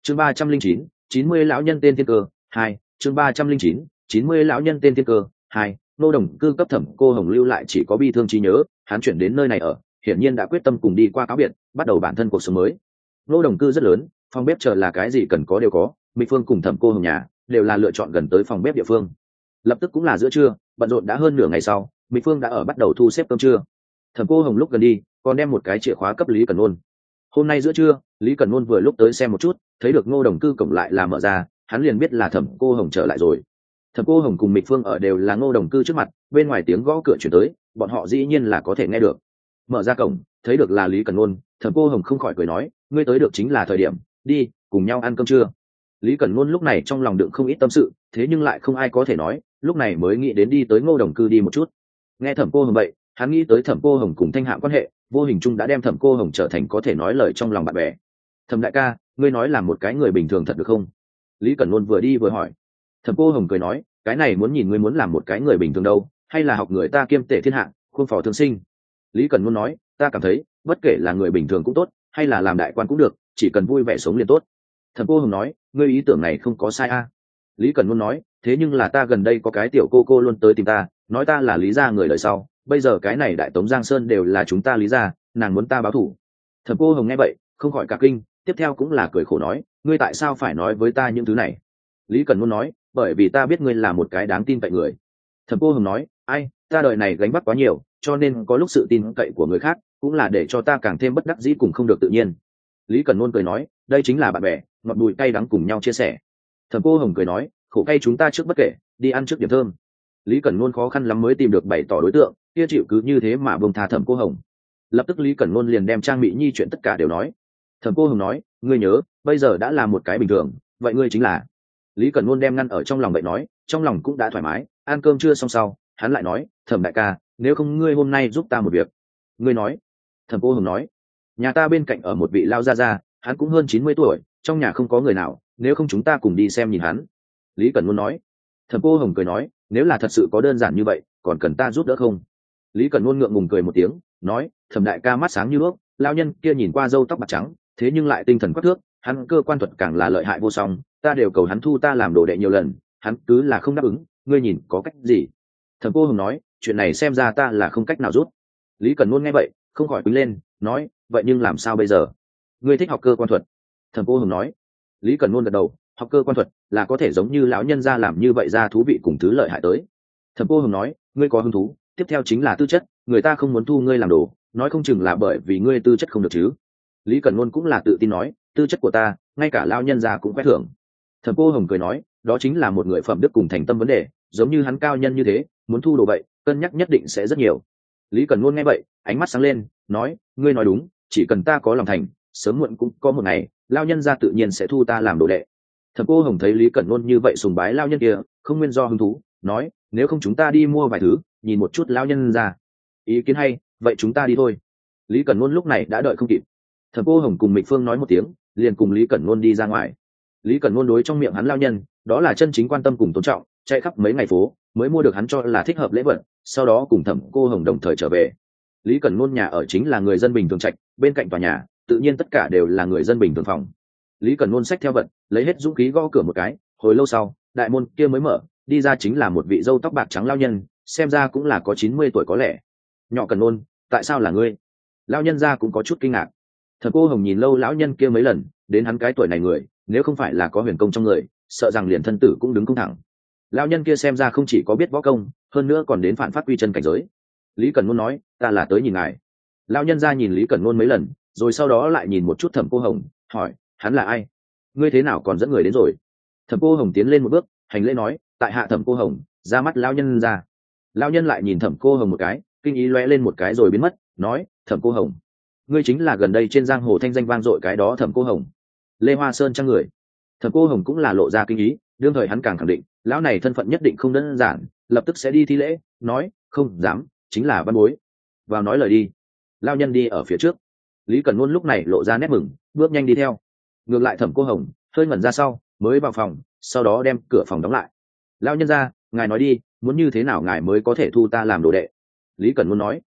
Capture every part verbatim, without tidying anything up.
chương ba trăm linh chín chín mươi lão nhân tên thiên cơ hai chương ba trăm linh chín chín mươi lão nhân tên thiên cơ hai Ngô Đồng Cư cấp thẩm cô hồng lưu lại chỉ có bi thương trí nhớ, hắn chuyển đến nơi này ở hiển nhiên đã quyết tâm cùng đi qua cáo biệt, bắt đầu bản thân cuộc sống mới. Ngô Đồng Cư rất lớn, phòng bếp chờ là cái gì cần có đều có, Mịch Phương cùng thẩm cô hồng nhà đều là lựa chọn gần tới phòng bếp địa phương. Lập tức cũng là giữa trưa, bận rộn đã hơn nửa ngày sau, Mịch Phương đã ở bắt đầu thu xếp cơm trưa. Thẩm cô hồng lúc gần đi còn đem một cái chìa khóa cấp Lý Cẩn Nôn. Hôm nay giữa trưa, Lý Cẩn Nôn vừa lúc tới xem một chút, thấy được Ngô Đồng Cư cổng lại là mở ra, hắn liền biết là thẩm cô hồng trở lại rồi. Thẩm cô hồng cùng Mịch Phương ở đều là Ngô Đồng Cư trước mặt, bên ngoài tiếng gõ cửa chuyển tới, bọn họ dĩ nhiên là có thể nghe được. Mở ra cổng, thấy được là Lý Cẩn Nôn, thẩm cô hồng không khỏi cười nói, ngươi tới được chính là thời điểm, đi cùng nhau ăn cơm trưa. Lý Cẩn Nôn lúc này trong lòng đựng không ít tâm sự, thế nhưng lại không ai có thể nói, lúc này mới nghĩ đến đi tới Ngô Đồng Cư đi một chút. Nghe thẩm cô hồng vậy, hắn nghĩ tới thẩm cô hồng cùng Thanh Hạm quan hệ, vô hình chung đã đem thẩm cô hồng trở thành có thể nói lời trong lòng bạn bè. Thẩm đại ca, ngươi nói là một cái người bình thường thật được không? Lý Cẩn Nôn vừa đi vừa hỏi. Thẩm cô hồng cười nói, cái này muốn nhìn ngươi muốn làm một cái người bình thường đâu, hay là học người ta kiêm tể thiên hạ, khuôn phò thương sinh. Lý Cẩn Nôn nói, ta cảm thấy bất kể là người bình thường cũng tốt, hay là làm đại quan cũng được, chỉ cần vui vẻ sống liền tốt. Thẩm cô hồng nói, ngươi ý tưởng này không có sai a. Lý Cẩn Nôn nói, thế nhưng là ta gần đây có cái tiểu cô cô luôn tới tìm ta, nói ta là Lý gia người đời sau, bây giờ cái này đại tống Giang Sơn đều là chúng ta Lý gia, nàng muốn ta báo thù. Thẩm cô hồng nghe vậy không khỏi cả kinh, tiếp theo cũng là cười khổ nói, ngươi tại sao phải nói với ta những thứ này? Lý Cẩn Nôn nói, bởi vì ta biết ngươi là một cái đáng tin cậy người. Thẩm cô hồng nói, ai, ta đời này gánh vác quá nhiều, cho nên có lúc sự tin cậy của người khác cũng là để cho ta càng thêm bất đắc dĩ cùng không được tự nhiên. Lý Cẩn Nôn cười nói, đây chính là bạn bè, ngọt bùi cay đắng cùng nhau chia sẻ. Thẩm cô hồng cười nói, khổ cay chúng ta trước bất kể, đi ăn trước điểm thơm. Lý Cẩn Nôn khó khăn lắm mới tìm được bày tỏ đối tượng, kia chịu cứ như thế mà buông tha thẩm cô hồng. Lập tức Lý Cẩn Nôn liền đem Trang Mỹ Nhi chuyện tất cả đều nói. Thẩm cô hồng nói, ngươi nhớ, bây giờ đã là một cái bình thường, vậy ngươi chính là. Lý Cẩn Nôn đem ngăn ở trong lòng vậy nói, trong lòng cũng đã thoải mái. Ăn cơm trưa xong sau, hắn lại nói, thẩm đại ca, nếu không ngươi hôm nay giúp ta một việc. Ngươi nói. Thẩm cô hồng nói, nhà ta bên cạnh ở một vị lao gia gia, hắn cũng hơn chín mươi tuổi, trong nhà không có người nào, nếu không chúng ta cùng đi xem nhìn hắn. Lý Cẩn Nôn nói. Thẩm cô hồng cười nói, nếu là thật sự có đơn giản như vậy, còn cần ta giúp đỡ không? Lý Cẩn Nôn ngượng ngùng cười một tiếng, nói, thẩm đại ca mắt sáng như đuốc, lao nhân kia nhìn qua râu tóc bạc trắng, thế nhưng lại tinh thần quắc thước, hắn cơ quan thuật càng là lợi hại vô song, ta đều cầu hắn thu ta làm đồ đệ nhiều lần, hắn cứ là không đáp ứng, ngươi nhìn có cách gì? Thẩm cô hồng nói, chuyện này xem ra ta là không cách nào rút. Lý Cẩn Nôn nghe vậy không khỏi quýnh lên, nói, vậy nhưng làm sao bây giờ? Ngươi thích học cơ quan thuật? Thẩm cô hồng nói. Lý Cẩn Nôn gật đầu, học cơ quan thuật là có thể giống như lão nhân gia làm như vậy ra thú vị cùng thứ lợi hại tới. Thẩm cô hồng nói, ngươi có hứng thú, tiếp theo chính là tư chất, người ta không muốn thu ngươi làm đồ, nói không chừng là bởi vì ngươi tư chất không được chứ. Lý Cẩn Nôn cũng là tự tin nói, tư chất của ta ngay cả lão nhân gia cũng quét thưởng. Thẩm cô hồng cười nói, đó chính là một người phẩm đức cùng thành tâm vấn đề, giống như hắn cao nhân như thế, muốn thu đồ vậy cân nhắc nhất định sẽ rất nhiều. Lý Cẩn Nôn nghe vậy ánh mắt sáng lên, nói, ngươi nói đúng, chỉ cần ta có lòng thành, sớm muộn cũng có một ngày lão nhân gia tự nhiên sẽ thu ta làm đồ đệ. Thẩm cô hồng thấy Lý Cẩn Nôn như vậy sùng bái lão nhân kia, không nguyên do hứng thú, nói, nếu không chúng ta đi mua vài thứ, nhìn một chút lão nhân gia. Ý kiến hay, vậy chúng ta đi thôi. Lý Cẩn Nôn lúc này đã đợi không kịp. Thẩm cô hồng cùng Mịch Phương nói một tiếng, liền cùng Lý Cẩn Nôn đi ra ngoài. Lý Cẩn Nôn đối trong miệng hắn lão nhân, đó là chân chính quan tâm cùng tôn trọng, chạy khắp mấy ngày phố mới mua được hắn cho là thích hợp lễ vật, sau đó cùng Thẩm cô hồng đồng thời trở về. Lý Cẩn Nôn nhà ở chính là người dân bình thường trạch, bên cạnh tòa nhà tự nhiên tất cả đều là người dân bình thường phòng. Lý Cẩn Nôn xách theo vật, lấy hết dũng khí gõ cửa một cái, hồi lâu sau đại môn kia mới mở, đi ra chính là một vị râu tóc bạc trắng lão nhân, xem ra cũng là có chín mươi tuổi có lẽ. Nhỏ Cẩn Nôn, tại sao là ngươi? Lão nhân gia cũng có chút kinh ngạc. Thẩm cô hồng nhìn lâu lão nhân kia mấy lần, đến hắn cái tuổi này người, nếu không phải là có huyền công trong người, sợ rằng liền thân tử cũng đứng không thẳng. Lão nhân kia xem ra không chỉ có biết võ công, hơn nữa còn đến phản phát quy chân cảnh giới. Lý Cẩn Nôn nói, ta là tới nhìn ngài. Lão nhân gia nhìn Lý Cẩn Nôn mấy lần, rồi sau đó lại nhìn một chút Thẩm cô hồng, hỏi, hắn là ai? Ngươi thế nào còn dẫn người đến rồi? Thẩm cô hồng tiến lên một bước, hành lễ nói, tại hạ Thẩm cô hồng, ra mắt lão nhân ra. Lão nhân lại nhìn Thẩm cô hồng một cái, kinh ý lóe lên một cái rồi biến mất, nói, Thẩm cô hồng, ngươi chính là gần đây trên giang hồ thanh danh vang dội cái đó Thẩm cô hồng, Lê Hoa Sơn trang người. Thẩm cô hồng cũng là lộ ra kinh ý, đương thời hắn càng khẳng định lão này thân phận nhất định không đơn giản, lập tức sẽ đi thi lễ, nói, không dám, chính là văn bối. Vào nói lời đi. Lão nhân đi ở phía trước. Lý Cẩn Nôn lúc này lộ ra nét mừng, bước nhanh đi theo. Ngược lại Thẩm cô hồng hơi ngẩn ra sau mới vào phòng, sau đó đem cửa phòng đóng lại. Lão nhân gia, ngài nói đi, muốn như thế nào ngài mới có thể thu ta làm đồ đệ? Lý Cẩn Nôn nói.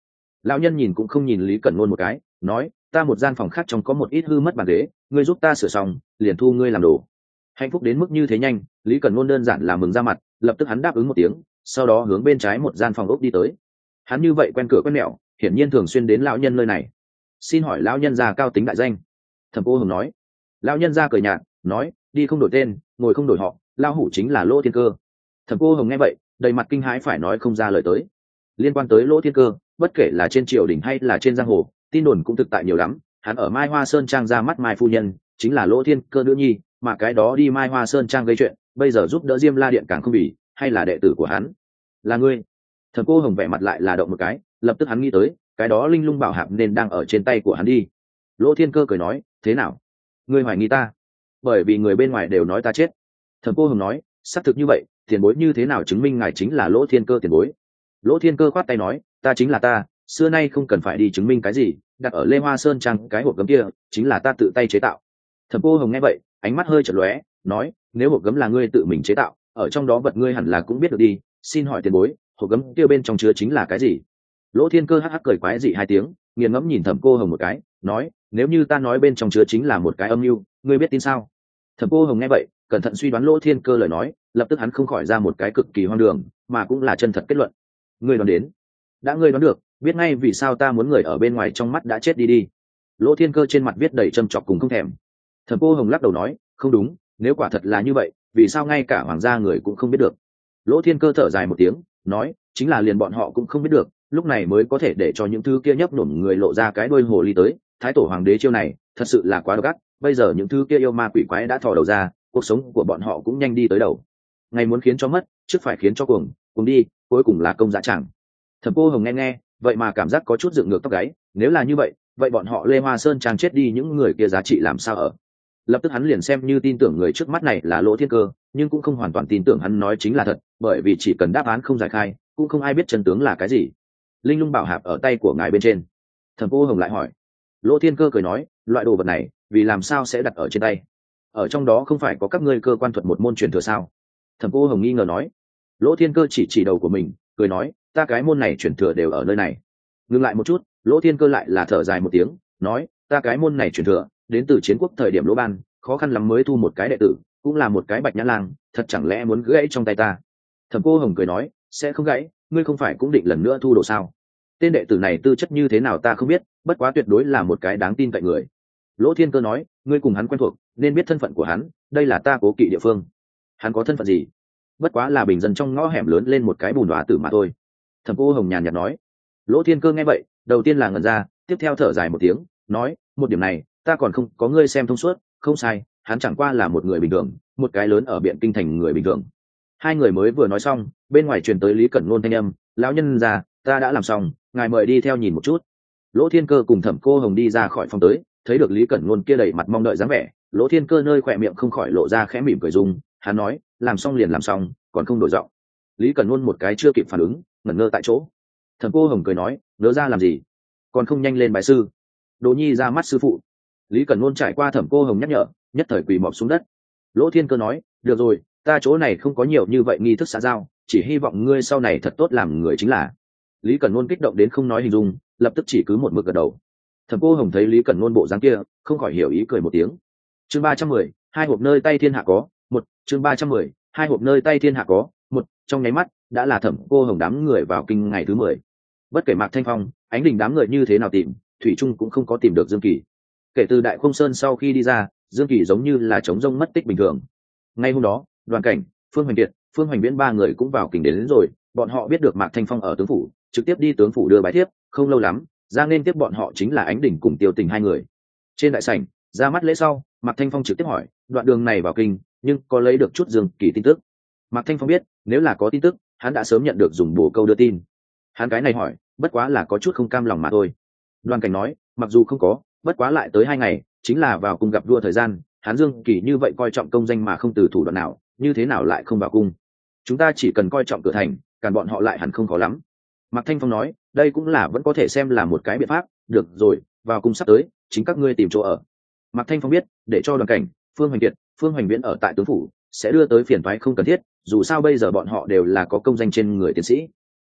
Lão nhân nhìn cũng không nhìn Lý Cẩn Ngôn một cái, nói, ta một gian phòng khác trong có một ít hư mất bàn ghế, ngươi giúp ta sửa xong, liền thu ngươi làm đồ. Hạnh phúc đến mức như thế nhanh, Lý Cẩn Ngôn đơn giản là mừng ra mặt, lập tức hắn đáp ứng một tiếng, sau đó hướng bên trái một gian phòng ốc đi tới. Hắn như vậy quen cửa quen mẹo, hiển nhiên thường xuyên đến lão nhân nơi này. Xin hỏi lão nhân gia cao tính đại danh? Thẩm Cô Hồng nói. Lão nhân gia cười nhạt, nói, đi không đổi tên, ngồi không đổi họ, lão hủ chính là Lỗ Thiên Cơ. Thẩm Cô Hồng nghe vậy, đầy mặt kinh hãi phải nói không ra lời tới. Liên quan tới Lỗ Thiên Cơ, bất kể là trên triều đình hay là trên giang hồ, tin đồn cũng thực tại nhiều lắm. Hắn ở Mai Hoa Sơn trang ra mắt Mai phu nhân, chính là Lỗ Thiên Cơ nữ nhi, mà cái đó đi Mai Hoa Sơn trang gây chuyện, bây giờ giúp đỡ Diêm La Điện càng không bỉ, hay là đệ tử của hắn? Là ngươi? Thẩm Cô Hồng vẻ mặt lại là động một cái, lập tức hắn nghĩ tới, cái đó linh lung bảo hạp nên đang ở trên tay của hắn đi. Lỗ Thiên Cơ cười nói, thế nào? Ngươi hoài nghi ta? Bởi vì người bên ngoài đều nói ta chết. Thẩm Cô Hồng nói, xác thực như vậy, tiền bối như thế nào chứng minh ngài chính là Lỗ Thiên Cơ tiền bối? Lỗ Thiên Cơ khoát tay nói, ta chính là ta, xưa nay không cần phải đi chứng minh cái gì, đặt ở Lê Hoa Sơn trang cái hộp gấm kia, chính là ta tự tay chế tạo. Thẩm Cô Hồng nghe vậy, ánh mắt hơi chợt lóe, nói, nếu hộp gấm là ngươi tự mình chế tạo, ở trong đó vật ngươi hẳn là cũng biết được đi, xin hỏi tiền bối, hộp gấm kia bên trong chứa chính là cái gì? Lỗ Thiên Cơ hắc hắc cười quái dị hai tiếng, nghiền ngẫm nhìn Thẩm Cô Hồng một cái, nói, nếu như ta nói bên trong chứa chính là một cái âm mưu, ngươi biết tin sao? Thẩm Cô Hồng nghe vậy, cẩn thận suy đoán Lỗ Thiên Cơ lời nói, lập tức hắn không khỏi ra một cái cực kỳ hoang đường, mà cũng là chân thật kết luận. Ngươi đoán đến? Đã ngươi đoán được, biết ngay vì sao ta muốn người ở bên ngoài trong mắt đã chết đi đi. Lỗ Thiên Cơ trên mặt viết đầy châm chọc cùng không thèm. Thẩm Cô Hồng lắc đầu nói, không đúng, nếu quả thật là như vậy, vì sao ngay cả hoàng gia người cũng không biết được? Lỗ Thiên Cơ thở dài một tiếng, nói, chính là liền bọn họ cũng không biết được, lúc này mới có thể để cho những thứ kia nhấp nhổm người lộ ra cái đuôi hồ ly tới. Thái tổ hoàng đế chiêu này, thật sự là quá độc ác. Bây giờ những thứ kia yêu ma quỷ quái đã thò đầu ra, cuộc sống của bọn họ cũng nhanh đi tới đầu. Ngày muốn khiến cho mất, trước phải khiến cho cuồng, cùng đi, cuối cùng là công dạ chẳng. Thẩm Cô Hồng nghe nghe, vậy mà cảm giác có chút dựng ngược tóc gáy. Nếu là như vậy, vậy bọn họ Lê Hoa Sơn trang chết đi những người kia giá trị làm sao ở? Lập tức hắn liền xem như tin tưởng người trước mắt này là Lỗ Thiên Cơ, nhưng cũng không hoàn toàn tin tưởng hắn nói chính là thật, bởi vì chỉ cần đáp án không giải khai, cũng không ai biết chân tướng là cái gì. Linh lung bảo hạp ở tay của ngài bên trên. Thẩm Cô Hồng lại hỏi. Lỗ Thiên Cơ cười nói, loại đồ vật này, vì làm sao sẽ đặt ở trên tay? Ở trong đó không phải có các ngươi cơ quan thuật một môn truyền thừa sao? Thẩm Cô Hồng nghi ngờ nói. Lỗ Thiên Cơ chỉ chỉ đầu của mình, cười nói, ta cái môn này truyền thừa đều ở nơi này. Ngừng lại một chút, Lỗ Thiên Cơ lại là thở dài một tiếng, nói, ta cái môn này truyền thừa đến từ chiến quốc thời điểm Lỗ Ban, khó khăn lắm mới thu một cái đệ tử, cũng là một cái bạch nhã lang, thật chẳng lẽ muốn gãy trong tay ta? Thẩm Cô Hồng cười nói, sẽ không gãy, ngươi không phải cũng định lần nữa thu đồ sao? Tên đệ tử này tư chất như thế nào ta không biết, bất quá tuyệt đối là một cái đáng tin cậy người. Lỗ Thiên Cơ nói, ngươi cùng hắn quen thuộc, nên biết thân phận của hắn, đây là ta cố kỵ địa phương. Hắn có thân phận gì? Bất quá là bình dân trong ngõ hẻm lớn lên một cái bùn đóa tử mà thôi. Thẩm Cô Hồng nhàn nhạt nói. Lỗ Thiên Cơ nghe vậy, đầu tiên là ngẩn ra, tiếp theo thở dài một tiếng, nói, một điểm này, ta còn không có ngươi xem thông suốt, không sai, hắn chẳng qua là một người bình thường, một cái lớn ở Biện Kinh thành người bình thường. Hai người mới vừa nói xong, bên ngoài truyền tới Lý Cẩn Ngôn thanh âm, lão nhân già, ta đã làm xong, ngài mời đi theo nhìn một chút. Lỗ Thiên Cơ cùng Thẩm Cô Hồng đi ra khỏi phòng tới, thấy được Lý Cẩn Ngôn kia đầy mặt mong đợi dáng vẻ, Lỗ Thiên Cơ nơi khỏe miệng không khỏi lộ ra khẽ mỉm cười dung, hắn nói, làm xong liền làm xong, còn không đổi giọng. Lý Cẩn Ngôn một cái chưa kịp phản ứng, ngẩn ngơ tại chỗ. Thẩm Cô Hồng cười nói, nỡ ra làm gì, còn không nhanh lên bài sư. Đỗ Nhi ra mắt sư phụ. Lý Cẩn Ngôn trải qua Thẩm Cô Hồng nhắc nhở, nhất thời quỳ mọp xuống đất. Lỗ Thiên Cơ nói, được rồi, ta chỗ này không có nhiều như vậy nghi thức xã giao, chỉ hy vọng ngươi sau này thật tốt làm người chính là. Lý Cẩn Ngôn kích động đến không nói hình dung, lập tức chỉ cứ một mực gật đầu. Thẩm Cô Hồng thấy Lý Cẩn Ngôn bộ dáng kia, không khỏi hiểu ý cười một tiếng. Chương ba trăm mười, hai hộp nơi tay thiên hạ có, một, chương ba trăm mười, hai hộp nơi tay thiên hạ có, một, trong nháy mắt, đã là Thẩm Cô Hồng đám người vào kinh ngày thứ mười. Bất kể Mạc Thanh Phong, Ánh Đình đám người như thế nào tìm, thủy chung cũng không có tìm được Dương Kỳ. Kể từ Đại Không Sơn sau khi đi ra, Dương Kỳ giống như là trống rông mất tích bình thường. Ngay hôm đó, Đoàn Cảnh, Phương Hoành Kiệt, Phương Hoành Viễn ba người cũng vào kinh đến, đến rồi, bọn họ biết được Mạc Thanh Phong ở tướng phủ, trực tiếp đi tướng phủ đưa bài thiếp, không lâu lắm, ra nên tiếp bọn họ chính là Ánh Đình cùng Tiêu Tình hai người. Trên đại sảnh, ra mắt lễ sau, Mạc Thanh Phong trực tiếp hỏi, đoạn đường này vào kinh, nhưng có lấy được chút Dương Kỳ tin tức? Mạc Thanh Phong biết, nếu là có tin tức, hắn đã sớm nhận được dùng bổ câu đưa tin. Hắn cái này hỏi, bất quá là có chút không cam lòng mà thôi. Đoàn Cảnh nói, mặc dù không có, bất quá lại tới hai ngày, chính là vào cung gặp vua thời gian, hắn Dương Kỳ như vậy coi trọng công danh mà không từ thủ đoạn nào, như thế nào lại không vào cung? Chúng ta chỉ cần coi trọng cửa thành, càn bọn họ lại hẳn không khó lắm. Mạc Thanh Phong nói, đây cũng là vẫn có thể xem là một cái biện pháp. Được rồi, vào cung sắp tới, chính các ngươi tìm chỗ ở. Mạc Thanh Phong biết, để cho Đoàn Cảnh, Phương Hoành Kiệt, Phương Hoành Viễn ở tại tướng phủ, sẽ đưa tới phiền toái không cần thiết. Dù sao bây giờ bọn họ đều là có công danh trên người tiến sĩ.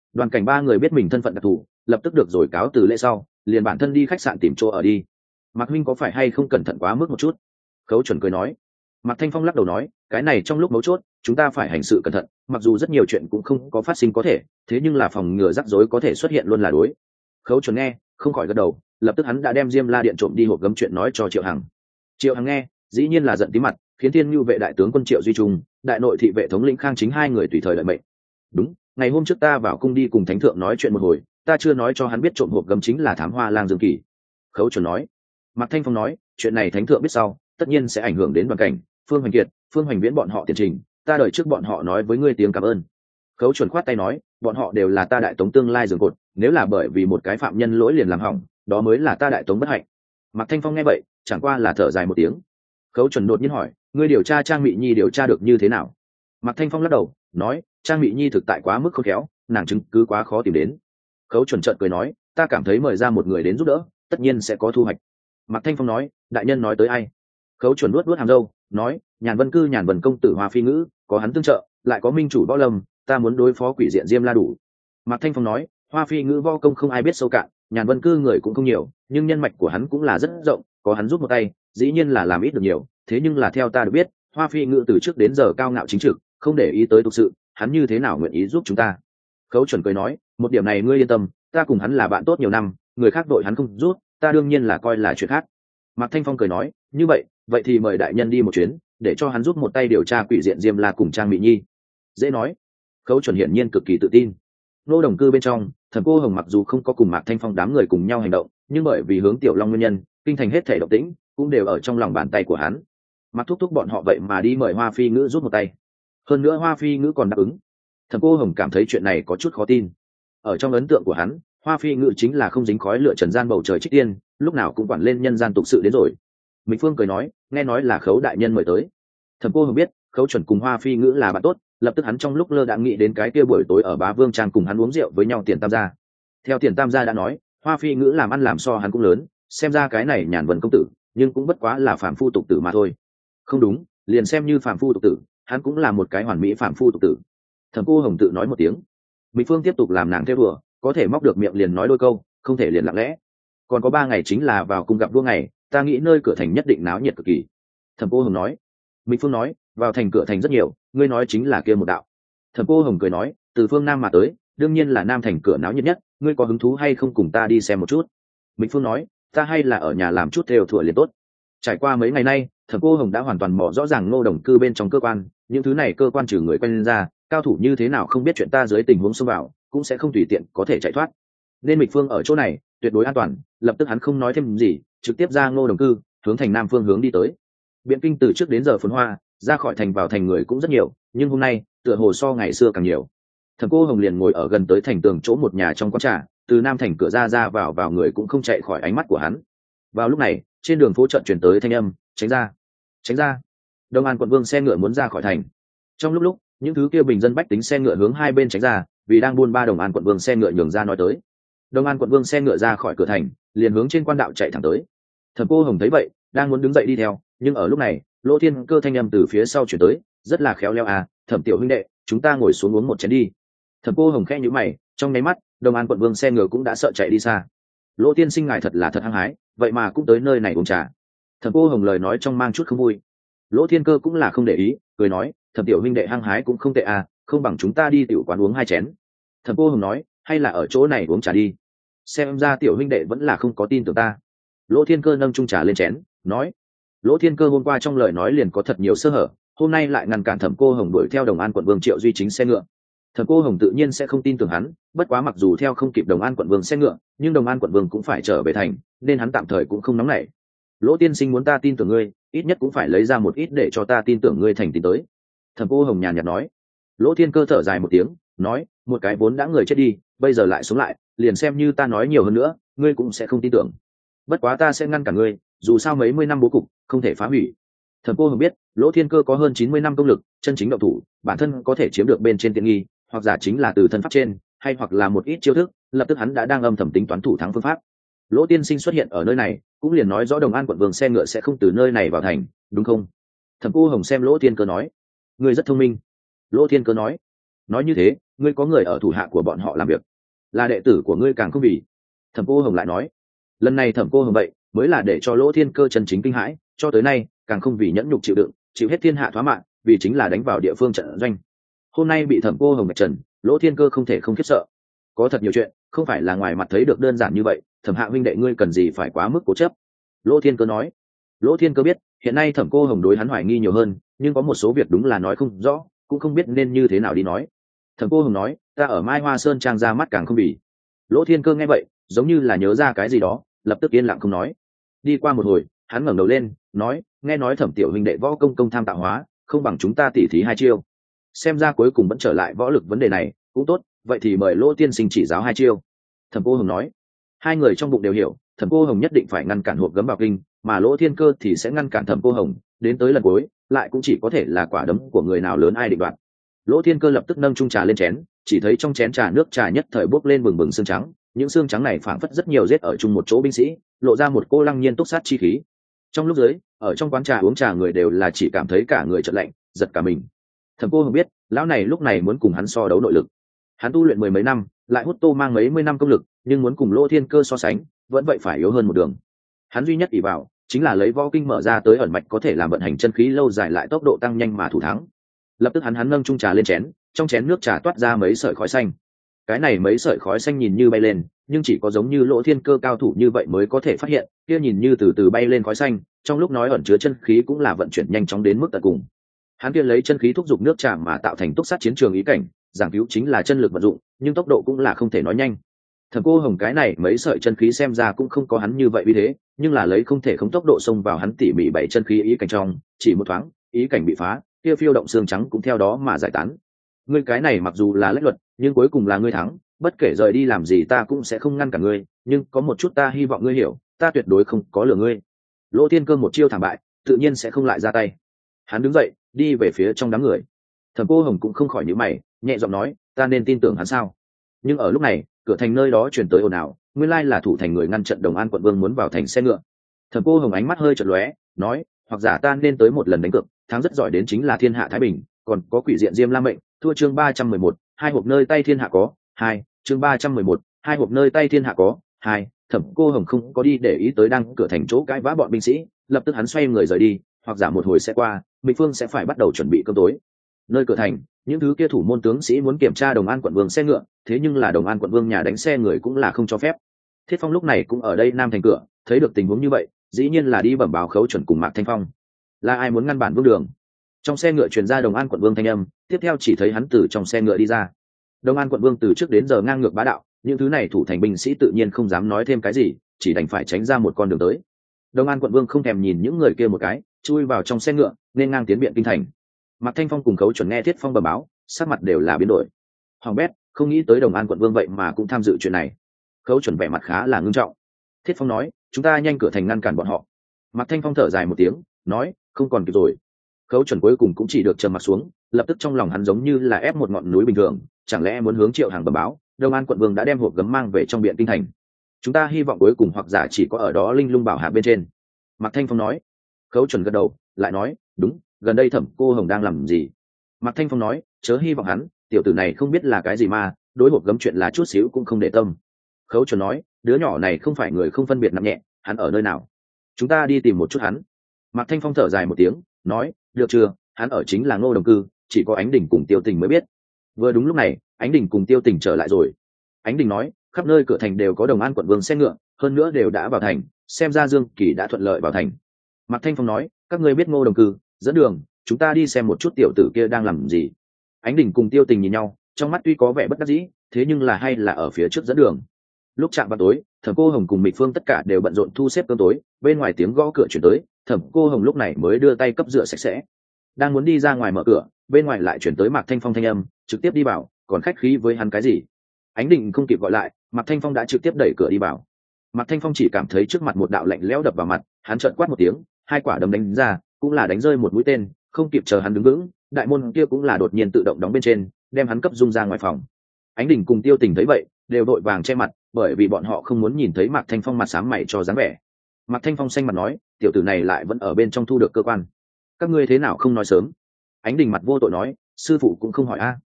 Đoàn cảnh ba người biết mình thân phận đặc thù, lập tức được rồi cáo từ lễ sau, liền bản thân đi khách sạn tìm chỗ ở đi. Mạc huynh có phải hay không cẩn thận quá mức một chút? Khấu Chuẩn cười nói. Mạc Thanh Phong lắc đầu nói, cái này trong lúc mấu chốt chúng ta phải hành sự cẩn thận, mặc dù rất nhiều chuyện cũng không có phát sinh có thể, thế nhưng là phòng ngừa rắc rối có thể xuất hiện luôn là đối. Khấu Chuẩn nghe không khỏi gật đầu, lập tức hắn đã đem Diêm La điện trộm đi hộp gấm chuyện nói cho Triệu Hằng. Triệu Hằng nghe dĩ nhiên là giận tí mặt, khiến Thiên Nhu vệ đại tướng quân Triệu Duy Trung, đại nội thị vệ thống lĩnh Khang Chính hai người tùy thời đợi mệnh. Đúng, ngày hôm trước ta vào cung đi cùng thánh thượng nói chuyện một hồi, ta chưa nói cho hắn biết trộm hộp gấm chính là thám hoa lang Dương Kỳ. Khấu Chuẩn nói. Mạc Thanh Phong nói, chuyện này thánh thượng biết sau, tất nhiên sẽ ảnh hưởng đến Đoàn cảnh, Phương Hoành Kiệt, Phương Hoành Viễn bọn họ tiền trình, ta đợi trước bọn họ nói với ngươi tiếng cảm ơn. Khấu Chuẩn khoát tay nói, bọn họ đều là ta đại tống tương lai giường cột, nếu là bởi vì một cái phạm nhân lỗi liền làm hỏng, đó mới là ta đại tống bất hạnh. Mạc Thanh Phong nghe vậy chẳng qua là thở dài một tiếng. Khấu Chuẩn đột nhiên hỏi, ngươi điều tra Trang Mị Nhi điều tra được như thế nào? Mạc Thanh Phong lắc đầu nói, Trang Mị Nhi thực tại quá mức khôn khéo, nàng chứng cứ quá khó tìm đến. Khấu Chuẩn trợn cười nói, ta cảm thấy mời ra một người đến giúp đỡ tất nhiên sẽ có thu hoạch. Mạc Thanh Phong nói, đại nhân nói tới ai? Khấu Chuẩn nuốt nuốt hàm râu nói, Nhàn Vân Cư Nhàn Vân công tử Hoa Phi Ngữ, có hắn tương trợ lại có minh chủ Võ Lâm, ta muốn đối phó quỷ diện Diêm La đủ. Mạc Thanh Phong nói, Hoa Phi Ngữ võ công không ai biết sâu cạn, Nhàn Vân Cư người cũng không nhiều, nhưng nhân mạch của hắn cũng là rất rộng, có hắn giúp một tay dĩ nhiên là làm ít được nhiều, thế nhưng là theo ta được biết, Hoa Phi Ngữ từ trước đến giờ cao ngạo chính trực, không để ý tới tục sự, hắn như thế nào nguyện ý giúp chúng ta? Khấu Chuẩn cười nói, một điểm này ngươi yên tâm, ta cùng hắn là bạn tốt nhiều năm, người khác đội hắn không giúp, ta đương nhiên là coi là chuyện khác. Mạc Thanh Phong cười nói, như vậy vậy thì mời đại nhân đi một chuyến, để cho hắn giúp một tay điều tra quỷ diện Diêm La cùng Trang Mị Nhi. Dễ nói. Khấu Chuẩn hiển nhiên cực kỳ tự tin. Nô Đồng Cư bên trong, Thẩm Cô Hồng mặc dù không có cùng Mạc Thanh Phong đám người cùng nhau hành động, nhưng bởi vì hướng Tiểu Long nguyên nhân, kinh thành hết thể động tĩnh cũng đều ở trong lòng bàn tay của hắn. Mạc thúc thúc bọn họ vậy mà đi mời Hoa Phi Ngữ giúp một tay, hơn nữa Hoa Phi Ngữ còn đáp ứng. Thẩm Cô Hồng cảm thấy chuyện này có chút khó tin. Ở trong ấn tượng của hắn, Hoa Phi Ngữ chính là không dính khói lửa trần gian bầu trời trích tiên, lúc nào cũng quản lên nhân gian tục sự đến rồi. Mịch Phương cười nói, nghe nói là Khấu đại nhân mời tới. Thẩm Cô Hồng biết Khấu Chuẩn cùng Hoa Phi Ngữ là bạn tốt, lập tức hắn trong lúc lơ đãng nghĩ đến cái kia buổi tối ở Bá Vương Trang cùng hắn uống rượu với nhau Tiền Tam gia. Theo Tiền Tam gia đã nói, Hoa Phi Ngữ làm ăn làm so hắn cũng lớn, xem ra cái này Nhàn Vân công tử, nhưng cũng bất quá là phàm phu tục tử mà thôi. Không đúng, liền xem như phàm phu tục tử, hắn cũng là một cái hoàn mỹ phàm phu tục tử. Thẩm Cô Hồng tự nói một tiếng. Mịch Phương tiếp tục làm nàng theo đùa, có thể móc được miệng liền nói đôi câu, không thể liền lặng lẽ. Còn có ba ngày chính là vào cung gặp vua ngày, ta nghĩ nơi cửa thành nhất định náo nhiệt cực kỳ. Thẩm Cô Hồng nói. Mịch Phương nói, vào thành cửa thành rất nhiều, ngươi nói chính là kia một đạo. Thẩm Cô Hồng cười nói, từ phương nam mà tới, đương nhiên là nam thành cửa náo nhiệt nhất, ngươi có hứng thú hay không cùng ta đi xem một chút? Mịch Phương nói, ta hay là ở nhà làm chút theo thủa liền tốt. Trải qua mấy ngày nay, Thẩm Cô Hồng đã hoàn toàn mò rõ ràng Ngô Đồng Cư bên trong cơ quan, những thứ này cơ quan trừ người quen ra, cao thủ như thế nào không biết chuyện ta dưới tình huống xông vào, cũng sẽ không tùy tiện có thể chạy thoát. Nên Mịch Phương ở chỗ này tuyệt đối an toàn, lập tức hắn không nói thêm gì, trực tiếp ra Ngô Đồng Cư, hướng thành nam phương hướng đi tới. Biện Kinh từ trước đến giờ phồn hoa, ra khỏi thành vào thành người cũng rất nhiều, nhưng hôm nay tựa hồ so ngày xưa càng nhiều. Thẩm Cô Hồng liền ngồi ở gần tới thành tường chỗ một nhà trong quán trà, từ nam thành cửa ra ra vào vào người cũng không chạy khỏi ánh mắt của hắn. Vào lúc này, trên đường phố chợt truyền tới thanh âm, tránh ra, tránh ra. Đông An quận vương xe ngựa muốn ra khỏi thành. Trong lúc lúc, những thứ kia bình dân bách tính xe ngựa hướng hai bên tránh ra, vì đang buôn ba Đông An quận vương xe ngựa nhường ra nói tới. Đông An quận vương xe ngựa ra khỏi cửa thành, liền hướng trên quan đạo chạy thẳng tới. Thẩm Cô Hồng thấy vậy, đang muốn đứng dậy đi theo, nhưng ở lúc này, Lỗ Thiên Cơ thanh âm từ phía sau chuyển tới, rất là khéo léo à, Thẩm tiểu huynh đệ, chúng ta ngồi xuống uống một chén đi. Thẩm Cô Hồng khẽ nhíu mày, trong nháy mắt, Đông An quận vương xe ngựa cũng đã sợ chạy đi xa. Lỗ tiên sinh ngài thật là thật hăng hái, vậy mà cũng tới nơi này uống trà. Thẩm Cô Hồng lời nói trong mang chút không vui. Lỗ Thiên Cơ cũng là không để ý, cười nói, Thẩm tiểu huynh đệ hăng hái cũng không tệ à, không bằng chúng ta đi tiểu quán uống hai chén. Thẩm Cô Hồng nói, hay là ở chỗ này uống trà đi. Xem ra tiểu huynh đệ vẫn là không có tin tưởng ta. Lỗ Thiên Cơ nâng chung trà lên chén, nói, Lỗ Thiên Cơ hôm qua trong lời nói liền có thật nhiều sơ hở, hôm nay lại ngăn cản Thẩm Cô Hồng đuổi theo Đồng An quận vương Triệu Duy Chính xe ngựa. Thẩm Cô Hồng tự nhiên sẽ không tin tưởng hắn, bất quá mặc dù theo không kịp Đồng An quận vương xe ngựa, nhưng Đồng An quận vương cũng phải trở về thành, nên hắn tạm thời cũng không nóng nảy. Lỗ tiên sinh muốn ta tin tưởng ngươi, ít nhất cũng phải lấy ra một ít để cho ta tin tưởng ngươi thành tin tới. Thẩm Cô Hồng nhàn nhạt nói. Lỗ Thiên Cơ thở dài một tiếng, nói, một cái vốn đã người chết đi, bây giờ lại sống lại, liền xem như ta nói nhiều hơn nữa, ngươi cũng sẽ không tin tưởng. Bất quá ta sẽ ngăn cản ngươi, dù sao mấy mươi năm bố cục không thể phá hủy. Thẩm Cô Hồng biết, Lỗ Thiên Cơ có hơn chín mươi năm công lực, chân chính động thủ, bản thân có thể chiếm được bên trên tiện nghi, hoặc giả chính là từ thân pháp trên, hay hoặc là một ít chiêu thức, lập tức hắn đã đang âm thầm tính toán thủ thắng phương pháp. Lỗ tiên sinh xuất hiện ở nơi này, cũng liền nói rõ Đồng An quận vương xe ngựa sẽ không từ nơi này vào thành, đúng không? Thẩm Cô Hồng xem Lỗ Thiên Cơ nói, ngươi rất thông minh. Lỗ Thiên Cơ nói, nói như thế, ngươi có người ở thủ hạ của bọn họ làm việc, là đệ tử của ngươi càng không vì. Thẩm Cô Hồng lại nói, lần này Thẩm Cô Hồng vậy mới là để cho Lỗ Thiên Cơ chân chính kinh hãi, cho tới nay càng không vì nhẫn nhục chịu đựng, chịu hết thiên hạ thoá mạng, vì chính là đánh vào địa phương trận doanh. Hôm nay bị Thẩm Cô Hồng vạch trần, Lỗ Thiên Cơ không thể không khiếp sợ. Có thật nhiều chuyện không phải là ngoài mặt thấy được đơn giản như vậy, Thẩm Hạ huynh đệ ngươi cần gì phải quá mức cố chấp. Lỗ Thiên Cơ nói. Lỗ Thiên Cơ biết hiện nay Thẩm Cô Hồng đối hắn hoài nghi nhiều hơn, nhưng có một số việc đúng là nói không rõ, cũng không biết nên như thế nào đi nói. Thẩm Cô Hồng nói, ta ở Mai Hoa Sơn trang ra mắt càng không vì. Lỗ Thiên Cơ nghe vậy giống như là nhớ ra cái gì đó, lập tức yên lặng không nói. Đi qua một hồi, hắn ngẩng đầu lên nói, nghe nói Thẩm tiểu huynh đệ võ công công tham tạo hóa, không bằng chúng ta tỉ thí hai chiêu. Xem ra cuối cùng vẫn trở lại võ lực vấn đề này, cũng tốt, vậy thì mời Lỗ tiên sinh chỉ giáo hai chiêu. Thẩm Cô Hồng nói. Hai người trong bụng đều hiểu, Thẩm Cô Hồng nhất định phải ngăn cản hộp gấm vào kinh, mà Lỗ Thiên Cơ thì sẽ ngăn cản Thẩm Cô Hồng, đến tới lần cuối lại cũng chỉ có thể là quả đấm của người nào lớn ai định đoạt. Lỗ Thiên Cơ lập tức nâng chung trà lên chén, chỉ thấy trong chén trà nước trà nhất thời bốc lên bừng bừng xương trắng, những xương trắng này phảng phất rất nhiều giết ở chung một chỗ binh sĩ, lộ ra một cô lăng nhiên túc sát chi khí. Trong lúc dưới, ở trong quán trà uống trà người đều là chỉ cảm thấy cả người chợt lạnh, giật cả mình. Thẩm Cô Hồng biết, lão này lúc này muốn cùng hắn so đấu nội lực. Hắn tu luyện mười mấy năm, lại hút tô mang mấy mươi năm công lực, nhưng muốn cùng Lỗ Thiên Cơ so sánh, vẫn vậy phải yếu hơn một đường. Hắn duy nhất ỷ vào chính là lấy võ kinh mở ra tới ẩn mạch có thể làm vận hành chân khí lâu dài lại tốc độ tăng nhanh mà thủ thắng. Lập tức hắn hắn nâng chung trà lên chén, trong chén nước trà toát ra mấy sợi khói xanh. Cái này mấy sợi khói xanh nhìn như bay lên, nhưng chỉ có giống như Lỗ Thiên Cơ cao thủ như vậy mới có thể phát hiện, kia nhìn như từ từ bay lên khói xanh, trong lúc nói ẩn chứa chân khí cũng là vận chuyển nhanh chóng đến mức tận cùng. Hắn kia lấy chân khí thúc giục nước trà mà tạo thành túc sát chiến trường ý cảnh, giảng cứu chính là chân lực vận dụng, nhưng tốc độ cũng là không thể nói nhanh. Thẩm Cô Hồng cái này mấy sợi chân khí xem ra cũng không có hắn như vậy uy thế, nhưng là lấy không thể không tốc độ xông vào hắn tỉ mỉ bảy chân khí ý cảnh trong, chỉ một thoáng, ý cảnh bị phá, kia phiêu động xương trắng cũng theo đó mà giải tán. Ngươi cái này mặc dù là lách luật, nhưng cuối cùng là ngươi thắng, bất kể rời đi làm gì ta cũng sẽ không ngăn cả ngươi, nhưng có một chút ta hy vọng ngươi hiểu, ta tuyệt đối không có lừa ngươi. Lỗ Thiên Cơ một chiêu thảm bại, tự nhiên sẽ không lại ra tay. Hắn đứng dậy, đi về phía trong đám người. Thẩm Cô Hồng cũng không khỏi nhíu mày, nhẹ giọng nói, ta nên tin tưởng hắn sao? Nhưng ở lúc này, cửa thành nơi đó truyền tới ồn ào, nguyên lai là thủ thành người ngăn trận Đồng An quận vương muốn vào thành xe ngựa. Thẩm Cô Hồng ánh mắt hơi chợt lóe, nói, hoặc giả ta nên tới một lần đánh cược, thắng rất giỏi đến chính là thiên hạ thái bình, còn có quỷ diện Diêm La mệnh, thua chương ba trăm mười một, hai hộp nơi tay thiên hạ có, hai, chương ba trăm mười một, hai hộp nơi tay thiên hạ có, hai. Thẩm Cô Hồng không có đi để ý tới đang cửa thành chỗ cãi vã bọn binh sĩ, lập tức hắn xoay người rời đi, hoặc giả một hồi sẽ qua, Mịch Phương sẽ phải bắt đầu chuẩn bị cơm tối. Nơi cửa thành, những thứ kia thủ môn tướng sĩ muốn kiểm tra Đồng An quận vương xe ngựa, thế nhưng là Đồng An quận vương nhà đánh xe người cũng là không cho phép. Thiết Phong lúc này cũng ở đây nam thành cửa, thấy được tình huống như vậy, dĩ nhiên là đi bẩm báo Khấu Chuẩn cùng Mạc Thanh Phong. Là ai muốn ngăn bản vương đường? Trong xe ngựa truyền ra Đồng An quận vương thanh âm, tiếp theo chỉ thấy hắn từ trong xe ngựa đi ra. Đồng An quận vương từ trước đến giờ ngang ngược bá đạo, những thứ này thủ thành binh sĩ tự nhiên không dám nói thêm cái gì, chỉ đành phải tránh ra một con đường tới. Đồng An quận vương không thèm nhìn những người kia một cái, chui vào trong xe ngựa, nên ngang tiến biện kinh thành. Mạc Thanh Phong cùng Khấu Chuẩn nghe Thiết Phong bẩm báo, sắc mặt đều là biến đổi. Hoàng bét, không nghĩ tới Đồng An quận vương vậy mà cũng tham dự chuyện này. Khấu Chuẩn vẻ mặt khá là ngưng trọng. Thiết Phong nói, chúng ta nhanh cửa thành ngăn cản bọn họ. Mạc Thanh Phong thở dài một tiếng, nói, không còn kịp rồi. Khấu Chuẩn cuối cùng cũng chỉ được trầm mặt xuống, lập tức trong lòng hắn giống như là ép một ngọn núi bình thường, chẳng lẽ muốn hướng Triệu Hàng bẩm báo, Đồng An quận vương đã đem hộp gấm mang về trong biện kinh thành. Chúng ta hy vọng cuối cùng hoặc giả chỉ có ở đó linh lung bảo hạ bên trên. Mạc Thanh Phong nói. Khấu Chuẩn gật đầu, lại nói, đúng, gần đây Thẩm Cô Hồng đang làm gì? Mạc Thanh Phong nói, chớ hy vọng hắn, tiểu tử này không biết là cái gì mà, đối hộp gấm chuyện là chút xíu cũng không để tâm. Khấu Chuẩn nói, đứa nhỏ này không phải người không phân biệt nặng nhẹ, hắn ở nơi nào? Chúng ta đi tìm một chút hắn. Mạc Thanh Phong thở dài một tiếng, nói, được chưa, hắn ở chính là Ngô Đồng Cư, chỉ có Ánh Đình cùng Tiêu Tình mới biết. Vừa đúng lúc này, Ánh Đình cùng Tiêu Tình trở lại rồi. Ánh Đình nói, khắp nơi cửa thành đều có Đồng An quận vương xe ngựa, hơn nữa đều đã vào thành, xem ra Dương Kỳ đã thuận lợi vào thành. Mạc Thanh Phong nói, các ngươi biết Ngô Đồng Cư, dẫn đường, chúng ta đi xem một chút tiểu tử kia đang làm gì. Ánh Đình cùng Tiêu Tình nhìn nhau, trong mắt tuy có vẻ bất đắc dĩ, thế nhưng là hay là ở phía trước dẫn đường. Lúc chạm vào tối, Thẩm Cô Hồng cùng Mịch Phương tất cả đều bận rộn thu xếp cơm tối, bên ngoài tiếng gõ cửa chuyển tới, Thẩm Cô Hồng lúc này mới đưa tay cấp rửa sạch sẽ. Đang muốn đi ra ngoài mở cửa, bên ngoài lại chuyển tới Mạc Thanh Phong thanh âm, trực tiếp đi vào, còn khách khí với hắn cái gì? Ánh Đình không kịp gọi lại, Mạc Thanh Phong đã trực tiếp đẩy cửa đi vào. Mạc Thanh Phong chỉ cảm thấy trước mặt một đạo lạnh lẽo đập vào mặt, hắn trợn quát một tiếng, hai quả đấm đánh ra, cũng là đánh rơi một mũi tên, không kịp chờ hắn đứng vững, đại môn kia cũng là đột nhiên tự động đóng bên trên, đem hắn cấp rung ra ngoài phòng. Ánh Đình cùng Tiêu Tình thấy vậy, đều đội vàng che mặt, bởi vì bọn họ không muốn nhìn thấy Mạc Thanh Phong mặt xám mày cho dáng vẻ. Mạc Thanh Phong xanh mặt nói, tiểu tử này lại vẫn ở bên trong thu được cơ quan, các ngươi thế nào không nói sớm? Ánh Đình mặt vô tội nói, sư phụ cũng không hỏi a.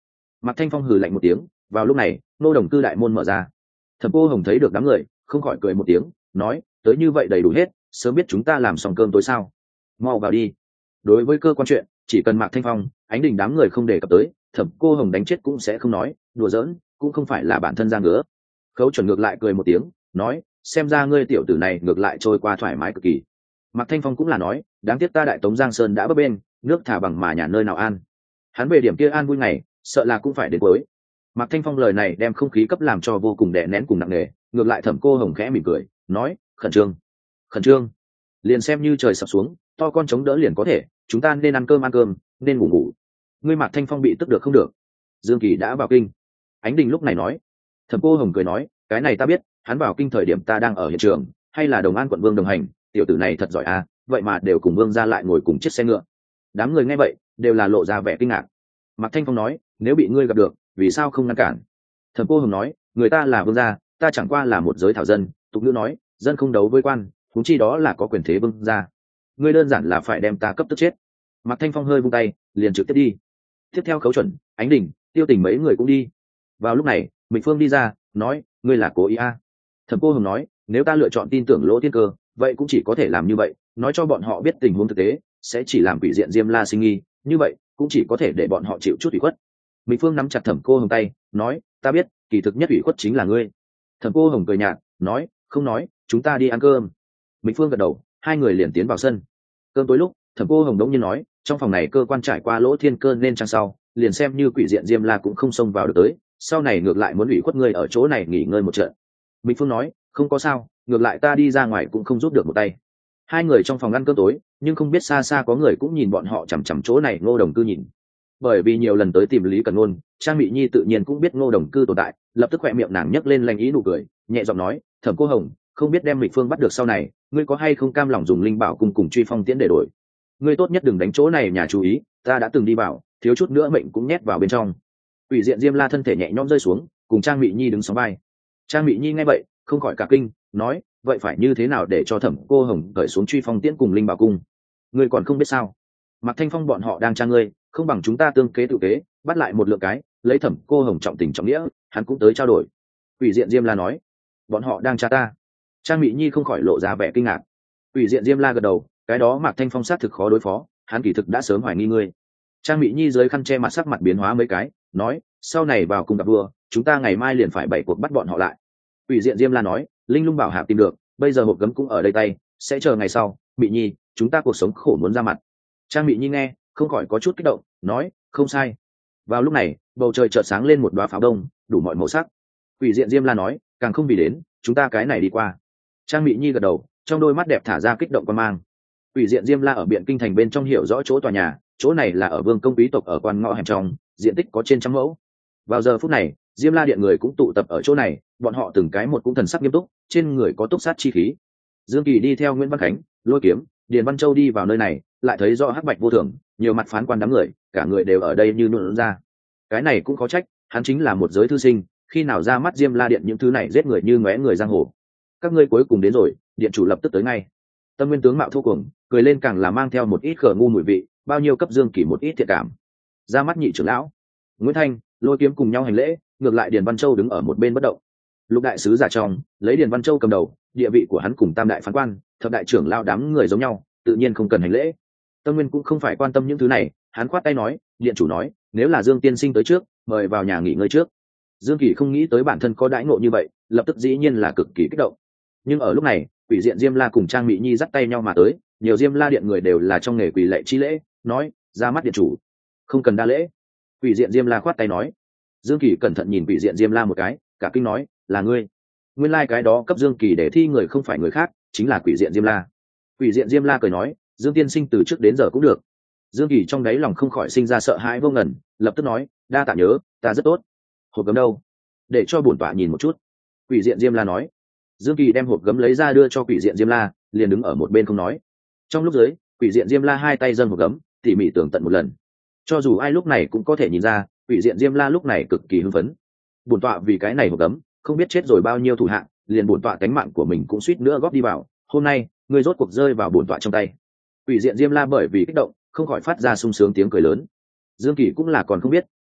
Mạc Thanh Phong hừ lạnh một tiếng. Vào lúc này nô đồng cư đại môn mở ra. Thẩm Cô Hồng thấy được đám người, không khỏi cười một tiếng, nói: tới như vậy đầy đủ hết, sớm biết chúng ta làm xong cơm tối sao? Mau vào đi. Đối với cơ quan chuyện, chỉ cần Mạc Thanh Phong, Ánh Đình đám người không đề cập tới, Thẩm Cô Hồng đánh chết cũng sẽ không nói, đùa giỡn cũng không phải là bản thân ra ngứa. Khấu Chuẩn ngược lại cười một tiếng, nói: xem ra ngươi tiểu tử này ngược lại trôi qua thoải mái cực kỳ. Mạc Thanh Phong cũng là nói: đáng tiếc ta đại tống Giang Sơn đã bấp bênh, nước thả bằng mà nhà nơi nào an. Hắn về điểm kia an vui ngày, sợ là cũng phải đến cuối. Mạc Thanh Phong lời này đem không khí cấp làm cho vô cùng đè nén cùng nặng nề, ngược lại Thẩm Cô Hồng khẽ mỉm cười, nói: khẩn trương, khẩn trương, liền xem như trời sập xuống, to con chống đỡ liền có thể, chúng ta nên ăn cơm ăn cơm, nên ngủ ngủ. Ngươi Mạc Thanh Phong bị tức được không được. Dương Kỳ đã vào kinh. Ánh Đình lúc này nói. Thẩm Cô Hồng cười nói: cái này ta biết, hắn vào kinh thời điểm ta đang ở hiện trường, hay là Đồng An quận vương đồng hành, tiểu tử này thật giỏi à, vậy mà đều cùng vương ra lại ngồi cùng chiếc xe ngựa. Đám người nghe vậy đều là lộ ra vẻ kinh ngạc. Mạc Thanh Phong nói: nếu bị ngươi gặp được, vì sao không ngăn cản? Thẩm Cô Hồng nói: người ta là vương gia, ta chẳng qua là một giới thảo dân, tục ngữ nói, dân không đấu với quan, huống chi đó là có quyền thế vương gia. Ngươi đơn giản là phải đem ta cấp tức chết. Mạc Thanh Phong hơi vung tay, liền trực tiếp đi. Tiếp theo Khấu Chuẩn, Ánh Đình, Tiêu Tình mấy người cũng đi. Vào lúc này Mịch Phương đi ra, nói: ngươi là cố ý à? Thẩm Cô Hồng nói: nếu ta lựa chọn tin tưởng Lỗ Thiên Cơ, vậy cũng chỉ có thể làm như vậy, nói cho bọn họ biết tình huống thực tế, sẽ chỉ làm quỷ diện Diêm La sinh nghi, như vậy cũng chỉ có thể để bọn họ chịu chút ủy khuất. Mịch Phương nắm chặt Thẩm Cô Hồng tay, nói: ta biết, kỳ thực nhất ủy khuất chính là ngươi. Thẩm Cô Hồng cười nhạt, nói: không nói, chúng ta đi ăn cơm. Mịch Phương gật đầu, hai người liền tiến vào sân. Cơm tối lúc, Thẩm Cô Hồng đống nhiên nói: trong phòng này cơ quan trải qua Lỗ Thiên Cơ nên trang sau, liền xem như quỷ diện Diêm La cũng không xông vào được tới, sau này ngược lại muốn ủy khuất ngươi ở chỗ này nghỉ ngơi một trận. Mịch Phương nói: không có sao, ngược lại ta đi ra ngoài cũng không giúp được một tay. Hai người trong phòng ăn cơm tối, nhưng không biết xa xa có người cũng nhìn bọn họ chằm chằm chỗ này Ngô Đồng Cư nhìn. Bởi vì nhiều lần tới tìm Lý Cần Ngôn, Trang Mị Nhi tự nhiên cũng biết Ngô Đồng Cư tồn tại, lập tức khỏe miệng nàng nhấc lên lanh ý nụ cười, nhẹ giọng nói: Thẩm Cô Hồng, không biết đem Mịch Phương bắt được sau này, ngươi có hay không cam lòng dùng linh bảo cung cùng truy phong tiễn để đổi? Ngươi tốt nhất đừng đánh chỗ này nhà chú ý, ta đã từng đi bảo, thiếu chút nữa mệnh cũng nhét vào bên trong. Quỷ diện Diêm La thân thể nhẹ nhõm rơi xuống, cùng Trang Mị Nhi đứng sóng vai. Trang Mị Nhi nghe vậy không khỏi cả kinh, nói: vậy phải như thế nào để cho Thẩm Cô Hồng cởi xuống truy phong tiễn cùng linh bảo cung? Ngươi còn không biết sao? Mạc Thanh Phong bọn họ đang tra ngươi, không bằng chúng ta tương kế tự kế, bắt lại một lượng cái, lấy Thẩm Cô Hồng trọng tình trọng nghĩa, hắn cũng tới trao đổi. Quỷ diện Diêm La nói: bọn họ đang tra ta. Trang Mị Nhi không khỏi lộ ra vẻ kinh ngạc. Quỷ diện Diêm La gật đầu, cái đó Mạc Thanh Phong sát thực khó đối phó, hắn kỳ thực đã sớm hoài nghi ngươi. Trang Mị Nhi dưới khăn che mặt sắc mặt biến hóa mấy cái, nói: sau này vào cùng gặp vua, chúng ta ngày mai liền phải bày cuộc bắt bọn họ lại. Quỷ diện Diêm La nói: linh lung bảo hạp tìm được, bây giờ hộp gấm cũng ở đây tay, sẽ chờ ngày sau. Mị Nhi, chúng ta cuộc sống khổ muốn ra mặt. Trang Mị Nhi nghe không khỏi có chút kích động, nói: không sai. Vào lúc này bầu trời chợt sáng lên một đoá pháo đông, đủ mọi màu sắc. Quỷ diện Diêm La nói: càng không vì đến, chúng ta cái này đi qua. Trang Mị Nhi gật đầu, trong đôi mắt đẹp thả ra kích động quan mang. Quỷ diện Diêm La ở Biện Kinh thành bên trong hiểu rõ chỗ tòa nhà, chỗ này là ở vương công quý tộc ở quan ngõ hẻm trong, diện tích có trên trăm mẫu. Vào giờ phút này Diêm La điện người cũng tụ tập ở chỗ này, bọn họ từng cái một cũng thần sắc nghiêm túc, trên người có túc sát chi khí. Dương Kỳ đi theo Nguyễn Văn Khánh, Lôi Kiếm, Điền Văn Châu đi vào nơi này, lại thấy rõ hắc bạch vô thường, nhiều mặt phán quan đám người, cả người đều ở đây như nụn ra. Cái này cũng khó trách, hắn chính là một giới thư sinh, khi nào ra mắt Diêm La điện những thứ này giết người như ngóe người giang hồ. Các ngươi cuối cùng đến rồi, điện chủ lập tức tới ngay. Tâm Nguyên tướng mạo thô cuồng, cười lên càng là mang theo một ít khờ ngu mùi vị, bao nhiêu cấp Dương Kỳ một ít thiện cảm. Ra mắt nhị trưởng lão Nguyễn Thanh, Lôi Kiếm cùng nhau hành lễ, ngược lại Điền Văn Châu đứng ở một bên bất động. Lục đại sứ giả trong lấy Điền Văn Châu cầm đầu, địa vị của hắn cùng tam đại phán quan, thập đại trưởng lao đám người giống nhau, tự nhiên không cần hành lễ. Tâm Nguyên cũng không phải quan tâm những thứ này, hắn khoát tay nói: điện chủ nói, nếu là Dương tiên sinh tới trước, mời vào nhà nghỉ ngơi trước. Dương Kỳ không nghĩ tới bản thân có đãi ngộ như vậy, lập tức dĩ nhiên là cực kỳ kích động. Nhưng ở lúc này quỷ diện Diêm La cùng Trang Mị Nhi dắt tay nhau mà tới, nhiều Diêm La điện người đều là trong nghề quỳ lệ chi lễ, nói: ra mắt điện chủ, không cần đa lễ. Quỷ diện Diêm La khoát tay nói. Dương Kỳ cẩn thận nhìn quỷ diện Diêm La một cái, cả kinh nói: là ngươi? Nguyên lai like cái đó cấp Dương Kỳ để thi người không phải người khác, chính là quỷ diện Diêm La. Quỷ diện Diêm La cười nói: Dương tiên sinh từ trước đến giờ cũng được. Dương Kỳ trong đáy lòng không khỏi sinh ra sợ hãi vô ngần, lập tức nói: đa tạ nhớ, ta rất tốt. Hộp gấm đâu? Để cho bổn tọa nhìn một chút. Quỷ diện Diêm La nói. Dương Kỳ đem hộp gấm lấy ra đưa cho quỷ diện Diêm La, liền đứng ở một bên không nói. Trong lúc dưới, quỷ diện Diêm La hai tay dâng hộp gấm, tỉ mỉ tường tận một lần. Cho dù ai lúc này cũng có thể nhìn ra, quỷ diện Diêm La lúc này cực kỳ hưng phấn. Bổn tọa vì cái này hộp gấm, không biết chết rồi bao nhiêu thủ hạng, liền bổn tọa cánh mạng của mình cũng suýt nữa góp đi vào. Hôm nay, ngươi rốt cuộc rơi vào bổn tọa trong tay. Quỷ diện Diêm La bởi vì kích động, không khỏi phát ra sung sướng tiếng cười lớn. Dương Kỳ cũng là còn không biết,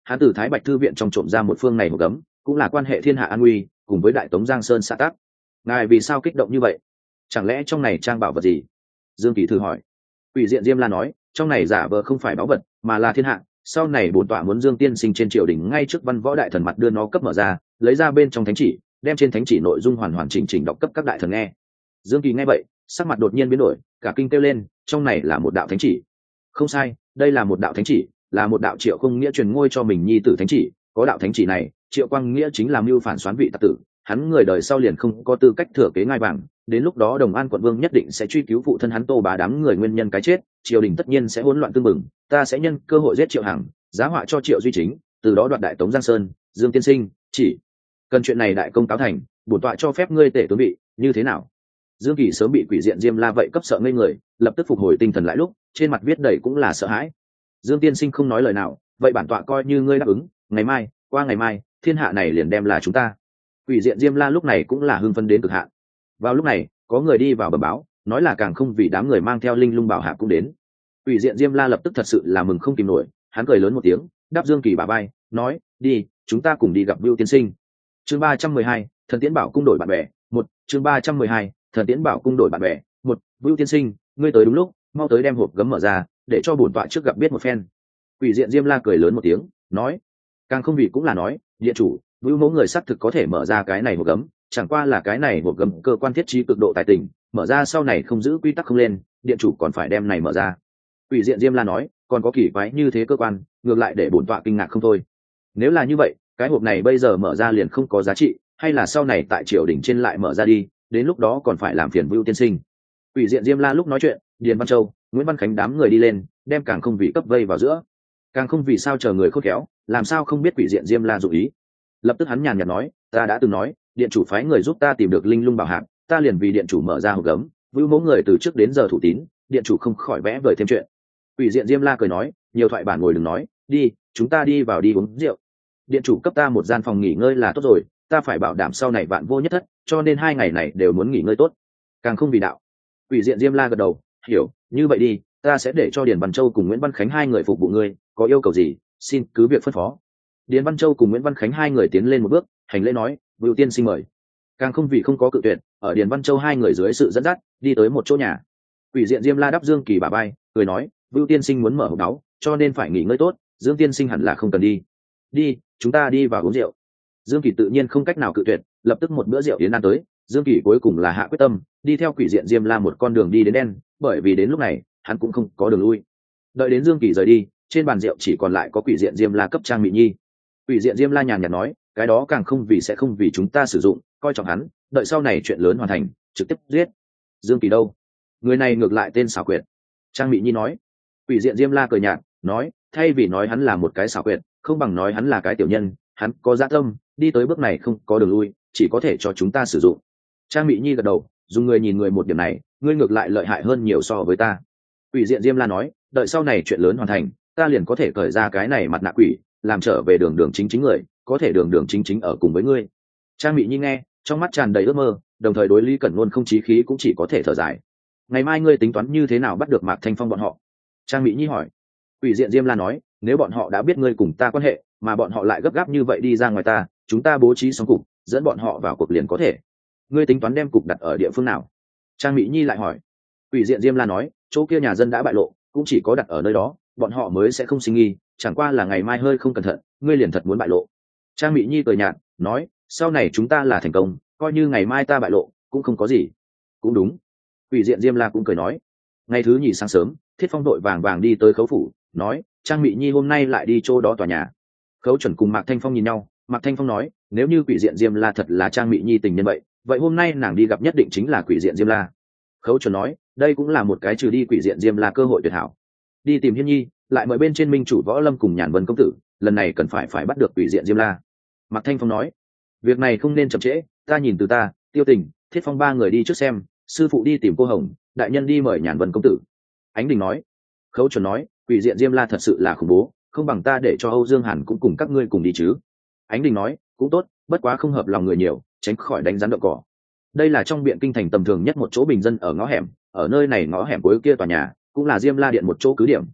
hắn từ Thái Bạch thư viện trong trộm ra một phương này hộp gấm, cũng là quan hệ thiên hạ an nguy, cùng với đại tống Giang Sơn xã tắc. Ngài vì sao kích động như vậy? Chẳng lẽ trong này trang bảo vật gì? Dương Kỳ thử hỏi. Quỷ diện Diêm La nói, trong này giả vờ không phải báu vật, mà là thiên hạ. Sau này bổn tọa muốn Dương tiên sinh trên triều đình ngay trước văn võ đại thần mặt đưa nó cấp mở ra, lấy ra bên trong thánh chỉ, đem trên thánh chỉ nội dung hoàn hoàn chỉnh chỉnh đọc cấp các đại thần nghe. Dương Kỳ nghe vậy, sắc mặt đột nhiên biến đổi, cả kinh kêu lên, trong này là một đạo thánh chỉ. Không sai, đây là một đạo thánh chỉ, là một đạo Triệu Không Nghĩa truyền ngôi cho mình nhi tử thánh chỉ. Có đạo thánh chỉ này, Triệu Quang Nghĩa chính là mưu phản soán vị tặc tử, hắn người đời sau liền không có tư cách thừa kế ngai vàng. Đến lúc đó Đồng An quận vương nhất định sẽ truy cứu phụ thân hắn Tô Bá đám người nguyên nhân cái chết, triều đình tất nhiên sẽ hỗn loạn tương mừng. Ta sẽ nhân cơ hội giết Triệu Hằng, giá họa cho Triệu Duy Chính, từ đó đoạt đại tống Giang Sơn. Dương tiên sinh, chỉ cần chuyện này đại công cáo thành, bổn tọa cho phép ngươi tể tướng vị, như thế nào? Dương Kỳ sớm bị quỷ diện Diêm La vậy cấp sợ ngây người, lập tức phục hồi tinh thần lại, lúc trên mặt viết đầy cũng là sợ hãi. Dương tiên sinh không nói lời nào, vậy bản tọa coi như ngươi đáp ứng, ngày mai, qua ngày mai, thiên hạ này liền đem là chúng ta. Quỷ diện Diêm La lúc này cũng là hưng phấn đến cực hạn. Vào lúc này, có người đi vào bẩm báo, nói là càng không vì đám người mang theo linh lung bảo hạ cũng đến. Quỷ diện Diêm La lập tức thật sự là mừng không kìm nổi, hắn cười lớn một tiếng, đáp Dương Kỳ bả vai, nói, đi, chúng ta cùng đi gặp Bưu tiên sinh. Chương ba trăm mười hai, Thần Tiễn Bảo cung đổi bạn bè. Một, chương ba trăm mười hai, Thần Tiễn Bảo cung đổi bạn bè. Một, Bưu tiên sinh, ngươi tới đúng lúc, mau tới đem hộp gấm mở ra, để cho bổn tọa trước gặp biết một phen. Quỷ diện Diêm La cười lớn một tiếng, nói, càng không vì cũng là nói, điện chủ, Bưu mẫu người xác thực có thể mở ra cái này hộp gấm, chẳng qua là cái này hộp gấm cơ quan thiết trí cực độ tài tình, mở ra sau này không giữ quy tắc không lên, điện chủ còn phải đem này mở ra. Quỷ diện Diêm La nói, còn có kỳ quái như thế cơ quan, ngược lại để bổn tọa kinh ngạc không thôi. Nếu là như vậy, cái hộp này bây giờ mở ra liền không có giá trị, hay là sau này tại triều đình trên lại mở ra đi, đến lúc đó còn phải làm phiền Bưu tiên sinh. Quỷ diện Diêm La lúc nói chuyện, Điền Văn Châu, Nguyễn Văn Khánh đám người đi lên, đem càng không vì cấp vây vào giữa. Càng không vì sao chờ người khôn khéo, làm sao không biết quỷ diện Diêm La dụng ý. Lập tức hắn nhàn nhạt nói, ta đã từng nói, điện chủ phái người giúp ta tìm được linh lung bảo hạp, ta liền vì điện chủ mở ra hộp gấm, Vưu mẫu người từ trước đến giờ thủ tín, điện chủ không khỏi vẽ vời thêm chuyện. Quỷ diện Diêm La cười nói, nhiều thoại bản ngồi đừng nói, đi, chúng ta đi vào đi uống rượu. Điện chủ cấp ta một gian phòng nghỉ ngơi là tốt rồi, ta phải bảo đảm sau này vạn vô nhất thất, cho nên hai ngày này đều muốn nghỉ ngơi tốt. Càng không vì đạo. Quỷ diện Diêm La gật đầu, hiểu, như vậy đi, ta sẽ để cho Điền Văn Châu cùng Nguyễn Văn Khánh hai người phục vụ ngươi, có yêu cầu gì, xin cứ việc phân phó. Điền Văn Châu cùng Nguyễn Văn Khánh hai người tiến lên một bước, hành lễ nói, Vưu tiên sinh mời. Càng không vì không có cự tuyệt, ở Điền Văn Châu hai người dưới sự dẫn dắt, đi tới một chỗ nhà. Quỷ diện Diêm La đắp Dương Kỳ bả vai, cười nói, Vưu tiên sinh muốn mở hộp đáo, cho nên phải nghỉ ngơi tốt, Dương tiên sinh hẳn là không cần đi. Đi, chúng ta đi vào uống rượu. Dương Kỳ tự nhiên không cách nào cự tuyệt, lập tức một bữa rượu yến ăn tới. Dương Kỳ cuối cùng là hạ quyết tâm, đi theo quỷ diện Diêm La một con đường đi đến đen, bởi vì đến lúc này, hắn cũng không có đường lui. Đợi đến Dương Kỳ rời đi, trên bàn rượu chỉ còn lại có quỷ diện Diêm La cấp Trang Mị Nhi. Quỷ diện Diêm La nhàn nhạt nói, cái đó càng không vì sẽ không vì chúng ta sử dụng, coi trọng hắn, đợi sau này chuyện lớn hoàn thành, trực tiếp giết. Dương Kỳ đâu? Người này ngược lại tên xảo quyệt. Trang Mị Nhi nói. Quỷ diện Diêm La cười nhạt, nói, thay vì nói hắn là một cái xảo quyệt, không bằng nói hắn là cái tiểu nhân, hắn có dạ tâm, đi tới bước này không có đường lui, chỉ có thể cho chúng ta sử dụng. Trang Mị Nhi gật đầu, dùng người nhìn người một điểm này, ngươi ngược lại lợi hại hơn nhiều so với ta. Quỷ diện Diêm La nói, đợi sau này chuyện lớn hoàn thành, ta liền có thể cởi ra cái này mặt nạ quỷ, làm trở về đường đường chính chính người, có thể đường đường chính chính ở cùng với ngươi. Trang Mị Nhi nghe, trong mắt tràn đầy ước mơ, đồng thời đối Lý Cẩn Luân không chí khí cũng chỉ có thể thở dài. Ngày mai ngươi tính toán như thế nào bắt được Mạc Thanh Phong bọn họ? Trang Mị Nhi hỏi. Quỷ diện Diêm La nói, nếu bọn họ đã biết ngươi cùng ta quan hệ, mà bọn họ lại gấp gáp như vậy đi ra ngoài ta, chúng ta bố trí xong cục, dẫn bọn họ vào cuộc liền có thể. Ngươi tính toán đem cục đặt ở địa phương nào? Trang Mị Nhi lại hỏi. Quỷ diện Diêm La nói, chỗ kia nhà dân đã bại lộ, cũng chỉ có đặt ở nơi đó, bọn họ mới sẽ không sinh nghi, chẳng qua là ngày mai hơi không cẩn thận, ngươi liền thật muốn bại lộ. Trang Mị Nhi cười nhạt, nói, sau này chúng ta là thành công, coi như ngày mai ta bại lộ, cũng không có gì. Cũng đúng. Quỷ diện Diêm La cũng cười nói. Ngày thứ nhì sáng sớm, Thiết Phong đội vàng vàng đi tới khấu phủ, nói, Trang Mị Nhi hôm nay lại đi chỗ đó tòa nhà. Khấu Chuẩn cùng Mạc Thanh Phong nhìn nhau, Mạc Thanh Phong nói, nếu như Quỷ diện Diêm La thật là Trang Mị Nhi tình nhân vậy, vậy hôm nay nàng đi gặp nhất định chính là Quỷ diện Diêm La. Khấu Chuẩn nói, đây cũng là một cái trừ đi Quỷ diện Diêm La cơ hội tuyệt hảo. Đi tìm Hiên Nhi, lại mời bên trên minh chủ Võ Lâm cùng Nhàn Vân công tử, lần này cần phải phải bắt được Quỷ diện Diêm La. Mạc Thanh Phong nói, việc này không nên chậm trễ, ta nhìn từ ta, Tiêu Tình, Thiết Phong ba người đi trước xem, sư phụ đi tìm cô Hồng, đại nhân đi mời Nhàn Vân công tử. Ánh Đình nói. Khấu Chuẩn nói, Quỷ diện Diêm La thật sự là khủng bố, không bằng ta để cho Âu Dương Hàn cũng cùng các ngươi cùng đi chứ. Ánh Đình nói, cũng tốt, bất quá không hợp lòng người nhiều, tránh khỏi đánh rắn đậu cỏ. Đây là trong Biện Kinh thành tầm thường nhất một chỗ bình dân ở ngõ hẻm, ở nơi này ngõ hẻm cuối kia tòa nhà, cũng là Diêm La điện một chỗ cứ điểm.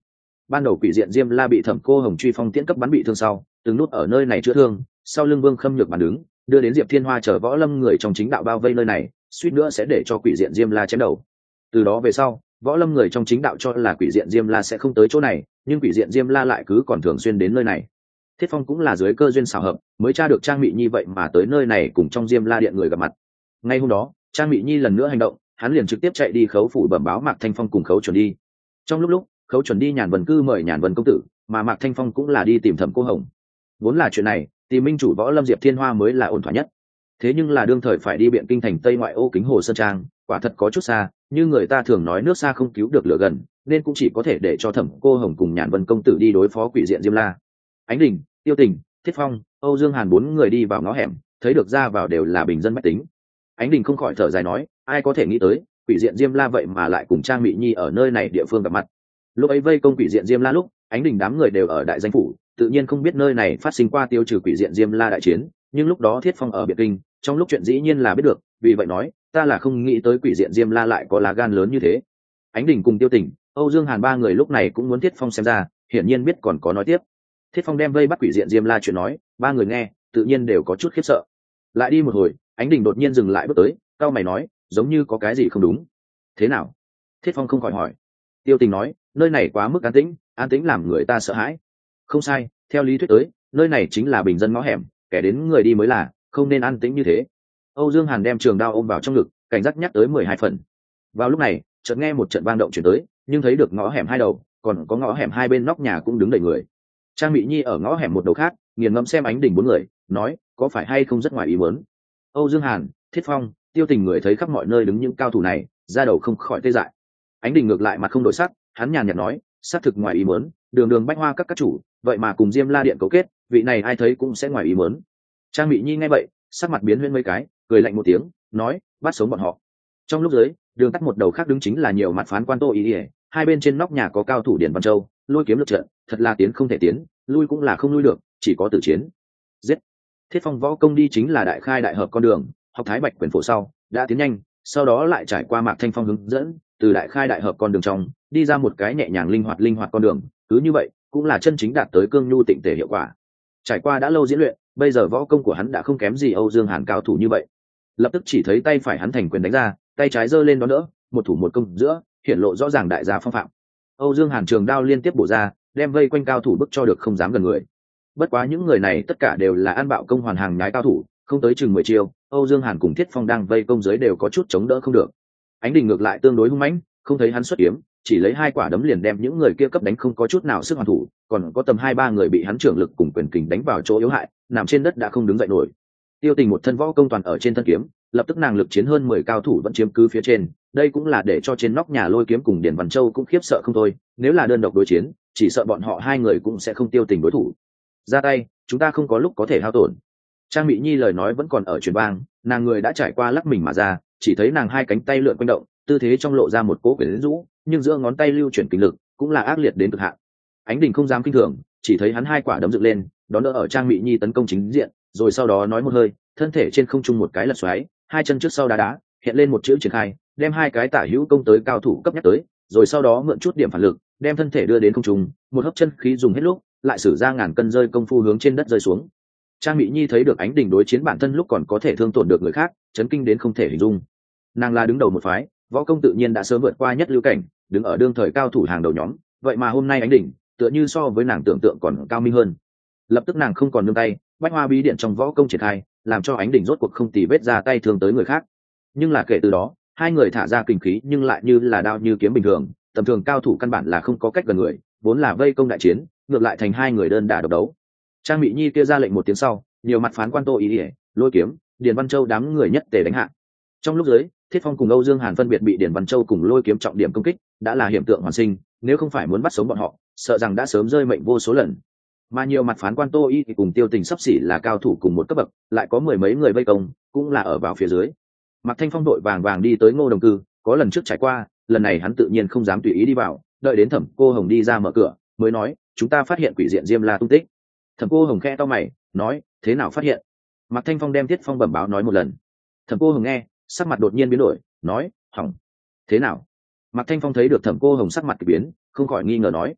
ban đầu quỷ diện diêm la bị thẩm cô hồng truy phong tiễn cấp bắn bị thương sau từng nút ở nơi này chữa thương, sau lưng Vương Khâm Nhược bàn đứng đưa đến Diệp Thiên Hoa chờ võ lâm người trong chính đạo bao vây nơi này, suýt nữa sẽ để cho quỷ diện diêm la chém đầu. Từ đó về sau, võ lâm người trong chính đạo cho là quỷ diện diêm la sẽ không tới chỗ này, nhưng quỷ diện diêm la lại cứ còn thường xuyên đến nơi này. Thiết Phong cũng là dưới cơ duyên xảo hợp mới tra được Trang Mị Nhi vậy mà tới nơi này cùng trong Diêm La điện người gặp mặt. Ngay hôm đó, Trang Mị Nhi lần nữa hành động, hắn liền trực tiếp chạy đi Khấu phủ bẩm báo Mạc Thanh Phong cùng Khấu Chuẩn đi. Trong lúc lúc, Khấu Chuẩn đi Nhàn Vân cư mời Nhàn Vân công tử, mà Mạc Thanh Phong cũng là đi tìm Thẩm Cô Hồng. Vốn là chuyện này, tìm minh chủ võ lâm Diệp Thiên Hoa mới là ổn thỏa nhất. Thế nhưng là đương thời phải đi biện kinh thành Tây ngoại ô Kính Hồ Sơn Trang, quả thật có chút xa, như người ta thường nói nước xa không cứu được lửa gần, nên cũng chỉ có thể để cho Thẩm Cô Hồng cùng Nhàn Vân công tử đi đối phó quỷ diện Diêm La. Ánh Đình, Tiêu Tình, Thiết Phong, Âu Dương Hàn bốn người đi vào ngõ hẻm, thấy được ra vào đều là bình dân bách tính. Ánh Đình không khỏi thở dài nói, ai có thể nghĩ tới, quỷ diện Diêm La vậy mà lại cùng Trang Mị Nhi ở nơi này địa phương gặp mặt. Lúc ấy vây công quỷ diện Diêm La lúc, Ánh Đình đám người đều ở đại danh phủ, tự nhiên không biết nơi này phát sinh qua tiêu trừ quỷ diện Diêm La đại chiến, nhưng lúc đó Thiết Phong ở Biệt Kinh, trong lúc chuyện dĩ nhiên là biết được, vì vậy nói, ta là không nghĩ tới quỷ diện Diêm La lại có lá gan lớn như thế. Ánh Đình cùng Tiêu Tình, Âu Dương Hàn ba người lúc này cũng muốn Thiết Phong xem ra, hiển nhiên biết còn có nói tiếp. Thiết Phong đem vây bắt quỷ diện Diêm La chuyện nói, ba người nghe, tự nhiên đều có chút khiếp sợ. Lại đi một hồi, Ánh Đình đột nhiên dừng lại bước tới, cao mày nói, giống như có cái gì không đúng. Thế nào? Thiết Phong không khỏi hỏi. Tiêu Tình nói, nơi này quá mức an tĩnh, an tĩnh làm người ta sợ hãi. Không sai, theo lý thuyết tới, nơi này chính là bình dân ngõ hẻm, kẻ đến người đi mới là, không nên an tĩnh như thế. Âu Dương Hàn đem trường đao ôm vào trong ngực, cảnh giác nhắc tới mười hai phần. Vào lúc này, chợt nghe một trận vang động chuyển tới, nhưng thấy được ngõ hẻm hai đầu, còn có ngõ hẻm hai bên nóc nhà cũng đứng đầy người. Trang Mị Nhi ở ngõ hẻm một đầu khác, nghiền ngẫm xem Ánh Đình bốn người, nói, có phải hay không rất ngoài ý muốn. Âu Dương Hàn, Thiết Phong, Tiêu Tình người thấy khắp mọi nơi đứng những cao thủ này, ra đầu không khỏi tê dại. Ánh Đình ngược lại mặt không đổi sắc, hắn nhàn nhạt nói, xác thực ngoài ý muốn, đường đường bách hoa các các chủ, vậy mà cùng Diêm La điện cấu kết, vị này ai thấy cũng sẽ ngoài ý muốn. Trang Mị Nhi nghe vậy, sắc mặt biến huyễn mấy cái, cười lạnh một tiếng, nói, bắt sống bọn họ. Trong lúc dưới, đường tắt một đầu khác đứng chính là nhiều mặt phán quan Tô Ý Ỉa, hai bên trên nóc nhà có cao thủ Điển Văn Châu, lôi kiếm lực trận, thật là tiến không thể tiến, lui cũng là không lui được, chỉ có tử chiến. Giết. Thiết Phong võ công đi chính là đại khai đại hợp con đường, học Thái Bạch quyền phổ sau, đã tiến nhanh, sau đó lại trải qua Mạc Thanh Phong hướng dẫn, từ đại khai đại hợp con đường trong, đi ra một cái nhẹ nhàng linh hoạt linh hoạt con đường, cứ như vậy, cũng là chân chính đạt tới cương nhu tịnh tề hiệu quả. Trải qua đã lâu diễn luyện, bây giờ võ công của hắn đã không kém gì Âu Dương Hàn cao thủ như vậy. Lập tức chỉ thấy tay phải hắn thành quyền đánh ra, tay trái giơ lên đón đỡ, một thủ một công giữa, hiện lộ rõ ràng đại gia phong phạm. Âu Dương Hàn trường đao liên tiếp bổ ra, đem vây quanh cao thủ bức cho được không dám gần người. Bất quá những người này tất cả đều là ăn bạo công hoàn hàng nhái cao thủ, không tới chừng mười chiêu, Âu Dương Hàn cùng Thiết Phong đang vây công dưới đều có chút chống đỡ không được. Ánh Đình ngược lại tương đối hung mãnh, không thấy hắn xuất kiếm, chỉ lấy hai quả đấm liền đem những người kia cấp đánh không có chút nào sức hoàn thủ, còn có tầm hai ba người bị hắn trưởng lực cùng quyền kình đánh vào chỗ yếu hại, nằm trên đất đã không đứng dậy nổi. Tiêu Tình một thân võ công toàn ở trên thân kiếm, lập tức nàng lực chiến hơn mười cao thủ vẫn chiếm cứ phía trên, đây cũng là để cho trên nóc nhà lôi kiếm cùng Điển Văn Châu cũng khiếp sợ không thôi, nếu là đơn độc đối chiến, chỉ sợ bọn họ hai người cũng sẽ không Tiêu Tình đối thủ. Ra tay, chúng ta không có lúc có thể hao tổn. Trang Mị Nhi lời nói vẫn còn ở truyền vang, nàng người đã trải qua lắc mình mà ra, chỉ thấy nàng hai cánh tay lượn quanh động, tư thế trong lộ ra một cố quyển rũ, nhưng giữa ngón tay lưu chuyển kinh lực, cũng là ác liệt đến cực hạn. Ánh Đình không dám kinh thường, chỉ thấy hắn hai quả đấm dựng lên, đón đỡ ở Trang Mị Nhi tấn công chính diện, rồi sau đó nói một hơi, thân thể trên không trung một cái lật xoáy, hai chân trước sau đá đá, hiện lên một chữ triển khai, đem hai cái tả hữu công tới cao thủ cấp nhắc tới, rồi sau đó mượn chút điểm phản lực, đem thân thể đưa đến không trung, một hấp chân khí dùng hết lúc, lại sử ra ngàn cân rơi công phu hướng trên đất rơi xuống. Trang Mị Nhi thấy được Ánh Đình đối chiến bản thân lúc còn có thể thương tổn được người khác, chấn kinh đến không thể hình dung. Nàng là đứng đầu một phái, võ công tự nhiên đã sớm vượt qua nhất lưu cảnh, đứng ở đương thời cao thủ hàng đầu nhóm, vậy mà hôm nay Ánh Đình tựa như so với nàng tưởng tượng còn cao minh hơn. Lập tức nàng không còn nương tay, bách hoa bí điện trong võ công triển khai, làm cho Ánh Đình rốt cuộc không tì vết ra tay thương tới người khác. Nhưng là kể từ đó, hai người thả ra kình khí nhưng lại như là đao như kiếm bình thường, tầm thường cao thủ căn bản là không có cách gần người, vốn là vây công đại chiến, ngược lại thành hai người đơn đả độc đấu. Trang Mị Nhi kia ra lệnh một tiếng sau, nhiều mặt phán quan Tô Ý Ỉa, lôi kiếm, Điền Văn Châu đám người nhất tề đánh hạ. Trong lúc dưới, Thiết Phong cùng Âu Dương Hàn phân biệt bị Điền Văn Châu cùng lôi kiếm trọng điểm công kích, đã là hiểm tượng hoàn sinh, nếu không phải muốn bắt sống bọn họ, sợ rằng đã sớm rơi mệnh vô số lần. Mà nhiều mặt phán quan Tô Y thì cùng Tiêu Tình sắp xỉ là cao thủ cùng một cấp bậc, lại có mười mấy người vây công, cũng là ở vào phía dưới. Mạc Thanh Phong đội vàng vàng đi tới Ngô Đồng Cư, có lần trước trải qua, lần này hắn tự nhiên không dám tùy ý đi vào, đợi đến Thẩm Cô Hồng đi ra mở cửa, mới nói, chúng ta phát hiện quỷ diện Diêm La tung tích. Thẩm Cô Hồng khẽ to mày, nói, thế nào phát hiện? Mạc Thanh Phong đem Thiết Phong bẩm báo nói một lần. Thẩm Cô Hồng nghe, sắc mặt đột nhiên biến đổi, nói, hỏng. Thế nào? Mạc Thanh Phong thấy được Thẩm Cô Hồng sắc mặt kỳ biến, không khỏi nghi ngờ nói,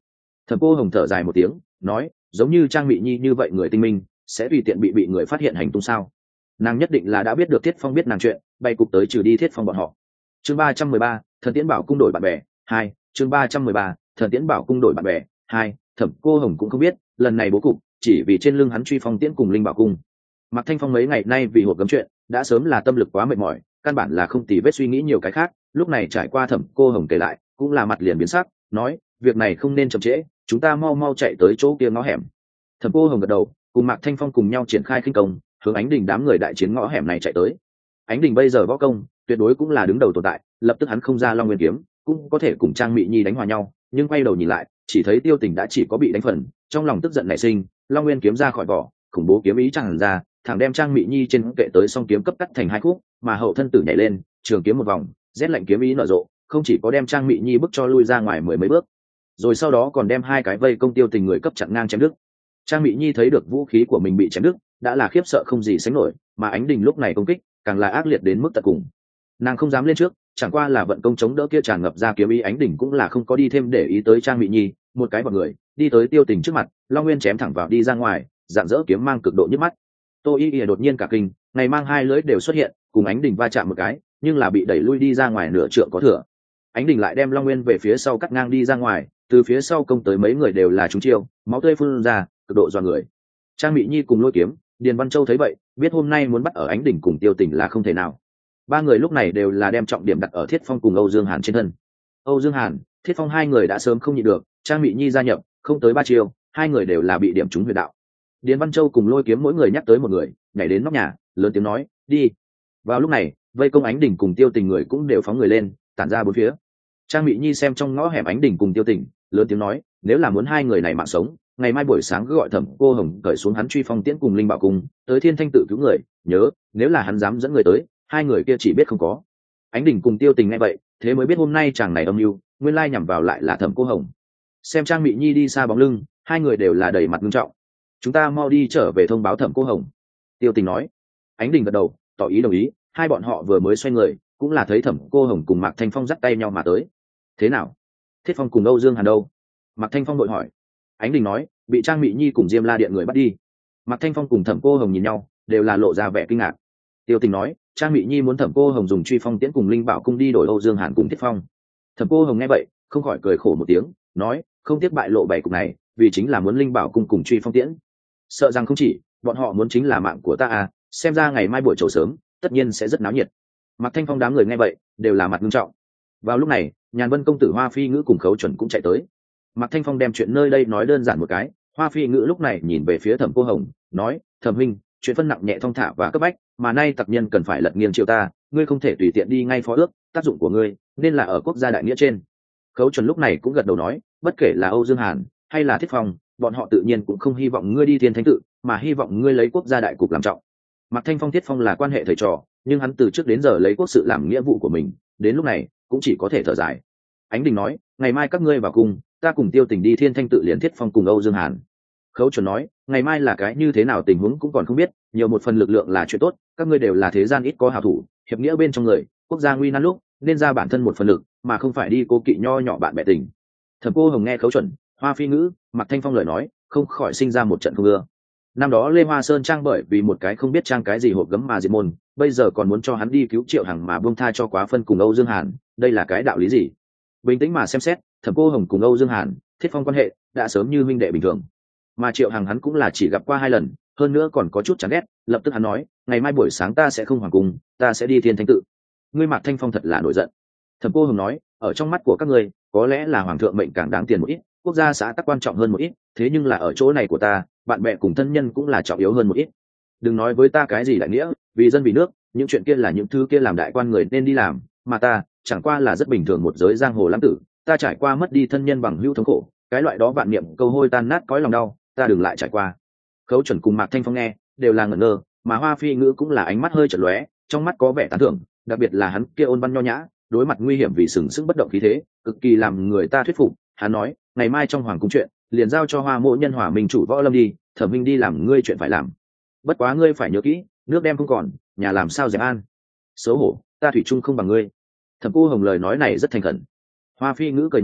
Thẩm Cô Hồng thở dài một tiếng nói, giống như Trang Mị Nhi như vậy người tinh minh sẽ tùy tiện bị bị người phát hiện hành tung sao? Nàng nhất định là đã biết được Thiết Phong biết nàng chuyện, bay cục tới trừ đi Thiết Phong bọn họ. Chương ba trăm mười ba, Thần Tiễn Bảo cung đổi bạn bè hai. Chương ba trăm mười ba, Thần Tiễn Bảo cung đổi bạn bè hai. Thẩm Cô Hồng cũng không biết lần này bố cục chỉ vì trên lưng hắn truy phong tiễn cùng linh bảo cung. Mạc Thanh Phong mấy ngày nay vì hộp gấm chuyện đã sớm là tâm lực quá mệt mỏi, căn bản là không tì vết suy nghĩ nhiều cái khác, lúc này trải qua Thẩm Cô Hồng kể lại cũng là mặt liền biến sắc, nói việc này không nên chậm trễ, chúng ta mau mau chạy tới chỗ kia ngõ hẻm. Thẩm Cô Hồng gật đầu, cùng Mạc Thanh Phong cùng nhau triển khai khinh công, hướng Ánh Đình đám người đại chiến ngõ hẻm này chạy tới. Ánh Đình bây giờ võ công tuyệt đối cũng là đứng đầu tồn tại, lập tức hắn không ra Long Nguyên kiếm cũng có thể cùng Trang Mị Nhi đánh hòa nhau, nhưng quay đầu nhìn lại chỉ thấy Tiêu Tình đã chỉ có bị đánh phần, trong lòng tức giận nảy sinh, Long Nguyên kiếm ra khỏi vỏ, khủng bố kiếm ý tràn ra, thẳng đem Trang Mị Nhi trên kệ tới song kiếm cấp cắt thành hai khúc, mà hậu thân tử nhảy lên, trường kiếm một vòng, rét lạnh kiếm ý nở rộ, không chỉ có đem Trang Mị Nhi bức cho lui ra ngoài mười mấy bước, rồi sau đó còn đem hai cái vây công Tiêu Tình người cấp chặn ngang chém đứt. Trang Mị Nhi thấy được vũ khí của mình bị chém đứt, đã là khiếp sợ không gì sánh nổi, mà Ánh Đình lúc này công kích càng là ác liệt đến mức tận cùng. Nàng không dám lên trước, chẳng qua là vận công chống đỡ kia tràn ngập ra kiếm ý. Ánh Đình cũng là không có đi thêm để ý tới Trang Mị Nhi, một cái vào người đi tới Tiêu Tình trước mặt, Long Nguyên chém thẳng vào đi ra ngoài, dạng dỡ kiếm mang cực độ nhức mắt. Tô Y Y đột nhiên cả kinh, ngày mang hai lưỡi đều xuất hiện, cùng Ánh Đình va chạm một cái, nhưng là bị đẩy lui đi ra ngoài nửa trượng có thừa. Ánh Đình lại đem Long Nguyên về phía sau cắt ngang đi ra ngoài, từ phía sau công tới mấy người đều là trúng chiêu, máu tươi phun ra, cực độ dọa người. Trang Mị Nhi cùng Lôi Kiếm, Điền Văn Châu thấy vậy, biết hôm nay muốn bắt ở Ánh Đình cùng Tiêu Tình là không thể nào. Ba người lúc này đều là đem trọng điểm đặt ở Thiết Phong cùng Âu Dương Hàn trên thân. Âu Dương Hàn, Thiết Phong hai người đã sớm không nhịn được, Trang Mị Nhi gia nhập, không tới ba chiêu, hai người đều là bị điểm trúng huyệt đạo. Điền Văn Châu cùng Lôi Kiếm mỗi người nhắc tới một người, nhảy đến nóc nhà, lớn tiếng nói, đi. Vào lúc này, vây công Ánh Đình cùng Tiêu Tình người cũng đều phóng người lên, tản ra bốn phía. Trang Mị Nhi xem trong ngõ hẻm Ánh Đình cùng Tiêu Tình, lớn tiếng nói, nếu là muốn hai người này mạng sống, ngày mai buổi sáng cứ gọi Thẩm Cô Hồng cởi xuống hắn truy phong tiễn cùng linh bảo cung tới Thiên Thanh tự cứu người, nhớ nếu là hắn dám dẫn người tới, hai người kia chỉ biết không có. Ánh Đình cùng Tiêu Tình nghe vậy, thế mới biết hôm nay chàng này âm mưu, nguyên lai nhằm vào lại là Thẩm Cô Hồng. Xem Trang Mị Nhi đi xa bóng lưng, hai người đều là đầy mặt nghiêm trọng. Chúng ta mau đi trở về thông báo Thẩm Cô Hồng. Tiêu Tình nói. Ánh Đình gật đầu, tỏ ý đồng ý. Hai bọn họ vừa mới xoay người, cũng là thấy Thẩm Cô Hồng cùng Mạc Thanh Phong dắt tay nhau mà tới. Thế nào? Thiết Phong cùng Âu Dương Hàn đâu? Mạc Thanh Phong đội hỏi. Ánh Đình nói, bị Trang Mị Nhi cùng Diêm La Điện người bắt đi. Mạc Thanh Phong cùng Thẩm Cô Hồng nhìn nhau, đều là lộ ra vẻ kinh ngạc. Tiêu Tình nói, Trang Mị Nhi muốn Thẩm Cô Hồng dùng truy phong tiễn cùng linh bảo cung đi đổi Âu Dương Hàn cùng Thiết Phong. Thẩm Cô Hồng nghe vậy, không khỏi cười khổ một tiếng, nói, không tiếc bại lộ bảy cục này, vì chính là muốn linh bảo cung cùng truy phong tiễn. Sợ rằng không chỉ, bọn họ muốn chính là mạng của ta à, xem ra ngày mai buổi chiều sớm, tất nhiên sẽ rất náo nhiệt. Mạc Thanh Phong đám người nghe vậy, đều là mặt nghiêm trọng. Vào lúc này, Nhàn Vân công tử Hoa Phi Ngữ cùng Khấu Chuẩn cũng chạy tới. Mạc Thanh Phong đem chuyện nơi đây nói đơn giản một cái, Hoa Phi Ngữ lúc này nhìn về phía Thẩm Cô Hồng, nói, Thẩm huynh, chuyện phân nặng nhẹ thong thả và cấp bách, mà nay tặc nhân cần phải lật nghiêng triều ta, ngươi không thể tùy tiện đi ngay phó ước, tác dụng của ngươi nên là ở quốc gia đại nghĩa trên. Khấu Chuẩn lúc này cũng gật đầu nói, bất kể là Âu Dương Hàn hay là Thiết Phong, bọn họ tự nhiên cũng không hy vọng ngươi đi Thiên Thánh tự, mà hy vọng ngươi lấy quốc gia đại cục làm trọng. Mạc Thanh Phong Thiết Phong là quan hệ thầy trò, nhưng hắn từ trước đến giờ lấy quốc sự làm nghĩa vụ của mình, đến lúc này cũng chỉ có thể thở dài. Ánh Đình nói, ngày mai các ngươi vào cùng, ta cùng Tiêu Tình đi Thiên Thanh tự liền Thiết Phong cùng Âu Dương Hàn. Khấu Chuẩn nói, ngày mai là cái như thế nào tình huống cũng còn không biết, nhiều một phần lực lượng là chuyện tốt, các ngươi đều là thế gian ít có hảo thủ, hiệp nghĩa bên trong người, quốc gia nguy nan lúc, nên ra bản thân một phần lực, mà không phải đi cố kỵ nho nhỏ bạn bè tình. Thẩm Cô Hồng nghe Khấu Chuẩn, Hoa Phi Ngữ, Mạc Thanh Phong lời nói, không khỏi sinh ra một trận không ưa. Năm đó Lê Hoa Sơn trang bởi vì một cái không biết trang cái gì hộp gấm mà diệt môn, bây giờ còn muốn cho hắn đi cứu Triệu Hằng mà buông tha cho Quá Phân cùng Âu Dương Hàn, đây là cái đạo lý gì? Bình tĩnh mà xem xét, Thẩm Cô Hồng cùng Âu Dương Hàn, Thiết Phong quan hệ đã sớm như huynh đệ bình thường, mà Triệu Hằng hắn cũng là chỉ gặp qua hai lần, hơn nữa còn có chút chán ghét. Lập tức hắn nói, ngày mai buổi sáng ta sẽ không hoàng cung, ta sẽ đi Thiên Thanh tự. Ngươi Mạc Thanh Phong thật là nổi giận. Thẩm Cô Hồng nói, ở trong mắt của các ngươi, có lẽ là hoàng thượng mệnh càng đáng tiền một ít, quốc gia xã tắc quan trọng hơn một ít, thế nhưng là ở chỗ này của ta, bạn bè cùng thân nhân cũng là trọng yếu hơn một ít. Đừng nói với ta cái gì đại nghĩa, vì dân vì nước, những chuyện kia là những thứ kia làm đại quan người nên đi làm, mà ta chẳng qua là rất bình thường một giới giang hồ lãng tử, ta trải qua mất đi thân nhân bằng hữu thống khổ, cái loại đó vạn niệm câu hôi tan nát cõi lòng đau, ta đừng lại trải qua. Khấu Chuẩn cùng Mạc Thanh Phong nghe đều là ngẩn ngơ, mà Hoa Phi Ngữ cũng là ánh mắt hơi chợt lóe, trong mắt có vẻ tán thưởng, đặc biệt là hắn kia ôn văn nho nhã, đối mặt nguy hiểm vì sừng sững bất động khí thế, cực kỳ làm người ta thuyết phục. Hắn nói, ngày mai trong hoàng cung chuyện liền giao cho Hoa Mộ Nhân Hỏa Minh chủ Võ Lâm đi, Thẩm minh đi làm ngươi chuyện phải làm. Bất quá ngươi phải nhớ kỹ, nước đem không còn, nhà làm sao dẹp an. Xấu hổ, ta thủy chung không bằng ngươi. Thẩm Cô Hồng lời nói này rất thành khẩn. Hoa Phi Ngữ cười nhạt,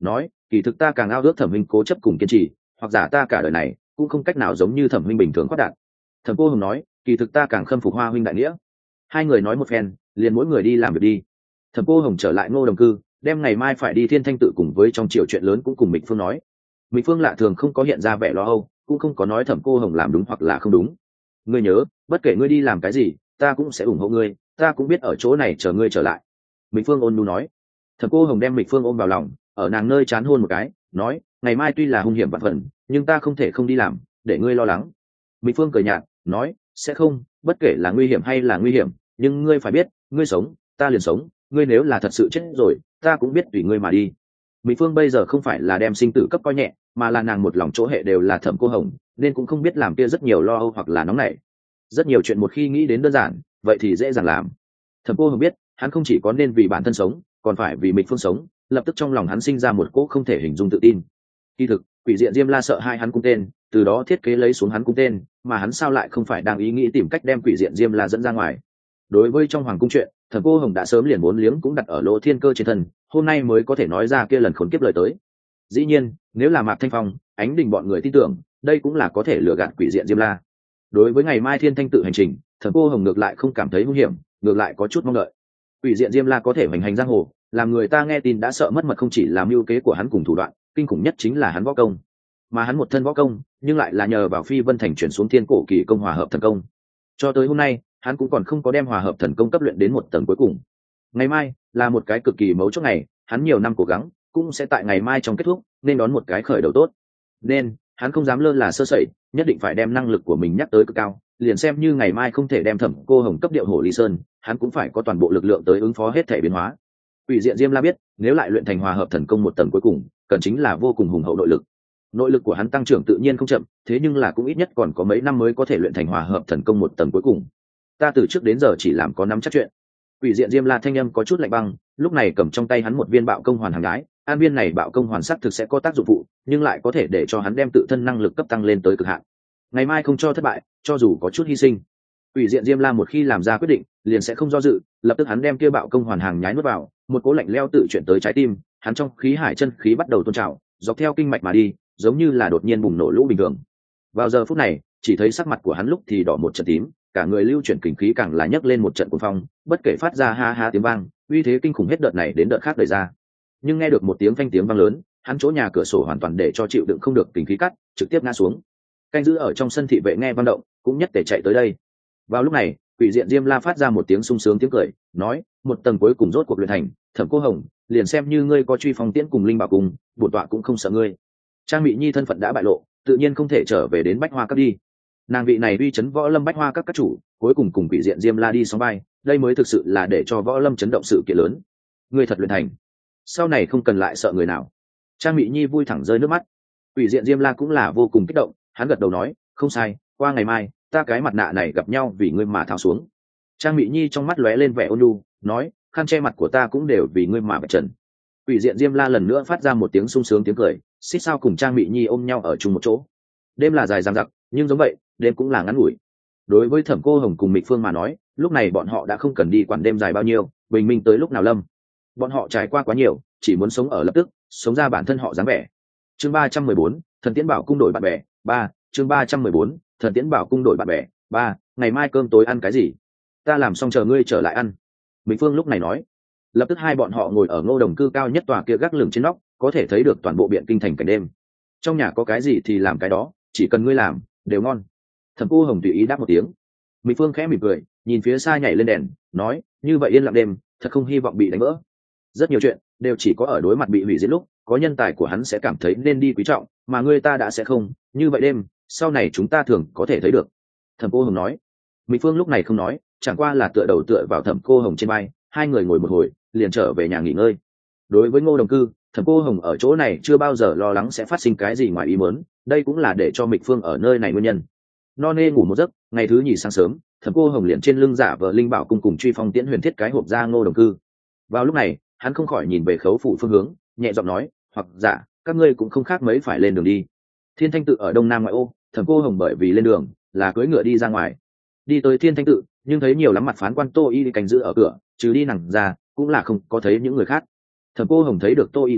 nói kỳ thực ta càng ao ước thẩm minh cố chấp cùng kiên trì, hoặc giả ta cả đời này cũng không cách nào giống như thẩm minh bình thường khoát đạt. Thẩm cô hồng nói kỳ thực ta càng khâm phục Hoa huynh đại nghĩa. Hai người nói một phen liền mỗi người đi làm việc đi. Thẩm cô hồng trở lại Ngô Đồng Cư, đem ngày mai phải đi Thiên Thanh Tự cùng với trong triều chuyện lớn cũng cùng Mịch Phương nói. Mịch Phương lạ thường không có hiện ra vẻ lo âu, cũng không có nói Thẩm cô hồng làm đúng hoặc là không đúng. Ngươi nhớ, bất kể ngươi đi làm cái gì, ta cũng sẽ ủng hộ ngươi, ta cũng biết ở chỗ này chờ ngươi trở lại. Mịch Phương ôn nhu nói. Thẩm cô hồng đem Mịch Phương ôm vào lòng, ở nàng nơi chán hôn một cái, nói ngày mai tuy là hung hiểm vạn phần, nhưng ta không thể không đi làm, để ngươi lo lắng. Mịch Phương cười nhạt, nói sẽ không, bất kể là nguy hiểm hay là nguy hiểm, nhưng ngươi phải biết, ngươi sống ta liền sống, ngươi nếu là thật sự chết rồi ta cũng biết tùy ngươi mà đi. Mỹ Phương bây giờ không phải là đem sinh tử cấp coi nhẹ, mà là nàng một lòng chỗ hệ đều là Thẩm cô hồng, nên cũng không biết làm kia rất nhiều lo âu hoặc là nóng nảy. Rất nhiều chuyện một khi nghĩ đến đơn giản vậy thì dễ dàng làm. Thẩm cô hồng biết hắn không chỉ có nên vì bản thân sống, còn phải vì Mịch Phương sống, lập tức trong lòng hắn sinh ra một cỗ không thể hình dung tự tin. Kỳ thực quỷ diện Diêm La sợ hai hắn cung tên, từ đó thiết kế lấy xuống hắn cung tên, mà hắn sao lại không phải đang ý nghĩ tìm cách đem quỷ diện Diêm La dẫn ra ngoài. Đối với trong hoàng cung chuyện, Thẩm cô hồng đã sớm liền muốn liếng cũng đặt ở Lỗ Thiên Cơ trên thân, hôm nay mới có thể nói ra kia lần khốn kiếp lời tới. Dĩ nhiên nếu là Mạc Thanh Phong, Ánh Đình bọn người tin tưởng đây cũng là có thể lừa gạt quỷ diện Diêm La. Đối với ngày mai Thiên Thanh Tự hành trình, Thẩm cô hồng ngược lại không cảm thấy nguy hiểm, ngược lại có chút mong đợi. Quỷ diện Diêm La có thể hoành hành giang hồ, làm người ta nghe tin đã sợ mất mật, không chỉ là mưu kế của hắn cùng thủ đoạn, kinh khủng nhất chính là hắn võ công. Mà hắn một thân võ công, nhưng lại là nhờ vào Phi Vân Thành chuyển xuống Thiên Cổ Kỳ công hòa hợp thần công. Cho tới hôm nay, hắn cũng còn không có đem hòa hợp thần công cấp luyện đến một tầng cuối cùng. Ngày mai là một cái cực kỳ mấu chốt ngày, hắn nhiều năm cố gắng cũng sẽ tại ngày mai trong kết thúc nên đón một cái khởi đầu tốt. Nên hắn không dám lơ là sơ sẩy, nhất định phải đem năng lực của mình nhắc tới cực cao, liền xem như ngày mai không thể đem Thẩm cô hồng cấp điệu hổ ly sơn, hắn cũng phải có toàn bộ lực lượng tới ứng phó hết thể biến hóa. Quỷ diện Diêm La biết, nếu lại luyện thành hòa hợp thần công một tầng cuối cùng, cần chính là vô cùng hùng hậu nội lực. Nội lực của hắn tăng trưởng tự nhiên không chậm, thế nhưng là cũng ít nhất còn có mấy năm mới có thể luyện thành hòa hợp thần công một tầng cuối cùng. Ta từ trước đến giờ chỉ làm có nắm chắc chuyện. Quỷ diện Diêm La thanh âm có chút lạnh băng, lúc này cầm trong tay hắn một viên bạo công hoàn hàng gái, an viên này bạo công hoàn sắc thực sẽ có tác dụng phụ, nhưng lại có thể để cho hắn đem tự thân năng lực cấp tăng lên tới cực hạn. Ngày mai không cho thất bại, cho dù có chút hy sinh. Quỷ diện Diêm La một khi làm ra quyết định, liền sẽ không do dự, lập tức hắn đem kia bạo công hoàn hàng nhái nuốt vào, một cỗ lạnh lẽo tự chuyển tới trái tim, hắn trong khí hải chân khí bắt đầu tôn trào, dọc theo kinh mạch mà đi, giống như là đột nhiên bùng nổ lũ bình thường. Vào giờ phút này, chỉ thấy sắc mặt của hắn lúc thì đỏ một trận tím, cả người lưu chuyển kình khí càng là nhấc lên một trận cuồng phong, bất kể phát ra ha ha tiếng vang, uy thế kinh khủng hết đợt này đến đợt khác đời ra. Nhưng nghe được một tiếng phanh tiếng vang lớn, hắn chỗ nhà cửa sổ hoàn toàn để cho chịu đựng không được kình khí cắt, trực tiếp ngã xuống. Canh giữ ở trong sân thị vệ nghe vang động, cũng nhất tề chạy tới đây. Vào lúc này, Quỷ diện Diêm La phát ra một tiếng sung sướng tiếng cười, nói: một tầng cuối cùng rốt cuộc luyện thành, Thẩm cô hồng, liền xem như ngươi có truy phong tiễn cùng linh bảo cùng, bổn tọa cũng không sợ ngươi. Trang Mị Nhi thân phận đã bại lộ, tự nhiên không thể trở về đến Bách Hoa Các đi. Nàng vị này uy chấn võ lâm Bách Hoa Các các chủ, cuối cùng cùng Quỷ diện Diêm La đi sóng vai, đây mới thực sự là để cho võ lâm chấn động sự kiện lớn. Ngươi thật luyện thành, sau này không cần lại sợ người nào. Trang Mị Nhi vui thẳng rơi nước mắt. Quỷ diện Diêm La cũng là vô cùng kích động, hắn gật đầu nói: không sai, qua ngày mai ta cái mặt nạ này gặp nhau vì ngươi mà tháo xuống. Trang Mị Nhi trong mắt lóe lên vẻ ôn nhu, nói: khăn che mặt của ta cũng đều vì ngươi mà bạch trần. Quỷ diện Diêm La lần nữa phát ra một tiếng sung sướng tiếng cười, xích sao cùng Trang Mị Nhi ôm nhau ở chung một chỗ. Đêm là dài dằng dặc, nhưng giống vậy đêm cũng là ngắn ngủi. Đối với Thẩm cô hồng cùng Mịch Phương mà nói, lúc này bọn họ đã không cần đi quản đêm dài bao nhiêu, bình minh tới lúc nào lâm. Bọn họ trải qua quá nhiều, chỉ muốn sống ở lập tức, sống ra bản thân họ dáng vẻ. Chương ba trăm mười bốn, Thần Tiễn Bảo cung đổi bạn bè ba. Chương ba trăm mười bốn, Thần Tiễn Bảo cung đổi bạn bè ba. Ngày mai cơm tối ăn cái gì? Ta làm xong chờ ngươi trở lại ăn. Mịch Phương lúc này nói. Lập tức hai bọn họ ngồi ở Ngô Đồng Cư cao nhất tòa kia gác lửng trên nóc, có thể thấy được toàn bộ biện kinh thành cảnh đêm. Trong nhà có cái gì thì làm cái đó, chỉ cần ngươi làm đều ngon. Thẩm cô hồng tùy ý đáp một tiếng. Mịch Phương khẽ mỉm cười, nhìn phía xa nhảy lên đèn, nói: như vậy yên lặng đêm, thật không hy vọng bị đánh vỡ. Rất nhiều chuyện đều chỉ có ở đối mặt bị hủy diệt lúc, có nhân tài của hắn sẽ cảm thấy nên đi quý trọng, mà ngươi ta đã sẽ không. Như vậy đêm, sau này chúng ta thường có thể thấy được. Thẩm cô hồng nói. Mịch Phương lúc này không nói, chẳng qua là tựa đầu tựa vào Thẩm cô hồng trên vai, hai người ngồi một hồi, liền trở về nhà nghỉ ngơi. Đối với Ngô Đồng Cư, Thẩm cô hồng ở chỗ này chưa bao giờ lo lắng sẽ phát sinh cái gì ngoài ý muốn, đây cũng là để cho Mịch Phương ở nơi này nguyên nhân. No nê ngủ một giấc, ngày thứ nhì sáng sớm, Thẩm cô hồng liền trên lưng giả vờ linh bảo cung cùng truy phong tiễn huyền thiết cái hộp ra Ngô Đồng Cư. Vào lúc này, hắn không khỏi nhìn về khấu phủ phương hướng, nhẹ giọng nói: hoặc giả các ngươi cũng không khác mấy phải lên đường đi. Thiên Thanh Tự ở đông nam ngoại ô, Thẩm cô hồng bởi vì lên đường là cưỡi ngựa đi ra ngoài. Đi tới Thiên Thanh Tự, nhưng thấy nhiều lắm mặt phán quan Tô Y canh giữ ở cửa, trừ đi nàng ra cũng là không có thấy những người khác. Thẩm cô hồng thấy được Tô Y,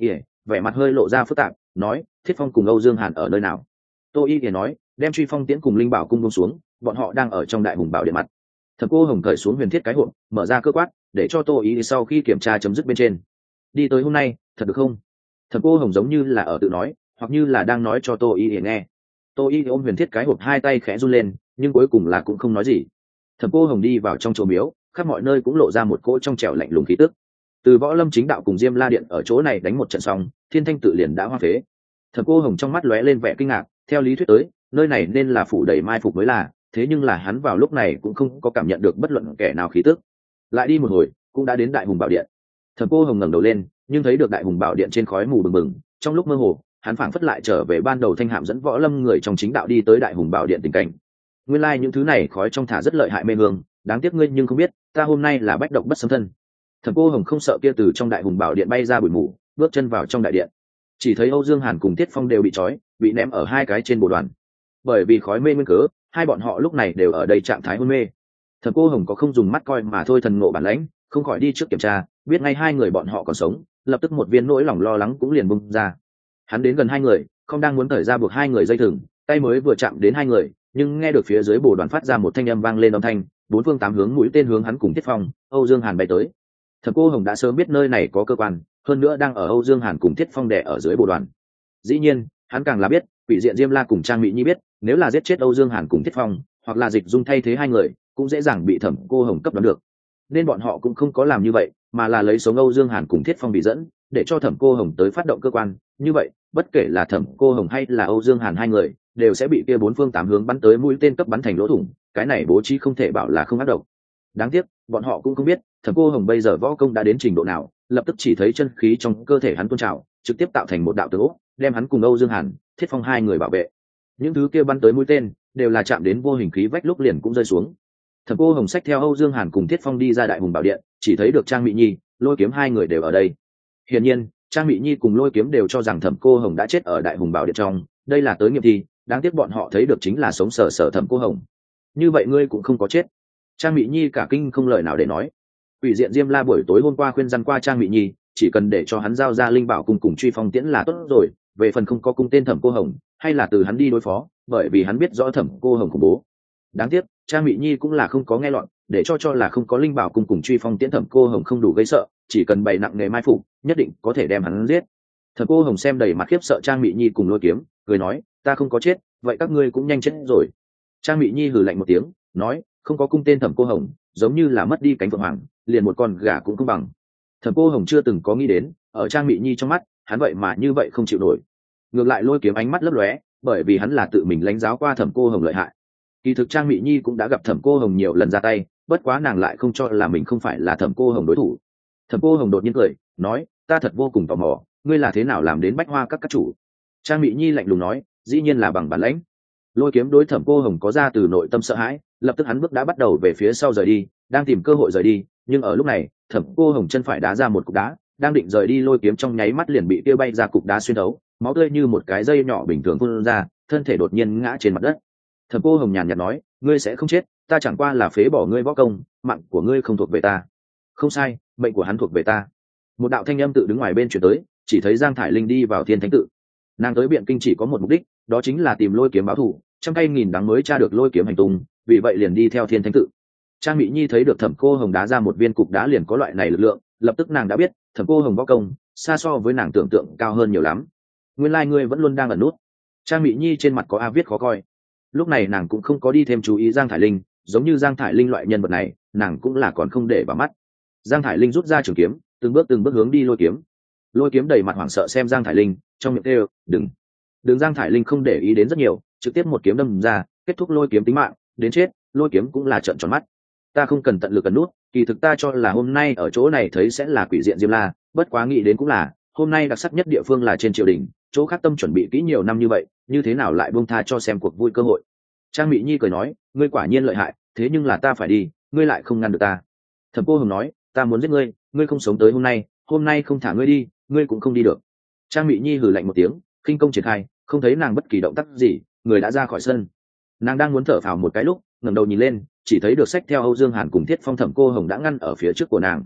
vẻ mặt hơi lộ ra phức tạp, nói Thiết Phong cùng Âu Dương Hàn ở nơi nào. Tô Y thì nói đem Truy Phong tiễn cùng Linh Bảo cung buông xuống, bọn họ đang ở trong đại hùng bảo điện mặt. Thẩm Cô Hồng cởi xuống huyền thiết cái hộp, mở ra cơ quát để cho Tô Y sau khi kiểm tra chấm dứt bên trên. Đi tới hôm nay thật được không? Thẩm Cô Hồng giống như là ở tự nói, hoặc như là đang nói cho Tô Y nghe. Tô Y ôm huyền thiết cái hộp, hai tay khẽ run lên, nhưng cuối cùng là cũng không nói gì. Thẩm Cô Hồng đi vào trong chùa miếu, khắp mọi nơi cũng lộ ra một cỗ trong trẻo lạnh lùng khí tức. Từ Võ Lâm Chính Đạo cùng Diêm La Điện ở chỗ này đánh một trận xong, Thiên Thanh tự liền đã hoa phế. Thẩm Cô Hồng trong mắt lóe lên vẻ kinh ngạc, theo lý thuyết tới, nơi này nên là phủ đầy mai phục mới là, thế nhưng là hắn vào lúc này cũng không có cảm nhận được bất luận kẻ nào khí tức. Lại đi một hồi, cũng đã đến Đại Hùng Bảo Điện. Thẩm Cô Hồng ngẩng đầu lên, nhưng thấy được Đại Hùng Bảo Điện trên khói mù bừng bừng, trong lúc mơ hồ, hắn phảng phất lại trở về ban đầu Thanh Hạm dẫn Võ Lâm người trong Chính Đạo đi tới Đại Hùng Bảo Điện tình cảnh. Nguyên lai like những thứ này khói trong thả rất lợi hại mê hương, đáng tiếc ngươi nhưng không biết, ta hôm nay là bách độc bất xâm thân. Thẩm Cô Hồng không sợ kia từ trong Đại Hùng Bảo Điện bay ra bụi mù, bước chân vào trong đại điện. Chỉ thấy Âu Dương Hàn cùng Tiết Phong đều bị trói, bị ném ở hai cái trên bồ đoàn. Bởi vì khói mê nguyên cớ, hai bọn họ lúc này đều ở đây trạng thái hôn mê. Thẩm Cô Hồng có không dùng mắt coi mà thôi thần ngộ bản lãnh, không khỏi đi trước kiểm tra, biết ngay hai người bọn họ còn sống, lập tức một viên nỗi lòng lo lắng cũng liền bung ra. Hắn đến gần hai người, không đang muốn thời ra buộc hai người dây thừng, tay mới vừa chạm đến hai người, nhưng nghe được phía dưới bồ đoàn phát ra một thanh âm vang lên âm thanh, bốn phương tám hướng mũi tên hướng hắn cùng Tiết Phong, Âu Dương Hàn bay tới. Thẩm Cô Hồng đã sớm biết nơi này có cơ quan, hơn nữa đang ở Âu Dương Hàn cùng Tiết Phong đè ở dưới bồ đoàn. Dĩ nhiên, hắn càng là biết, Quỷ Diện Diêm La cùng Trang Mỹ Nhi biết, nếu là giết chết Âu Dương Hàn cùng Tiết Phong, hoặc là Dịch Dung thay thế hai người, cũng dễ dàng bị Thẩm Cô Hồng cấp đoán được. Nên bọn họ cũng không có làm như vậy, mà là lấy sống Âu Dương Hàn cùng Tiết Phong bị dẫn, để cho Thẩm Cô Hồng tới phát động cơ quan, như vậy, bất kể là Thẩm Cô Hồng hay là Âu Dương Hàn hai người, đều sẽ bị kia bốn phương tám hướng bắn tới mũi tên cấp bắn thành lỗ thủng, cái này bố trí không thể bảo là không ác độc. Đáng tiếc, bọn họ cũng không biết, Thẩm Cô Hồng bây giờ võ công đã đến trình độ nào, lập tức chỉ thấy chân khí trong cơ thể hắn tuôn trào, trực tiếp tạo thành một đạo tường ốc, đem hắn cùng Âu Dương Hàn, Thiết Phong hai người bảo vệ. Những thứ kia bắn tới mũi tên, đều là chạm đến vô hình khí vách lúc liền cũng rơi xuống. Thẩm Cô Hồng xách theo Âu Dương Hàn cùng Thiết Phong đi ra Đại Hùng Bảo Điện, chỉ thấy được Trang Mị Nhi, Lôi Kiếm hai người đều ở đây. Hiển nhiên, Trang Mị Nhi cùng Lôi Kiếm đều cho rằng Thẩm Cô Hồng đã chết ở Đại Hùng Bảo Điện trong, đây là tới nghiệm thi, đáng tiếc bọn họ thấy được chính là sống sờ sờ Thẩm Cô Hồng. Như vậy ngươi cũng không có chết. Trang Mị Nhi cả kinh không lời nào để nói. Quỷ Diện Diêm La buổi tối hôm qua khuyên răn qua Trang Mị Nhi, chỉ cần để cho hắn giao ra linh bảo cùng cùng Truy Phong tiễn là tốt rồi, về phần không có cung tên Thẩm Cô Hồng, hay là từ hắn đi đối phó, bởi vì hắn biết rõ Thẩm Cô Hồng khủng bố. Đáng tiếc, Trang Mị Nhi cũng là không có nghe lọt, để cho cho là không có linh bảo cùng cùng Truy Phong tiễn Thẩm Cô Hồng không đủ gây sợ, chỉ cần bày nặng nghề mai phục, nhất định có thể đem hắn giết. Thẩm Cô Hồng xem đầy mặt khiếp sợ Trang Mị Nhi cùng Lôi Kiếm, cười nói, ta không có chết, vậy các ngươi cũng nhanh chết rồi. Trang Mị Nhi hừ lạnh một tiếng, nói, không có cung tên Thẩm Cô Hồng, giống như là mất đi cánh phượng hoàng, liền một con gà cũng không bằng. Thẩm Cô Hồng chưa từng có nghĩ đến, ở Trang Mị Nhi trong mắt, hắn vậy mà như vậy không chịu nổi. Ngược lại Lôi Kiếm ánh mắt lấp lóe, bởi vì hắn là tự mình lãnh giáo qua Thẩm Cô Hồng lợi hại. Kỳ thực Trang Mị Nhi cũng đã gặp Thẩm Cô Hồng nhiều lần ra tay, bất quá nàng lại không cho là mình không phải là Thẩm Cô Hồng đối thủ. Thẩm Cô Hồng đột nhiên cười, nói, ta thật vô cùng tò mò, ngươi là thế nào làm đến Bách Hoa các các chủ? Trang Mị Nhi lạnh lùng nói, dĩ nhiên là bằng bản lãnh. Lôi Kiếm đối Thẩm Cô Hồng có ra từ nội tâm sợ hãi, lập tức hắn bước đã bắt đầu về phía sau rời đi, đang tìm cơ hội rời đi, nhưng ở lúc này, Thẩm Cô Hồng chân phải đá ra một cục đá, đang định rời đi Lôi Kiếm trong nháy mắt liền bị tiêu bay ra cục đá xuyên thấu, máu tươi như một cái dây nhỏ bình thường phun ra, thân thể đột nhiên ngã trên mặt đất. Thẩm Cô Hồng nhàn nhạt nói, ngươi sẽ không chết, ta chẳng qua là phế bỏ ngươi võ công, mạng của ngươi không thuộc về ta. Không sai, mệnh của hắn thuộc về ta. Một đạo thanh âm tự đứng ngoài bên truyền tới, chỉ thấy Giang Thải Linh đi vào Thiên Thánh tự. Nàng tới Biện Kinh chỉ có một mục đích, đó chính là tìm Lôi Kiếm báo thù, trăm cây nghìn đắng mới tra được Lôi Kiếm hành tung, vì vậy liền đi theo Thiên Thánh tự. Trang Mị Nhi thấy được Thẩm Cô Hồng đá ra một viên cục đá liền có loại này lực lượng, lập tức nàng đã biết, Thẩm Cô Hồng võ công xa so với nàng tưởng tượng cao hơn nhiều lắm. Nguyên lai like ngươi vẫn luôn đang ẩn nút. Trang Mị Nhi trên mặt có a viết khó coi. Lúc này nàng cũng không có đi thêm chú ý Giang Thải Linh, giống như Giang Thải Linh loại nhân vật này, nàng cũng là còn không để vào mắt. Giang Thải Linh rút ra trường kiếm, từng bước từng bước hướng đi Lôi Kiếm. Lôi Kiếm đầy mặt hoảng sợ xem Giang Thải Linh, trong miệng kêu, "Đừng!" Đường Giang Thải Linh không để ý đến rất nhiều, trực tiếp một kiếm đâm ra, kết thúc Lôi Kiếm tính mạng, đến chết, Lôi Kiếm cũng là trợn tròn mắt. Ta không cần tận lực cẩn nút, kỳ thực ta cho là hôm nay ở chỗ này thấy sẽ là Quỷ Diện Diêm La, bất quá nghĩ đến cũng là, hôm nay đặc sắc nhất địa phương là trên triều đình, chỗ khác tâm chuẩn bị kỹ nhiều năm như vậy, như thế nào lại buông tha cho xem cuộc vui cơ hội. Trang Mị Nhi cười nói, ngươi quả nhiên lợi hại, thế nhưng là ta phải đi, ngươi lại không ngăn được ta. Thẩm Cô Hồng nói, ta muốn giết ngươi, ngươi không sống tới hôm nay, hôm nay không thả ngươi đi, ngươi cũng không đi được. Trang Mị Nhi hừ lạnh một tiếng, khinh công triển khai, không thấy nàng bất kỳ động tác gì, người đã ra khỏi sân. Nàng đang muốn thở phào một cái lúc, ngẩng đầu nhìn lên, chỉ thấy được xách theo Âu Dương Hàn cùng Thiết Phong Thẩm Cô Hồng đã ngăn ở phía trước của nàng.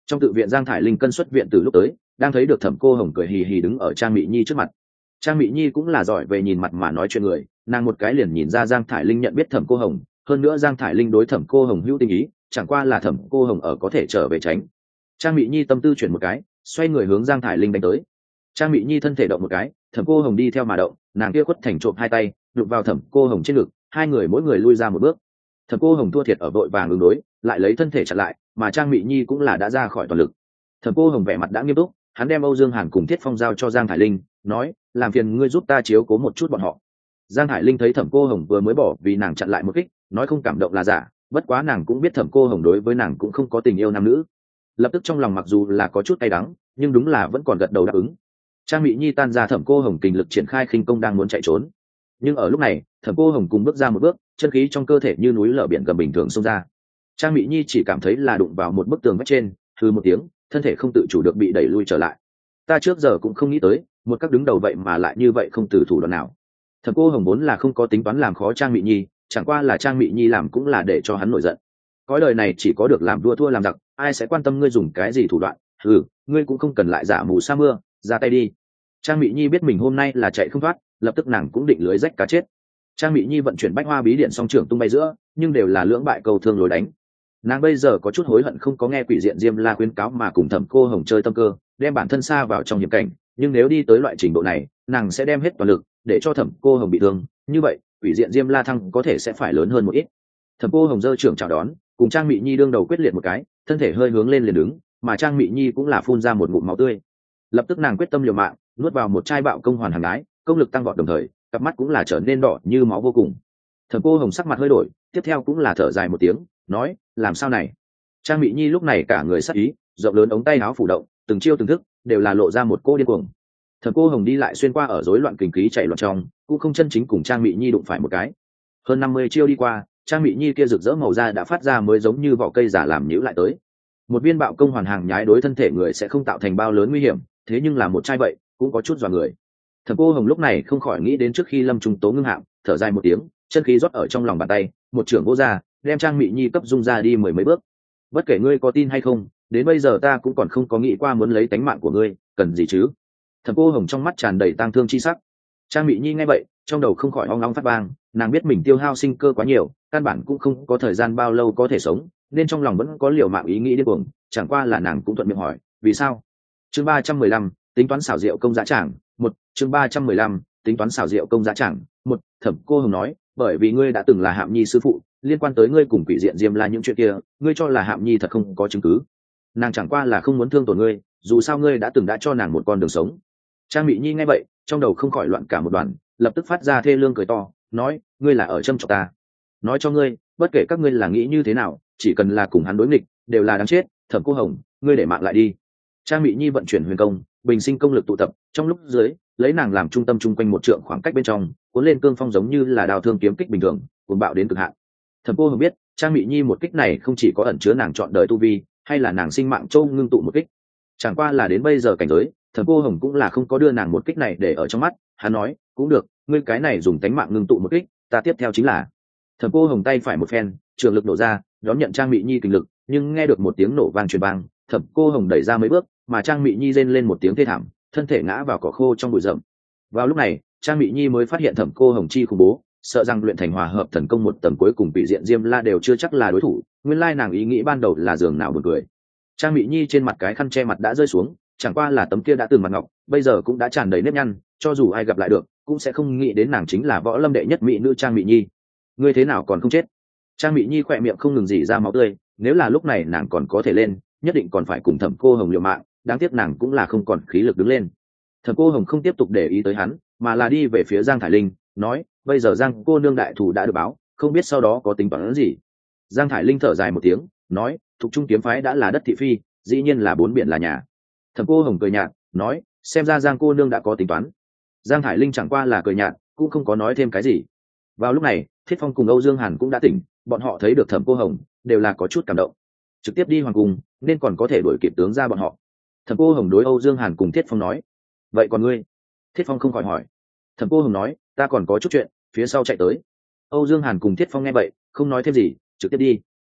Trong tự viện, Giang Thải Linh cân xuất viện từ lúc tới, đang thấy được Thẩm Cô Hồng cười hì hì đứng ở Trang Mị Nhi trước mặt. Trang Mị Nhi cũng là giỏi về nhìn mặt mà nói chuyện người, nàng một cái liền nhìn ra Giang Thải Linh nhận biết Thẩm Cô Hồng, hơn nữa Giang Thải Linh đối Thẩm Cô Hồng hữu tình ý, chẳng qua là Thẩm Cô Hồng ở có thể trở về tránh. Trang Mị Nhi tâm tư chuyển một cái, xoay người hướng Giang Thải Linh đánh tới. Trang Mị Nhi thân thể động một cái, Thẩm Cô Hồng đi theo mà động, nàng kia quất thành trộm hai tay, đụng vào Thẩm Cô Hồng trên ngực, hai người mỗi người lui ra một bước. Thẩm Cô Hồng thua thiệt ở vội vàng ứng đối, lại lấy thân thể chặn lại, mà Trang Mị Nhi cũng là đã ra khỏi toàn lực. Thẩm Cô Hồng vẻ mặt đã nghiêm túc, hắn đem Âu Dương Hàn cùng Thiết Phong giao cho Giang Thải Linh, nói, làm phiền ngươi giúp ta chiếu cố một chút bọn họ. Giang Thải Linh thấy Thẩm Cô Hồng vừa mới bỏ vì nàng chặn lại một kích, nói không cảm động là giả, bất quá nàng cũng biết Thẩm Cô Hồng đối với nàng cũng không có tình yêu nam nữ. Lập tức trong lòng mặc dù là có chút cay đắng, nhưng đúng là vẫn còn gật đầu đáp ứng. Trang Mị Nhi tan ra, Thẩm Cô Hồng kình lực triển khai khinh công đang muốn chạy trốn, nhưng ở lúc này Thẩm Cô Hồng cùng bước ra một bước, chân khí trong cơ thể như núi lở biển gầm bình thường xông ra. Trang Mị Nhi chỉ cảm thấy là đụng vào một bức tường vách trên, hừ một tiếng, thân thể không tự chủ được bị đẩy lui trở lại. Ta trước giờ cũng không nghĩ tới, một các đứng đầu vậy mà lại như vậy không từ thủ đoạn nào. Thẩm Cô Hồng vốn là không có tính toán làm khó Trang Mị Nhi, chẳng qua là Trang Mị Nhi làm cũng là để cho hắn nổi giận. Cõi đời này chỉ có được làm vua thua làm giặc, ai sẽ quan tâm ngươi dùng cái gì thủ đoạn? Ừ, ngươi cũng không cần lại giả mù sa mưa, ra tay đi. Trang Mị Nhi biết mình hôm nay là chạy không thoát, lập tức nàng cũng định lưới rách cá chết. Trang Mị Nhi vận chuyển bách hoa bí điện song trưởng tung bay giữa, nhưng đều là lưỡng bại cầu thương lối đánh. Nàng bây giờ có chút hối hận không có nghe Quỷ Diện Diêm La khuyến cáo mà cùng Thẩm Cô Hồng chơi tâm cơ, đem bản thân xa vào trong hiểm cảnh, nhưng nếu đi tới loại trình độ này, nàng sẽ đem hết toàn lực để cho Thẩm Cô Hồng bị thương, như vậy Quỷ Diện Diêm La thăng có thể sẽ phải lớn hơn một ít. Thẩm Cô Hồng giơ trưởng chào đón, cùng Trang Mị Nhi đương đầu quyết liệt một cái, thân thể hơi hướng lên liền đứng, mà Trang Mị Nhi cũng là phun ra một ngụm máu tươi. Lập tức nàng quyết tâm liều mạng, nuốt vào một chai bạo công hoàn hàng đái, công lực tăng vọt đồng thời, cặp mắt cũng là trở nên đỏ như máu vô cùng. Thẩm Cô Hồng sắc mặt hơi đổi, tiếp theo cũng là thở dài một tiếng, nói, làm sao này? Trang Mị Nhi lúc này cả người sắc ý, rộng lớn ống tay áo phủ động, từng chiêu từng thức đều là lộ ra một cô điên cuồng. Thẩm Cô Hồng đi lại xuyên qua ở rối loạn kinh khí chạy loạn trong, cũng không chân chính cùng Trang Mị Nhi đụng phải một cái. Hơn năm mươi chiêu đi qua, Trang Mị Nhi kia rực rỡ màu da đã phát ra mới giống như vỏ cây giả làm nhíu lại tới. Một viên bạo công hoàn hàng nhái đối thân thể người sẽ không tạo thành bao lớn nguy hiểm, thế nhưng là một chai vậy, cũng có chút dọa người. Thẩm Cô Hồng lúc này không khỏi nghĩ đến trước khi Lâm Trung Tố ngưng hạng, thở dài một tiếng, chân khí rót ở trong lòng bàn tay, một trưởng vô ra, đem Trang Mị Nhi cấp dung ra đi mười mấy bước. Bất kể ngươi có tin hay không, đến bây giờ ta cũng còn không có nghĩ qua muốn lấy tánh mạng của ngươi, cần gì chứ? Thẩm Cô Hồng trong mắt tràn đầy tang thương chi sắc. Trang Mị Nhi nghe vậy, trong đầu không khỏi ong ong phát vang, nàng biết mình tiêu hao sinh cơ quá nhiều, căn bản cũng không có thời gian bao lâu có thể sống, nên trong lòng vẫn có liều mạng ý nghĩ điên cuồng, chẳng qua là nàng cũng thuận miệng hỏi, vì sao? Chương ba trăm mười lăm, tính toán xảo diệu công giá trảng, một, chương ba trăm mười lăm, tính toán xảo diệu công giá trảng, một, Thẩm Cô Hồng nói, bởi vì ngươi đã từng là Hạm Nhi sư phụ, liên quan tới ngươi cùng Quỷ Diện Diêm La những chuyện kia, ngươi cho là Hạm Nhi thật không có chứng cứ. Nàng chẳng qua là không muốn thương tổn ngươi, dù sao ngươi đã từng đã cho nàng một con đường sống. Trang Mị Nhi nghe vậy, trong đầu không khỏi loạn cả một đoàn, lập tức phát ra thê lương cười to, nói, ngươi là ở châm chọc ta. Nói cho ngươi, bất kể các ngươi là nghĩ như thế nào, chỉ cần là cùng hắn đối nghịch, đều là đáng chết. Thẩm Cô Hồng, ngươi để mạng lại đi. Trang Mị Nhi vận chuyển huyền công, bình sinh công lực tụ tập, trong lúc dưới, lấy nàng làm trung tâm chung quanh một trượng khoảng cách bên trong, cuốn lên cương phong giống như là đào thương kiếm kích bình thường, cuồng bạo đến cực hạn. Thẩm Cô Hồng biết, Trang Mị Nhi một kích này không chỉ có ẩn chứa nàng chọn đời tu vi, hay là nàng sinh mạng châu ngưng tụ một kích. Chẳng qua là đến bây giờ cảnh giới, Thẩm Cô Hồng cũng là không có đưa nàng một kích này để ở trong mắt, hắn nói, cũng được, ngươi cái này dùng tánh mạng ngưng tụ một kích, ta tiếp theo chính là. Thẩm Cô Hồng tay phải một phen, trường lực nổ ra, đón nhận Trang Mị Nhi kình lực, nhưng nghe được một tiếng nổ vang truyền vang, Thẩm Cô Hồng đẩy ra mấy bước, mà Trang Mị Nhi rên lên một tiếng thê thảm, thân thể ngã vào cỏ khô trong bụi rậm. Vào lúc này, Trang Mị Nhi mới phát hiện Thẩm Cô Hồng chi khủng bố, sợ rằng luyện thành hòa hợp thần công một tầng cuối cùng Quỷ Diện Diêm La đều chưa chắc là đối thủ, nguyên lai nàng ý nghĩ ban đầu là giường nào buồn cười. Trang Mị Nhi trên mặt cái khăn che mặt đã rơi xuống, chẳng qua là tấm kia đã từng mặt ngọc, bây giờ cũng đã tràn đầy nếp nhăn, cho dù ai gặp lại được, cũng sẽ không nghĩ đến nàng chính là võ lâm đệ nhất mỹ nữ Trang Mị Nhi. Ngươi thế nào còn không chết? Trang Mị Nhi khỏe miệng không ngừng rỉ ra máu tươi, nếu là lúc này nàng còn có thể lên, nhất định còn phải cùng Thẩm Cô Hồng liều mạng, đáng tiếc nàng cũng là không còn khí lực đứng lên. Thẩm Cô Hồng không tiếp tục để ý tới hắn, mà là đi về phía Giang Thải Linh, nói, bây giờ Giang cô nương đại thủ đã được báo, không biết sau đó có tính toán gì. Giang Thải Linh thở dài một tiếng, nói, Thục Trung kiếm phái đã là đất thị phi, dĩ nhiên là bốn biển là nhà. Thẩm Cô Hồng cười nhạt, nói, xem ra Giang cô nương đã có tính toán. Giang Thải Linh chẳng qua là cười nhạt, cũng không có nói thêm cái gì. Vào lúc này, Thiết Phong cùng Âu Dương Hàn cũng đã tỉnh, bọn họ thấy được Thẩm Cô Hồng, đều là có chút cảm động. Trực tiếp đi hoàng cung, nên còn có thể đuổi kịp tướng ra bọn họ. Thẩm Cô Hồng đối Âu Dương Hàn cùng Thiết Phong nói, vậy còn ngươi? Thiết Phong không khỏi hỏi. Thẩm Cô Hồng nói, ta còn có chút chuyện, phía sau chạy tới. Âu Dương Hàn cùng Thiết Phong nghe vậy, không nói thêm gì, trực tiếp đi.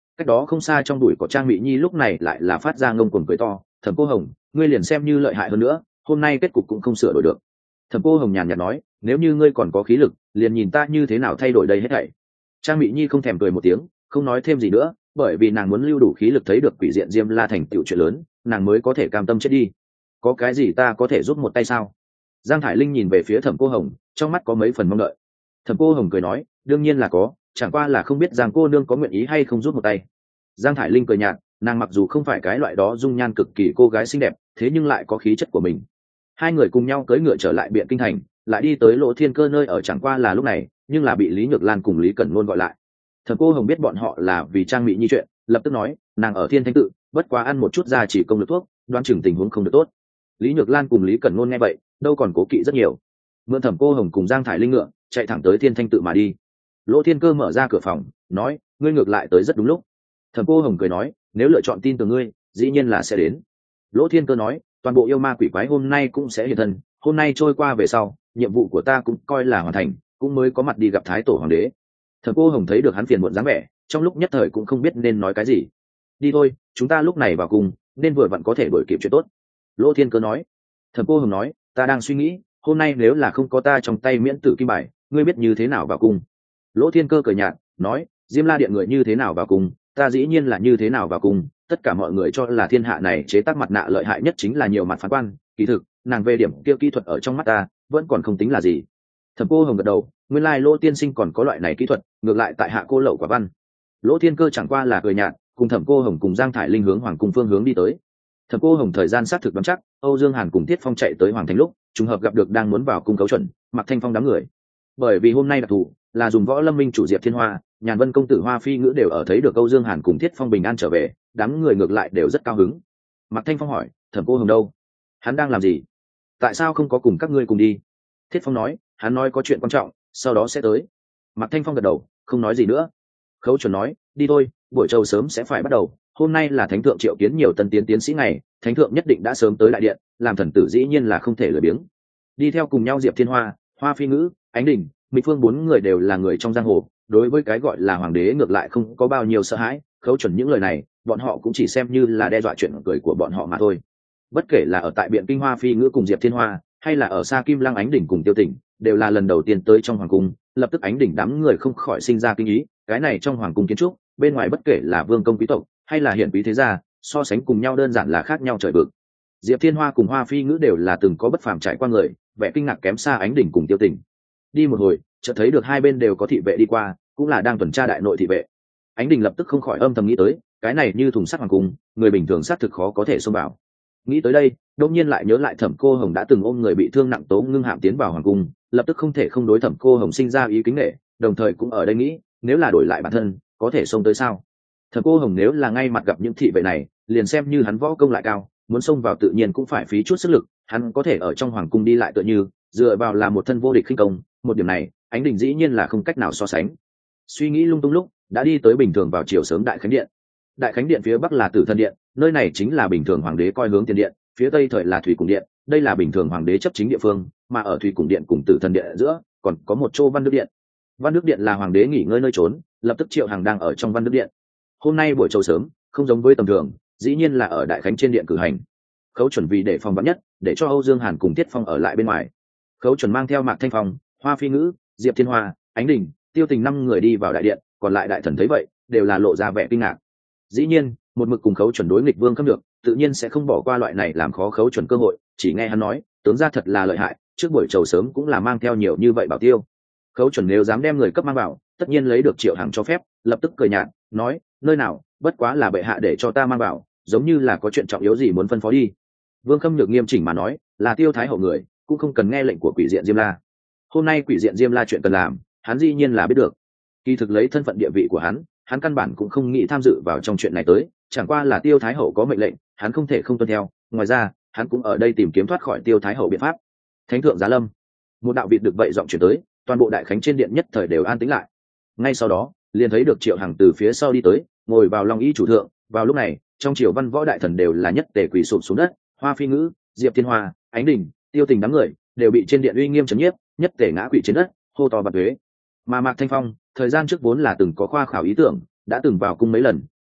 Cách đó không xa trong đùi của Trang Mị Nhi lúc này lại là phát ra ngông cuồng cười to. Thẩm Cô Hồng, ngươi liền xem như lợi hại hơn nữa, hôm nay kết cục cũng không sửa đổi được. Thẩm Cô Hồng nhàn nhạt nói, nếu như ngươi còn có khí lực, liền nhìn ta như thế nào thay đổi đây hết thảy. Trang Mị Nhi không thèm cười một tiếng, không nói thêm gì nữa, bởi vì nàng muốn lưu đủ khí lực thấy được quỷ diện Diêm La thành tựu chuyện lớn, nàng mới có thể cam tâm chết đi. Có cái gì ta có thể giúp một tay sao? Giang Thải Linh nhìn về phía Thẩm Cô Hồng, trong mắt có mấy phần mong đợi. Thẩm Cô Hồng cười nói, đương nhiên là có, chẳng qua là không biết Giang cô nương có nguyện ý hay không giúp một tay. Giang Thải Linh cười nhạt, nàng mặc dù không phải cái loại đó dung nhan cực kỳ cô gái xinh đẹp, thế nhưng lại có khí chất của mình. Hai người cùng nhau cưỡi ngựa trở lại Biện Kinh thành, lại đi tới Lỗ Thiên Cơ nơi ở, chẳng qua là lúc này, nhưng là bị Lý Nhược Lan cùng Lý Cẩn Ngôn gọi lại. Thẩm Cô Hồng biết bọn họ là vì Trang Mị Nhi chuyện, lập tức nói, nàng ở Thiên Thanh tự, bất quá ăn một chút ra chỉ công được thuốc, đoán chừng tình huống không được tốt. Lý Nhược Lan cùng Lý Cẩn Ngôn nghe vậy, đâu còn cố kỵ rất nhiều. Mượn Thẩm Cô Hồng cùng Giang Thải Linh ngựa, chạy thẳng tới Thiên Thanh tự mà đi. Lỗ Thiên Cơ mở ra cửa phòng, nói, ngươi ngược lại tới rất đúng lúc. Thẩm Cô Hồng cười nói, nếu lựa chọn tin tưởng ngươi, dĩ nhiên là sẽ đến. Lỗ Thiên Cơ nói, toàn bộ yêu ma quỷ quái hôm nay cũng sẽ hiện thân, hôm nay trôi qua về sau, nhiệm vụ của ta cũng coi là hoàn thành, cũng mới có mặt đi gặp Thái Tổ Hoàng đế. Thẩm Cô Hồng thấy được hắn phiền muộn dáng vẻ, trong lúc nhất thời cũng không biết nên nói cái gì. Đi thôi, chúng ta lúc này vào cùng, nên vừa vặn có thể đổi kịp chuyện tốt. Lỗ Thiên Cơ nói. Thẩm Cô Hồng nói, ta đang suy nghĩ, hôm nay nếu là không có ta trong tay miễn tử kim bài, ngươi biết như thế nào vào cung? Lỗ Thiên Cơ cười nhạt, nói, Diêm La điện người như thế nào vào cung, ta dĩ nhiên là như thế nào vào cung. Tất cả mọi người cho là thiên hạ này chế tác mặt nạ lợi hại nhất chính là nhiều mặt phán quan, kỳ thực nàng về điểm kia kỹ thuật ở trong mắt ta vẫn còn không tính là gì. Thẩm Cô Hồng gật đầu, nguyên lai Lỗ tiên sinh còn có loại này kỹ thuật, ngược lại tại hạ cô lậu quả văn. Lỗ Thiên Cơ chẳng qua là cười nhạt, cùng Thẩm Cô Hồng cùng Giang Thải Linh hướng hoàng cung phương hướng đi tới. Thẩm Cô Hồng thời gian xác thực đoán chắc, Âu Dương Hàn cùng Tiết Phong chạy tới hoàng thành lúc trùng hợp gặp được đang muốn vào cung Cấu Chuẩn, Mặc Thanh Phong đám người. Bởi vì hôm nay đặc thù là dùng Võ Lâm Minh chủ Diệp Thiên Hoa, Nhàn Vân công tử Hoa Phi Ngữ đều ở thấy được Âu Dương Hàn cùng Tiết Phong bình an trở về, đám người ngược lại đều rất cao hứng. Mặc Thanh Phong hỏi, Thẩm Cô Hồng đâu? Hắn đang làm gì? Tại sao không có cùng các ngươi cùng đi? Thiết Phong nói, hắn nói có chuyện quan trọng, sau đó sẽ tới. Mặc Thanh Phong gật đầu, không nói gì nữa. Khấu Chuẩn nói, đi thôi, buổi trầu sớm sẽ phải bắt đầu, hôm nay là thánh thượng triệu kiến nhiều tân tiến tiến sĩ này, thánh thượng nhất định đã sớm tới đại điện, làm thần tử dĩ nhiên là không thể lười biếng. Đi theo cùng nhau Diệp Thiên Hoa, Hoa Phi Ngữ, Ánh Đình, Mịch Phương bốn người đều là người trong giang hồ, đối với cái gọi là hoàng đế ngược lại không có bao nhiêu sợ hãi. Khấu Chuẩn những lời này, bọn họ cũng chỉ xem như là đe dọa chuyện cười của bọn họ mà thôi. Bất kể là ở tại Biện Kinh Hoa Phi Ngữ cùng Diệp Thiên Hoa, hay là ở xa Kim Lăng Ánh Đỉnh cùng Tiêu Tỉnh, đều là lần đầu tiên tới trong hoàng cung, lập tức Ánh Đỉnh đám người không khỏi sinh ra kinh ý, cái này trong hoàng cung kiến trúc, bên ngoài bất kể là vương công quý tộc hay là hiển quý thế gia, so sánh cùng nhau đơn giản là khác nhau trời vực. Diệp Thiên Hoa cùng Hoa Phi Ngữ đều là từng có bất phàm trải qua người, vẻ kinh ngạc kém xa Ánh Đỉnh cùng Tiêu Tỉnh. Đi một hồi, chợt thấy được hai bên đều có thị vệ đi qua, cũng là đang tuần tra đại nội thị vệ. Ánh Đình lập tức không khỏi âm thầm nghĩ tới, cái này như thùng sắt hoàng cung, người bình thường xác thực khó có thể xông vào. Nghĩ tới đây, đột nhiên lại nhớ lại Thẩm Cô Hồng đã từng ôm người bị thương nặng Tố Ngưng Hạm tiến vào hoàng cung, lập tức không thể không đối Thẩm Cô Hồng sinh ra ý kính nể, đồng thời cũng ở đây nghĩ, nếu là đổi lại bản thân, có thể xông tới sao? Thẩm Cô Hồng nếu là ngay mặt gặp những thị vệ này, liền xem như hắn võ công lại cao, muốn xông vào tự nhiên cũng phải phí chút sức lực, hắn có thể ở trong hoàng cung đi lại tựa như dựa vào là một thân vô địch khinh công, một điểm này, Ánh Đình dĩ nhiên là không cách nào so sánh. Suy nghĩ lung tung lúc, đã đi tới bình thường vào chiều sớm đại khánh điện. Đại khánh điện phía bắc là Tử Thần điện, nơi này chính là bình thường hoàng đế coi hướng tiền điện, phía tây thời là Thủy Cung điện, đây là bình thường hoàng đế chấp chính địa phương, mà ở Thủy Cung điện cùng Tử Thần điện ở giữa, còn có một chỗ Văn Đức điện. Văn Đức điện là hoàng đế nghỉ ngơi nơi trốn, lập tức Triệu Hằng đang ở trong Văn Đức điện. Hôm nay buổi trầu sớm, không giống với tầm thường, dĩ nhiên là ở đại khánh trên điện cử hành. Khấu Chuẩn vì để phòng vắn nhất, để cho Âu Dương Hàn cùng Tiết Phong ở lại bên ngoài. Khấu Chuẩn mang theo Mạc Thanh Phong, Hoa Phi Ngữ, Diệp Thiên Hoa, Ánh Đình, Tiêu Tình năm người đi vào đại điện, còn lại đại thần thấy vậy, đều là lộ ra vẻ kinh ngạc. Dĩ nhiên, một mực cùng Khấu Chuẩn đối nghịch Vương Khâm được, tự nhiên sẽ không bỏ qua loại này làm khó Khấu Chuẩn cơ hội, chỉ nghe hắn nói, tướng gia thật là lợi hại, trước buổi trầu sớm cũng là mang theo nhiều như vậy bảo tiêu. Khấu Chuẩn nếu dám đem người cấp mang vào, tất nhiên lấy được Triệu Hằng cho phép, lập tức cười nhạt, nói, nơi nào, bất quá là bệ hạ để cho ta mang vào, giống như là có chuyện trọng yếu gì muốn phân phó đi. Vương Khâm Nhược nghiêm chỉnh mà nói, là Tiêu Thái hậu người, cũng không cần nghe lệnh của Quỷ Diện Diêm La. Hôm nay Quỷ Diện Diêm La chuyện cần làm, hắn dĩ nhiên là biết được. Kỳ thực lấy thân phận địa vị của hắn, hắn căn bản cũng không nghĩ tham dự vào trong chuyện này tới, chẳng qua là Tiêu Thái hậu có mệnh lệnh, hắn không thể không tuân theo. Ngoài ra, hắn cũng ở đây tìm kiếm thoát khỏi Tiêu Thái hậu biện pháp. Thánh thượng giá lâm, một đạo vịt được vậy giọng chuyển tới, toàn bộ đại khánh trên điện nhất thời đều an tĩnh lại. Ngay sau đó, liền thấy được Triệu Hằng từ phía sau đi tới, ngồi vào long y chủ thượng. Vào lúc này, trong triều văn võ đại thần đều là nhất tề quỳ sụp xuống đất, Hoa Phi Ngữ, Diệp Thiên Hoa, Ánh Đình, Tiêu Tình đám người đều bị trên điện uy nghiêm trấn nhiếp, nhất tề ngã quỵ trên đất, hô to bạt thuế. Mà Mạc Thanh Phong, thời gian trước vốn là từng có khoa khảo ý tưởng, đã từng vào cung mấy lần,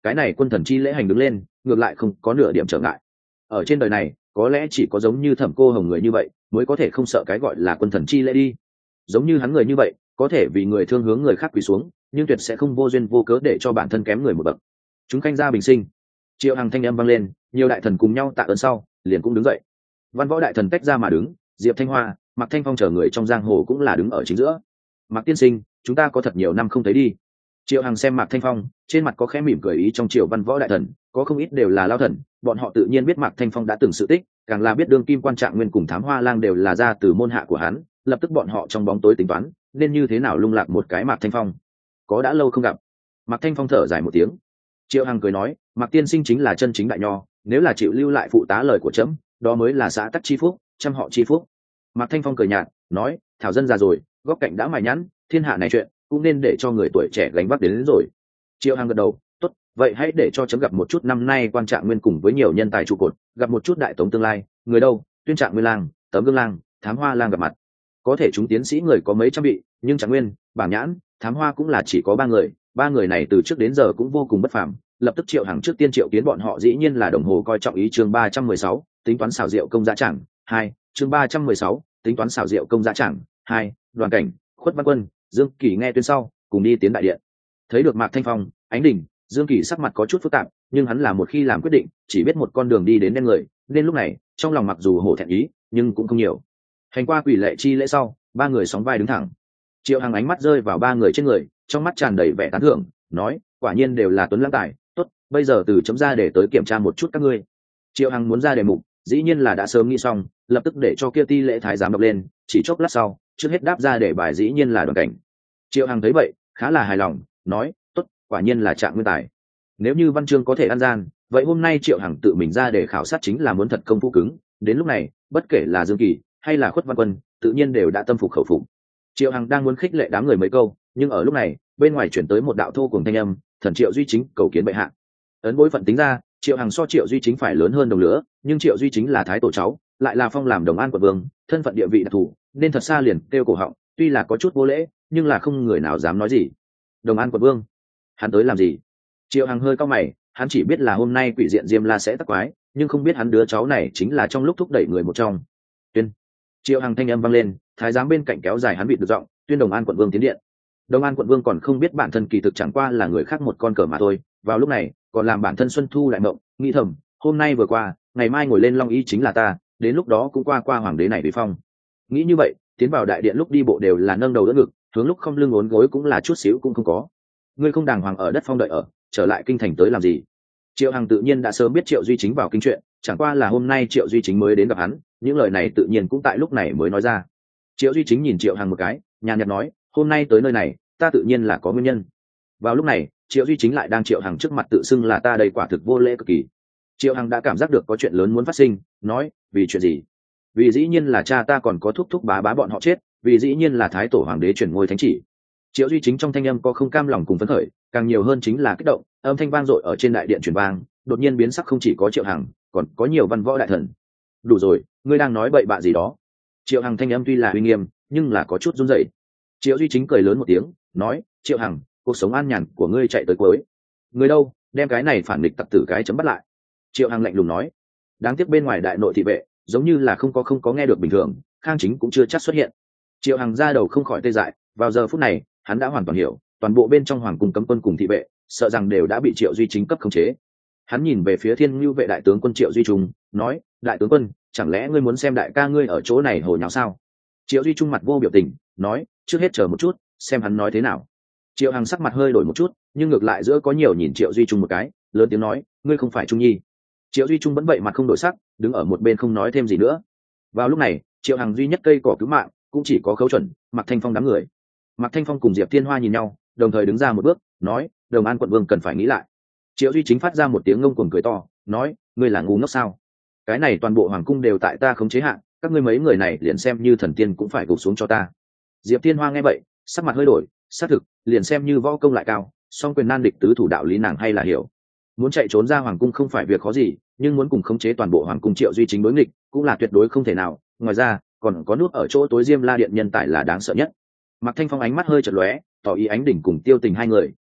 cái này quân thần chi lễ hành đứng lên ngược lại không có nửa điểm trở ngại. Ở trên đời này có lẽ chỉ có giống như Thẩm Cô Hồng người như vậy mới có thể không sợ cái gọi là quân thần chi lễ đi. Giống như hắn người như vậy có thể vì người thương hướng người khác quỳ xuống, nhưng tuyệt sẽ không vô duyên vô cớ để cho bản thân kém người một bậc. Chúng canh ra bình sinh. Triệu Hằng thanh âm vang lên, nhiều đại thần cùng nhau tạ ơn sau liền cũng đứng dậy. Văn Võ đại thần tách ra mà đứng, Diệp Thanh Hoa, Mạc Thanh Phong chờ người trong giang hồ cũng là đứng ở chính giữa. Mạc tiên sinh, chúng ta có thật nhiều năm không thấy đi. Triệu Hằng xem Mạc Thanh Phong, trên mặt có khẽ mỉm cười ý trong triều Văn Võ đại thần, có không ít đều là lao thần, bọn họ tự nhiên biết Mạc Thanh Phong đã từng sự tích, càng là biết đương kim quan trạng nguyên cùng Thám Hoa Lang đều là ra từ môn hạ của hắn, lập tức bọn họ trong bóng tối tính toán, nên như thế nào lung lạc một cái Mạc Thanh Phong. Có đã lâu không gặp. Mạc Thanh Phong thở dài một tiếng. Triệu Hằng cười nói, Mạc tiên sinh chính là chân chính đại nho, nếu là chịu lưu lại phụ tá lời của trẫm, đó mới là xã tắc chi phúc, trăm họ chi phúc. Mạc Thanh Phong cười nhạt, nói, thảo dân già rồi, góc cạnh đã mài nhẵn, thiên hạ này chuyện cũng nên để cho người tuổi trẻ gánh vác đến, đến rồi. Triệu Hằng gật đầu, tốt, vậy hãy để cho chấm gặp một chút năm nay quan trạng nguyên cùng với nhiều nhân tài trụ cột, gặp một chút đại tống tương lai, người đâu, tuyên trạng nguyên lang, tấm gương lang, thám hoa lang gặp mặt. Có thể chúng tiến sĩ người có mấy trăm vị, nhưng trạng nguyên, bảng nhãn, thám hoa cũng là chỉ có ba người, ba người này từ trước đến giờ cũng vô cùng bất phàm. Lập tức Triệu Hằng trước tiên triệu kiến bọn họ dĩ nhiên là đồng hồ coi trọng ý. Chương ba trăm mười sáu, tính toán xảo diệu công giá chẳng hai. Chương ba trăm mười sáu, tính toán xảo diệu công giá chẳng hai. Đoàn Cảnh, Khuất Văn Quân, Dương Kỳ nghe tuyên sau cùng đi tiến đại điện. Thấy được Mạc Thanh Phong, Ánh Đình, Dương Kỳ sắc mặt có chút phức tạp, nhưng hắn là một khi làm quyết định chỉ biết một con đường đi đến đen người, nên lúc này trong lòng mặc dù hổ thẹn ý nhưng cũng không nhiều. Hành qua quỷ lệ chi lễ sau, ba người sóng vai đứng thẳng. Triệu Hằng ánh mắt rơi vào ba người trên người, trong mắt tràn đầy vẻ tán thưởng, nói, quả nhiên đều là tuấn lãng tài, tốt, bây giờ từ chấm ra để tới kiểm tra một chút các ngươi. Triệu Hằng muốn ra đề mục, dĩ nhiên là đã sớm nghĩ xong, lập tức để cho kia ti lễ thái giám đọc lên, chỉ chốc lát sau, trước hết đáp ra để bài dĩ nhiên là Đoàn Cảnh. Triệu Hằng thấy vậy, khá là hài lòng, nói, tốt, quả nhiên là trạng nguyên tài. Nếu như văn chương có thể ăn gian, vậy hôm nay Triệu Hằng tự mình ra để khảo sát chính là muốn thật công phu cứng, đến lúc này, bất kể là Dương Kỳ hay là Khuất Văn Quân, tự nhiên đều đã tâm phục khẩu phục. Triệu Hằng đang muốn khích lệ đám người mấy câu, nhưng ở lúc này, bên ngoài chuyển tới một đạo thô cùng thanh âm, thần Triệu Duy Chính cầu kiến bệ hạ. Ấn bối phận tính ra, Triệu Hằng so Triệu Duy Chính phải lớn hơn đồng lứa, nhưng Triệu Duy Chính là thái tổ cháu, lại là phong làm Đồng An quận vương, thân phận địa vị đặc thù, nên thật xa liền kêu cổ họng, tuy là có chút vô lễ, nhưng là không người nào dám nói gì. Đồng An quận vương, hắn tới làm gì? Triệu Hằng hơi cau mày, hắn chỉ biết là hôm nay quỷ diện Diêm La sẽ tắc quái, nhưng không biết hắn đứa cháu này chính là trong lúc thúc đẩy người một trong. Tuyên. Triệu Hằng thanh âm vang lên, thái giám bên cạnh kéo dài hắn vịt được giọng, tuyên Đồng An quận vương tiến điện. Đồng An quận vương còn không biết bản thân kỳ thực chẳng qua là người khác một con cờ mà thôi, vào lúc này còn làm bản thân xuân thu đại mộng, nghĩ thầm, hôm nay vừa qua, ngày mai ngồi lên long y chính là ta, đến lúc đó cũng qua qua hoàng đế này bị phong. Nghĩ như vậy, tiến vào đại điện lúc đi bộ đều là nâng đầu đỡ ngực, hướng lúc không lưng ốn gối cũng là chút xíu cũng không có. Ngươi không đàng hoàng ở đất phong đợi ở, trở lại kinh thành tới làm gì? Triệu Hằng tự nhiên đã sớm biết Triệu Duy Chính vào kinh chuyện, chẳng qua là hôm nay Triệu Duy Chính mới đến gặp hắn, những lời này tự nhiên cũng tại lúc này mới nói ra. Triệu Duy Chính nhìn Triệu Hằng một cái, nhàn nhạt nói, hôm nay tới nơi này, ta tự nhiên là có nguyên nhân. Vào lúc này, Triệu Duy Chính lại đang Triệu Hằng trước mặt tự xưng là ta đây quả thực vô lễ cực kỳ. Triệu Hằng đã cảm giác được có chuyện lớn muốn phát sinh, nói, vì chuyện gì? Vì dĩ nhiên là cha ta còn có thúc thúc bá bá bọn họ chết, vì dĩ nhiên là thái tổ hoàng đế chuyển ngôi thánh chỉ. Triệu Duy Chính trong thanh âm có không cam lòng cùng phấn khởi, càng nhiều hơn chính là kích động, âm thanh vang dội ở trên đại điện truyền vang, đột nhiên biến sắc không chỉ có Triệu Hằng, còn có nhiều văn võ đại thần. Đủ rồi, ngươi đang nói bậy bạ gì đó? Triệu Hằng thanh âm tuy là uy nghiêm, nhưng là có chút run rẩy. Triệu Duy Chính cười lớn một tiếng, nói, Triệu Hằng, cuộc sống an nhàn của ngươi chạy tới cuối. Người đâu, đem cái này phản nghịch tặc tử cái chấm bắt lại. Triệu Hằng lạnh lùng nói. Đáng tiếc bên ngoài đại nội thị vệ giống như là không có không có nghe được bình thường, Khang Chính cũng chưa chắc xuất hiện. Triệu Hằng ra đầu không khỏi tê dại, vào giờ phút này hắn đã hoàn toàn hiểu, toàn bộ bên trong hoàng cung cấm quân cùng thị vệ sợ rằng đều đã bị Triệu Duy Chính cấp khống chế. Hắn nhìn về phía Thiên Nhu vệ đại tướng quân Triệu Duy Trung, nói, đại tướng quân, chẳng lẽ ngươi muốn xem đại ca ngươi ở chỗ này hồ nháo sao? Triệu Duy Trung mặt vô biểu tình, nói, trước hết chờ một chút, xem hắn nói thế nào. Triệu Hằng sắc mặt hơi đổi một chút, nhưng ngược lại giữa có nhiều nhìn Triệu Duy Trung một cái, lớn tiếng nói, ngươi không phải Trung Nhi. Triệu Duy Trung vẫn vậy mặt không đổi sắc, đứng ở một bên không nói thêm gì nữa. Vào lúc này, Triệu Hằng duy nhất cây cỏ cứu mạng cũng chỉ có Khấu Chuẩn, Mạc Thanh Phong đám người. Mạc Thanh Phong cùng Diệp Thiên Hoa nhìn nhau, đồng thời đứng ra một bước, nói, Đồng An quận vương cần phải nghĩ lại. Triệu Duy Chính phát ra một tiếng ngông cuồng cười to, nói, ngươi là ngu ngốc sao? Cái này toàn bộ hoàng cung đều tại ta khống chế hạn, các ngươi mấy người này liền xem như thần tiên cũng phải gục xuống cho ta. Diệp Thiên Hoa nghe vậy, sắc mặt hơi đổi, xác thực, liền xem như võ công lại cao, song quyền nan địch tứ thủ đạo lý nàng hay là hiểu. Muốn chạy trốn ra hoàng cung không phải việc khó gì, nhưng muốn cùng khống chế toàn bộ hoàng cung Triệu Duy Chính đối nghịch cũng là tuyệt đối không thể nào. Ngoài ra, còn có nút ở chỗ tối Diêm La điện nhân tài là đáng sợ nhất. Mạc Thanh Phong ánh mắt hơi chật lóe, tỏ ý Ánh Đỉnh cùng Tiêu Tình hai người,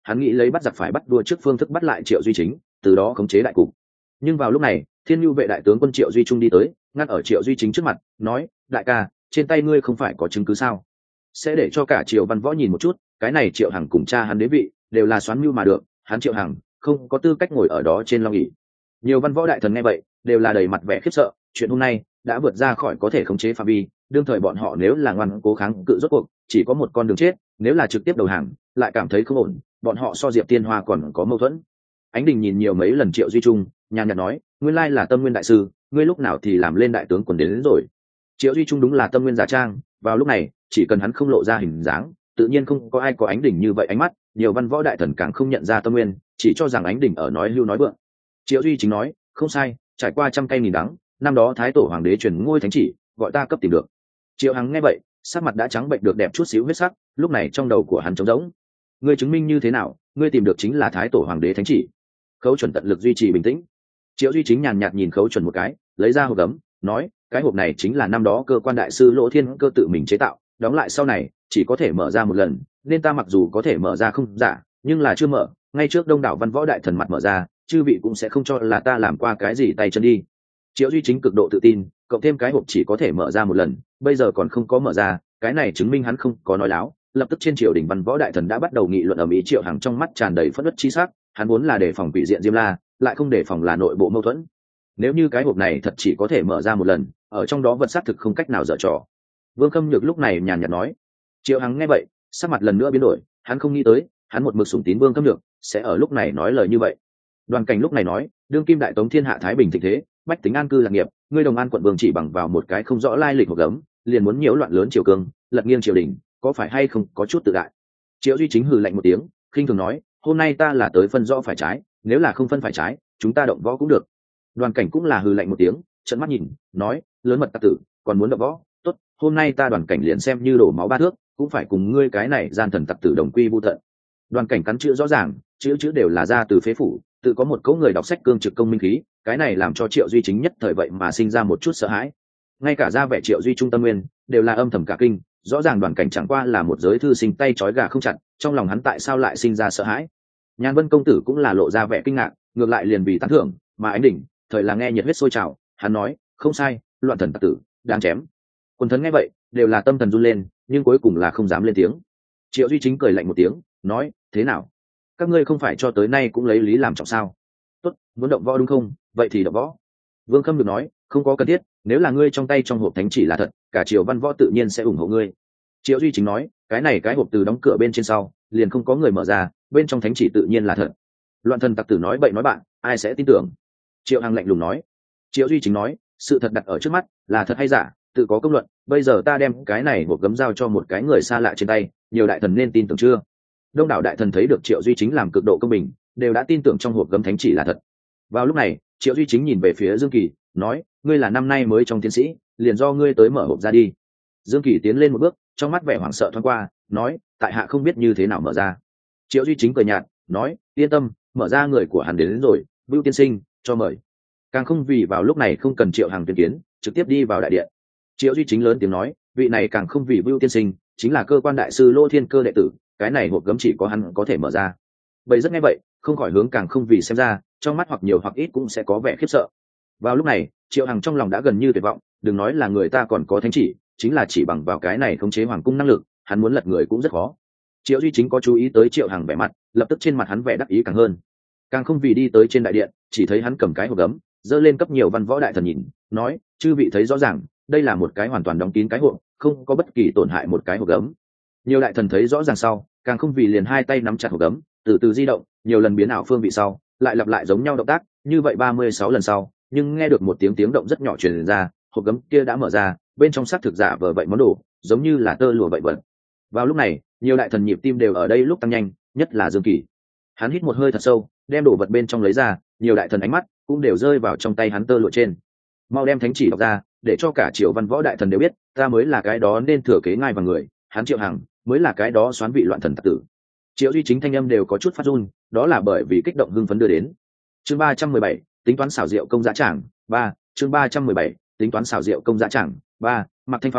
hắn nghĩ lấy bắt giặc phải bắt đua trước phương thức bắt lại Triệu Duy Chính, từ đó khống chế đại cục. Nhưng vào lúc này, Thiên Nhu vệ đại tướng quân Triệu Duy Trung đi tới, ngăn ở Triệu Duy Chính trước mặt, nói: đại ca, trên tay ngươi không phải có chứng cứ sao? Sẽ để cho cả Triệu Văn Võ nhìn một chút, cái này Triệu Hằng cùng cha hắn đế vị đều là xoán mưu mà được, hắn Triệu Hằng không có tư cách ngồi ở đó trên long ỷ. Nhiều văn võ đại thần nghe vậy đều là đầy mặt vẻ khiếp sợ, chuyện hôm nay đã vượt ra khỏi có thể khống chế phạm vi, đương thời bọn họ nếu là ngoan cố kháng cự rốt cuộc chỉ có một con đường chết, nếu là trực tiếp đầu hàng lại cảm thấy không ổn, bọn họ so Diệp Tiên Hoa còn có mâu thuẫn. Ánh Đình nhìn nhiều mấy lần Triệu Duy Trung, nhàn nhạt nói: nguyên lai là Tâm Nguyên đại sư, ngươi lúc nào thì làm lên đại tướng quân đến, đến rồi. Triệu Duy Trung đúng là Tâm Nguyên giả trang, vào lúc này chỉ cần hắn không lộ ra hình dáng, tự nhiên không có ai có Ánh Đình như vậy ánh mắt, nhiều văn võ đại thần càng không nhận ra Tâm Nguyên, chỉ cho rằng Ánh Đình ở nói hưu nói vượng. Triệu Duy Chính nói: không sai, trải qua trăm cây nghìn đắng, năm đó thái tổ hoàng đế truyền ngôi thánh chỉ, gọi ta cấp tìm được. Triệu Hằng nghe vậy, sắc mặt đã trắng bệnh được đẹp chút xíu huyết sắc, lúc này trong đầu của hắn trống rỗng. Ngươi chứng minh như thế nào, ngươi tìm được chính là thái tổ hoàng đế thánh chỉ? Khấu Chuẩn tận lực duy trì bình tĩnh. Triệu Duy Chính nhàn nhạt nhìn Khấu Chuẩn một cái, lấy ra hộp gấm, nói: cái hộp này chính là năm đó cơ quan đại sư Lỗ Thiên Cơ tự mình chế tạo, đóng lại sau này chỉ có thể mở ra một lần, nên ta mặc dù có thể mở ra không giả, nhưng là chưa mở, ngay trước đông đảo văn võ đại thần mặt mở ra, chư vị cũng sẽ không cho là ta làm qua cái gì tay chân đi. Triệu Duy Chính cực độ tự tin, cộng thêm cái hộp chỉ có thể mở ra một lần, bây giờ còn không có mở ra, cái này chứng minh hắn không có nói láo. Lập tức trên triều đình văn võ đại thần đã bắt đầu nghị luận ở mỹ. Triệu Hằng trong mắt tràn đầy phẫn uất chi sắc, hắn vốn là đề phòng quỷ diện Diêm La, lại không đề phòng là nội bộ mâu thuẫn. Nếu như cái hộp này thật chỉ có thể mở ra một lần, ở trong đó vật xác thực không cách nào dở trò. Vương Khâm Nhược lúc này nhàn nhạt nói. Triệu Hằng nghe vậy, sắc mặt lần nữa biến đổi, hắn không nghĩ tới, hắn một mực sủng tín Vương Khâm Nhược sẽ ở lúc này nói lời như vậy. Đoàn Cảnh lúc này nói: đương kim đại tống thiên hạ thái bình thịnh thế, bách tính an cư lạc nghiệp, ngươi Đồng An quận vương chỉ bằng vào một cái không rõ lai lịch hộp gấm, liền muốn nhiễu loạn lớn triều cương, lật nghiêng triều đình, có phải hay không có chút tự đại? Triệu Duy Chính hừ lạnh một tiếng, khinh thường nói: hôm nay ta là tới phân rõ phải trái, nếu là không phân phải trái, chúng ta động võ cũng được. Đoàn Cảnh cũng là hừ lạnh một tiếng, trợn mắt nhìn, nói: lớn mật tặc tử, còn muốn động võ? Tốt, hôm nay ta Đoàn Cảnh liền xem như đổ máu ba thước, cũng phải cùng ngươi cái này gian thần tặc tử đồng quy vu tận. Đoàn Cảnh cắn chữ rõ ràng, chữ chữ đều là ra từ phế phủ, tự có một cấu người đọc sách cương trực công minh khí, cái này làm cho Triệu Duy Chính nhất thời vậy mà sinh ra một chút sợ hãi. Ngay cả ra vẻ Triệu Duy Trung tâm nguyên đều là âm thầm cả kinh, rõ ràng Đoàn Cảnh chẳng qua là một giới thư sinh tay trói gà không chặt, trong lòng hắn tại sao lại sinh ra sợ hãi? Nhan Vân công tử cũng là lộ ra vẻ kinh ngạc, ngược lại liền vì tán thưởng, mà Ánh Đỉnh thời là nghe nhiệt huyết sôi trào, hắn nói: không sai, loạn thần tặc tử, đáng chém. Quần thần nghe vậy đều là tâm thần run lên, nhưng cuối cùng là không dám lên tiếng. Triệu Duy Chính cười lạnh một tiếng, nói: thế nào, các ngươi không phải cho tới nay cũng lấy lý làm trọng sao? Tốt, muốn động võ đúng không? Vậy thì động võ. Vương Khâm được nói: không có cần thiết, nếu là ngươi trong tay trong hộp thánh chỉ là thật, cả triều văn võ tự nhiên sẽ ủng hộ ngươi. Triệu Duy Chính nói: cái này cái hộp từ đóng cửa bên trên sau liền không có người mở ra, bên trong thánh chỉ tự nhiên là thật. Loạn thần tặc tử nói bậy nói bạn, ai sẽ tin tưởng? Triệu Hằng lạnh lùng nói. Triệu Duy Chính nói: sự thật đặt ở trước mắt, là thật hay giả tự có công luận, bây giờ ta đem cái này hộp gấm giao cho một cái người xa lạ trên tay, nhiều đại thần nên tin tưởng chưa? Đông đảo đại thần thấy được Triệu Duy Chính làm cực độ công bình, đều đã tin tưởng trong hộp gấm thánh chỉ là thật. Vào lúc này, Triệu Duy Chính nhìn về phía Dương Kỳ, nói: ngươi là năm nay mới trong tiến sĩ, liền do ngươi tới mở hộp ra đi. Dương Kỳ tiến lên một bước, trong mắt vẻ hoảng sợ thoáng qua, nói: tại hạ không biết như thế nào mở ra. Triệu Duy Chính cười nhạt, nói: yên tâm, mở ra người của hắn đến, đến rồi, Vưu tiên sinh, cho mời. Càng không vì vào lúc này không cần Triệu Hằng tuyên kiến, trực tiếp đi vào đại điện. Triệu Duy Chính lớn tiếng nói: vị này càng không vì Vưu tiên sinh, chính là cơ quan đại sư Lô Thiên Cơ đệ tử, cái này hộp gấm chỉ có hắn có thể mở ra. Vậy rất nghe vậy, không khỏi hướng càng không vì xem ra, trong mắt hoặc nhiều hoặc ít cũng sẽ có vẻ khiếp sợ. Vào lúc này, Triệu Hằng trong lòng đã gần như tuyệt vọng, đừng nói là người ta còn có thánh chỉ, chính là chỉ bằng vào cái này khống chế hoàng cung năng lực, hắn muốn lật người cũng rất khó. Triệu Duy Chính có chú ý tới Triệu Hằng vẻ mặt, lập tức trên mặt hắn vẻ đắc ý càng hơn. Càng không vì đi tới trên đại điện, chỉ thấy hắn cầm cái hộp gấm, giơ lên cấp nhiều văn võ đại thần nhìn, nói: chư vị thấy rõ ràng, đây là một cái hoàn toàn đóng kín cái hộp, không có bất kỳ tổn hại một cái hộp gấm. Nhiều đại thần thấy rõ ràng sau, càng không vì liền hai tay nắm chặt hộp gấm, từ từ di động, nhiều lần biến ảo phương vị sau, lại lặp lại giống nhau động tác, như vậy ba mươi sáu lần sau, nhưng nghe được một tiếng tiếng động rất nhỏ truyền ra, hộp gấm kia đã mở ra, bên trong xác thực giả vờ vậy món đồ, giống như là tơ lụa vậy vật. Vào lúc này, nhiều đại thần nhịp tim đều ở đây lúc tăng nhanh, nhất là Dương Kỳ. Hắn hít một hơi thật sâu, đem đồ vật bên trong lấy ra, nhiều đại thần ánh mắt cũng đều rơi vào trong tay hắn tơ lụa trên. Mau đem thánh chỉ đọc ra, để cho cả triều văn võ đại thần đều biết, ta mới là cái đó nên thừa kế ngai vàng người, hắn Triệu Hằng mới là cái đó xoán vị loạn thần tặc tử. Triệu Duy Chính thanh âm đều có chút phát run, đó là bởi vì kích động hưng phấn đưa đến. Chương ba trăm mười bảy, tính toán xảo diệu công dã tràng ba. Chương ba trăm mười bảy, tính toán xảo diệu công dã tràng ba. Mạc Thanh Phong,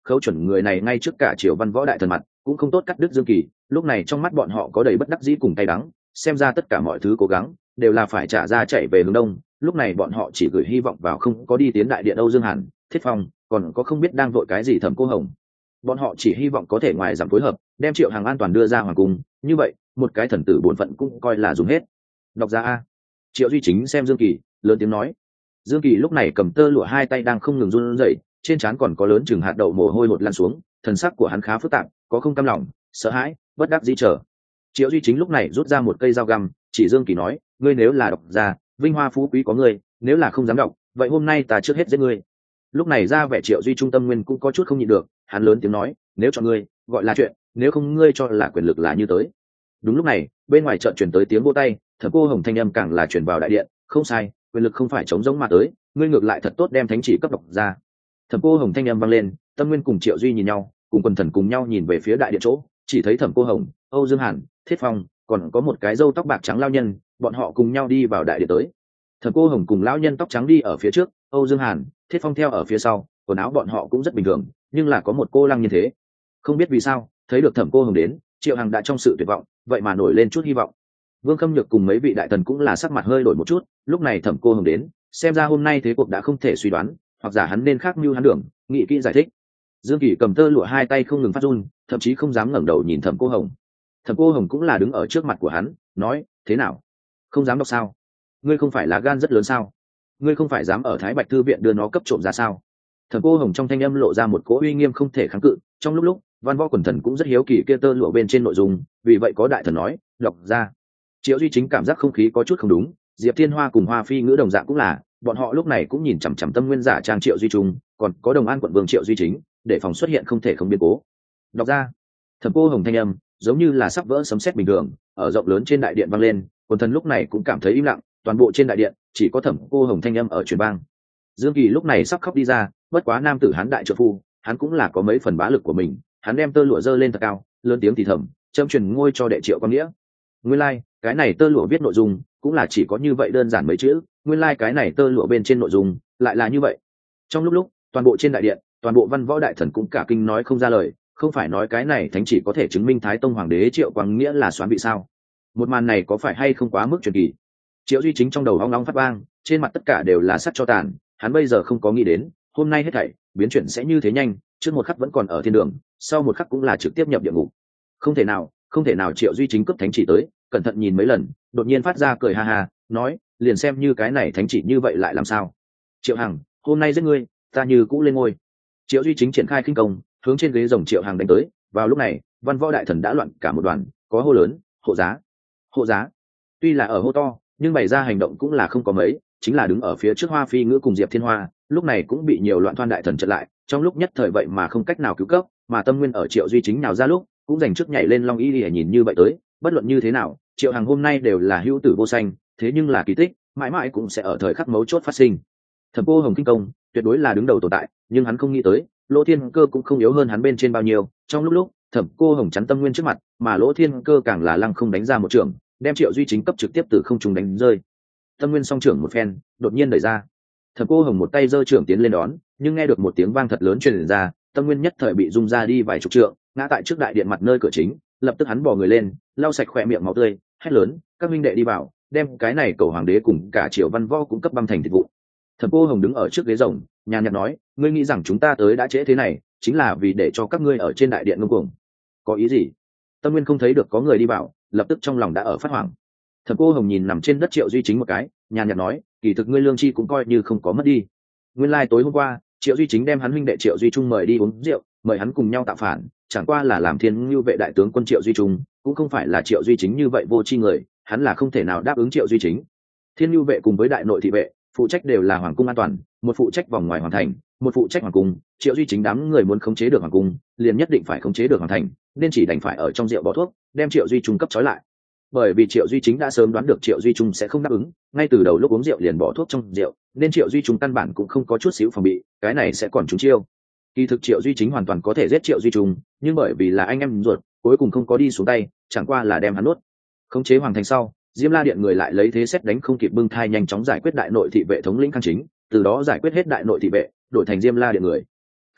khấu chuẩn người này ngay trước cả triều văn võ đại thần mặt cũng không tốt cắt đứt Dương Kỳ. Lúc này trong mắt bọn họ có đầy bất đắc dĩ cùng cay đắng, xem ra tất cả mọi thứ cố gắng đều là phải trả ra chạy về hướng đông. Lúc này bọn họ chỉ gửi hy vọng vào không có đi tiến đại điện Âu Dương Hàn, Thiết Phong, còn có không biết đang vội cái gì Thẩm Cô Hồng. Bọn họ chỉ hy vọng có thể ngoài giảm phối hợp đem Triệu Hằng an toàn đưa ra hoàng cung, như vậy một cái thần tử bổn phận cũng coi là dùng hết. Đọc ra a. Triệu Duy Chính xem Dương Kỳ, lớn tiếng nói. Dương Kỳ lúc này cầm tơ lụa hai tay đang không ngừng run rẩy, trên trán còn có lớn chừng hạt đậu mồ hôi hột lan xuống, thần sắc của hắn khá phức tạp, có không cam lòng, sợ hãi, bất đắc dĩ chờ. Triệu Duy Chính lúc này rút ra một cây dao găm, chỉ Dương Kỳ nói, ngươi nếu là độc gia, vinh hoa phú quý có ngươi, nếu là không dám đọc, vậy hôm nay ta trước hết giết ngươi. Lúc này ra vẻ Triệu Duy Trung tâm nguyên cũng có chút không nhịn được, hắn lớn tiếng nói, nếu cho ngươi, gọi là chuyện, nếu không ngươi cho là quyền lực là như tới. Đúng lúc này, bên ngoài chợt truyền tới tiếng vỗ tay, Thẩm Cô Hồng thanh âm càng là truyền vào đại điện, không sai, quyền lực không phải chống giống mà tới, ngươi ngược lại thật tốt đem thánh chỉ cấp độc ra. Thẩm Cô Hồng thanh âm vang lên, Tâm Nguyên cùng Triệu Duy nhìn nhau, cùng quần thần cùng nhau nhìn về phía đại điện chỗ, chỉ thấy Thẩm Cô Hồng, Âu Dương Hàn, Thiết Phong, còn có một cái râu tóc bạc trắng lão nhân, bọn họ cùng nhau đi vào đại điện tới. Thẩm Cô Hồng cùng lão nhân tóc trắng đi ở phía trước, Âu Dương Hàn, Thiết Phong theo ở phía sau, quần áo bọn họ cũng rất bình thường, nhưng là có một cô lăng như thế. Không biết vì sao, thấy được Thẩm Cô Hồng đến, Triệu Hằng đã trong sự tuyệt vọng, vậy mà nổi lên chút hy vọng. Vương Khâm Nhược cùng mấy vị đại thần cũng là sắc mặt hơi đổi một chút, lúc này Thẩm Cô Hồng đến, xem ra hôm nay thế cuộc đã không thể suy đoán, hoặc giả hắn nên khác mưu hắn đường, nghị kỹ giải thích. Dương Kỳ cầm tơ lụa hai tay không ngừng phát run, thậm chí không dám ngẩng đầu nhìn Thẩm Cô Hồng. Thẩm Cô Hồng cũng là đứng ở trước mặt của hắn, nói, thế nào? Không dám đọc sao? Ngươi không phải là gan rất lớn sao? Ngươi không phải dám ở Thái Bạch thư viện đưa nó cấp trộm ra sao? Thẩm Cô Hồng trong thanh âm lộ ra một cỗ uy nghiêm không thể kháng cự, trong lúc lúc, văn võ quần thần cũng rất hiếu kỳ kia tơ lụa bên trên nội dung, vì vậy có đại thần nói, đọc ra. Triệu Duy Chính cảm giác không khí có chút không đúng, Diệp Thiên Hoa cùng Hoa Phi ngữ đồng dạng cũng là, bọn họ lúc này cũng nhìn chằm chằm Tâm Nguyên giả trang Triệu Duy Trung, còn có Đồng An quận vương Triệu Duy Chính, để phòng xuất hiện không thể không biến cố. Đọc ra. Thẩm Cô Hồng thanh âm giống như là sắp vỡ sấm sét bình thường, ở rộng lớn trên đại điện vang lên, quần thần lúc này cũng cảm thấy im lặng, toàn bộ trên đại điện chỉ có Thẩm Cô Hồng thanh âm ở truyền vang. Dương Kỳ lúc này sắp khóc đi ra, bất quá nam tử hắn đại trợ phu, hắn cũng là có mấy phần bá lực của mình, hắn đem tơ lụa dơ lên thật cao, lớn tiếng thì thầm, châm truyền ngôi cho đệ Triệu Quang Nghĩa. Nguyên lai, like, cái này tơ lụa viết nội dung cũng là chỉ có như vậy đơn giản mấy chữ, nguyên lai like, cái này tơ lụa bên trên nội dung lại là như vậy. Trong lúc lúc, toàn bộ trên đại điện, toàn bộ văn võ đại thần cũng cả kinh nói không ra lời, không phải nói cái này thánh chỉ có thể chứng minh Thái Tông hoàng đế Triệu Quang Nghĩa là xoán vị sao? Một màn này có phải hay không quá mức truyền kỳ? Triệu Duy Chính trong đầu ong ong phát vang, trên mặt tất cả đều là sắt cho tàn, hắn bây giờ không có nghĩ đến, hôm nay hết thảy biến chuyển sẽ như thế nhanh, trước một khắc vẫn còn ở thiên đường, sau một khắc cũng là trực tiếp nhập địa ngục. Không thể nào, không thể nào. Triệu Duy Chính cấp thánh chỉ tới, cẩn thận nhìn mấy lần, đột nhiên phát ra cười ha ha, nói, liền xem như cái này thánh chỉ như vậy lại làm sao? Triệu Hằng, hôm nay giết ngươi, ta như cũ lên ngôi. Triệu Duy Chính triển khai khinh công, hướng trên ghế rồng Triệu Hằng đánh tới. Vào lúc này, văn võ đại thần đã loạn cả một đoàn, có hô lớn, hộ giá, hộ giá. Tuy là ở hô to, nhưng bày ra hành động cũng là không có mấy, chính là đứng ở phía trước Hoa Phi ngữ cùng Diệp Thiên Hoa, lúc này cũng bị nhiều loạn thoan đại thần chặn lại, trong lúc nhất thời vậy mà không cách nào cứu cấp, mà Tâm Nguyên ở Triệu Duy Chính nào ra lúc, cũng dành trước nhảy lên Long Y để nhìn như vậy tới, bất luận như thế nào, Triệu Hằng hôm nay đều là hữu tử vô sanh, thế nhưng là kỳ tích, mãi mãi cũng sẽ ở thời khắc mấu chốt phát sinh. Thẩm Cô Hồng kinh công, tuyệt đối là đứng đầu tồn tại, nhưng hắn không nghĩ tới, Lỗ Thiên Cơ cũng không yếu hơn hắn bên trên bao nhiêu, trong lúc lúc, Thẩm Cô Hồng chắn Tâm Nguyên trước mặt, mà Lỗ Thiên Cơ càng là lăng không đánh ra một trường, đem Triệu Duy Chính cấp trực tiếp từ không trung đánh rơi. Tâm Nguyên song trưởng một phen, đột nhiên đẩy ra. Thẩm Cô Hồng một tay giơ trưởng tiến lên đón, nhưng nghe được một tiếng vang thật lớn truyền ra, Tâm Nguyên nhất thời bị rung ra đi vài chục trượng, ngã tại trước đại điện mặt nơi cửa chính, lập tức hắn bò người lên, lau sạch khỏe miệng máu tươi, hét lớn, các minh đệ đi vào, đem cái này cầu hoàng đế cùng cả Triều văn võ cũng cấp băm thành thịt vụn. Thẩm Cô Hồng đứng ở trước ghế rồng, nhàn nhạt nói, ngươi nghĩ rằng chúng ta tới đã trễ thế này, chính là vì để cho các ngươi ở trên đại điện ngông cuồng. Có ý gì? Tâm Nguyên không thấy được có người đi vào, lập tức trong lòng đã ở phát hoảng. Thẩm Cô Hồng nhìn nằm trên đất Triệu Duy Chính một cái, nhàn nhạt nói, kỳ thực ngươi lương chi cũng coi như không có mất đi. Nguyên lai like tối hôm qua, Triệu Duy Chính đem hắn huynh đệ Triệu Duy Trung mời đi uống rượu, mời hắn cùng nhau tạo phản, chẳng qua là làm Thiên Nưu vệ đại tướng quân Triệu Duy Trung, cũng không phải là Triệu Duy Chính như vậy vô tri người, hắn là không thể nào đáp ứng Triệu Duy Chính. Thiên Nưu vệ cùng với đại nội thị vệ, phụ trách đều là hoàng cung an toàn, một phụ trách vòng ngoài hoàng thành, một phụ trách hoàng cung. Triệu Duy Chính đám người muốn khống chế được hoàng cung, liền nhất định phải khống chế được hoàng thành, nên chỉ đành phải ở trong rượu bỏ thuốc, đem Triệu Duy Trung cấp trói lại. Bởi vì Triệu Duy Chính đã sớm đoán được Triệu Duy Trung sẽ không đáp ứng, ngay từ đầu lúc uống rượu liền bỏ thuốc trong rượu, nên Triệu Duy Trung căn bản cũng không có chút xíu phòng bị, cái này sẽ còn trúng chiêu. Kỳ thực Triệu Duy Chính hoàn toàn có thể giết Triệu Duy Trung, nhưng bởi vì là anh em ruột, cuối cùng không có đi xuống tay, chẳng qua là đem hắn nuốt. Khống chế hoàng thành sau, Diêm La điện người lại lấy thế xét đánh không kịp bưng thai nhanh chóng giải quyết đại nội thị vệ thống lĩnh Khang Chính, từ đó giải quyết hết đại nội thị vệ, đổi thành Diêm La điện người.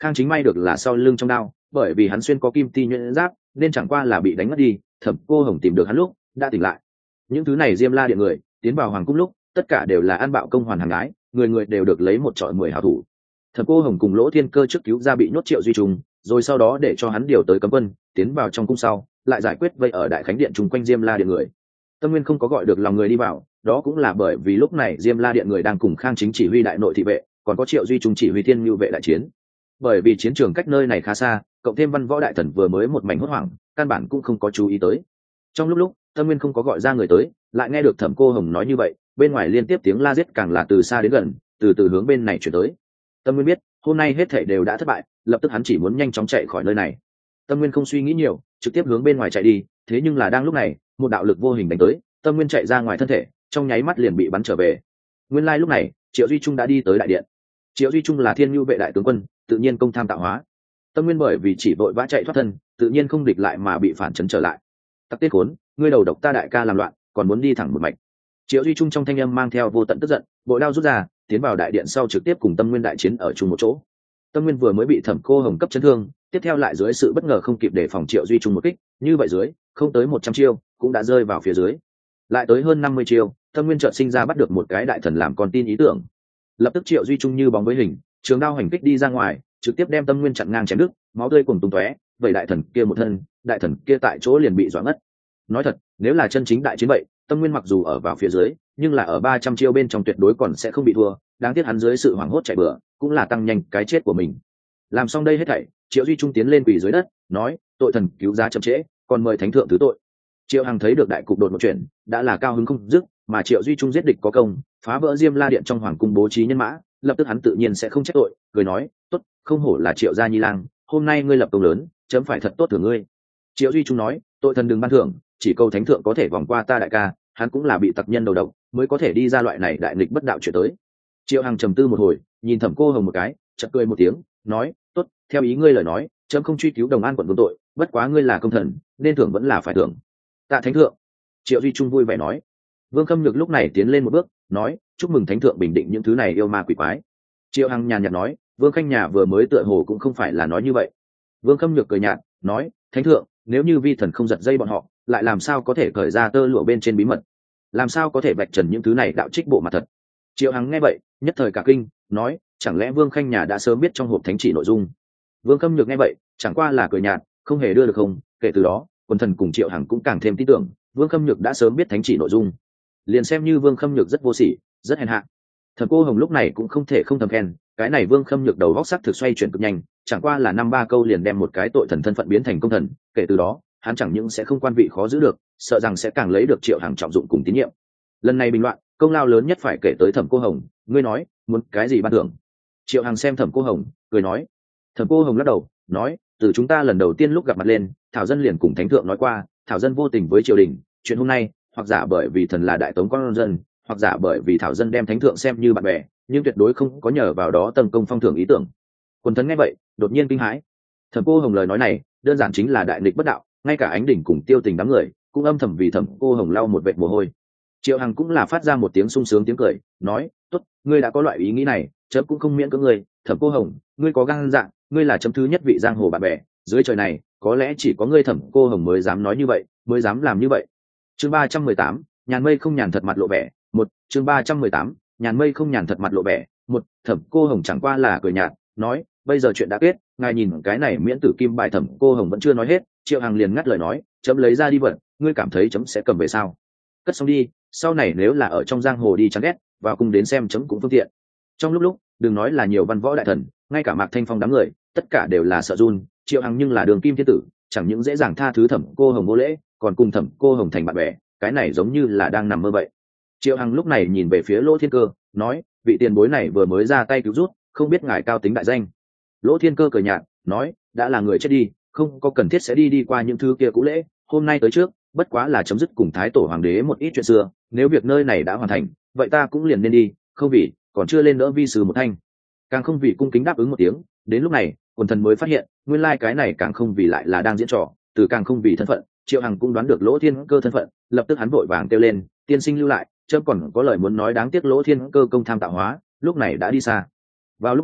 Khang Chính may được là sau lưng trong đao, bởi vì hắn xuyên có kim ti nhuyễn giáp nên chẳng qua là bị đánh mất đi. Thẩm Cô Hồng tìm được hắn lúc đã tỉnh lại. Những thứ này Diêm La Điện người tiến vào hoàng cung lúc tất cả đều là ăn bạo công hoàn hàng gái, người người đều được lấy một trọi mười hảo thủ. Thẩm Cô Hồng cùng Lỗ Thiên Cơ trước cứu ra bị nhốt Triệu Duy Trung, rồi sau đó để cho hắn điều tới cấm quân tiến vào trong cung sau lại giải quyết vây ở đại khánh điện chung quanh Diêm La Điện người. Tâm Nguyên không có gọi được lòng người đi vào, đó cũng là bởi vì lúc này Diêm La Điện người đang cùng Khang Chính chỉ huy đại nội thị vệ, còn có Triệu Duy Trung chỉ huy thiên nhu vệ đại chiến. Bởi vì chiến trường cách nơi này khá xa, cộng thêm văn võ đại thần vừa mới một mảnh hốt hoảng, căn bản cũng không có chú ý tới. Trong lúc lúc Tâm Nguyên không có gọi ra người tới, lại nghe được Thẩm Cô Hồng nói như vậy, bên ngoài liên tiếp tiếng la giết càng là từ xa đến gần, từ từ hướng bên này chuyển tới. Tâm Nguyên biết hôm nay hết thảy đều đã thất bại, lập tức hắn chỉ muốn nhanh chóng chạy khỏi nơi này. Tâm Nguyên không suy nghĩ nhiều, trực tiếp hướng bên ngoài chạy đi. Thế nhưng là đang lúc này, một đạo lực vô hình đánh tới, Tâm Nguyên chạy ra ngoài thân thể, trong nháy mắt liền bị bắn trở về. Nguyên lai like lúc này, Triệu Duy Trung đã đi tới đại điện. Triệu Duy Trung là thiên nhu vệ đại tướng quân, tự nhiên công tham tạo hóa. Tâm Nguyên bởi vì chỉ vội vã chạy thoát thân, tự nhiên không địch lại mà bị phản chấn trở lại. Tặc tiết khốn, ngươi đầu độc ta đại ca làm loạn, còn muốn đi thẳng một mạch. Triệu Duy Trung trong thanh âm mang theo vô tận tức giận, bội đao rút ra, tiến vào đại điện sau trực tiếp cùng Tâm Nguyên đại chiến ở chung một chỗ. Tâm Nguyên vừa mới bị Thẩm Cô Hồng cấp chấn thương, tiếp theo lại dưới sự bất ngờ không kịp để phòng Triệu Duy Trung một kích, như vậy dưới không tới một trăm chiêu cũng đã rơi vào phía dưới. Lại tới hơn năm mươi chiêu, Tâm Nguyên chợt sinh ra bắt được một cái đại thần làm con tin ý tưởng. Lập tức Triệu Duy Trung như bóng với hình, trường đao hành kích đi ra ngoài, trực tiếp đem Tâm Nguyên chặn ngang chém đứt, máu tươi cuồn tung tóe, vậy đại thần kia một thân, đại thần kia tại chỗ liền bị dọa ngất. Nói thật, nếu là chân chính đại chiến vậy, Tâm Nguyên mặc dù ở vào phía dưới, nhưng là ở ba trăm chiêu bên trong tuyệt đối còn sẽ không bị thua, đáng tiếc hắn dưới sự hoảng hốt chạy bừa, cũng là tăng nhanh cái chết của mình. Làm xong đây hết thảy, Triệu Duy Trung tiến lên quỳ dưới đất, nói: "Tội thần cứu giá chậm trễ, còn mời thánh thượng thứ tội." Triệu Hằng thấy được đại cục đột một chuyện, đã là cao hứng không dứt, mà Triệu Duy Trung giết địch có công, phá vỡ Diêm La Điện trong hoàng cung bố trí nhân mã, lập tức hắn tự nhiên sẽ không trách tội, cười nói: "Tốt, không hổ là Triệu gia nhi lang, hôm nay ngươi lập công lớn, chấm phải thật tốt thưởng ngươi." Triệu Duy Trung nói: "Tội thần đừng ban thưởng, chỉ câu thánh thượng có thể vòng qua ta đại ca, hắn cũng là bị tặc nhân đầu độc, mới có thể đi ra loại này đại nghịch bất đạo chuyện tới." Triệu Hằng trầm tư một hồi, nhìn Thẩm Cô Hồng một cái, chợt cười một tiếng, nói: "Tốt, theo ý ngươi lời nói, chấm không truy cứu Đồng An quận vương tội, bất quá ngươi là công thần, nên thưởng vẫn là phải thưởng." "Tạ thánh thượng." Triệu Duy Trung vui vẻ nói. Vương Khâm Nhược lúc này tiến lên một bước, nói: "Chúc mừng thánh thượng bình định những thứ này yêu ma quỷ quái." Triệu Hằng nhàn nhạt nói: "Vương Khanh nhà vừa mới tựa hồ cũng không phải là nói như vậy." Vương Khâm Nhược cười nhạt, nói: "Thánh thượng, nếu như vi thần không giật dây bọn họ, lại làm sao có thể cởi ra tơ lụa bên trên bí mật, làm sao có thể vạch trần những thứ này đạo trích bộ mặt thật?" Triệu Hằng nghe vậy, nhất thời cả kinh, nói: "Chẳng lẽ Vương Khanh nhà đã sớm biết trong hộp thánh chỉ nội dung?" Vương Khâm Nhược nghe vậy, chẳng qua là cười nhạt, không hề đưa được không. Kể từ đó, quần thần cùng Triệu Hằng cũng càng thêm tin tưởng, Vương Khâm Nhược đã sớm biết thánh chỉ nội dung. Liền xem như Vương Khâm Nhược rất vô sỉ, rất hèn hạ, Thẩm Cô Hồng lúc này cũng không thể không thầm khen, cái này Vương Khâm Nhược đầu góc sắc thực xoay chuyển cực nhanh, chẳng qua là năm ba câu liền đem một cái tội thần thân phận biến thành công thần. Kể từ đó, hắn chẳng những sẽ không quan vị khó giữ được, sợ rằng sẽ càng lấy được Triệu Hằng trọng dụng cùng tín nhiệm. Lần này bình loạn, công lao lớn nhất phải kể tới Thẩm Cô Hồng, ngươi nói muốn cái gì ban thưởng? Triệu Hằng xem Thẩm Cô Hồng, cười nói. Thẩm Cô Hồng lắc đầu, nói: "Từ chúng ta lần đầu tiên lúc gặp mặt lên, Thảo dân liền cùng thánh thượng nói qua, Thảo dân vô tình với triều đình, chuyện hôm nay, hoặc giả bởi vì thần là đại tống con dân, hoặc giả bởi vì Thảo dân đem thánh thượng xem như bạn bè, nhưng tuyệt đối không có nhờ vào đó tấn công phong thưởng ý tưởng." Quần thần nghe vậy, đột nhiên kinh hãi. Thẩm Cô Hồng lời nói này, đơn giản chính là đại nghịch bất đạo, ngay cả Ánh Đỉnh cùng Tiêu Tình đám người cũng âm thầm vì Thẩm Cô Hồng lau một vệt mồ hôi. Triệu Hằng cũng là phát ra một tiếng sung sướng tiếng cười, nói: "Tốt, ngươi đã có loại ý nghĩ này, chấm cũng không miễn cưỡng ngươi. Thẩm Cô Hồng, ngươi có gan dạ, ngươi là chấm thứ nhất vị giang hồ bạn bè, dưới trời này có lẽ chỉ có ngươi Thẩm Cô Hồng mới dám nói như vậy, mới dám làm như vậy." Chương ba trăm mười tám, nhàn mây không nhàn thật mặt lộ vẻ, một. Chương ba trăm mười tám, nhàn mây không nhàn thật mặt lộ vẻ, một. Thẩm Cô Hồng chẳng qua là cười nhạt, nói: "Bây giờ chuyện đã kết, ngài nhìn cái này miễn tử kim bài." Thẩm Cô Hồng vẫn chưa nói hết, Triệu Hằng liền ngắt lời nói: "Chấm lấy ra đi vật, ngươi cảm thấy chấm sẽ cầm về sao? Cất xong đi, sau này nếu là ở trong giang hồ đi chán ghét, vào cùng đến xem chấm cũng phương tiện." Trong lúc lúc, đừng nói là nhiều văn võ đại thần, ngay cả Mạc Thanh Phong đám người, tất cả đều là sợ run. Triệu Hằng nhưng là đường kim thiên tử, chẳng những dễ dàng tha thứ Thẩm Cô Hồng vô lễ, còn cùng Thẩm Cô Hồng thành bạn bè, cái này giống như là đang nằm mơ vậy. Triệu Hằng lúc này nhìn về phía Lỗ Thiên Cơ, nói: "Vị tiền bối này vừa mới ra tay cứu rút, không biết ngài cao tính đại danh." Lỗ Thiên Cơ cười nhạt, nói: "Đã là người chết đi, không có cần thiết sẽ đi đi qua những thứ kia cũ lễ, hôm nay tới trước, bất quá là chấm dứt cùng Thái Tổ Hoàng đế một ít chuyện xưa, nếu việc nơi này đã hoàn thành, vậy ta cũng liền nên đi, không vì còn chưa lên đỡ vi sư một thanh." Càng không vì cung kính đáp ứng một tiếng. Đến lúc này, quần thần mới phát hiện, nguyên lai cái này càng không vì lại là đang diễn trò, từ càng không vì thân phận, Triệu Hằng cũng đoán được Lỗ Thiên Cơ thân phận, lập tức hắn vội vàng kêu lên: "Tiên sinh lưu lại, chấm còn có lời muốn nói." Đáng tiếc Lỗ Thiên Cơ công tham tạo hóa, lúc này đã đi xa. Vào lúc này,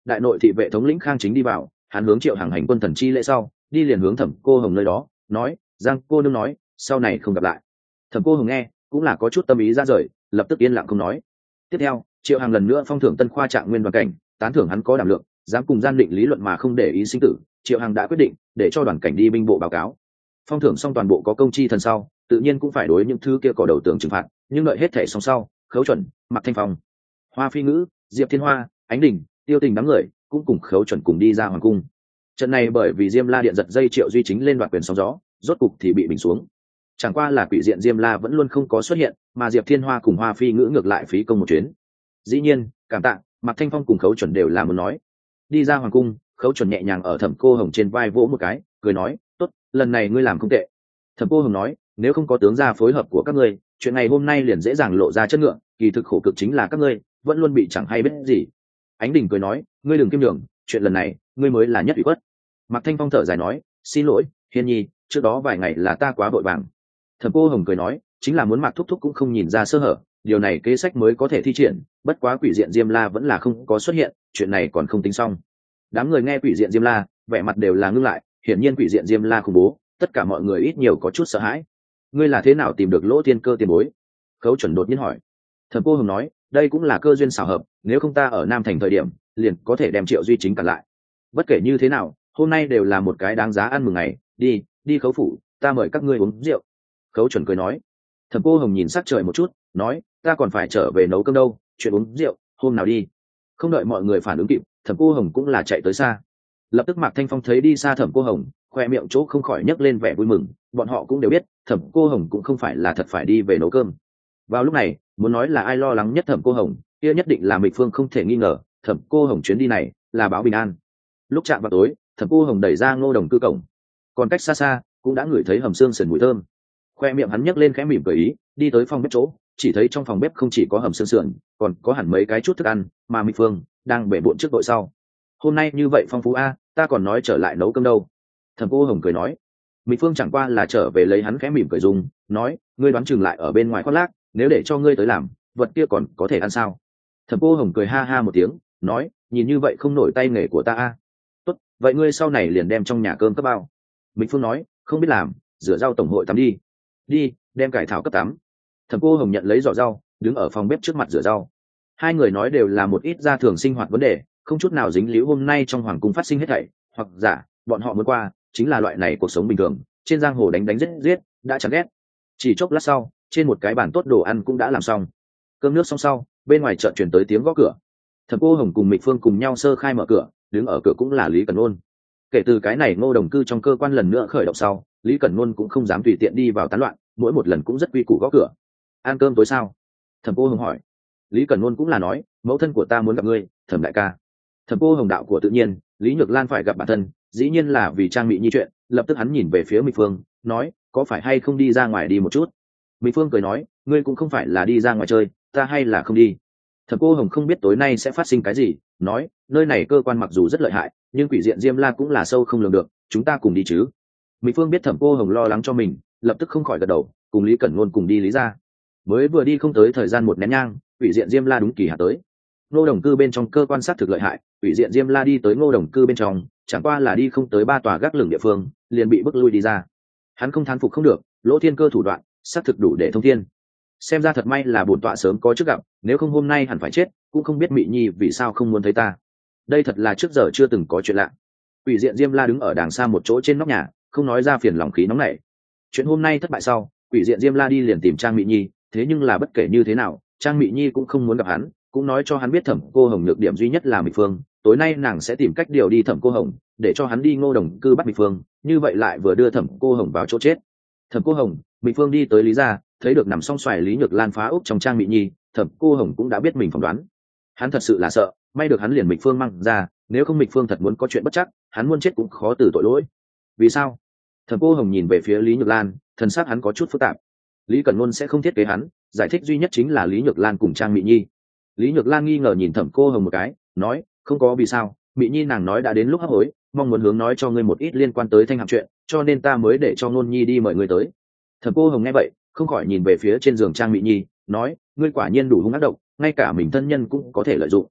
đại nội thị vệ thống lĩnh Khang Chính đi vào, hắn hướng Triệu Hằng hành quân thần chi lễ sau, đi liền hướng Thẩm Cô Hồng nơi đó, nói: "Giang cô nương nói, sau này không gặp lại." Thẩm Cô Hồng nghe, cũng là có chút tâm ý ra rời, lập tức yên lặng không nói. Tiếp theo, Triệu Hằng lần nữa phong thưởng Tân Khoa Trạng Nguyên đoàn cảnh, tán thưởng hắn có đảm lượng, dám cùng gian định lý luận mà không để ý sinh tử. Triệu Hằng đã quyết định để cho đoàn cảnh đi binh bộ báo cáo. Phong thưởng xong toàn bộ có công chi thần sau, tự nhiên cũng phải đối những thứ kia cỏ đầu tường trừng phạt, nhưng đợi hết thể xong sau, Khấu Chuẩn, Mạc Thanh Phong, Hoa Phi Ngữ, Diệp Thiên Hoa, Ánh Đình, Tiêu Tình đám người cũng cùng Khấu Chuẩn cùng đi ra hoàng cung. Trận này bởi vì Diêm La điện giật dây Triệu Duy Chính lên đoạt quyền sóng gió, rốt cục thì bị bình xuống. Chẳng qua là quỷ diện Diêm La vẫn luôn không có xuất hiện, mà Diệp Thiên Hoa cùng Hoa Phi Ngữ ngược lại phí công một chuyến. Dĩ nhiên, cảm tạ, Mạc Thanh Phong cùng Khấu Chuẩn đều là muốn nói. Đi ra hoàng cung, Khấu Chuẩn nhẹ nhàng ở Thẩm Cô Hồng trên vai vỗ một cái, cười nói: "Tốt, lần này ngươi làm không tệ." Thẩm Cô Hồng nói: "Nếu không có tướng gia phối hợp của các ngươi, chuyện này hôm nay liền dễ dàng lộ ra chất ngựa, kỳ thực khổ cực chính là các ngươi, vẫn luôn bị chẳng hay biết gì." Ánh Đình cười nói: "Ngươi đừng kiêm nhường, chuyện lần này, ngươi mới là nhất ủy khuất." Mạc Thanh Phong thở dài nói: "Xin lỗi, Hiên Nhi, trước đó vài ngày là ta quá vội vàng." Thẩm Cô Hồng cười nói: "Chính là muốn Mạc thúc thúc cũng không nhìn ra sơ hở, điều này kế sách mới có thể thi triển, bất quá quỷ diện Diêm La vẫn là không có xuất hiện, chuyện này còn không tính xong." Đám người nghe quỷ diện Diêm La, vẻ mặt đều là ngưng lại, hiển nhiên quỷ diện Diêm La khủng bố, tất cả mọi người ít nhiều có chút sợ hãi. "Ngươi là thế nào tìm được Lỗ Thiên Cơ tiền bối?" Khấu Chuẩn đột nhiên hỏi. Thẩm Cô Hồng nói: "Đây cũng là cơ duyên xảo hợp, nếu không ta ở Nam Thành thời điểm, liền có thể đem Triệu Duy Chính cản lại. Bất kể như thế nào, hôm nay đều là một cái đáng giá ăn mừng ngày, đi, đi Khấu phủ, ta mời các ngươi uống rượu." Khấu Chuẩn cười nói. Thẩm Cô Hồng nhìn sắc trời một chút, nói: "Ta còn phải trở về nấu cơm đâu, chuyện uống rượu, hôm nào đi." Không đợi mọi người phản ứng kịp, Thẩm Cô Hồng cũng là chạy tới xa. Lập tức Mạc Thanh Phong thấy đi xa Thẩm Cô Hồng, khoe miệng chỗ không khỏi nhấc lên vẻ vui mừng, bọn họ cũng đều biết, Thẩm Cô Hồng cũng không phải là thật phải đi về nấu cơm. Vào lúc này, muốn nói là ai lo lắng nhất Thẩm Cô Hồng, kia nhất định là Mịch Phương không thể nghi ngờ, Thẩm Cô Hồng chuyến đi này là báo bình an. Lúc chạm vào tối, Thẩm Cô Hồng đẩy ra Ngô Đồng cư cổng, còn cách xa xa cũng đã ngửi thấy hầm xương sườn mùi thơm. Khoe miệng hắn nhấc lên khẽ mỉm cười ý, đi tới phòng bếp chỗ, chỉ thấy trong phòng bếp không chỉ có hầm xương sườn, còn có hẳn mấy cái chút thức ăn, mà Mịch Phương đang bể bộn trước đội sau. "Hôm nay như vậy phong phú a, ta còn nói trở lại nấu cơm đâu." Thẩm Cô Hồng cười nói. Mịch Phương chẳng qua là trở về lấy hắn khẽ mỉm cười dùng, nói: "Ngươi đoán chừng lại ở bên ngoài khoác lác, nếu để cho ngươi tới làm, vật kia còn có thể ăn sao?" Thẩm Cô Hồng cười ha ha một tiếng, nói: "Nhìn như vậy không nổi tay nghề của ta a." "Tốt, vậy ngươi sau này liền đem trong nhà cơm cấp bao." Mịch Phương nói: "Không biết làm, rửa rau tổng hội tắm đi." "Đi, đem cải thảo cấp tắm." Thẩm Cô Hồng nhận lấy giỏ rau, đứng ở phòng bếp trước mặt rửa rau. Hai người nói đều là một ít gia thường sinh hoạt vấn đề, không chút nào dính líu hôm nay trong hoàng cung phát sinh hết thảy, hoặc giả bọn họ muốn qua chính là loại này cuộc sống bình thường, trên giang hồ đánh đánh giết giết đã chán ghét. Chỉ chốc lát sau, trên một cái bàn tốt đồ ăn cũng đã làm xong. Cơm nước xong sau, bên ngoài chợt truyền tới tiếng gõ cửa. Thẩm Cô Hồng cùng Mịch Phương cùng nhau sơ khai mở cửa, đứng ở cửa cũng là Lý Cẩn Ôn. Kể từ cái này Ngô Đồng cư trong cơ quan lần nữa khởi động sau, Lý Cẩn Ôn cũng không dám tùy tiện đi vào tán loạn, mỗi một lần cũng rất quy củ gõ cửa. "Ăn cơm tối sao?" Thẩm Cô Hồng hỏi. Lý Cẩn Ôn cũng là nói: "Mẫu thân của ta muốn gặp ngươi, Thẩm đại ca." Thẩm Cô Hồng đạo của tự nhiên, Lý Nhược Lan phải gặp bản thân, dĩ nhiên là vì Trang Mị Nhi chuyện. Lập tức hắn nhìn về phía Mịch Phương, nói: "Có phải hay không đi ra ngoài đi một chút?" Mịch Phương cười nói: "Ngươi cũng không phải là đi ra ngoài chơi, ta hay là không đi." Thẩm Cô Hồng không biết tối nay sẽ phát sinh cái gì, nói: "Nơi này cơ quan mặc dù rất lợi hại, nhưng quỷ diện Diêm La cũng là sâu không lường được, chúng ta cùng đi chứ?" Mịch Phương biết Thẩm Cô Hồng lo lắng cho mình, lập tức không khỏi gật đầu, cùng Lý Cẩn Ngôn cùng đi Lý ra. Mới vừa đi không tới thời gian một nén nhang, quỷ diện Diêm La đúng kỳ hạ tới. Ngô Đồng cư bên trong cơ quan sát thực lợi hại, quỷ diện Diêm La đi tới Ngô Đồng cư bên trong, chẳng qua là đi không tới ba tòa gác lửng địa phương, liền bị bức lui đi ra. Hắn không thán phục không được, Lỗ Thiên Cơ thủ đoạn, sát thực đủ để thông thiên. Xem ra thật may là bổn tọa sớm có trước gặp, nếu không hôm nay hẳn phải chết, cũng không biết Mị Nhi vì sao không muốn thấy ta. Đây thật là trước giờ chưa từng có chuyện lạ. Quỷ diện Diêm La đứng ở đàng xa một chỗ trên nóc nhà, không nói ra phiền lòng khí nóng nảy. Chuyện hôm nay thất bại sau, quỷ diện Diêm La đi liền tìm Trang Mị Nhi, thế nhưng là bất kể như thế nào, Trang Mị Nhi cũng không muốn gặp hắn, cũng nói cho hắn biết Thẩm Cô Hồng nhược điểm duy nhất là Mịch Phương, tối nay nàng sẽ tìm cách điều đi Thẩm Cô Hồng, để cho hắn đi Ngô Đồng cư bắt Mịch Phương, như vậy lại vừa đưa Thẩm Cô Hồng vào chỗ chết. Thẩm Cô Hồng, Mịch Phương đi tới Lý gia, thấy được nằm song xoài Lý Nhược Lan phá úp trong Trang Mị Nhi, Thẩm Cô Hồng cũng đã biết mình phỏng đoán. Hắn thật sự là sợ, may được hắn liền Mịch Phương mang ra, nếu không Mịch Phương thật muốn có chuyện bất chắc, hắn muốn chết cũng khó từ tội lỗi. Vì sao? Thẩm Cô Hồng nhìn về phía Lý Nhược Lan, thần sắc hắn có chút phức tạp. Lý Cẩn Ngôn sẽ không thiết kế hắn, giải thích duy nhất chính là Lý Nhược Lan cùng Trang Mị Nhi. Lý Nhược Lan nghi ngờ nhìn Thẩm Cô Hồng một cái, nói: "Không có vì sao, Mị Nhi nàng nói đã đến lúc hấp hối, mong muốn hướng nói cho ngươi một ít liên quan tới Thanh Hàm chuyện, cho nên ta mới để cho Ngôn Nhi đi mời ngươi tới." Thẩm Cô Hồng nghe vậy, không khỏi nhìn về phía trên giường Trang Mị Nhi, nói: "Ngươi quả nhiên đủ hung ác độc, ngay cả mình thân nhân cũng có thể lợi dụng."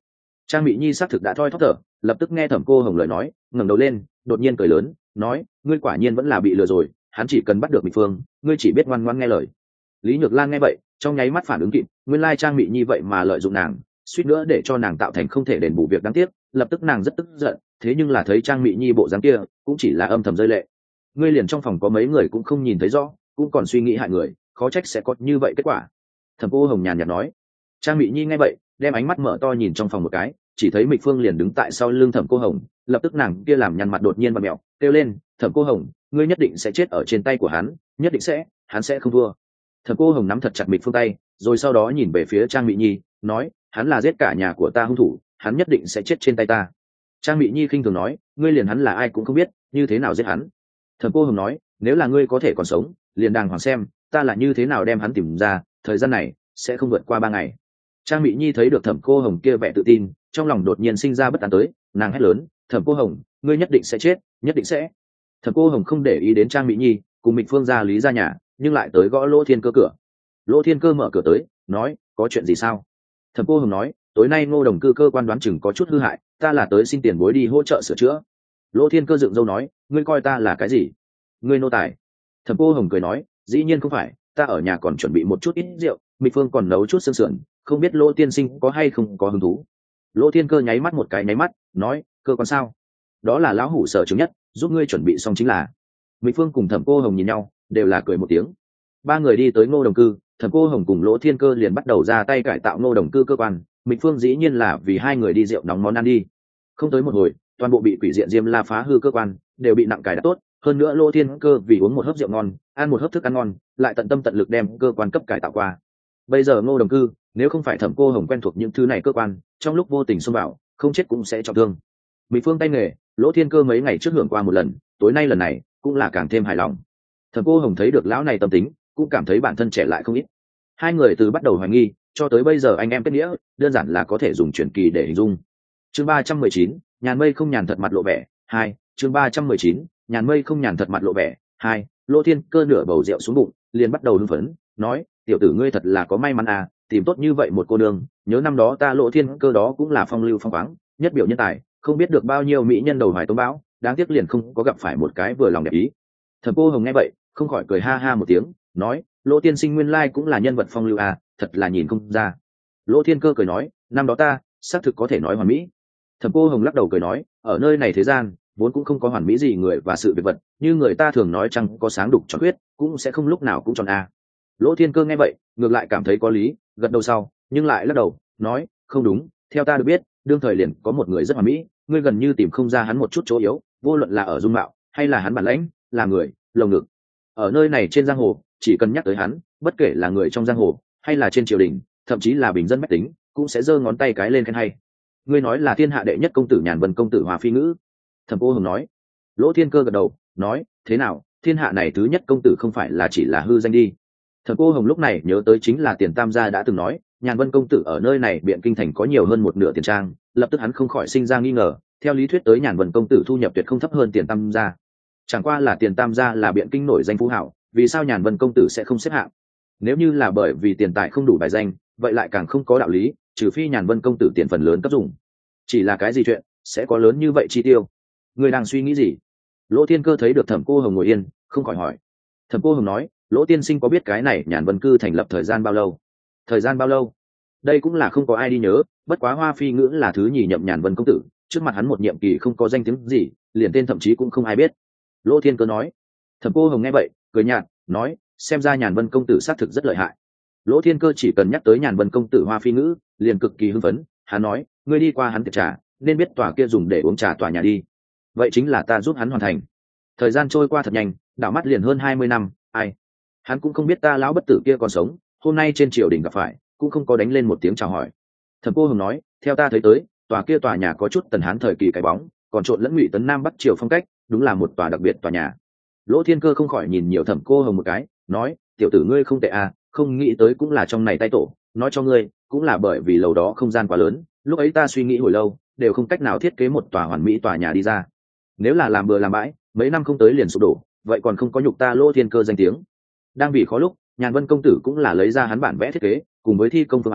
Trang Mị Nhi xác thực đã thoi thóp thở, lập tức nghe Thẩm Cô Hồng lời nói, ngẩng đầu lên, đột nhiên cười lớn, nói, ngươi quả nhiên vẫn là bị lừa rồi, hắn chỉ cần bắt được Mịch Phương, ngươi chỉ biết ngoan ngoãn nghe lời. Lý Nhược Lan nghe vậy, trong nháy mắt phản ứng kịp, nguyên lai Trang Mị Nhi vậy mà lợi dụng nàng, suýt nữa để cho nàng tạo thành không thể đền bù việc đáng tiếc, lập tức nàng rất tức giận, thế nhưng là thấy Trang Mị Nhi bộ dáng kia, cũng chỉ là âm thầm rơi lệ. Ngươi liền trong phòng có mấy người cũng không nhìn thấy rõ, cũng còn suy nghĩ hại người, khó trách sẽ có như vậy kết quả. Thẩm Cô Hồng nhàn nhạt nói. Trang Mị Nhi nghe vậy, đem ánh mắt mở to nhìn trong phòng một cái, chỉ thấy Mịch Phương liền đứng tại sau lưng Thẩm Cô Hồng, lập tức nàng kia làm nhăn mặt đột nhiên và mẹo, kêu lên, Thẩm Cô Hồng, ngươi nhất định sẽ chết ở trên tay của hắn, nhất định sẽ, hắn sẽ không thua. Thẩm Cô Hồng nắm thật chặt Mịch Phương tay, rồi sau đó nhìn về phía Trang Mị Nhi, nói, hắn là giết cả nhà của ta hung thủ, hắn nhất định sẽ chết trên tay ta. Trang Mị Nhi khinh thường nói, ngươi liền hắn là ai cũng không biết, như thế nào giết hắn? Thẩm Cô Hồng nói, nếu là ngươi có thể còn sống, liền đàng hoàng xem, ta là như thế nào đem hắn tìm ra, thời gian này sẽ không vượt qua ba ngày. Trang Mị Nhi thấy được Thẩm Cô Hồng kia vẻ tự tin, trong lòng đột nhiên sinh ra bất an tới, nàng hét lớn, Thẩm Cô Hồng, ngươi nhất định sẽ chết, nhất định sẽ. Thẩm Cô Hồng không để ý đến Trang Mị Nhi, cùng Mịch Phương ra lý ra nhà, nhưng lại tới gõ Lỗ Thiên Cơ cửa. Lỗ Thiên Cơ mở cửa tới, nói, có chuyện gì sao? Thẩm Cô Hồng nói, tối nay Ngô Đồng Cư cơ quan đoán chừng có chút hư hại, ta là tới xin tiền bối đi hỗ trợ sửa chữa. Lỗ Thiên Cơ dựng râu nói, ngươi coi ta là cái gì? Ngươi nô tài. Thẩm Cô Hồng cười nói, dĩ nhiên không phải, ta ở nhà còn chuẩn bị một chút ít rượu, Mịch Phương còn nấu chút xương sườn, không biết Lỗ tiên sinh có hay không có hứng thú. Lỗ Thiên Cơ nháy mắt một cái nháy mắt, nói, cơ quan sao? Đó là lão hủ sở chứng nhất, giúp ngươi chuẩn bị xong chính là. Mịch Phương cùng Thẩm Cô Hồng nhìn nhau, đều là cười một tiếng. Ba người đi tới Ngô Đồng Cư, Thẩm Cô Hồng cùng Lỗ Thiên Cơ liền bắt đầu ra tay cải tạo Ngô Đồng Cư cơ quan. Mịch Phương dĩ nhiên là vì hai người đi rượu nóng món ăn đi. Không tới một hồi, toàn bộ bị quỷ diện Diêm La phá hư cơ quan, đều bị nặng cải đã tốt. Hơn nữa Lỗ Thiên Cơ vì uống một hớp rượu ngon, ăn một hớp thức ăn ngon, lại tận tâm tận lực đem cơ quan cấp cải tạo qua. Bây giờ Ngô Đồng Cư, nếu không phải Thẩm Cô Hồng quen thuộc những thứ này cơ quan, trong lúc vô tình xông vào, không chết cũng sẽ trọng thương. Mịch Phương tay nghề, Lỗ Thiên Cơ mấy ngày trước hưởng qua một lần, tối nay lần này cũng là càng thêm hài lòng. Thẩm Cô Hồng thấy được lão này tâm tính, cũng cảm thấy bản thân trẻ lại không ít. Hai người từ bắt đầu hoài nghi, cho tới bây giờ anh em kết nghĩa, đơn giản là có thể dùng truyền kỳ để hình dung. Chương ba trăm mười chín, nhàn mây không nhàn thật mặt lộ vẻ, hai, chương ba trăm mười chín, nhàn mây không nhàn thật mặt lộ vẻ, hai, Lỗ Thiên Cơ nửa bầu rượu xuống bụng, liền bắt đầu hưng phấn, nói, tiểu tử ngươi thật là có may mắn à, tìm tốt như vậy một cô đường, nhớ năm đó ta Lỗ Thiên Cơ đó cũng là phong lưu phong khoáng, nhất biểu nhân tài, không biết được bao nhiêu mỹ nhân đầu hoài tống bão, đáng tiếc liền không có gặp phải một cái vừa lòng đẹp ý. Thẩm Cô Hồng nghe vậy, không khỏi cười ha ha một tiếng, nói, Lỗ tiên sinh nguyên lai cũng là nhân vật phong lưu à, thật là nhìn không ra. Lỗ Thiên Cơ cười nói, năm đó ta xác thực có thể nói hoàn mỹ. Thẩm Cô Hồng lắc đầu cười nói, ở nơi này thế gian vốn cũng không có hoàn mỹ gì người và sự việc vật, như người ta thường nói chẳng có sáng đục tròn khuyết, cũng sẽ không lúc nào cũng tròn a. Lỗ Thiên Cơ nghe vậy, ngược lại cảm thấy có lý, gật đầu sau, nhưng lại lắc đầu, nói, không đúng, theo ta được biết, đương thời liền có một người rất hoàn mỹ, ngươi gần như tìm không ra hắn một chút chỗ yếu, vô luận là ở dung mạo, hay là hắn bản lãnh, là người, lồng ngực. Ở nơi này trên giang hồ, chỉ cần nhắc tới hắn, bất kể là người trong giang hồ, hay là trên triều đình, thậm chí là bình dân bách tính, cũng sẽ giơ ngón tay cái lên khen hay. Ngươi nói là thiên hạ đệ nhất công tử Nhàn Vân công tử Hòa Phi Ngữ. Thẩm Cô Hồng nói. Lỗ Thiên Cơ gật đầu, nói, thế nào, thiên hạ này thứ nhất công tử không phải là chỉ là hư danh đi. Thẩm Cô Hồng lúc này nhớ tới chính là Tiền Tam gia đã từng nói, Nhàn Vân công tử ở nơi này biện kinh thành có nhiều hơn một nửa tiền trang, lập tức hắn không khỏi sinh ra nghi ngờ, theo lý thuyết tới Nhàn Vân công tử thu nhập tuyệt không thấp hơn Tiền Tam gia. Chẳng qua là Tiền Tam gia là biện kinh nổi danh phú hảo, vì sao Nhàn Vân công tử sẽ không xếp hạng? Nếu như là bởi vì tiền tài không đủ bài danh, vậy lại càng không có đạo lý, trừ phi Nhàn Vân công tử tiền phần lớn cấp dùng. Chỉ là cái gì chuyện sẽ có lớn như vậy chi tiêu? Người đang suy nghĩ gì? Lỗ Thiên Cơ thấy được Thẩm Cô Hồng ngồi yên, không khỏi hỏi. Thẩm Cô Hồng nói, Lỗ tiên sinh có biết cái này Nhàn Vân cư thành lập thời gian bao lâu? Thời gian bao lâu? Đây cũng là không có ai đi nhớ, bất quá Hoa Phi Ngữ là thứ nhì nhậm Nhàn Vân công tử, trước mặt hắn một nhiệm kỳ không có danh tiếng gì, liền tên thậm chí cũng không ai biết. Lỗ Thiên Cơ nói. Thẩm Cô Hồng nghe vậy, cười nhạt, nói, xem ra Nhàn Vân công tử xác thực rất lợi hại. Lỗ Thiên Cơ chỉ cần nhắc tới Nhàn Vân công tử Hoa Phi Ngữ, liền cực kỳ hưng phấn, hắn nói, ngươi đi qua hắn tiệc trà, nên biết tòa kia dùng để uống trà tòa nhà đi. Vậy chính là ta giúp hắn hoàn thành. Thời gian trôi qua thật nhanh, đảo mắt liền hơn hai mươi năm, ai, hắn cũng không biết ta lão bất tử kia còn sống, hôm nay trên triều đình gặp phải, cũng không có đánh lên một tiếng chào hỏi. Thẩm Cô Hồng nói, theo ta thấy tới, tòa kia tòa nhà có chút Tần Hán thời kỳ cái bóng, còn trộn lẫn Ngụy Tấn Nam Bắc triều phong cách, đúng là một tòa đặc biệt tòa nhà. Lỗ Thiên Cơ không khỏi nhìn nhiều Thẩm Cô Hồng một cái, nói, tiểu tử ngươi không tệ à, không nghĩ tới cũng là trong này tay tổ, nói cho ngươi, cũng là bởi vì lầu đó không gian quá lớn, lúc ấy ta suy nghĩ hồi lâu, đều không cách nào thiết kế một tòa hoàn mỹ tòa nhà đi ra. Nếu là làm bừa làm bãi, mấy năm không tới liền sụp đổ, vậy còn không có nhục ta Lỗ Thiên Cơ danh tiếng. Đang bị khó lúc, Nhàn Vân công tử cũng là lấy ra hắn bản vẽ thiết kế, cùng với thi công phương án,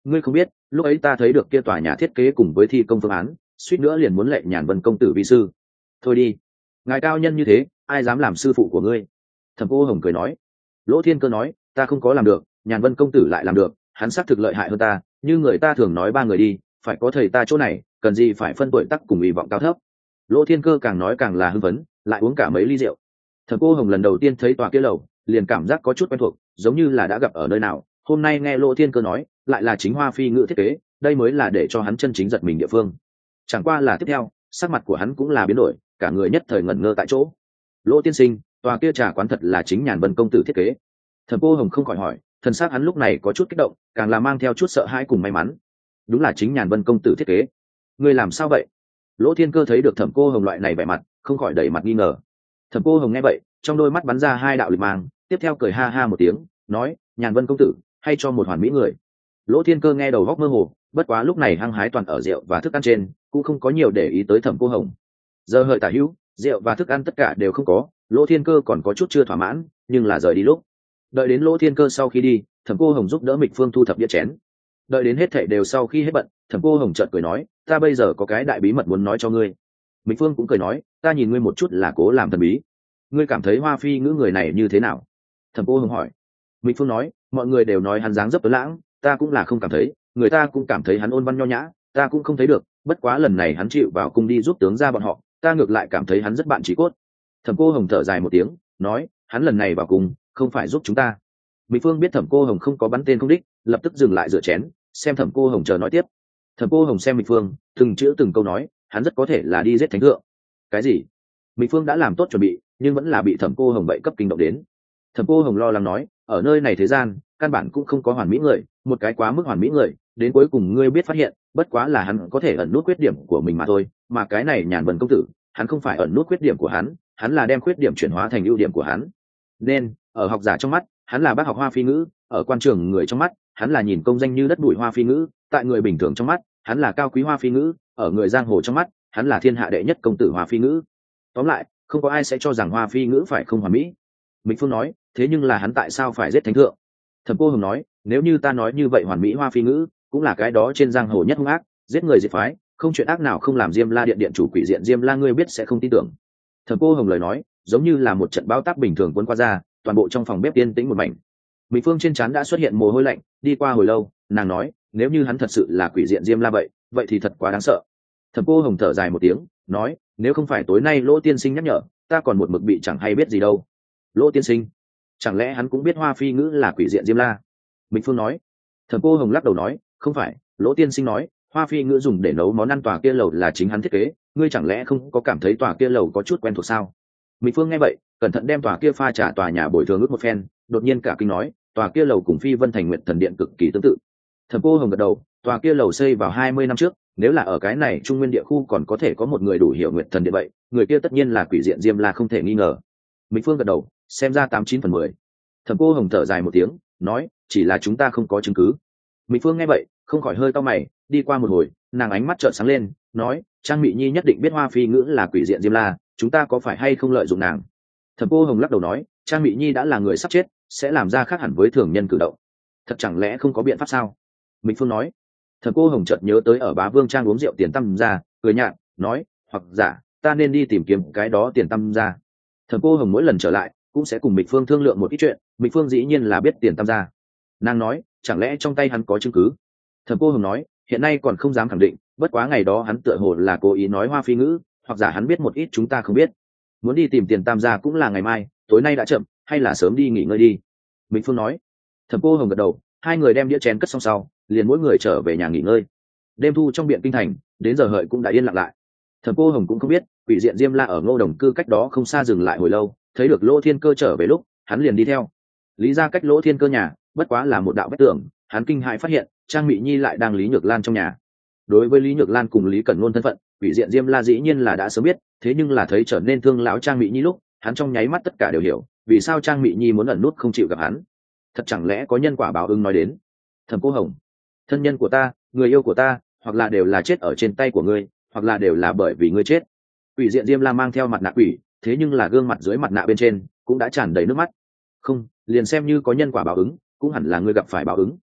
ngươi không biết lúc ấy ta thấy được kia tòa nhà thiết kế cùng với thi công phương án, suýt nữa liền muốn lệ nhàn vân công tử vi sư. Thôi đi, ngài cao nhân như thế ai dám làm sư phụ của ngươi. Thẩm Cô Hồng cười nói. Lỗ Thiên Cơ nói, ta không có làm được, nhàn vân công tử lại làm được, hắn xác thực lợi hại hơn ta, như người ta thường nói ba người đi, phải có thầy ta chỗ này, cần gì phải phân tuổi tác cùng hy vọng cao thấp. Lỗ Thiên Cơ càng nói càng là hưng phấn, lại uống cả mấy ly rượu. Thẩm Cô Hồng lần đầu tiên thấy tòa kia lầu, liền cảm giác có chút quen thuộc, giống như là đã gặp ở nơi nào. Hôm nay nghe Lỗ Thiên Cơ nói, lại là chính Hoa Phi ngữ thiết kế, đây mới là để cho hắn chân chính giật mình địa phương. Chẳng qua là tiếp theo, sắc mặt của hắn cũng là biến đổi, cả người nhất thời ngẩn ngơ tại chỗ. Lỗ tiên sinh, tòa kia trà quán thật là chính Nhàn Vân công tử thiết kế. Thẩm Cô Hồng không khỏi hỏi, thần sắc hắn lúc này có chút kích động, càng là mang theo chút sợ hãi cùng may mắn. Đúng là chính Nhàn Vân công tử thiết kế. Ngươi làm sao vậy? Lỗ Thiên Cơ thấy được Thẩm Cô Hồng loại này vẻ mặt, không khỏi đẩy mặt nghi ngờ. Thẩm Cô Hồng nghe vậy, trong đôi mắt bắn ra hai đạo lịch mang, tiếp theo cười ha ha một tiếng, nói, Nhàn Vân công tử, hay cho một hoàn mỹ người. Lỗ Thiên Cơ nghe đầu góc mơ hồ, bất quá lúc này hăng hái toàn ở rượu và thức ăn trên, cũng không có nhiều để ý tới Thẩm Cô Hồng. Giờ hợi tả hữu, rượu và thức ăn tất cả đều không có, Lỗ Thiên Cơ còn có chút chưa thỏa mãn, nhưng là rời đi lúc. Đợi đến Lỗ Thiên Cơ sau khi đi, Thẩm Cô Hồng giúp đỡ Mịch Phương thu thập đĩa chén. Đợi đến hết thảy đều sau khi hết bận, Thẩm Cô Hồng chợt cười nói, ta bây giờ có cái đại bí mật muốn nói cho ngươi. Mịch Phương cũng cười nói, ta nhìn ngươi một chút là cố làm thần bí. Ngươi cảm thấy Hoa Phi ngữ người này như thế nào? Thẩm Cô Hồng hỏi. Mịch Phương nói, mọi người đều nói hắn dáng dấp tuấn lãng, ta cũng là không cảm thấy, người ta cũng cảm thấy hắn ôn văn nho nhã, ta cũng không thấy được, bất quá lần này hắn chịu vào cung đi giúp tướng gia bọn họ, ta ngược lại cảm thấy hắn rất bạn chí cốt. Thẩm Cô Hồng thở dài một tiếng, nói, hắn lần này vào cung không phải giúp chúng ta. Mịch Phương biết Thẩm Cô Hồng không có bắn tên không đích, lập tức dừng lại rửa chén, xem Thẩm Cô Hồng chờ nói tiếp. Thẩm Cô Hồng xem Mịch Phương, từng chữ từng câu nói, hắn rất có thể là đi giết thánh thượng. Cái gì? Mịch Phương đã làm tốt chuẩn bị, nhưng vẫn là bị Thẩm Cô Hồng bậy cấp kinh động đến. Thẩm Cô Hồng lo lắng nói, ở nơi này thế gian, căn bản cũng không có hoàn mỹ người, một cái quá mức hoàn mỹ người, đến cuối cùng ngươi biết phát hiện, bất quá là hắn có thể ẩn nút khuyết điểm của mình mà thôi, mà cái này Nhàn Vân công tử, hắn không phải ẩn nút khuyết điểm của hắn, hắn là đem khuyết điểm chuyển hóa thành ưu điểm của hắn. Nên, ở học giả trong mắt, hắn là bác học Hoa Phi ngữ, ở quan trường người trong mắt, hắn là nhìn công danh như đất bụi Hoa Phi ngữ, tại người bình thường trong mắt, hắn là cao quý Hoa Phi ngữ, ở người giang hồ trong mắt, hắn là thiên hạ đệ nhất công tử Hoa Phi ngữ. Tóm lại, không có ai sẽ cho rằng Hoa Phi ngữ phải không hoàn mỹ. Mịch Phương nói, thế nhưng là hắn tại sao phải giết thánh thượng? Thẩm Cô Hồng nói, nếu như ta nói như vậy hoàn mỹ Hoa Phi ngữ, cũng là cái đó trên giang hồ nhất hung ác, giết người diệt phái, không chuyện ác nào không làm Diêm La điện điện chủ quỷ diện Diêm La ngươi biết sẽ không tin tưởng. Thẩm Cô Hồng lời nói, giống như là một trận bão táp bình thường cuốn qua ra, toàn bộ trong phòng bếp yên tĩnh một mảnh. Mịch Phương trên trán đã xuất hiện mồ hôi lạnh, đi qua hồi lâu, nàng nói, nếu như hắn thật sự là quỷ diện Diêm La vậy, vậy thì thật quá đáng sợ. Thẩm Cô Hồng thở dài một tiếng, nói, nếu không phải tối nay Lỗ tiên sinh nhắc nhở, ta còn một mực bị chẳng hay biết gì đâu. Lỗ tiên sinh, chẳng lẽ hắn cũng biết Hoa Phi ngữ là quỷ diện Diêm La? Mịch Phương nói. Thẩm Cô Hồng lắc đầu nói, không phải, Lỗ tiên sinh nói, Hoa Phi ngữ dùng để nấu món ăn tòa kia lầu là chính hắn thiết kế, ngươi chẳng lẽ không có cảm thấy tòa kia lầu có chút quen thuộc sao? Mịch Phương nghe vậy, cẩn thận đem tòa kia pha trà tòa nhà bồi thường ước một phen, đột nhiên cả kinh nói, tòa kia lầu cùng Phi Vân Thành Nguyệt Thần Điện cực kỳ tương tự. Thẩm Cô Hồng gật đầu, tòa kia lầu xây vào hai mươi năm trước, nếu là ở cái này Trung Nguyên địa khu còn có thể có một người đủ hiểu Nguyệt Thần Điện vậy, người kia tất nhiên là quỷ diện Diêm La không thể nghi ngờ. Mịch Phương gật đầu, xem ra tám chín phần mười. Thẩm Cô Hồng thở dài một tiếng, nói, chỉ là chúng ta không có chứng cứ. Mịch Phương nghe vậy, không khỏi hơi cau mày, đi qua một hồi, nàng ánh mắt trợn sáng lên, nói, Trang Mị Nhi nhất định biết Hoa Phi ngữ là quỷ diện Diêm La, chúng ta có phải hay không lợi dụng nàng? Thẩm Cô Hồng lắc đầu nói, Trang Mị Nhi đã là người sắp chết, sẽ làm ra khác hẳn với thường nhân cử động. Thật chẳng lẽ không có biện pháp sao? Mịch Phương nói. Thẩm Cô Hồng chợt nhớ tới ở Bá Vương Trang uống rượu tiền tâm ra, cười nhạt, nói, hoặc giả, ta nên đi tìm kiếm cái đó tiền tâm ra. Thẩm Cô Hồng mỗi lần trở lại, cũng sẽ cùng Mịch Phương thương lượng một ít chuyện, Mịch Phương dĩ nhiên là biết tiền tâm ra. Nàng nói, chẳng lẽ trong tay hắn có chứng cứ? Thẩm Cô Hồng nói, hiện nay còn không dám khẳng định, bất quá ngày đó hắn tựa hồ là cố ý nói Hoa Phi ngữ, hoặc giả hắn biết một ít chúng ta không biết. Muốn đi tìm tiền tam gia cũng là ngày mai, tối nay đã chậm, hay là sớm đi nghỉ ngơi đi. Mịch Phương nói. Thẩm Cô Hồng gật đầu, hai người đem đĩa chén cất xong sau, liền mỗi người trở về nhà nghỉ ngơi. Đêm thu trong biện kinh thành, đến giờ hợi cũng đã yên lặng lại. Thẩm Cô Hồng cũng không biết, quỷ diện Diêm La ở Ngô Đồng cư cách đó không xa dừng lại hồi lâu, thấy được Lỗ Thiên Cơ trở về lúc, hắn liền đi theo. Lý ra cách Lỗ Thiên Cơ nhà, bất quá là một đạo vách tường, hắn kinh hãi phát hiện, Trang Mị Nhi lại đang Lý Nhược Lan trong nhà. Đối với Lý Nhược Lan cùng Lý Cẩn Ngôn thân phận, quỷ diện Diêm La dĩ nhiên là đã sớm biết, thế nhưng là thấy trở nên thương lão Trang Mị Nhi lúc, hắn trong nháy mắt tất cả đều hiểu, vì sao Trang Mị Nhi muốn ẩn nút không chịu gặp hắn. Thật chẳng lẽ có nhân quả báo ứng nói đến? Thẩm Cô Hồng, thân nhân của ta, người yêu của ta, hoặc là đều là chết ở trên tay của ngươi, hoặc là đều là bởi vì ngươi chết. Quỷ diện Diêm La mang theo mặt nạ quỷ, thế nhưng là gương mặt dưới mặt nạ bên trên cũng đã tràn đầy nước mắt. Không, liền xem như có nhân quả báo ứng, cũng hẳn là ngươi gặp phải báo ứng.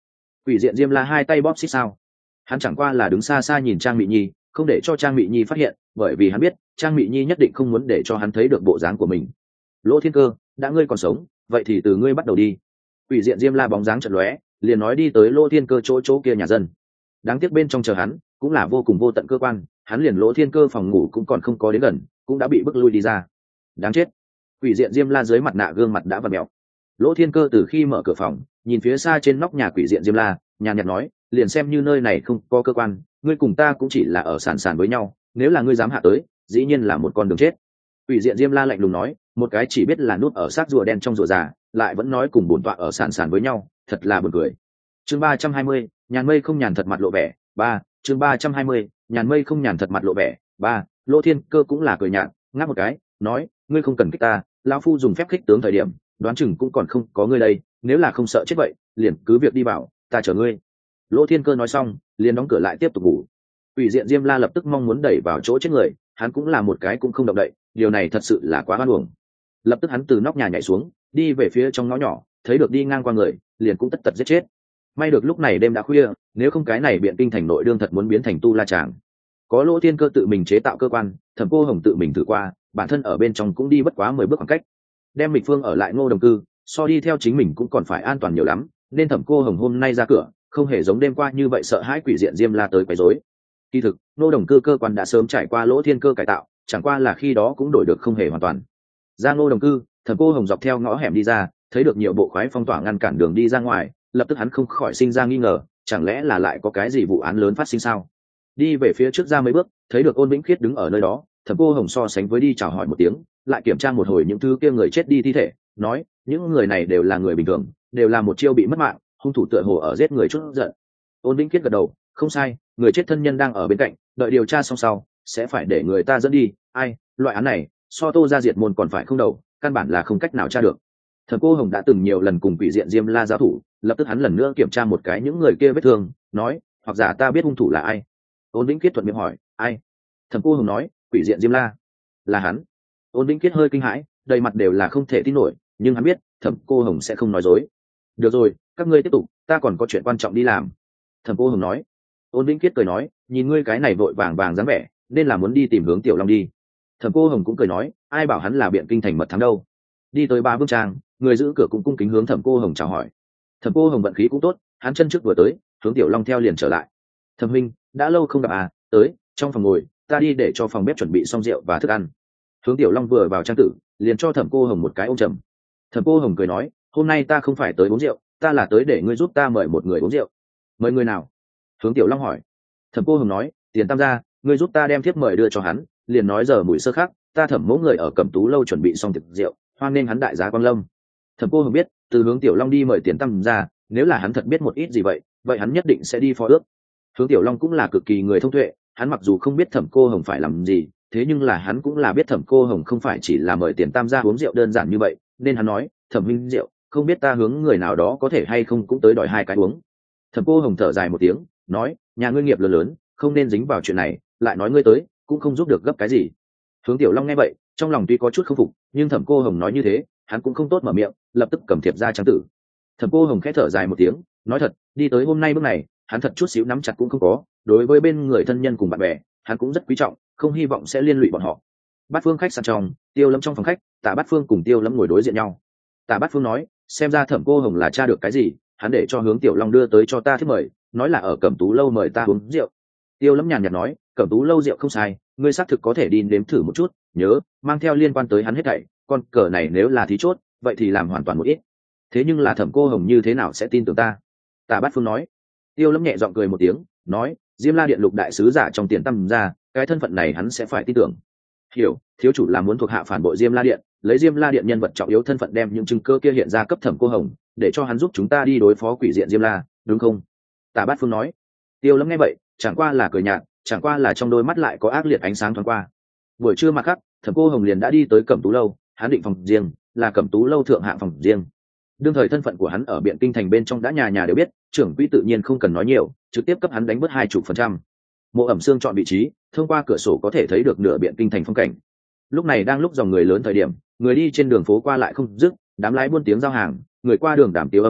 Quỷ diện Diêm La hai tay bóp xích sao, hắn chẳng qua là đứng xa xa nhìn Trang Mị Nhi, không để cho Trang Mị Nhi phát hiện, bởi vì hắn biết Trang Mị Nhi nhất định không muốn để cho hắn thấy được bộ dáng của mình. Lỗ Thiên Cơ, đã ngươi còn sống, vậy thì từ ngươi bắt đầu đi. Quỷ diện Diêm La bóng dáng chợt lóe, liền nói đi tới Lỗ Thiên Cơ chỗ chỗ kia nhà dân. Đáng tiếc bên trong chờ hắn cũng là vô cùng vô tận cơ quan, hắn liền Lỗ Thiên Cơ phòng ngủ cũng còn không có đến gần, cũng đã bị bức lui đi ra. Đáng chết. Quỷ diện Diêm La dưới mặt nạ gương mặt đã vặn mèo. Lỗ Thiên Cơ từ khi mở cửa phòng, nhìn phía xa trên nóc nhà Quỷ diện Diêm La, nhàn nhạt nói, liền xem như nơi này không có cơ quan, ngươi cùng ta cũng chỉ là ở sàn sàn với nhau, nếu là ngươi dám hạ tới, dĩ nhiên là một con đường chết. Quỷ diện Diêm La lạnh lùng nói, một cái chỉ biết là núp ở xác rùa đen trong rùa già, lại vẫn nói cùng bổn tọa ở sàn sàn với nhau, thật là buồn cười. Chương ba trăm hai mươi, nhàn mây không nhàn thật mặt lộ vẻ, ba, chương ba trăm hai mươi, nhàn mây không nhàn thật mặt lộ vẻ, ba, Lỗ Thiên Cơ cũng là cười nhạt, ngáp một cái, nói, ngươi không cần kích ta, lão phu dùng phép khích tướng thời điểm, đoán chừng cũng còn không có ngươi đây, nếu là không sợ chết vậy, liền cứ việc đi vào, ta chờ ngươi. Lỗ Thiên Cơ nói xong, liền đóng cửa lại tiếp tục ngủ. Quỷ diện Diêm La lập tức mong muốn đẩy vào chỗ chết người, hắn cũng là một cái cũng không động đậy, điều này thật sự là quá oan uổng. Lập tức hắn từ nóc nhà nhảy xuống, đi về phía trong ngõ nhỏ, thấy được đi ngang qua người, liền cũng tất tật giết chết. May được lúc này đêm đã khuya, nếu không cái này biện kinh thành nội đương thật muốn biến thành tu la tràng. Có Lỗ Thiên Cơ tự mình chế tạo cơ quan, Thẩm Cô Hồng tự mình thử qua, bản thân ở bên trong cũng đi bất quá mười bước khoảng cách. Đem Mịch Phương ở lại Ngô Đồng Cư, so đi theo chính mình cũng còn phải an toàn nhiều lắm, nên Thẩm Cô Hồng hôm nay ra cửa, không hề giống đêm qua như vậy sợ hãi Quỷ diện Diêm La tới quấy rối. Kỳ thực, Ngô Đồng Cư cơ quan đã sớm trải qua Lỗ Thiên Cơ cải tạo, chẳng qua là khi đó cũng đổi được không hề hoàn toàn. Ra Ngô Đồng Cư, Thẩm Cô Hồng dọc theo ngõ hẻm đi ra, thấy được nhiều bộ khoái phong tỏa ngăn cản đường đi ra ngoài, lập tức hắn không khỏi sinh ra nghi ngờ, chẳng lẽ là lại có cái gì vụ án lớn phát sinh sao? Đi về phía trước ra mấy bước, thấy được Ôn Vĩnh Khiết đứng ở nơi đó, Thẩm Cô Hồng so sánh với đi chào hỏi một tiếng, lại kiểm tra một hồi những thứ kia người chết đi thi thể, nói, những người này đều là người bình thường, đều là một chiêu bị mất mạng, hung thủ tựa hồ ở giết người chút giận. Ôn Vĩnh Khiết gật đầu, không sai, người chết thân nhân đang ở bên cạnh, đợi điều tra xong sau, sẽ phải để người ta dẫn đi. Ai, loại án này, so Tô ra diệt môn còn phải không đầu, căn bản là không cách nào tra được. Thẩm Cô Hồng đã từng nhiều lần cùng Quỷ diện Diêm La giao thủ, lập tức hắn lần nữa kiểm tra một cái những người kia vết thương, nói, hoặc giả ta biết hung thủ là ai. Ôn Vĩnh Khiết thuận miệng hỏi, ai? Thẩm Cô Hồng nói, Quỷ diện Diêm La. Là hắn. Ôn Vĩnh Khiết hơi kinh hãi, đầy mặt đều là không thể tin nổi, nhưng hắn biết Thẩm Cô Hồng sẽ không nói dối. Được rồi, các ngươi tiếp tục, ta còn có chuyện quan trọng đi làm. Thẩm Cô Hồng nói. Ôn Vĩnh Khiết cười nói, nhìn ngươi cái này vội vàng vàng dáng vẻ, nên là muốn đi tìm hướng Tiểu Long đi. Thẩm Cô Hồng cũng cười nói, ai bảo hắn là biện kinh thành mật thám đâu. Đi tới Ba Vương Trang, người giữ cửa cũng cung kính hướng Thẩm Cô Hồng chào hỏi. Thẩm Cô Hồng vận khí cũng tốt, hắn chân trước vừa tới, hướng Tiểu Long theo liền trở lại. Thẩm huynh, đã lâu không gặp à, tới, trong phòng ngồi, ta đi để cho phòng bếp chuẩn bị xong rượu và thức ăn. Hướng Tiểu Long vừa vào trang tử, liền cho Thẩm Cô Hồng một cái ôm trầm. Thẩm Cô Hồng cười nói, hôm nay ta không phải tới uống rượu, ta là tới để ngươi giúp ta mời một người uống rượu. Mời người nào? Hướng Tiểu Long hỏi. Thẩm Cô Hồng nói, Tiền Tam gia, ngươi giúp ta đem thiếp mời đưa cho hắn, liền nói giờ buổi sơ khác, ta Thẩm mẫu người ở Cẩm Tú lâu chuẩn bị xong thực rượu, hoan nên hắn đại giá quang lâm. Thẩm Cô Hồng biết, từ Hướng Tiểu Long đi mời Tiền Tam gia, nếu là hắn thật biết một ít gì vậy, vậy hắn nhất định sẽ đi phó ước. Hướng Tiểu Long cũng là cực kỳ người thông tuệ, hắn mặc dù không biết Thẩm Cô Hồng phải làm gì, thế nhưng là hắn cũng là biết Thẩm Cô Hồng không phải chỉ là mời Tiền Tam gia uống rượu đơn giản như vậy, nên hắn nói, Thẩm huynh rượu, không biết ta hướng người nào đó có thể hay không cũng tới đòi hai cái uống. Thẩm Cô Hồng thở dài một tiếng, nói, nhà ngươi nghiệp lớn lớn, không nên dính vào chuyện này, lại nói ngươi tới, cũng không giúp được gấp cái gì. Hướng Tiểu Long nghe vậy, trong lòng tuy có chút không phục, nhưng Thẩm Cô Hồng nói như thế, hắn cũng không tốt mở miệng, lập tức cầm thiệp ra trang tử. Thẩm Cô Hồng khẽ thở dài một tiếng, nói thật, đi tới hôm nay bước này, hắn thật chút xíu nắm chặt cũng không có, đối với bên người thân nhân cùng bạn bè, hắn cũng rất quý trọng, không hy vọng sẽ liên lụy bọn họ. Bát Phương khách sạn trong, Tiêu Lâm trong phòng khách, Tạ Bát Phương cùng Tiêu Lâm ngồi đối diện nhau. Tạ Bát Phương nói, xem ra Thẩm Cô Hồng là tra được cái gì, hắn để cho Hướng Tiểu Long đưa tới cho ta thiết mời, nói là ở Cẩm Tú lâu mời ta uống rượu. Tiêu Lâm nhàn nhạt nói, Cẩm Tú lâu rượu không sai, ngươi xác thực có thể đi nếm thử một chút, nhớ mang theo liên quan tới hắn hết thảy, con cờ này nếu là thí chốt, vậy thì làm hoàn toàn một ít. Thế nhưng là Thẩm Cô Hồng như thế nào sẽ tin tưởng ta? Tạ Bát Phương nói. Tiêu Lâm nhẹ giọng cười một tiếng, nói, Diêm La điện lục đại sứ giả trong Tiền Tam gia, cái thân phận này hắn sẽ phải tin tưởng. Hiểu, thiếu chủ là muốn thuộc hạ phản bội Diêm La điện, lấy Diêm La điện nhân vật trọng yếu thân phận đem những chứng cơ kia hiện ra cấp Thẩm Cô Hồng, để cho hắn giúp chúng ta đi đối phó quỷ diện Diêm La, đúng không? Tạ Bát Phương nói. Tiêu Lâm nghe vậy, chẳng qua là cười nhạt, chẳng qua là trong đôi mắt lại có ác liệt ánh sáng thoáng qua. Buổi trưa mà khắc, Thẩm Cô Hồng liền đã đi tới Cẩm Tú lâu, hắn định phòng riêng, là Cẩm Tú lâu thượng hạng phòng riêng. Đương thời thân phận của hắn ở biện kinh thành bên trong đã nhà nhà đều biết, trưởng quỹ tự nhiên không cần nói nhiều, trực tiếp cấp hắn đánh bớt hai chục phần trăm. Mộ Ẩm Xương chọn vị trí, thông qua cửa sổ có thể thấy được nửa biện kinh thành phong cảnh. Lúc này đang lúc dòng người lớn thời điểm, người đi trên đường phố qua lại không dứt, đám lái buôn tiếng giao hàng, người qua đường đàm tiếu âm thanh,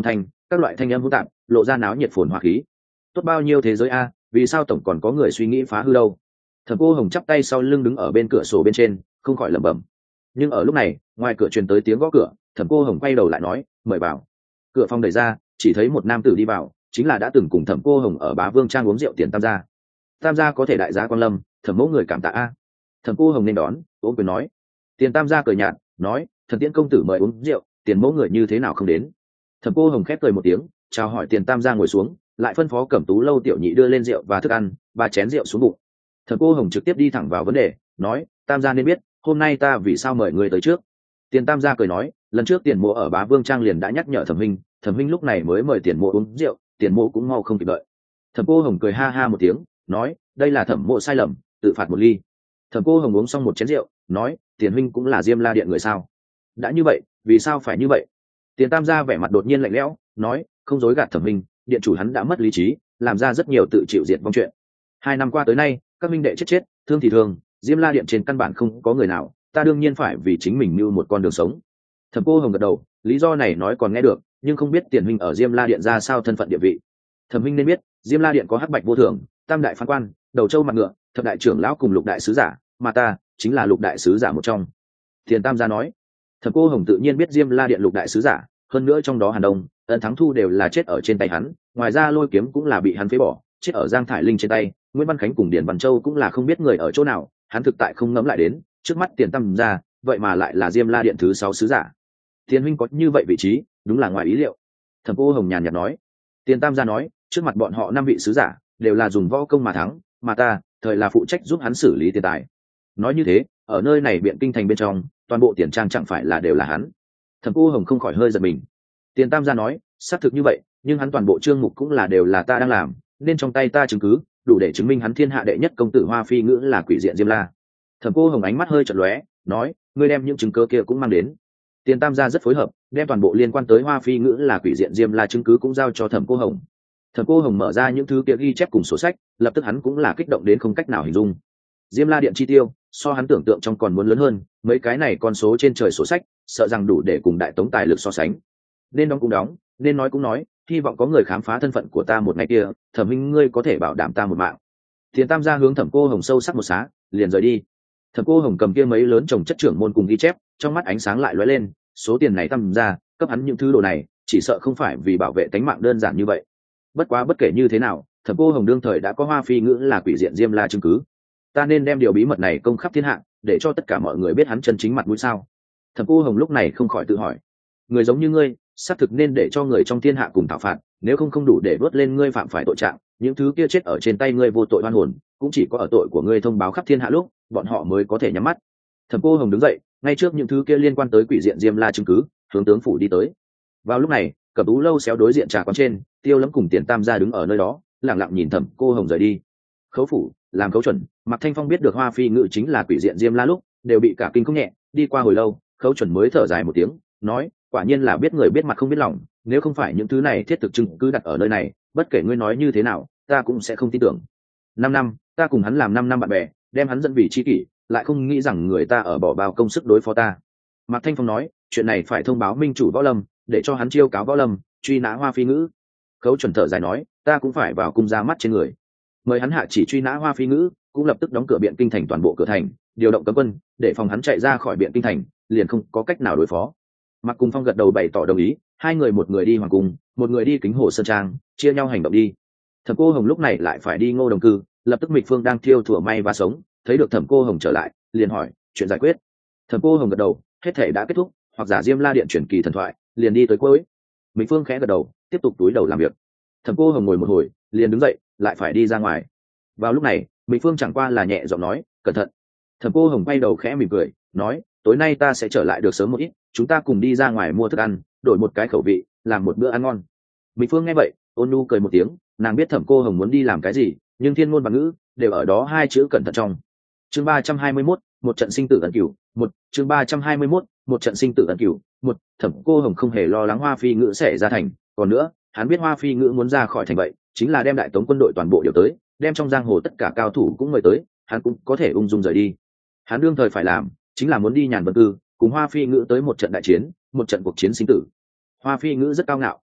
các loại thanh âm hỗn tạp lộ ra náo nhiệt phồn hoa khí. Tốt bao nhiêu thế giới a, vì sao tổng còn có người suy nghĩ phá hư đâu? Thẩm Cô Hồng chắp tay sau lưng đứng ở bên cửa sổ bên trên, không khỏi lẩm bẩm. Nhưng ở lúc này, ngoài cửa truyền tới tiếng gõ cửa, Thẩm Cô Hồng quay đầu lại nói, mời vào. Cửa phòng đẩy ra, chỉ thấy một nam tử đi vào, chính là đã từng cùng Thẩm Cô Hồng ở Bá Vương Trang uống rượu Tiền Tam gia. Tam gia có thể đại giá quan lâm, Thẩm mẫu người cảm tạ a. Thẩm Cô Hồng nên đón, ôm quyền nói. Tiền Tam gia cười nhạt, nói, Thần Tiễn công tử mời uống rượu, Tiền mẫu người như thế nào không đến? Thẩm Cô Hồng khép cười một tiếng, chào hỏi Tiền Tam gia ngồi xuống, lại phân phó Cẩm Tú lâu tiểu nhị đưa lên rượu và thức ăn, ba chén rượu xuống bụng. Thẩm Cô Hồng trực tiếp đi thẳng vào vấn đề, nói, Tam gia nên biết, hôm nay ta vì sao mời người tới trước. Tiền Tam gia cười nói, lần trước Tiền mộ ở Bá Vương Trang liền đã nhắc nhở Thẩm huynh, Thẩm huynh lúc này mới mời Tiền mộ uống rượu, Tiền mộ cũng mau không kịp đợi. Thẩm Cô Hồng cười ha ha một tiếng, nói, đây là Thẩm mộ sai lầm, tự phạt một ly. Thẩm Cô Hồng uống xong một chén rượu, nói, Tiền huynh cũng là Diêm La điện người sao? Đã như vậy, vì sao phải như vậy? Tiền Tam gia vẻ mặt đột nhiên lạnh lẽo, nói, không dối gạt Thẩm huynh, điện chủ hắn đã mất lý trí, làm ra rất nhiều tự chịu diệt vong chuyện. Hai năm qua tới nay, các minh đệ chết chết, thương thì thương, Diêm La điện trên căn bản không có người nào, ta đương nhiên phải vì chính mình mưu một con đường sống. Thẩm Cô Hồng gật đầu, lý do này nói còn nghe được, nhưng không biết Tiền huynh ở Diêm La điện ra sao thân phận địa vị. Thẩm huynh nên biết, Diêm La điện có Hắc Bạch vô thường, Tam đại phán quan, Đầu Châu mặt ngựa, Thập đại trưởng lão cùng Lục đại sứ giả, mà ta chính là Lục đại sứ giả một trong. Tiền Tam gia nói. Thẩm Cô Hồng tự nhiên biết Diêm La điện Lục đại sứ giả, hơn nữa trong đó Hàn Đông, Ân Thắng Thu đều là chết ở trên tay hắn, ngoài ra Lôi Kiếm cũng là bị hắn phế bỏ, chết ở Giang Thải Linh trên tay, Nguyễn Văn Khánh cùng Điền Văn Châu cũng là không biết người ở chỗ nào, hắn thực tại không ngẫm lại đến, trước mắt Tiền Tam gia, vậy mà lại là Diêm La điện thứ sáu sứ giả. Tiền huynh có như vậy vị trí, đúng là ngoài ý liệu. Thẩm Cô Hồng nhàn nhạt nói. Tiền Tam gia nói, trước mặt bọn họ năm vị sứ giả, đều là dùng võ công mà thắng, mà ta, thời là phụ trách giúp hắn xử lý tiền tài. Nói như thế, ở nơi này Biện Kinh thành bên trong, toàn bộ tiền trang chẳng phải là đều là hắn. Thẩm Cô Hồng không khỏi hơi giật mình. Tiền Tam gia nói, xác thực như vậy, nhưng hắn toàn bộ chương mục cũng là đều là ta đang làm, nên trong tay ta chứng cứ đủ để chứng minh hắn thiên hạ đệ nhất công tử Hoa Phi Ngữ là quỷ diện Diêm La. Thẩm Cô Hồng ánh mắt hơi chợt lóe, nói, ngươi đem những chứng cứ kia cũng mang đến. Tiền Tam gia rất phối hợp, đem toàn bộ liên quan tới Hoa Phi Ngữ là quỷ diện Diêm La chứng cứ cũng giao cho Thẩm Cô Hồng. Thẩm Cô Hồng mở ra những thứ kia ghi chép cùng sổ sách, lập tức hắn cũng là kích động đến không cách nào hình dung. Diêm La điện chi tiêu, so hắn tưởng tượng trong còn muốn lớn hơn, mấy cái này con số trên trời sổ sách, sợ rằng đủ để cùng đại tống tài lực so sánh. Nên đóng cũng đóng, nên nói cũng nói, hy vọng có người khám phá thân phận của ta một ngày kia, Thẩm huynh ngươi có thể bảo đảm ta một mạng. Tiền Tam gia hướng Thẩm Cô Hồng sâu sắc một xá, liền rời đi. Thẩm Cô Hồng cầm kia mấy lớn chồng chất trưởng môn cùng ghi chép, trong mắt ánh sáng lại lóe lên, số tiền này Tam gia cấp hắn những thứ đồ này, chỉ sợ không phải vì bảo vệ tính mạng đơn giản như vậy. Bất quá bất kể như thế nào, Thẩm Cô Hồng đương thời đã có Hoa Phi Ngữ là quỷ diện Diêm La chứng cứ, ta nên đem điều bí mật này công khắp thiên hạ, để cho tất cả mọi người biết hắn chân chính mặt mũi sao? Thẩm Cô Hồng lúc này không khỏi tự hỏi, người giống như ngươi, xác thực nên để cho người trong thiên hạ cùng thảo phạt, nếu không không đủ để vớt lên ngươi phạm phải tội trạng, những thứ kia chết ở trên tay ngươi vô tội oan hồn, cũng chỉ có ở tội của ngươi thông báo khắp thiên hạ lúc, bọn họ mới có thể nhắm mắt. Thẩm Cô Hồng đứng dậy, ngay trước những thứ kia liên quan tới quỷ diện Diêm La chứng cứ, hướng tướng phủ đi tới. Vào lúc này, Cẩm Tú lâu xéo đối diện trà quán trên, Tiêu Lâm cùng Tiền Tam gia đứng ở nơi đó, lặng lặng nhìn Thẩm Cô Hồng rời đi. Khấu phủ, làm khấu chuẩn, Mạc Thanh Phong biết được Hoa Phi Ngữ chính là quỷ diện Diêm La lúc, đều bị cả kinh không nhẹ, đi qua hồi lâu, khấu chuẩn mới thở dài một tiếng, nói, quả nhiên là biết người biết mặt không biết lòng, nếu không phải những thứ này thiết thực chứng cứ đặt ở nơi này, bất kể ngươi nói như thế nào, ta cũng sẽ không tin tưởng. Năm năm, ta cùng hắn làm năm năm bạn bè, đem hắn dẫn vì tri kỷ, lại không nghĩ rằng người ta ở bỏ bao công sức đối phó ta. Mạc Thanh Phong nói, chuyện này phải thông báo minh chủ Võ Lâm, để cho hắn chiêu cáo Võ Lâm, truy nã Hoa Phi Ngữ. Khấu chuẩn thở dài nói, ta cũng phải vào cung ra mắt trên người. Mời hắn hạ chỉ truy nã Hoa Phi Ngữ, cũng lập tức đóng cửa Biện Kinh thành toàn bộ cửa thành, điều động cấm quân, để phòng hắn chạy ra khỏi Biện Kinh thành, liền không có cách nào đối phó. Mạc Cùng Phong gật đầu bày tỏ đồng ý, hai người một người đi hoàng cung, một người đi Kính Hồ Sơn Trang, chia nhau hành động đi. Thẩm Cô Hồng lúc này lại phải đi Ngô Đồng Cư, lập tức Mịch Phương đang thiêu thủa may và sống, thấy được Thẩm Cô Hồng trở lại, liền hỏi, chuyện giải quyết. Thẩm Cô Hồng gật đầu, hết thể đã kết thúc, hoặc giả Diêm La điện chuyển kỳ thần thoại, liền đi tới cuối. Mịch Phương khẽ gật đầu, tiếp tục túi đầu làm việc. Thẩm Cô Hồng ngồi một hồi, liền đứng dậy, lại phải đi ra ngoài. Vào lúc này, Mịch Phương chẳng qua là nhẹ giọng nói, cẩn thận. Thẩm Cô Hồng quay đầu khẽ mỉm cười, nói, tối nay ta sẽ trở lại được sớm một ít, chúng ta cùng đi ra ngoài mua thức ăn, đổi một cái khẩu vị, làm một bữa ăn ngon. Mịch Phương nghe vậy, ôn nhu cười một tiếng, nàng biết Thẩm Cô Hồng muốn đi làm cái gì, nhưng thiên ngôn và ngữ đều ở đó hai chữ cẩn thận trong. Chương ba trăm hai mươi mốt, một trận sinh tử ẩn cửu, một, chương ba trăm hai mươi mốt, một trận sinh tử ẩn cửu, một, Thẩm Cô Hồng không hề lo lắng Hoa Phi Ngữ sẽ ra thành, còn nữa, hắn biết Hoa Phi Ngữ muốn ra khỏi thành vậy, chính là đem đại tống quân đội toàn bộ điều tới, đem trong giang hồ tất cả cao thủ cũng mời tới, hắn cũng có thể ung dung rời đi. Hắn đương thời phải làm, chính là muốn đi Nhàn Vân Cư, cùng Hoa Phi Ngữ tới một trận đại chiến, một trận cuộc chiến sinh tử. Hoa Phi Ngữ rất cao ngạo,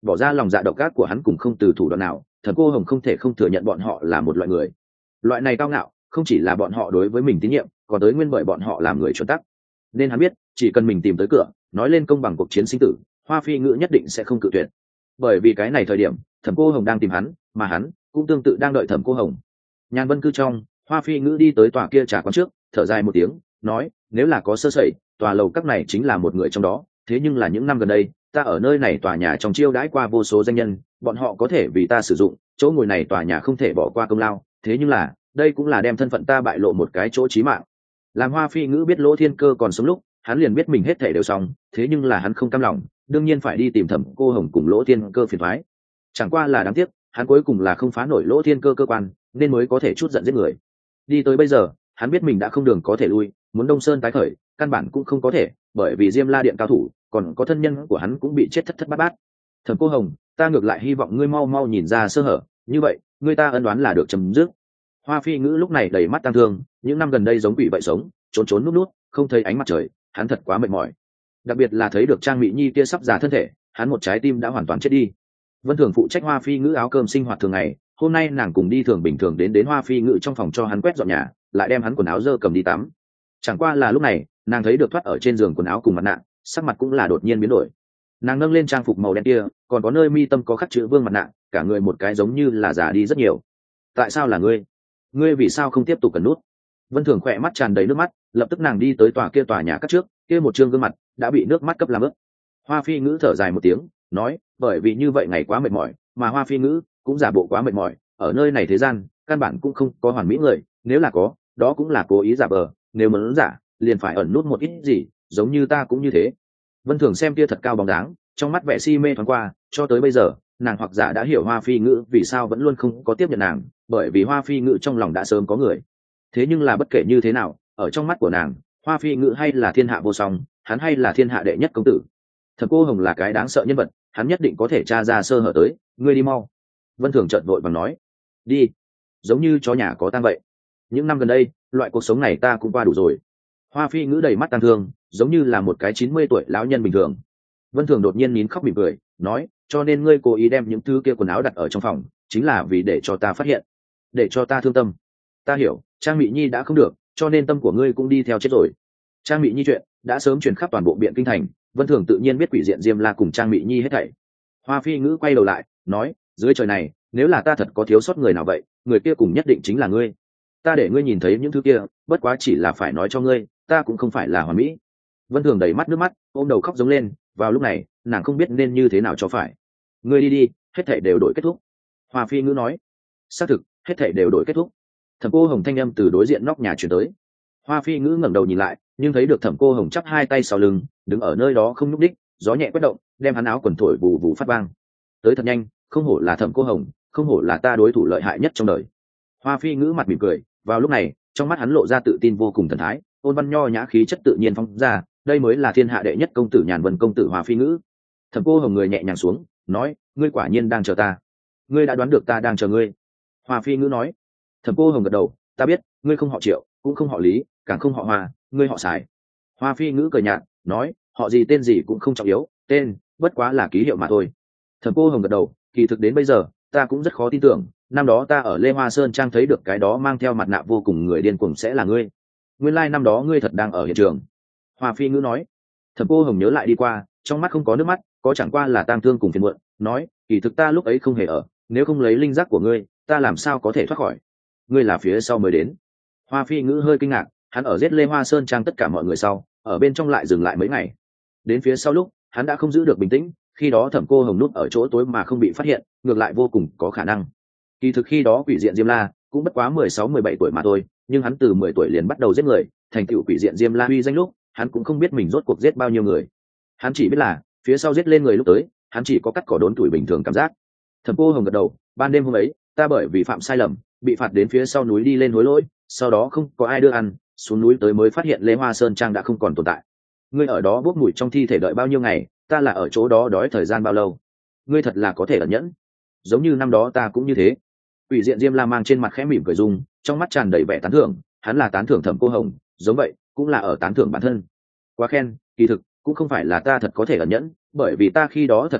bỏ ra lòng dạ độc ác của hắn cùng không từ thủ đoạn nào, Thẩm Cô Hồng không thể không thừa nhận bọn họ là một loại người. Loại này cao ngạo, không chỉ là bọn họ đối với mình tín nhiệm, còn tới nguyên bởi bọn họ làm người chuẩn tắc. Nên hắn biết, chỉ cần mình tìm tới cửa, nói lên công bằng cuộc chiến sinh tử, Hoa Phi Ngữ nhất định sẽ không cự tuyệt. Bởi vì cái này thời điểm, Thẩm Cô Hồng đang tìm hắn, mà hắn cũng tương tự đang đợi Thẩm Cô Hồng. Nhàn Vân cư trong, Hoa Phi Ngữ đi tới tòa kia trà quán trước, thở dài một tiếng, nói, nếu là có sơ sẩy, tòa lầu các này chính là một người trong đó, thế nhưng là những năm gần đây, ta ở nơi này tòa nhà trong chiêu đãi qua vô số danh nhân, bọn họ có thể vì ta sử dụng, chỗ ngồi này tòa nhà không thể bỏ qua công lao, thế nhưng là, đây cũng là đem thân phận ta bại lộ một cái chỗ chí mạng. Làm Hoa Phi Ngữ biết Lỗ Thiên Cơ còn sống lúc, hắn liền biết mình hết thể đều xong, thế nhưng là hắn không cam lòng, đương nhiên phải đi tìm Thẩm Cô Hồng cùng Lỗ Thiên Cơ phiền toái. Chẳng qua là đáng tiếc, hắn cuối cùng là không phá nổi Lỗ Thiên Cơ cơ quan, nên mới có thể chút giận giết người. Đi tới bây giờ, hắn biết mình đã không đường có thể lui, muốn Đông Sơn tái khởi, căn bản cũng không có thể, bởi vì Diêm La Điện cao thủ, còn có thân nhân của hắn cũng bị chết thất thất bát bát. Thẩm Cô Hồng, ta ngược lại hy vọng ngươi mau mau nhìn ra sơ hở, như vậy, ngươi ta ân đoán là được chấm dứt. Hoa Phi Ngữ lúc này đầy mắt tang thương, những năm gần đây giống quỷ vậy sống, trốn trốn núp núp, không thấy ánh mặt trời, hắn thật quá mệt mỏi. Đặc biệt là thấy được Trang Mị Nhi kia sắp già thân thể, hắn một trái tim đã hoàn toàn chết đi. Vân Thường phụ trách Hoa Phi Ngữ áo cơm sinh hoạt thường ngày, hôm nay nàng cùng đi thường bình thường đến đến Hoa Phi Ngữ trong phòng cho hắn quét dọn nhà, lại đem hắn quần áo dơ cầm đi tắm. Chẳng qua là lúc này, nàng thấy được thoát ở trên giường quần áo cùng mặt nạ, sắc mặt cũng là đột nhiên biến đổi. Nàng nâng lên trang phục màu đen kia, còn có nơi mi tâm có khắc chữ Vương mặt nạ, cả người một cái giống như là già đi rất nhiều. Tại sao là ngươi? Ngươi vì sao không tiếp tục cần nút? Vân Thường khỏe mắt tràn đầy nước mắt, lập tức nàng đi tới tòa kia tòa nhà cắt trước, kia một trương gương mặt đã bị nước mắt cấp làm ướt. Hoa Phi Ngữ thở dài một tiếng, nói, bởi vì như vậy ngày quá mệt mỏi, mà Hoa Phi Ngữ cũng giả bộ quá mệt mỏi, ở nơi này thế gian, căn bản cũng không có hoàn mỹ người, nếu là có, đó cũng là cố ý giả vờ, nếu muốn giả, liền phải ẩn nút một ít gì, giống như ta cũng như thế. Vân Thường xem kia thật cao bóng dáng, trong mắt vẻ si mê thoáng qua, cho tới bây giờ, nàng hoặc giả đã hiểu Hoa Phi Ngữ vì sao vẫn luôn không có tiếp nhận nàng, bởi vì Hoa Phi Ngữ trong lòng đã sớm có người. Thế nhưng là bất kể như thế nào, ở trong mắt của nàng, Hoa Phi Ngữ hay là thiên hạ vô song, hắn hay là thiên hạ đệ nhất công tử. Thẩm Cô Hồng là cái đáng sợ nhân vật, hắn nhất định có thể tra ra sơ hở tới, ngươi đi mau. Vân Thường chợt vội vàng nói, đi, giống như chó nhà có tang vậy. Những năm gần đây, loại cuộc sống này ta cũng qua đủ rồi. Hoa Phi Ngữ đầy mắt tang thương, giống như là một cái chín mươi tuổi lão nhân bình thường. Vân Thường đột nhiên nín khóc mỉm cười, nói, cho nên ngươi cố ý đem những thứ kia quần áo đặt ở trong phòng, chính là vì để cho ta phát hiện, để cho ta thương tâm. Ta hiểu, Trang Mị Nhi đã không được, cho nên tâm của ngươi cũng đi theo chết rồi. Trang Mị Nhi chuyện đã sớm truyền khắp toàn bộ Biện Kinh thành, Vân Thường tự nhiên biết quỷ diện Diêm La cùng Trang Mị Nhi hết thảy. Hoa Phi Ngữ quay đầu lại, nói, dưới trời này, nếu là ta thật có thiếu sót người nào vậy, người kia cùng nhất định chính là ngươi. Ta để ngươi nhìn thấy những thứ kia, bất quá chỉ là phải nói cho ngươi, ta cũng không phải là hoàn mỹ. Vân Thường đầy mắt nước mắt, ôm đầu khóc giống lên, vào lúc này, nàng không biết nên như thế nào cho phải. Ngươi đi đi, hết thảy đều đổi kết thúc. Hoa Phi Ngữ nói, xác thực, hết thảy đều đổi kết thúc. Thẩm Cô Hồng thanh âm từ đối diện nóc nhà truyền tới. Hoa Phi Ngữ ngẩng đầu nhìn lại, nhưng thấy được Thẩm Cô Hồng chắp hai tay sau lưng, đứng ở nơi đó không nhúc đích, gió nhẹ quét động, đem hắn áo quần thổi bù bù phát vang. Tới thật nhanh, không hổ là Thẩm Cô Hồng, không hổ là ta đối thủ lợi hại nhất trong đời. Hoa Phi Ngữ mặt mỉm cười, vào lúc này, trong mắt hắn lộ ra tự tin vô cùng thần thái, ôn văn nho nhã khí chất tự nhiên phong ra, đây mới là thiên hạ đệ nhất công tử Nhàn Vân công tử Hoa Phi Ngữ. Thẩm Cô Hồng người nhẹ nhàng xuống, nói, ngươi quả nhiên đang chờ ta. Ngươi đã đoán được ta đang chờ ngươi. Hoa Phi Ngữ nói. Thẩm Cô Hồng gật đầu, ta biết, ngươi không họ Triệu, cũng không họ Lý, càng không họ Hoa, ngươi họ Sài. Hoa Phi Ngữ cười nhạt, nói, họ gì tên gì cũng không trọng yếu, tên bất quá là ký hiệu mà thôi. Thẩm Cô Hồng gật đầu, kỳ thực đến bây giờ, ta cũng rất khó tin tưởng, năm đó ta ở Lê Hoa Sơn Trang thấy được cái đó mang theo mặt nạ vô cùng người điên cuồng sẽ là ngươi. Nguyên lai like năm đó ngươi thật đang ở hiện trường. Hoa Phi Ngữ nói. Thẩm Cô Hồng nhớ lại đi qua, trong mắt không có nước mắt, có chẳng qua là tang thương cùng phiền muộn, nói, kỳ thực ta lúc ấy không hề ở, nếu không lấy linh giác của ngươi, ta làm sao có thể thoát khỏi. Ngươi là phía sau mới đến. Hoa Phi Ngữ hơi kinh ngạc, hắn ở giết Lê Hoa Sơn Trang tất cả mọi người sau, ở bên trong lại dừng lại mấy ngày. Đến phía sau lúc, hắn đã không giữ được bình tĩnh, khi đó Thẩm Cô Hồng núp ở chỗ tối mà không bị phát hiện, ngược lại vô cùng có khả năng. Kỳ thực khi đó quỷ diện Diêm La cũng bất quá mười sáu mười bảy tuổi mà thôi, nhưng hắn từ mười tuổi liền bắt đầu giết người, thành tựu quỷ diện Diêm La uy danh lúc, hắn cũng không biết mình rốt cuộc giết bao nhiêu người. Hắn chỉ biết là, phía sau giết lên người lúc tới, hắn chỉ có cắt cỏ đốn tuổi bình thường cảm giác. Thẩm Cô Hồng gật đầu, ban đêm hôm ấy, ta bởi vì phạm sai lầm, bị phạt đến phía sau núi đi lên hối lỗi, sau đó không có ai đưa ăn, xuống núi tới mới phát hiện Lê Hoa Sơn Trang đã không còn tồn tại. Ngươi ở đó bốc mùi trong thi thể đợi bao nhiêu ngày, ta là ở chỗ đó đói thời gian bao lâu. Ngươi thật là có thể ẩn nhẫn, giống như năm đó ta cũng như thế. Ủy diện Diêm La mang trên mặt khẽ mỉm cười dung, trong mắt tràn đầy vẻ tán thưởng, hắn là tán thưởng Thẩm Cô Hồng, giống vậy cũng là ở tán thưởng bản thân. Quá khen, kỳ thực cũng không phải là ta thật có thể ẩn nhẫn, bởi vì ta khi đó thật quá đói,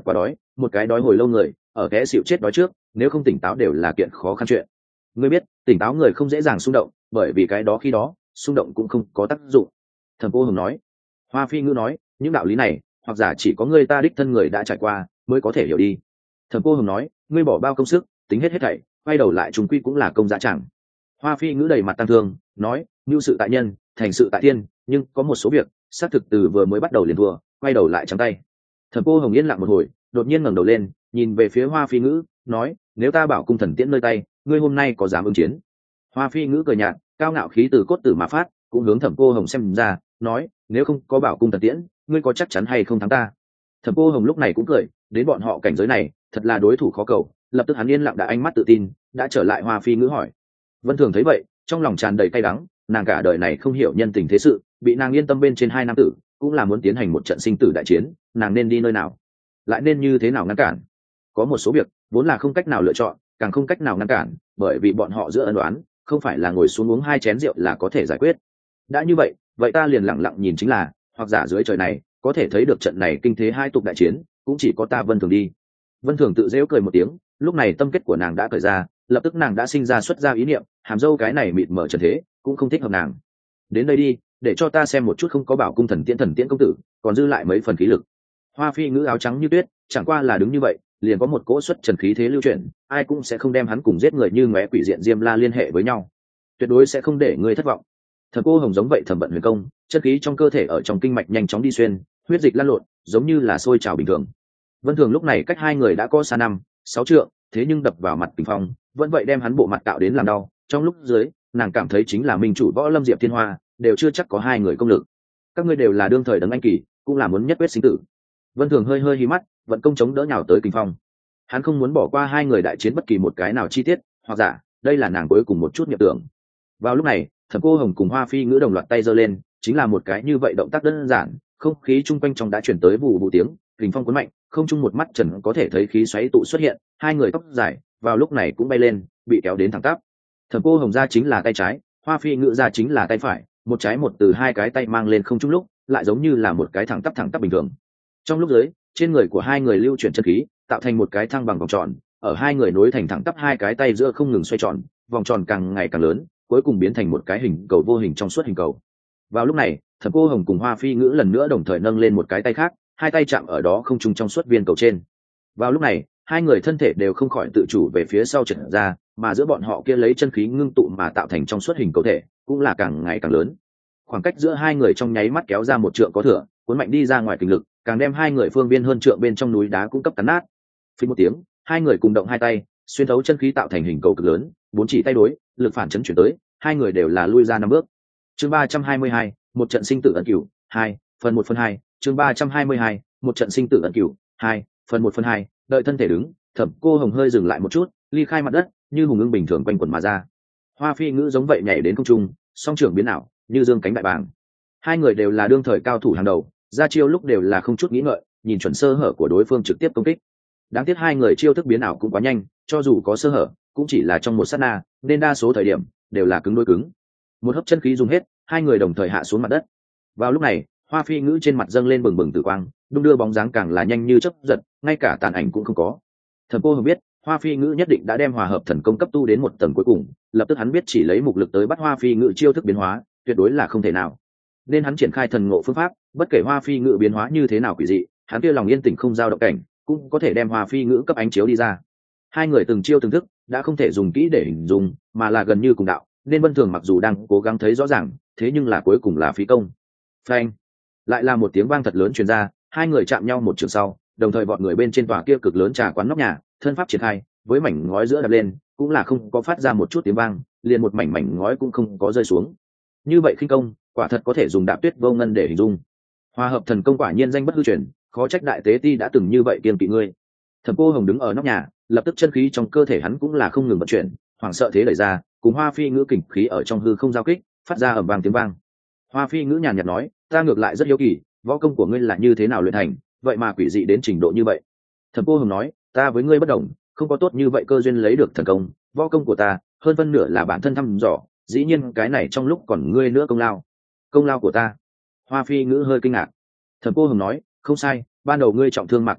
một cái đói hồi lâu người ở kẽ xịu chết đói trước, nếu không tỉnh táo đều là kiện khó khăn chuyện. Ngươi biết, tỉnh táo người không dễ dàng xung động, bởi vì cái đó khi đó xung động cũng không có tác dụng. Thẩm Cô Hồng nói. Hoa Phi Ngữ nói, những đạo lý này hoặc giả chỉ có người ta đích thân người đã trải qua mới có thể hiểu đi. Thẩm Cô Hồng nói, ngươi bỏ bao công sức tính hết hết thảy, quay đầu lại trùng quy cũng là công giá chẳng. Hoa Phi Ngữ đầy mặt tăng thương nói, mưu sự tại nhân, thành sự tại thiên, nhưng có một số việc xác thực từ vừa mới bắt đầu liền thua, quay đầu lại trắng tay. Thẩm Cô Hồng yên lặng một hồi, đột nhiên ngẩng đầu lên nhìn về phía Hoa Phi Ngữ, nói, nếu ta bảo cung thần tiễn nơi tay, ngươi hôm nay có dám ứng chiến? Hoa Phi Ngữ cười nhạt, cao ngạo khí từ cốt tử mà phát, cũng hướng Thẩm Cô Hồng xem ra, nói, nếu không có bảo cung thần tiễn, ngươi có chắc chắn hay không thắng ta? Thẩm Cô Hồng lúc này cũng cười, đến bọn họ cảnh giới này thật là đối thủ khó cầu. Lập tức hắn yên lặng đã ánh mắt tự tin đã trở lại. Hoa Phi Ngữ hỏi. Vân Thường thấy vậy trong lòng tràn đầy cay đắng, nàng cả đời này không hiểu nhân tình thế sự, bị nàng yên tâm bên trên hai nam tử cũng là muốn tiến hành một trận sinh tử đại chiến, nàng nên đi nơi nào, lại nên như thế nào ngăn cản? Có một số việc vốn là không cách nào lựa chọn, càng không cách nào ngăn cản, bởi vì bọn họ giữa ân đoán không phải là ngồi xuống uống hai chén rượu là có thể giải quyết. Đã như vậy vậy ta liền lặng lặng nhìn chính là, hoặc giả dưới trời này có thể thấy được trận này kinh thế hai tục đại chiến cũng chỉ có ta Vân Thường đi. Vân Thường tự dễu cười một tiếng, lúc này tâm kết của nàng đã cởi ra, lập tức nàng đã sinh ra xuất ra ý niệm, hàm dâu cái này mịt mở trần thế cũng không thích hợp nàng. Đến đây đi, để cho ta xem một chút không có bảo cung thần tiễn thần tiễn công tử còn dư lại mấy phần khí lực. Hoa Phi Ngữ áo trắng như tuyết, chẳng qua là đứng như vậy liền có một cỗ xuất trần khí thế lưu chuyển, ai cũng sẽ không đem hắn cùng giết người như ngóe quỷ diện Diêm La liên hệ với nhau, tuyệt đối sẽ không để ngươi thất vọng. Thẩm Cô Hồng giống vậy thẩm vận huyền công, chất khí trong cơ thể ở trong kinh mạch nhanh chóng đi xuyên, huyết dịch lan lộn giống như là sôi trào bình thường. Vân Thường lúc này cách hai người đã có xa năm sáu trượng, thế nhưng đập vào mặt Bình Phong vẫn vậy đem hắn bộ mặt tạo đến làm đau. Trong lúc dưới nàng cảm thấy chính là minh chủ võ lâm Diệp Thiên Hoa đều chưa chắc có hai người công lực. Các ngươi đều là đương thời đấng anh kỳ, cũng là muốn nhất quyết sinh tử. Vân Thường hơi hơi hí mắt, vận công chống đỡ nhào tới Kình Phong. Hắn không muốn bỏ qua hai người đại chiến bất kỳ một cái nào chi tiết, hoặc giả đây là nàng cuối cùng một chút nhập tưởng. Vào lúc này Thẩm Cô Hồng cùng Hoa Phi Ngữ đồng loạt tay giơ lên, chính là một cái như vậy động tác đơn giản, không khí chung quanh trong đã chuyển tới vù vù tiếng, Kình Phong cuốn mạnh, không chung một mắt trần có thể thấy khí xoáy tụ xuất hiện, hai người tóc dài vào lúc này cũng bay lên, bị kéo đến thẳng tắp. Thẩm Cô Hồng ra chính là tay trái, Hoa Phi Ngữ ra chính là tay phải, một trái một từ hai cái tay mang lên không chung lúc, lại giống như là một cái thẳng tắp thẳng tắp bình thường. Trong lúc dưới, trên người của hai người lưu chuyển chân khí, tạo thành một cái thăng bằng vòng tròn, ở hai người nối thành thẳng tắp hai cái tay giữa không ngừng xoay tròn, vòng tròn càng ngày càng lớn, cuối cùng biến thành một cái hình cầu vô hình trong suốt hình cầu. Vào lúc này Thẩm Cô Hồng cùng Hoa Phi Ngữ lần nữa đồng thời nâng lên một cái tay khác, hai tay chạm ở đó không trung trong suốt viên cầu trên. Vào lúc này hai người thân thể đều không khỏi tự chủ về phía sau trượt ra, mà giữa bọn họ kia lấy chân khí ngưng tụ mà tạo thành trong suốt hình cầu thể cũng là càng ngày càng lớn. Khoảng cách giữa hai người trong nháy mắt kéo ra một trượng có thừa, cuốn mạnh đi ra ngoài kinh lực, càng đem hai người phương biên hơn trượng bên trong núi đá cũng cấp cắn nát. Phí một tiếng, hai người cùng động hai tay, xuyên thấu chân khí tạo thành hình cầu cực lớn, bốn chỉ tay đối, lực phản chấn chuyển tới, hai người đều là lui ra năm bước. Chương ba trăm hai mươi hai, một trận sinh tử ẩn cửu, hai, phần một phần hai, chương ba trăm hai mươi hai, một trận sinh tử ẩn cửu, hai, phần một phần hai. Đợi thân thể đứng, Thẩm Cô Hồng hơi dừng lại một chút, ly khai mặt đất, như hùng ưng bình thường quanh quẩn mà ra. Hoa Phi Ngữ giống vậy nhảy đến không trung, song trưởng biến ảo, như dương cánh đại bàng. Hai người đều là đương thời cao thủ hàng đầu, ra chiêu lúc đều là không chút nghĩ ngợi, nhìn chuẩn sơ hở của đối phương trực tiếp công kích. Đáng tiếc hai người chiêu thức biến ảo cũng quá nhanh, cho dù có sơ hở, cũng chỉ là trong một sát na, nên đa số thời điểm đều là cứng đối cứng. Một hấp chân khí dùng hết, hai người đồng thời hạ xuống mặt đất. Vào lúc này, Hoa Phi Ngữ trên mặt dâng lên bừng bừng tử quang, đung đưa bóng dáng càng là nhanh như chớp giật, ngay cả tàn ảnh cũng không có. Thẩm Cô Hồng biết, Hoa Phi Ngữ nhất định đã đem hòa hợp thần công cấp tu đến một tầng cuối cùng, lập tức hắn biết chỉ lấy mục lực tới bắt Hoa Phi Ngữ chiêu thức biến hóa, tuyệt đối là không thể nào. Nên hắn triển khai thần ngộ phương pháp, bất kể Hoa Phi Ngữ biến hóa như thế nào quỷ dị, hắn kia lòng yên tĩnh không dao động cảnh, cũng có thể đem Hoa Phi Ngữ cấp ánh chiếu đi ra. Hai người từng chiêu từng thức, đã không thể dùng kỹ để hình dung, mà là gần như cùng đạo, nên Vân Thường mặc dù đang cố gắng thấy rõ ràng, thế nhưng là cuối cùng là phí công. Phanh! Lại là một tiếng vang thật lớn truyền ra, hai người chạm nhau một trường sau, đồng thời bọn người bên trên tòa kia cực lớn trà quán nóc nhà, thân pháp triển khai, với mảnh ngói giữa đập lên, cũng là không có phát ra một chút tiếng vang, liền một mảnh mảnh ngói cũng không có rơi xuống. Như vậy khinh công, quả thật có thể dùng đạp tuyết vô ngân để hình dung. Hòa hợp thần công quả nhiên danh bất hư truyền, khó trách đại tế ti đã từng như vậy kiêng kỵ ngươi. Thẩm Cô Hồng đứng ở nóc nhà, lập tức chân khí trong cơ thể hắn cũng là không ngừng vận chuyển, hoảng sợ thế đẩy ra, cùng Hoa Phi Ngữ kình khí ở trong hư không giao kích, phát ra ầm vang tiếng vang. Hoa Phi Ngữ nhàn nhạt nói, ta ngược lại rất hiếu kỳ, võ công của ngươi là như thế nào luyện thành, vậy mà quỷ dị đến trình độ như vậy. Thẩm Cô Hồng nói, ta với ngươi bất đồng, không có tốt như vậy cơ duyên lấy được thần công, võ công của ta hơn phân nửa là bản thân thăm dò, dĩ nhiên cái này trong lúc còn ngươi nữa công lao. Công lao của ta? Hoa Phi Ngữ hơi kinh ngạc. Thẩm Cô Hồng nói, không sai, ban đầu ngươi trọng thương Mạc thúc thúc,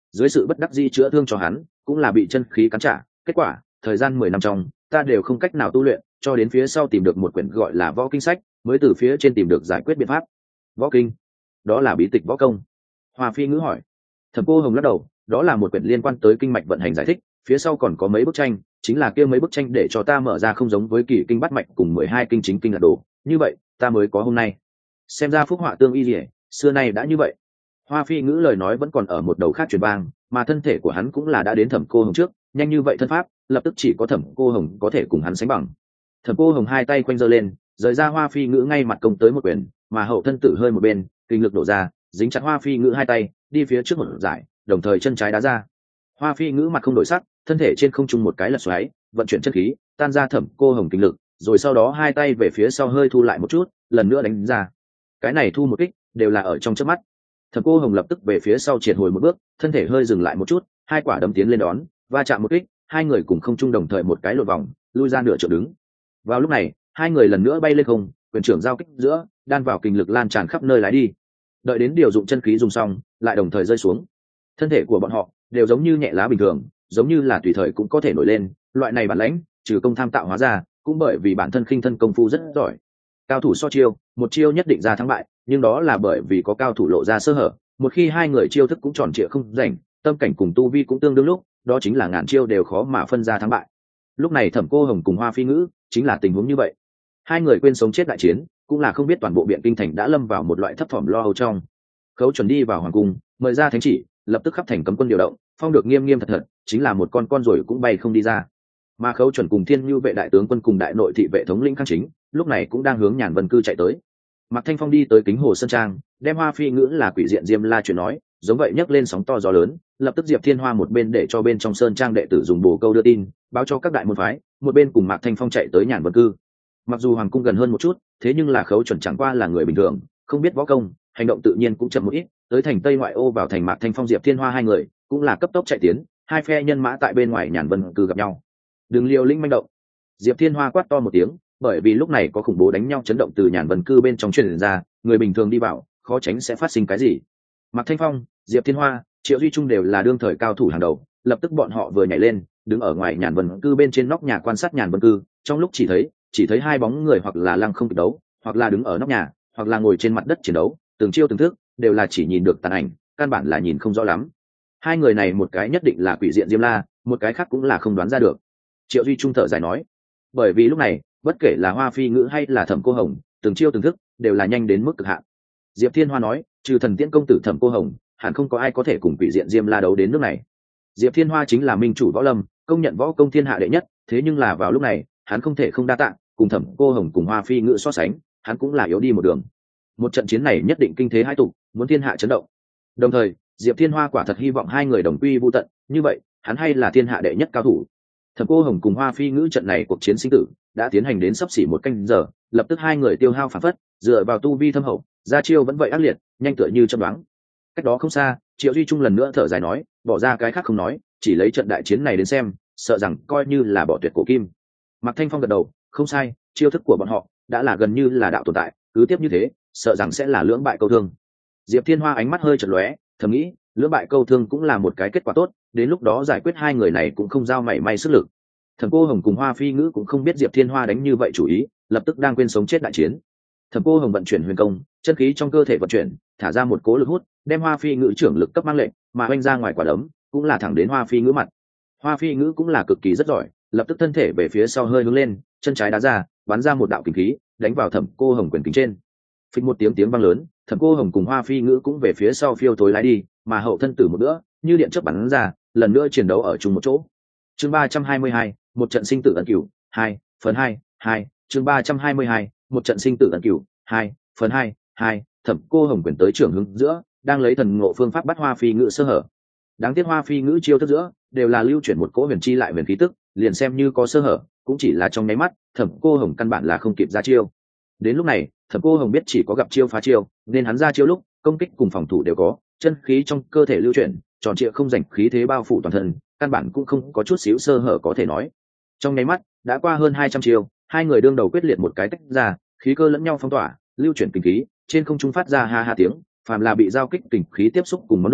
dưới sự bất đắc dĩ chữa thương cho hắn, cũng là bị chân khí cắn trả. Kết quả thời gian mười năm trong, ta đều không cách nào tu luyện, cho đến phía sau tìm được một quyển gọi là võ kinh sách, mới từ phía trên tìm được giải quyết biện pháp. Võ kinh? Đó là bí tịch võ công? Hoa Phi Ngữ hỏi. Thẩm Cô Hồng lắc đầu, đó là một quyển liên quan tới kinh mạch vận hành giải thích, phía sau còn có mấy bức tranh, chính là kia mấy bức tranh để cho ta mở ra không giống với kỳ kinh bát mạch cùng mười hai kinh chính kinh là đồ, như vậy ta mới có hôm nay. Xem ra phúc họa tương y liễu, xưa nay đã như vậy. Hoa Phi Ngữ lời nói vẫn còn ở một đầu khác truyền vang, mà thân thể của hắn cũng là đã đến Thẩm Cô Hồng trước, nhanh như vậy thân pháp, lập tức chỉ có Thẩm Cô Hồng có thể cùng hắn sánh bằng. Thẩm Cô Hồng hai tay quanh giơ lên, rời ra Hoa Phi Ngữ ngay mặt công tới một quyền, mà hậu thân tử hơi một bên, kinh lực đổ ra, dính chặt Hoa Phi Ngữ hai tay, đi phía trước một giải, đồng thời chân trái đá ra. Hoa Phi Ngữ mặt không đổi sắc, thân thể trên không trung một cái lật xoáy, vận chuyển chân khí, tan ra Thẩm Cô Hồng kinh lực, rồi sau đó hai tay về phía sau hơi thu lại một chút, lần nữa đánh ra. Cái này thu một kích, đều là ở trong chớp mắt. Thẩm Cô Hồng lập tức về phía sau triệt hồi một bước, thân thể hơi dừng lại một chút, hai quả đấm tiến lên đón, va chạm một kích, hai người cùng không trung đồng thời một cái lộn vòng, lui ra nửa trượng đứng. Vào lúc này, hai người lần nữa bay lên không, quyền trưởng giao kích giữa, đan vào kinh lực lan tràn khắp nơi lái đi. Đợi đến điều dụng chân khí dùng xong, lại đồng thời rơi xuống. Thân thể của bọn họ đều giống như nhẹ lá bình thường, giống như là tùy thời cũng có thể nổi lên, loại này bản lãnh, trừ công tham tạo hóa ra, cũng bởi vì bản thân khinh thân công phu rất giỏi. Cao thủ so chiêu, một chiêu nhất định ra thắng bại, nhưng đó là bởi vì có cao thủ lộ ra sơ hở, một khi hai người chiêu thức cũng tròn trịa không rảnh, tâm cảnh cùng tu vi cũng tương đương lúc, đó chính là ngàn chiêu đều khó mà phân ra thắng bại. Lúc này Thẩm Cô Hồng cùng Hoa Phi Ngữ chính là tình huống như vậy. Hai người quên sống chết đại chiến, cũng là không biết toàn bộ Biện Kinh thành đã lâm vào một loại thấp thỏm lo âu trong. Khấu Chuẩn đi vào hoàng cung, mời ra thánh chỉ, lập tức khắp thành cấm quân điều động, phong được nghiêm nghiêm thật thật, chính là một con con rồi cũng bay không đi ra. Mà Khấu Chuẩn cùng Thiên Nhu vệ đại tướng quân cùng đại nội thị vệ thống lĩnh Khang Chính, lúc này cũng đang hướng Nhàn Vân Cư chạy tới. Mạc Thanh Phong đi tới Kính Hồ Sơn Trang, đem Hoa Phi Ngữ là quỷ diện Diêm La chuyện nói, giống vậy nhấc lên sóng to gió lớn, lập tức Diệp Thiên Hoa một bên để cho bên trong Sơn Trang đệ tử dùng bổ câu đưa tin, báo cho các đại môn phái, một bên cùng Mạc Thanh Phong chạy tới Nhàn Vân Cư. Mặc dù hoàng cung gần hơn một chút, thế nhưng là Khấu Chuẩn chẳng qua là người bình thường, không biết võ công, hành động tự nhiên cũng chậm một ít, tới thành Tây ngoại ô vào thành Mạc Thanh Phong Diệp Thiên Hoa hai người, cũng là cấp tốc chạy tiến, hai phe nhân mã tại bên ngoài Nhàn Vân Cư gặp nhau. Đừng liều lĩnh manh động. Diệp Thiên Hoa quát to một tiếng, bởi vì lúc này có khủng bố đánh nhau chấn động từ Nhàn Vân Cư bên trong truyền ra, người bình thường đi vào, khó tránh sẽ phát sinh cái gì. Mạc Thanh Phong, Diệp Thiên Hoa, Triệu Duy Trung đều là đương thời cao thủ hàng đầu, lập tức bọn họ vừa nhảy lên, đứng ở ngoài Nhàn Vân Cư bên trên nóc nhà quan sát Nhàn Vân Cư, trong lúc chỉ thấy, chỉ thấy hai bóng người hoặc là lăng không kịch đấu, hoặc là đứng ở nóc nhà, hoặc là ngồi trên mặt đất chiến đấu, từng chiêu từng thức, đều là chỉ nhìn được tàn ảnh, căn bản là nhìn không rõ lắm. Hai người này một cái nhất định là quỷ diện Diêm La, một cái khác cũng là không đoán ra được. Triệu Duy Trung thở dài nói, bởi vì lúc này, bất kể là Hoa Phi Ngữ hay là Thẩm Cô Hồng, từng chiêu từng thức, đều là nhanh đến mức cực hạn. Diệp Thiên Hoa nói, trừ thần tiễn công tử Thẩm Cô Hồng, hẳn không có ai có thể cùng quỷ diện Diêm La đấu đến nước này. Diệp Thiên Hoa chính là minh chủ võ lâm, công nhận võ công thiên hạ đệ nhất, thế nhưng là vào lúc này, hắn không thể không đa tạ, cùng Thẩm Cô Hồng cùng Hoa Phi Ngữ so sánh, hắn cũng là yếu đi một đường. Một trận chiến này nhất định kinh thế hai tục, muốn thiên hạ chấn động. Đồng thời, Diệp Thiên Hoa quả thật hy vọng hai người đồng quy vu tận, như vậy, hắn hay là thiên hạ đệ nhất cao thủ. Thẩm Cô Hồng cùng Hoa Phi Ngữ trận này cuộc chiến sinh tử đã tiến hành đến sắp xỉ một canh giờ, lập tức hai người tiêu hao phản phất, dựa vào tu vi thâm hậu, ra chiêu vẫn vậy ác liệt, nhanh tựa như chớp đoán. Cách đó không xa, Triệu Duy Trung lần nữa thở dài nói, bỏ ra cái khác không nói, chỉ lấy trận đại chiến này đến xem, sợ rằng coi như là bỏ tuyệt cổ kim. Mạc Thanh Phong gật đầu, không sai, chiêu thức của bọn họ đã là gần như là đạo tồn tại, cứ tiếp như thế, sợ rằng sẽ là lưỡng bại câu thương. Diệp Thiên Hoa ánh mắt hơi chợt lóe, thầm nghĩ, lưỡng bại câu thương cũng là một cái kết quả tốt, đến lúc đó giải quyết hai người này cũng không giao mảy may sức lực. Thẩm Cô Hồng cùng Hoa Phi Ngữ cũng không biết Diệp Thiên Hoa đánh như vậy chủ ý, lập tức đang quên sống chết đại chiến. Thẩm Cô Hồng vận chuyển huyền công, chân khí trong cơ thể vận chuyển, thả ra một cỗ lực hút, đem Hoa Phi Ngữ trưởng lực cấp mang lệnh, mà oanh ra ngoài quả đấm, cũng là thẳng đến Hoa Phi Ngữ mặt. Hoa Phi Ngữ cũng là cực kỳ rất giỏi, lập tức thân thể về phía sau hơi hướng lên, chân trái đá ra, bắn ra một đạo kình khí, đánh vào Thẩm Cô Hồng quyền kính trên. Phịch một tiếng tiếng vang lớn, Thẩm Cô Hồng cùng Hoa Phi Ngữ cũng về phía sau phiêu tối lái đi, mà hậu thân tử một nữa, như điện chớp bắn ra, lần nữa chiến đấu ở chung một chỗ. Chương ba trăm hai mươi hai, một trận sinh tử ẩn cửu, hai, phần hai, hai, chương ba trăm hai mươi hai, một trận sinh tử ẩn cửu, hai, phần hai, hai, Thẩm Cô Hồng quyền tới trưởng hướng giữa, đang lấy thần ngộ phương pháp bắt Hoa Phi Ngữ sơ hở. Đáng tiếc Hoa Phi Ngữ chiêu thức giữa, đều là lưu chuyển một cỗ huyền chi lại huyền khí tức, liền xem như có sơ hở, cũng chỉ là trong nháy mắt, Thẩm Cô Hồng căn bản là không kịp ra chiêu. Đến lúc này, Thẩm Cô Hồng biết chỉ có gặp chiêu phá chiêu, nên hắn ra chiêu lúc, công kích cùng phòng thủ đều có, chân khí trong cơ thể lưu chuyển, tròn trịa không rảnh khí thế bao phủ toàn thân, căn bản cũng không có chút xíu sơ hở có thể nói. Trong nháy mắt, đã qua hơn hai trăm chiêu, hai người đương đầu quyết liệt một cái tách ra, khí cơ lẫn nhau phong tỏa, lưu chuyển kinh khí, trên không trung phát ra ha ha tiếng, phàm là bị giao kích kình khí tiếp xúc cùng món đồ,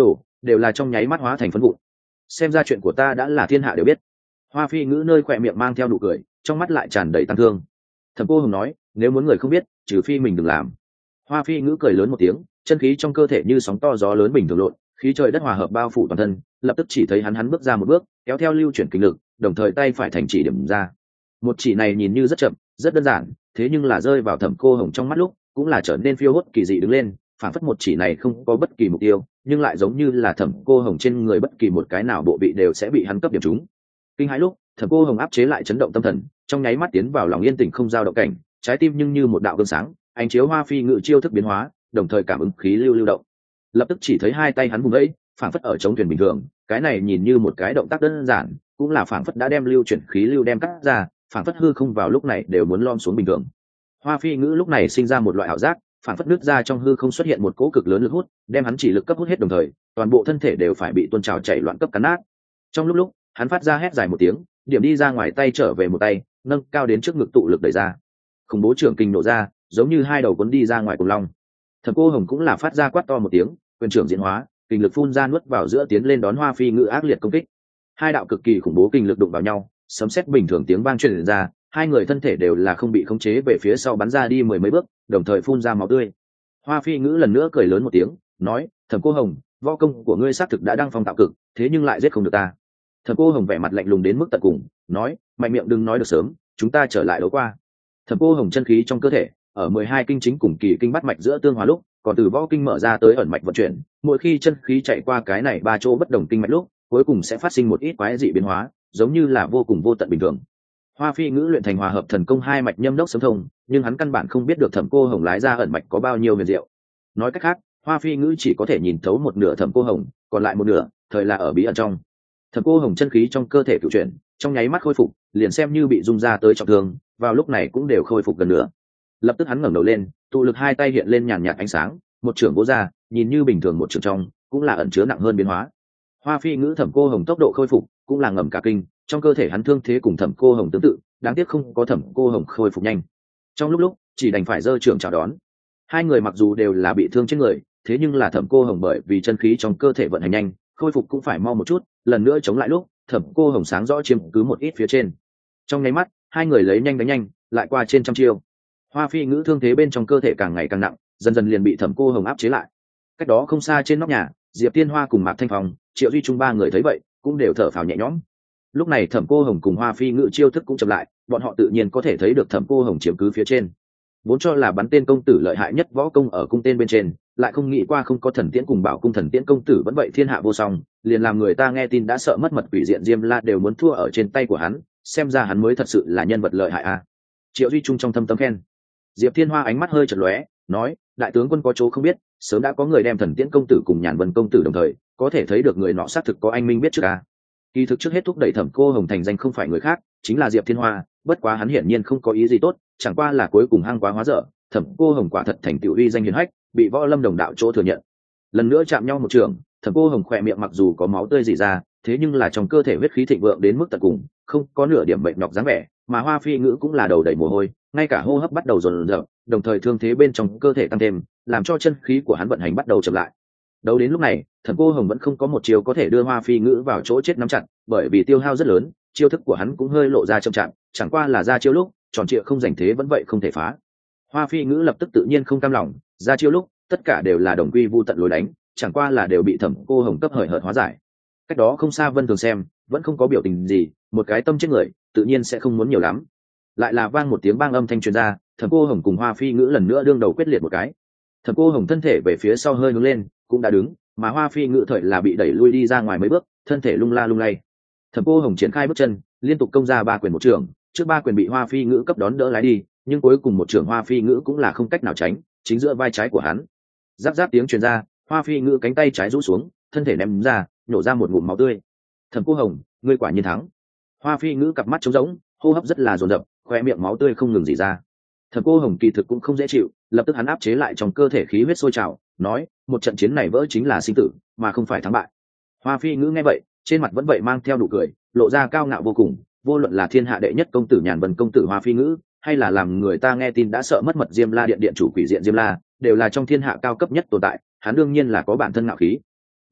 đều là trong nháy mắt hóa thành phấn vụn. Xem ra chuyện của ta đã là thiên hạ đều biết. Hoa phi ngữ nơi khỏe miệng mang theo nụ cười, trong mắt lại tràn đầy tăng thương. Thẩm Cô Hồng nói, nếu muốn người không biết, trừ phi mình đừng làm. Hoa phi ngữ cười lớn một tiếng, chân khí trong cơ thể như sóng to gió lớn bình thường lộn, khí trời đất hòa hợp bao phủ toàn thân, lập tức chỉ thấy hắn hắn bước ra một bước, kéo theo lưu chuyển kinh lực, đồng thời tay phải thành chỉ điểm ra. Một chỉ này nhìn như rất chậm, rất đơn giản, thế nhưng là rơi vào Thẩm Cô Hồng trong mắt lúc, cũng là trở nên phiêu hốt kỳ dị đứng lên, phản phất một chỉ này không có bất kỳ mục tiêu, nhưng lại giống như là Thẩm Cô Hồng trên người bất kỳ một cái nào bộ vị đều sẽ bị hắn cấp điểm trúng. Kinh hãi lúc, Thẩm Cô Hồng áp chế lại chấn động tâm thần, trong nháy mắt tiến vào lòng yên tĩnh không dao động cảnh, trái tim nhưng như một đạo gương sáng, ánh chiếu Hoa phi ngự chiêu thức biến hóa, đồng thời cảm ứng khí lưu lưu động. Lập tức chỉ thấy hai tay hắn vùng ấy, phản phất ở chống thuyền bình thường, cái này nhìn như một cái động tác đơn giản, cũng là phản phất đã đem lưu chuyển khí lưu đem cắt ra, phản phất hư không vào lúc này đều muốn lom xuống bình thường. Hoa phi ngữ lúc này sinh ra một loại ảo giác, phản phất nứt ra trong hư không xuất hiện một cỗ cực lớn lực hút, đem hắn chỉ lực cấp hút hết đồng thời, toàn bộ thân thể đều phải bị tuôn trào chảy loạn cấp cắn nát. Trong lúc lúc, hắn phát ra hét dài một tiếng, điểm đi ra ngoài tay trở về một tay, nâng cao đến trước ngực tụ lực đẩy ra. Khủng bố trưởng kình nổ ra, giống như hai đầu cuốn đi ra ngoài cùng long. Thẩm Cô Hồng cũng là phát ra quát to một tiếng, quyền trưởng diễn hóa, kình lực phun ra nuốt vào giữa tiến lên đón Hoa phi ngữ ác liệt công kích. Hai đạo cực kỳ khủng bố kình lực đụng vào nhau, sấm sét bình thường tiếng vang truyền ra, hai người thân thể đều là không bị khống chế về phía sau bắn ra đi mười mấy bước, đồng thời phun ra máu tươi. Hoa phi ngữ lần nữa cười lớn một tiếng, nói, Thẩm Cô Hồng, võ công của ngươi xác thực đã đăng phong tạo cực, thế nhưng lại giết không được ta. Thẩm Cô Hồng vẻ mặt lạnh lùng đến mức tận cùng, nói, mạnh miệng đừng nói được sớm, chúng ta trở lại đấu qua. Thẩm Cô Hồng chân khí trong cơ thể ở mười hai kinh chính cùng kỳ kinh bắt mạch giữa tương hòa lúc, còn từ võ kinh mở ra tới ẩn mạch vận chuyển, mỗi khi chân khí chạy qua cái này ba chỗ bất đồng kinh mạch lúc, cuối cùng sẽ phát sinh một ít quái dị biến hóa, giống như là vô cùng vô tận bình thường. Hoa phi ngữ luyện thành hòa hợp thần công hai mạch nhâm đốc sấm thông, nhưng hắn căn bản không biết được Thẩm Cô Hồng lái ra ẩn mạch có bao nhiêu huyền diệu. Nói cách khác, Hoa phi ngữ chỉ có thể nhìn thấu một nửa Thẩm Cô Hồng, còn lại một nửa thời là ở bí ẩn trong. Thẩm Cô Hồng chân khí trong cơ thể cựu chuyển, trong nháy mắt khôi phục, liền xem như bị rung ra tới trọng thương, vào lúc này cũng đều khôi phục gần nữa. Lập tức hắn ngẩng đầu lên, tụ lực hai tay hiện lên nhàn nhạt ánh sáng, một trường vỗ ra, nhìn như bình thường một trường trong, cũng là ẩn chứa nặng hơn biến hóa. Hoa phi ngữ Thẩm Cô Hồng tốc độ khôi phục cũng là ngầm cả kinh, trong cơ thể hắn thương thế cùng Thẩm Cô Hồng tương tự, đáng tiếc không có Thẩm Cô Hồng khôi phục nhanh. Trong lúc lúc, chỉ đành phải giơ trường chào đón. Hai người mặc dù đều là bị thương trên người, thế nhưng là Thẩm Cô Hồng bởi vì chân khí trong cơ thể vận hành nhanh, khôi phục cũng phải mau một chút, lần nữa chống lại lúc, Thẩm Cô Hồng sáng rõ chiếm cứ một ít phía trên. Trong nháy mắt, hai người lấy nhanh đánh nhanh, lại qua trên trăm chiêu. Hoa phi ngữ thương thế bên trong cơ thể càng ngày càng nặng, dần dần liền bị Thẩm Cô Hồng áp chế lại. Cách đó không xa trên nóc nhà, Diệp Tiên Hoa cùng Mạc Thanh Phong, Triệu Duy Trung ba người thấy vậy, cũng đều thở phào nhẹ nhõm. Lúc này Thẩm Cô Hồng cùng Hoa phi ngữ chiêu thức cũng chậm lại, bọn họ tự nhiên có thể thấy được Thẩm Cô Hồng chiếm cứ phía trên. Vốn cho là bắn tên công tử lợi hại nhất võ công ở cung tên bên trên, lại không nghĩ qua không có thần tiễn cùng bảo cung thần tiễn công tử vẫn vậy thiên hạ vô song, liền làm người ta nghe tin đã sợ mất mật, quỷ diện Diêm La đều muốn thua ở trên tay của hắn, xem ra hắn mới thật sự là nhân vật lợi hại a. À. Triệu Duy Trung trong thâm tâm khen. Diệp Thiên Hoa ánh mắt hơi chật lóe, nói, đại tướng quân có chỗ không biết, sớm đã có người đem thần tiễn công tử cùng Nhàn Vân công tử đồng thời, có thể thấy được người nọ xác thực có anh minh biết trước a. Kỳ thực trước hết thúc đẩy Thẩm Cô Hồng thành danh không phải người khác, chính là Diệp Thiên Hoa, bất quá hắn hiển nhiên không có ý gì tốt, chẳng qua là cuối cùng hăng quá hóa dở, Thẩm Cô Hồng quả thật thành tựu uy danh hiển hách, bị võ lâm đồng đạo chỗ thừa nhận. Lần nữa chạm nhau một trường, Thẩm Cô Hồng khỏe miệng mặc dù có máu tươi rỉ ra, thế nhưng là trong cơ thể huyết khí thịnh vượng đến mức tận cùng, không có nửa điểm bệnh nhọc dáng vẻ, mà Hoa phi ngữ cũng là đầu đầy mồ hôi, ngay cả hô hấp bắt đầu dồn dập, đồng thời thương thế bên trong cơ thể tăng thêm, làm cho chân khí của hắn vận hành bắt đầu chậm lại. Đấu đến lúc này, Thẩm Cô Hồng vẫn không có một chiều có thể đưa Hoa phi ngữ vào chỗ chết nắm chặt, bởi vì tiêu hao rất lớn, chiêu thức của hắn cũng hơi lộ ra chậm chạp, chẳng qua là ra chiêu lúc, tròn trịa không giành thế vẫn vậy không thể phá. Hoa phi ngữ lập tức tự nhiên không cam lòng, ra chiêu lúc, tất cả đều là đồng quy vu tận lối đánh, chẳng qua là đều bị Thẩm Cô Hồng cấp hời hợt hóa giải. Cách đó không xa Vân Thường xem, vẫn không có biểu tình gì, một cái tâm chết người, tự nhiên sẽ không muốn nhiều lắm. Lại là vang một tiếng bang âm thanh truyền ra, Thẩm Cô Hồng cùng Hoa phi ngữ lần nữa đương đầu quyết liệt một cái. Thẩm Cô Hồng thân thể về phía sau hơi hướng lên, cũng đã đứng, mà Hoa phi ngữ thời là bị đẩy lui đi ra ngoài mấy bước, thân thể lung la lung lay. Thẩm Cô Hồng triển khai bước chân, liên tục công ra ba quyền một trường, trước ba quyền bị Hoa phi ngữ cấp đón đỡ lái đi, nhưng cuối cùng một trường Hoa phi ngữ cũng là không cách nào tránh, chính giữa vai trái của hắn. Giáp giáp tiếng truyền ra, Hoa phi ngữ cánh tay trái rũ xuống, thân thể ném ra, nhổ ra một ngụm máu tươi. Thẩm Cô Hồng, ngươi quả nhiên thắng. Hoa phi ngữ cặp mắt trống rỗng, hô hấp rất là dồn dập, khoe miệng máu tươi không ngừng rỉ ra. Thẩm Cô Hồng kỳ thực cũng không dễ chịu, lập tức hắn áp chế lại trong cơ thể khí huyết sôi trào, nói, một trận chiến này vỡ chính là sinh tử, mà không phải thắng bại. Hoa phi ngữ nghe vậy, trên mặt vẫn vậy mang theo nụ cười, lộ ra cao ngạo vô cùng, vô luận là thiên hạ đệ nhất công tử Nhàn Vân công tử Hoa phi ngữ, hay là làm người ta nghe tin đã sợ mất mật Diêm La điện điện chủ quỷ diện Diêm La, đều là trong thiên hạ cao cấp nhất tồn tại, hắn đương nhiên là có bản thân ngạo khí.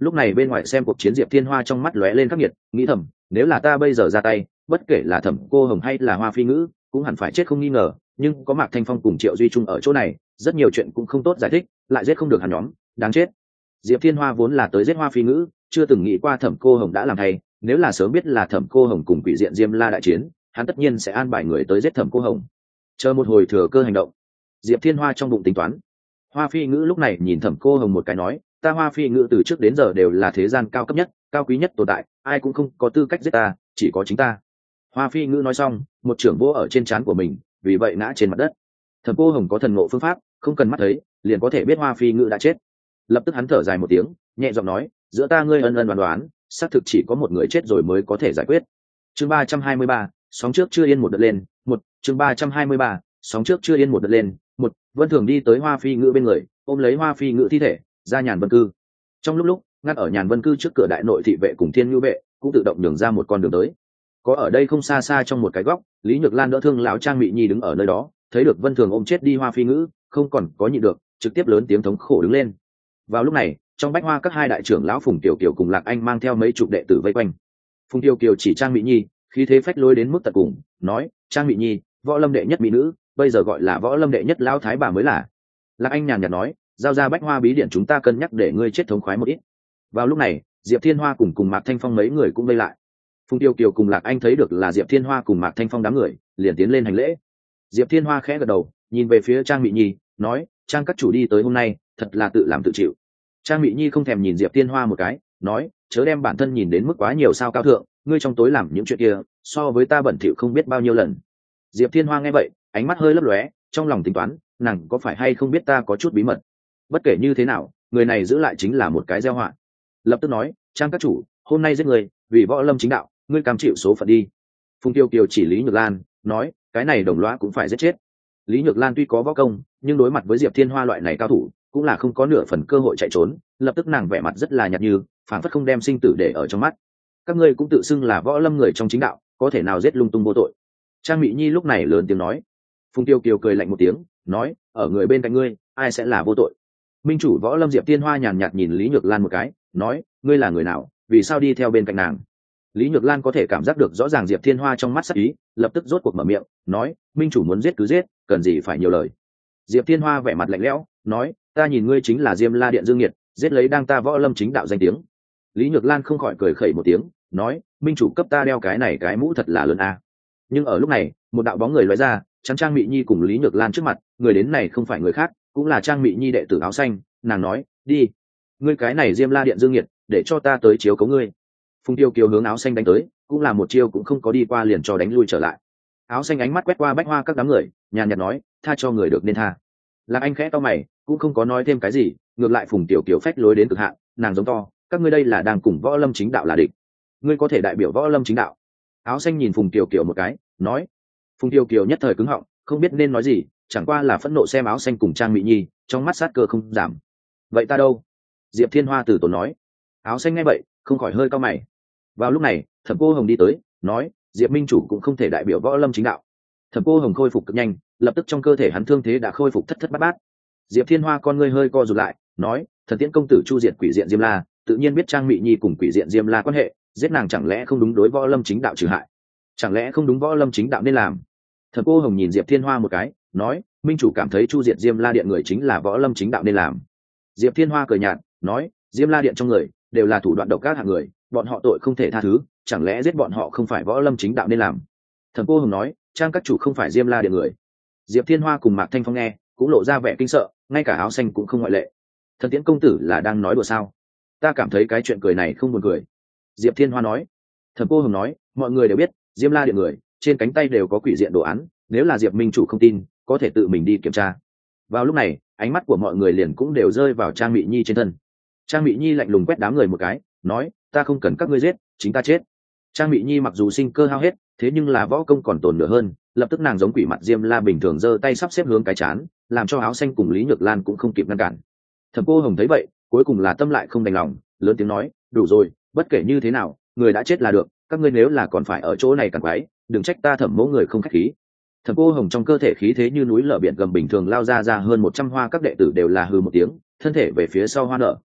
lúc này bên ngoài xem cuộc chiến diệp thiên hoa trong mắt lóe lên khắc nghiệt, nghĩ thầm nếu là ta bây giờ ra tay, bất kể là thẩm cô hồng hay là hoa phi ngữ cũng hẳn phải chết không nghi ngờ, nhưng có mạc thanh phong cùng triệu duy trung ở chỗ này, rất nhiều chuyện cũng không tốt giải thích, lại giết không được hắn nhóm, đáng chết. Diệp thiên hoa vốn là tới giết hoa phi ngữ, chưa từng nghĩ qua thẩm cô hồng đã làm thay, nếu là sớm biết là thẩm cô hồng cùng quỷ diện diêm la đại chiến, hắn tất nhiên sẽ an bài người tới giết thẩm cô hồng. Chờ một hồi thừa cơ hành động. Diệp thiên hoa trong bụng tính toán. Hoa phi ngữ lúc này nhìn thẩm cô hồng một cái nói, ta hoa phi ngữ từ trước đến giờ đều là thế gian cao cấp nhất, cao quý nhất tồn tại, ai cũng không có tư cách giết ta, chỉ có chính ta. Hoa phi ngữ nói xong, một trưởng vô ở trên trán của mình, vì vậy ngã trên mặt đất. Thẩm cô hồng có thần ngộ phương pháp, không cần mắt thấy liền có thể biết hoa phi ngữ đã chết. Lập tức hắn thở dài một tiếng, nhẹ giọng nói, giữa ta ngươi ân ân đoán đoán, xác thực chỉ có một người chết rồi mới có thể giải quyết. Chương ba trăm hai mươi ba, sóng trước chưa yên một đợt lên, một, chương ba trăm hai mươi ba, sóng trước chưa yên một đợt lên, một. Vân Thường đi tới hoa phi ngữ bên người, ôm lấy hoa phi ngữ thi thể, ra nhàn vân cư. Trong lúc lúc ngắt ở nhàn vân cư trước cửa đại nội thị vệ cùng thiên nhu vệ cũng tự động nhường ra một con đường tới. Có ở đây không xa xa trong một cái góc, Lý Nhược Lan đỡ thương lão Trang Mị Nhi đứng ở nơi đó, thấy được Vân Thường ôm chết đi hoa phi ngữ, không còn có nhịn được, trực tiếp lớn tiếng thống khổ đứng lên. Vào lúc này, trong bách hoa các hai đại trưởng lão Phùng Tiểu Kiều cùng Lạc Anh mang theo mấy chục đệ tử vây quanh. Phùng Tiểu Kiều chỉ Trang Mị Nhi, khí thế phách lối đến mức tận cùng, nói: "Trang Mị Nhi, võ lâm đệ nhất mỹ nữ, bây giờ gọi là võ lâm đệ nhất lão thái bà mới là." Lạc Anh nhàn nhạt nói: "Giao ra bách hoa bí điện chúng ta cân nhắc để ngươi chết thống khoái một ít." Vào lúc này, Diệp Thiên Hoa cùng cùng Mạc Thanh Phong mấy người cũng vây lại. Phùng Tiêu Kiều cùng Lạc Anh thấy được là Diệp Thiên Hoa cùng Mạc Thanh Phong đám người, liền tiến lên hành lễ. Diệp Thiên Hoa khẽ gật đầu, nhìn về phía Trang Mị Nhi, nói: "Trang các chủ đi tới hôm nay, thật là tự làm tự chịu." Trang Mị Nhi không thèm nhìn Diệp Thiên Hoa một cái, nói: "Chớ đem bản thân nhìn đến mức quá nhiều sao cao thượng, ngươi trong tối làm những chuyện kia, so với ta bẩn thỉu không biết bao nhiêu lần." Diệp Thiên Hoa nghe vậy, ánh mắt hơi lấp lóe, trong lòng tính toán, nàng có phải hay không biết ta có chút bí mật. Bất kể như thế nào, người này giữ lại chính là một cái gieo họa. Lập tức nói: "Trang các chủ, hôm nay giết người, vì võ lâm chính đạo, ngươi cam chịu số phận đi." Phùng Tiêu Kiều chỉ Lý Nhược Lan, nói: "Cái này đồng lõa cũng phải giết chết." Lý Nhược Lan tuy có võ công, nhưng đối mặt với Diệp Thiên Hoa loại này cao thủ, cũng là không có nửa phần cơ hội chạy trốn. Lập tức nàng vẻ mặt rất là nhạt như, phảng phất không đem sinh tử để ở trong mắt. "Các ngươi cũng tự xưng là võ lâm người trong chính đạo, có thể nào giết lung tung vô tội?" Trang Mị Nhi lúc này lớn tiếng nói. Phùng Tiêu Kiều cười lạnh một tiếng, nói: "Ở người bên cạnh ngươi, ai sẽ là vô tội?" Minh chủ võ lâm Diệp Thiên Hoa nhàn nhạt nhìn Lý Nhược Lan một cái, nói: "Ngươi là người nào, vì sao đi theo bên cạnh nàng?" Lý Nhược Lan có thể cảm giác được rõ ràng Diệp Thiên Hoa trong mắt sắc ý, lập tức rốt cuộc mở miệng, nói: "Minh chủ muốn giết cứ giết, cần gì phải nhiều lời." Diệp Thiên Hoa vẻ mặt lạnh lẽo, nói: "Ta nhìn ngươi chính là Diêm La Điện Dương Nghiệt, giết lấy đang ta võ lâm chính đạo danh tiếng." Lý Nhược Lan không khỏi cười khẩy một tiếng, nói: "Minh chủ cấp ta đeo cái này cái mũ thật là lớn a." Nhưng ở lúc này, một đạo bóng người lóe ra, chắn Trang Mị Nhi cùng Lý Nhược Lan trước mặt, người đến này không phải người khác, cũng là Trang Mị Nhi đệ tử áo xanh. Nàng nói: "Đi, ngươi cái này Diêm La Điện Dương Nghiệt, để cho ta tới chiếu cố ngươi." Phùng Tiêu Kiều hướng áo xanh đánh tới, cũng là một chiêu cũng không có đi qua liền cho đánh lui trở lại. Áo xanh ánh mắt quét qua bách hoa các đám người, nhàn nhạt nói: "Tha cho người được nên tha." Lạc Anh khẽ to mày, cũng không có nói thêm cái gì, ngược lại Phùng Tiểu Kiều phách lối đến cực hạn, nàng giống to: "Các ngươi đây là đang cùng võ lâm chính đạo là địch, ngươi có thể đại biểu võ lâm chính đạo?" Áo xanh nhìn Phùng Tiểu Kiều một cái, nói. Phùng Tiểu Kiều nhất thời cứng họng, không biết nên nói gì, chẳng qua là phẫn nộ xem áo xanh cùng Trang Mị Nhi, trong mắt sát cơ không giảm. "Vậy ta đâu?" Diệp Thiên Hoa từ tốn nói. Áo xanh nghe vậy, không khỏi hơi cau mày. Vào lúc này, Thẩm Cô Hồng đi tới, nói: "Diệp minh chủ cũng không thể đại biểu võ lâm chính đạo." Thẩm Cô Hồng khôi phục cực nhanh, lập tức trong cơ thể hắn thương thế đã khôi phục thất thất bát bát. Diệp Thiên Hoa con ngươi hơi co rụt lại, nói: "Thần Tiễn công tử chu diệt quỷ diện Diêm La, tự nhiên biết Trang Mị Nhi cùng quỷ diện Diêm La quan hệ, giết nàng chẳng lẽ không đúng đối võ lâm chính đạo trừ hại? Chẳng lẽ không đúng võ lâm chính đạo nên làm?" Thẩm Cô Hồng nhìn Diệp Thiên Hoa một cái, nói: "Minh chủ cảm thấy chu diệt Diêm La điện người chính là võ lâm chính đạo nên làm." Diệp Thiên Hoa cười nhạt, nói: "Diêm La điện trong người đều là thủ đoạn độc ác hạng người, bọn họ tội không thể tha thứ, chẳng lẽ giết bọn họ không phải võ lâm chính đạo nên làm?" Thẩm Cô Hồng nói: "Trang các chủ không phải Diêm La điện người." Diệp Thiên Hoa cùng Mạc Thanh Phong nghe, cũng lộ ra vẻ kinh sợ, ngay cả áo xanh cũng không ngoại lệ. Thần Tiễn công tử là đang nói đùa sao? Ta cảm thấy cái chuyện cười này không buồn cười. Diệp Thiên Hoa nói. Thẩm Cô Hồng nói: "Mọi người đều biết, Diêm La điện người trên cánh tay đều có quỷ diện đồ án, nếu là Diệp minh chủ không tin, có thể tự mình đi kiểm tra." Vào lúc này, ánh mắt của mọi người liền cũng đều rơi vào Trang Mị Nhi trên thân. Trang Mị Nhi lạnh lùng quét đám người một cái, nói: "Ta không cần các ngươi giết, chính ta chết." Trang Mị Nhi mặc dù sinh cơ hao hết, thế nhưng là võ công còn tồn nửa hơn, lập tức nàng giống quỷ mặt Diêm La bình thường giơ tay sắp xếp hướng cái chán, làm cho áo xanh cùng Lý Nhược Lan cũng không kịp ngăn cản. Thẩm Cô Hồng thấy vậy, cuối cùng là tâm lại không đành lòng, lớn tiếng nói: "Đủ rồi, bất kể như thế nào, người đã chết là được, các ngươi nếu là còn phải ở chỗ này càng quái, đừng trách ta Thẩm mỗ người không khách khí." Thẩm Cô Hồng trong cơ thể khí thế như núi lở biển gầm bình thường lao ra ra hơn một trăm hoa các đệ tử đều là hừ một tiếng, thân thể về phía sau hoa nở.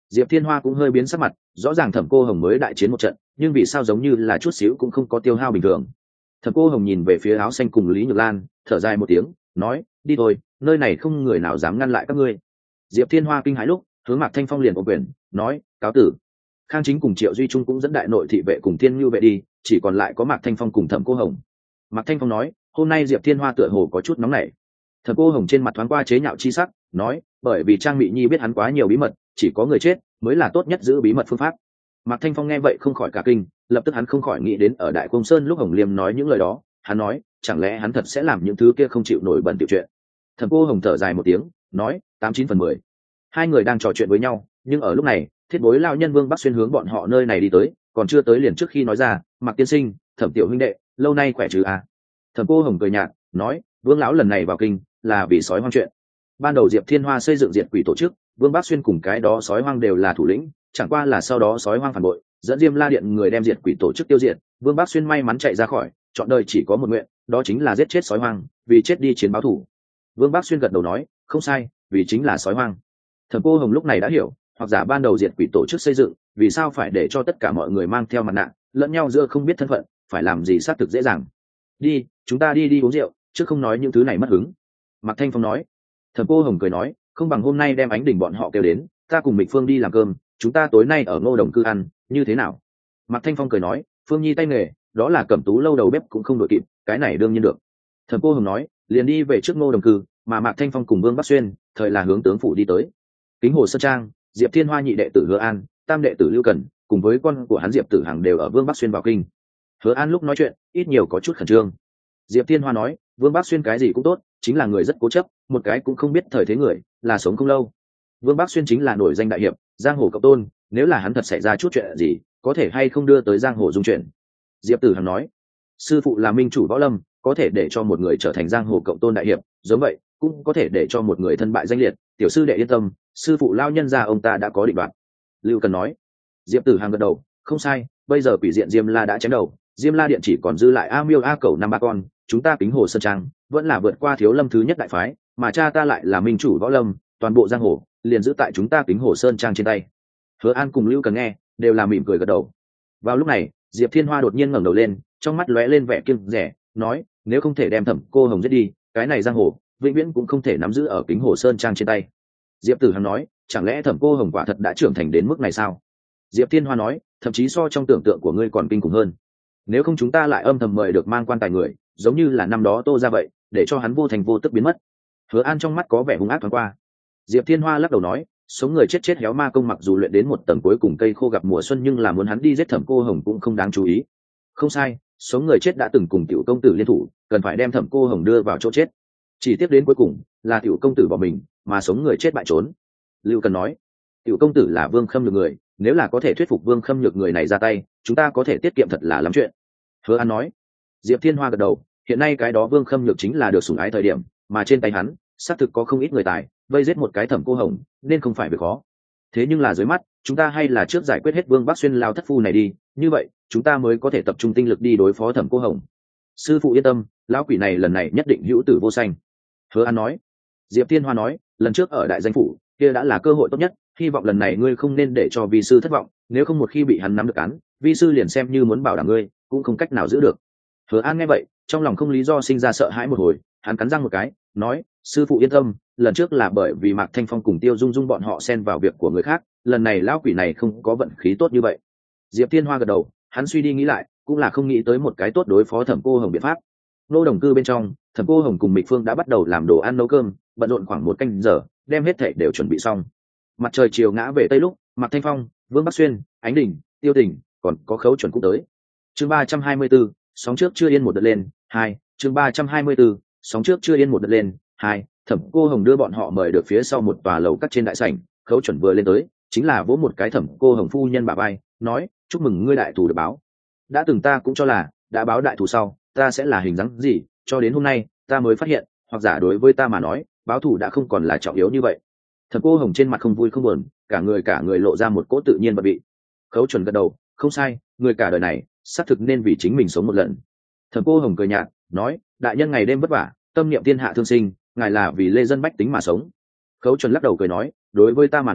Diệp Thiên Hoa cũng hơi biến sắc mặt, rõ ràng Thẩm Cô Hồng mới đại chiến một trận, nhưng vì sao giống như là chút xíu cũng không có tiêu hao bình thường. Thẩm Cô Hồng nhìn về phía áo xanh cùng Lý Nhược Lan, thở dài một tiếng, nói, đi thôi, nơi này không người nào dám ngăn lại các ngươi. Diệp Thiên Hoa kinh hãi lúc, hướng Mạc Thanh Phong liền ôm quyền, nói, cáo tử. Khang Chính cùng Triệu Duy Trung cũng dẫn đại nội thị vệ cùng Thiên Nhu vệ đi, chỉ còn lại có Mạc Thanh Phong cùng Thẩm Cô Hồng. Mạc Thanh Phong nói, hôm nay Diệp Thiên Hoa tựa hồ có chút nóng nảy. Thẩm Cô Hồng trên mặt thoáng qua chế nhạo chi sắc, nói, bởi vì Trang Mị Nhi biết hắn quá nhiều bí mật, chỉ có người chết mới là tốt nhất giữ bí mật phương pháp. Mạc Thanh Phong nghe vậy không khỏi cả kinh, lập tức hắn không khỏi nghĩ đến ở Đại Cung Sơn lúc Hồng Liêm nói những lời đó, hắn nói, chẳng lẽ hắn thật sẽ làm những thứ kia không chịu nổi bẩn tiểu chuyện. Thẩm Cô Hồng thở dài một tiếng, nói, tám chín phần mười. Hai người đang trò chuyện với nhau, nhưng ở lúc này, Thiết Bối lão nhân Vương Bắc Xuyên hướng bọn họ nơi này đi tới, còn chưa tới liền trước khi nói ra, Mạc tiên sinh, Thẩm tiểu huynh đệ, lâu nay khỏe chứ à? Thẩm Cô Hồng cười nhạt, nói, Vương lão lần này vào kinh là vì sói hoang chuyện. Ban đầu Diệp Thiên Hoa xây dựng diệt quỷ tổ chức, Vương Bắc Xuyên cùng cái đó sói hoang đều là thủ lĩnh, chẳng qua là sau đó sói hoang phản bội, dẫn Diêm La Điện người đem diệt quỷ tổ chức tiêu diệt, Vương Bắc Xuyên may mắn chạy ra khỏi, chọn đời chỉ có một nguyện, đó chính là giết chết sói hoang, vì chết đi chiến báo thủ. Vương Bắc Xuyên gật đầu nói, không sai, vì chính là sói hoang. Thẩm Cô Hồng lúc này đã hiểu, hoặc giả ban đầu diệt quỷ tổ chức xây dựng, vì sao phải để cho tất cả mọi người mang theo mặt nạ, lẫn nhau giữa không biết thân phận, phải làm gì xác thực dễ dàng. Đi, chúng ta đi đi uống rượu, chứ không nói những thứ này mất hứng. Mạc Thanh Phong nói. Thẩm Cô Hồng cười nói, không bằng hôm nay đem Ánh Đỉnh bọn họ kêu đến, ta cùng Mịch Phương đi làm cơm, chúng ta tối nay ở Ngô Đồng cư ăn, như thế nào? Mạc Thanh Phong cười nói, Phương Nhi tay nghề, đó là Cẩm Tú lâu đầu bếp cũng không đội kịp, cái này đương nhiên được. Thẩm Cô Hồng nói, liền đi về trước Ngô Đồng cư, mà Mạc Thanh Phong cùng Vương Bắc Xuyên, thời là hướng tướng phủ đi tới. Kính Hồ Sơn Trang, Diệp Thiên Hoa nhị đệ tử Hứa An, tam đệ tử Lưu Cần, cùng với con của hắn Diệp Tử Hằng đều ở Vương Bắc Xuyên vào kinh. Hứa An lúc nói chuyện, ít nhiều có chút khẩn trương. Diệp Thiên Hoa nói, Vương Bắc Xuyên cái gì cũng tốt, chính là người rất cố chấp, một cái cũng không biết thời thế người, là sống không lâu. Vương Bắc Xuyên chính là nổi danh đại hiệp, giang hồ cộng tôn, nếu là hắn thật xảy ra chút chuyện gì, có thể hay không đưa tới giang hồ dung chuyện. Diệp Tử Hằng nói, sư phụ là minh chủ võ lâm, có thể để cho một người trở thành giang hồ cộng tôn đại hiệp, giống vậy cũng có thể để cho một người thân bại danh liệt. Tiểu sư đệ yên tâm, sư phụ lao nhân gia ông ta đã có định đoạt. Lưu Cần nói. Diệp Tử Hằng gật đầu, không sai, bây giờ quỷ diện Diêm La đã chém đầu, Diêm La điện chỉ còn dư lại A Miêu A Cẩu năm ba con, chúng ta Kính Hồ Sơn Trang vẫn là vượt qua Thiếu Lâm thứ nhất đại phái, mà cha ta lại là minh chủ võ lâm, toàn bộ giang hồ liền giữ tại chúng ta Kính Hồ Sơn Trang trên tay. Hứa An cùng Lưu Cần nghe đều là mỉm cười gật đầu. Vào lúc này, Diệp Thiên Hoa đột nhiên ngẩng đầu lên, trong mắt lóe lên vẻ kiêng dè, nói, nếu không thể đem Thẩm Cô Hồng giết đi, cái này giang hồ vĩnh viễn cũng không thể nắm giữ ở Kính Hồ Sơn Trang trên tay. Diệp Tử Hằng nói, chẳng lẽ Thẩm Cô Hồng quả thật đã trưởng thành đến mức này sao? Diệp Thiên Hoa nói, thậm chí so trong tưởng tượng của ngươi còn kinh khủng hơn. Nếu không chúng ta lại âm thầm mời được mang quan tài người, giống như là năm đó Tô ra vậy, để cho hắn vô thành vô tức biến mất. Hứa An trong mắt có vẻ hung ác thoáng qua. Diệp Thiên Hoa lắc đầu nói, sống người chết chết héo ma công mặc dù luyện đến một tầng cuối cùng cây khô gặp mùa xuân, nhưng là muốn hắn đi giết Thẩm Cô Hồng cũng không đáng chú ý. Không sai, sống người chết đã từng cùng tiểu công tử liên thủ, cần phải đem Thẩm Cô Hồng đưa vào chỗ chết. Chỉ tiếp đến cuối cùng là tiểu công tử bỏ mình, mà sống người chết bại trốn. Lưu Cần nói, tiểu công tử là Vương Khâm Nhược người, nếu là có thể thuyết phục Vương Khâm Nhược người này ra tay, chúng ta có thể tiết kiệm thật là lắm chuyện. Hứa An nói. Diệp Thiên Hoa gật đầu, hiện nay cái đó Vương Khâm Nhược chính là được sủng ái thời điểm, mà trên tay hắn xác thực có không ít người tài, vây giết một cái Thẩm Cô Hồng nên không phải việc khó. Thế nhưng là dưới mắt, chúng ta hay là trước giải quyết hết Vương Bắc Xuyên lao thất phu này đi, như vậy chúng ta mới có thể tập trung tinh lực đi đối phó Thẩm Cô Hồng. Sư phụ yên tâm, lão quỷ này lần này nhất định hữu tử vô sanh. Hứa An nói. Diệp Thiên Hoa nói, lần trước ở đại danh phủ kia đã là cơ hội tốt nhất, hy vọng lần này ngươi không nên để cho vi sư thất vọng, nếu không một khi bị hắn nắm được cán, vi sư liền xem như muốn bảo đảm ngươi cũng không cách nào giữ được. Hứa An nghe vậy, trong lòng không lý do sinh ra sợ hãi một hồi, hắn cắn răng một cái, nói, sư phụ yên tâm, lần trước là bởi vì Mạc Thanh Phong cùng Tiêu Dung Dung bọn họ xen vào việc của người khác, lần này lão quỷ này không có vận khí tốt như vậy. Diệp Thiên Hoa gật đầu, hắn suy đi nghĩ lại, cũng là không nghĩ tới một cái tốt đối phó Thẩm Cô Hồng biện pháp. Nô Đồng cư bên trong, Thẩm Cô Hồng cùng Mịch Phương đã bắt đầu làm đồ ăn nấu cơm, bận rộn khoảng một canh giờ, đem hết thảy đều chuẩn bị xong. Mặt trời chiều ngã về tây lúc, Mạc Thanh Phong, Vương Bắc Xuyên, Ánh Đỉnh, Tiêu Tình, còn có Khấu Chuẩn cũng tới. Chương ba trăm hai mươi 34, sóng trước chưa yên một đợt lên, hai, chương ba trăm hai mươi 34, sóng trước chưa yên một đợt lên, hai, Thẩm Cô Hồng đưa bọn họ mời được phía sau một tòa lầu cắt trên đại sảnh, Khấu Chuẩn vừa lên tới, chính là vỗ một cái Thẩm Cô Hồng phu nhân bả vai, nói, chúc mừng ngươi đại thù được báo. Đã từng ta cũng cho là, đã báo đại thù sau, ta sẽ là hình dáng gì, cho đến hôm nay, ta mới phát hiện, hoặc giả đối với ta mà nói, báo thù đã không còn là trọng yếu như vậy. Thẩm Cô Hồng trên mặt không vui không buồn, cả người cả người lộ ra một cỗ tự nhiên bận vị. Khấu Chuẩn gật đầu, không sai, người cả đời này xác thực nên vì chính mình sống một lần. Thẩm Cô Hồng cười nhạt, nói, đại nhân ngày đêm vất vả, tâm niệm thiên hạ thương sinh, ngài là vì lê dân bách tính mà sống. Khấu Chuẩn lắc đầu cười nói, đối với ta mà nói,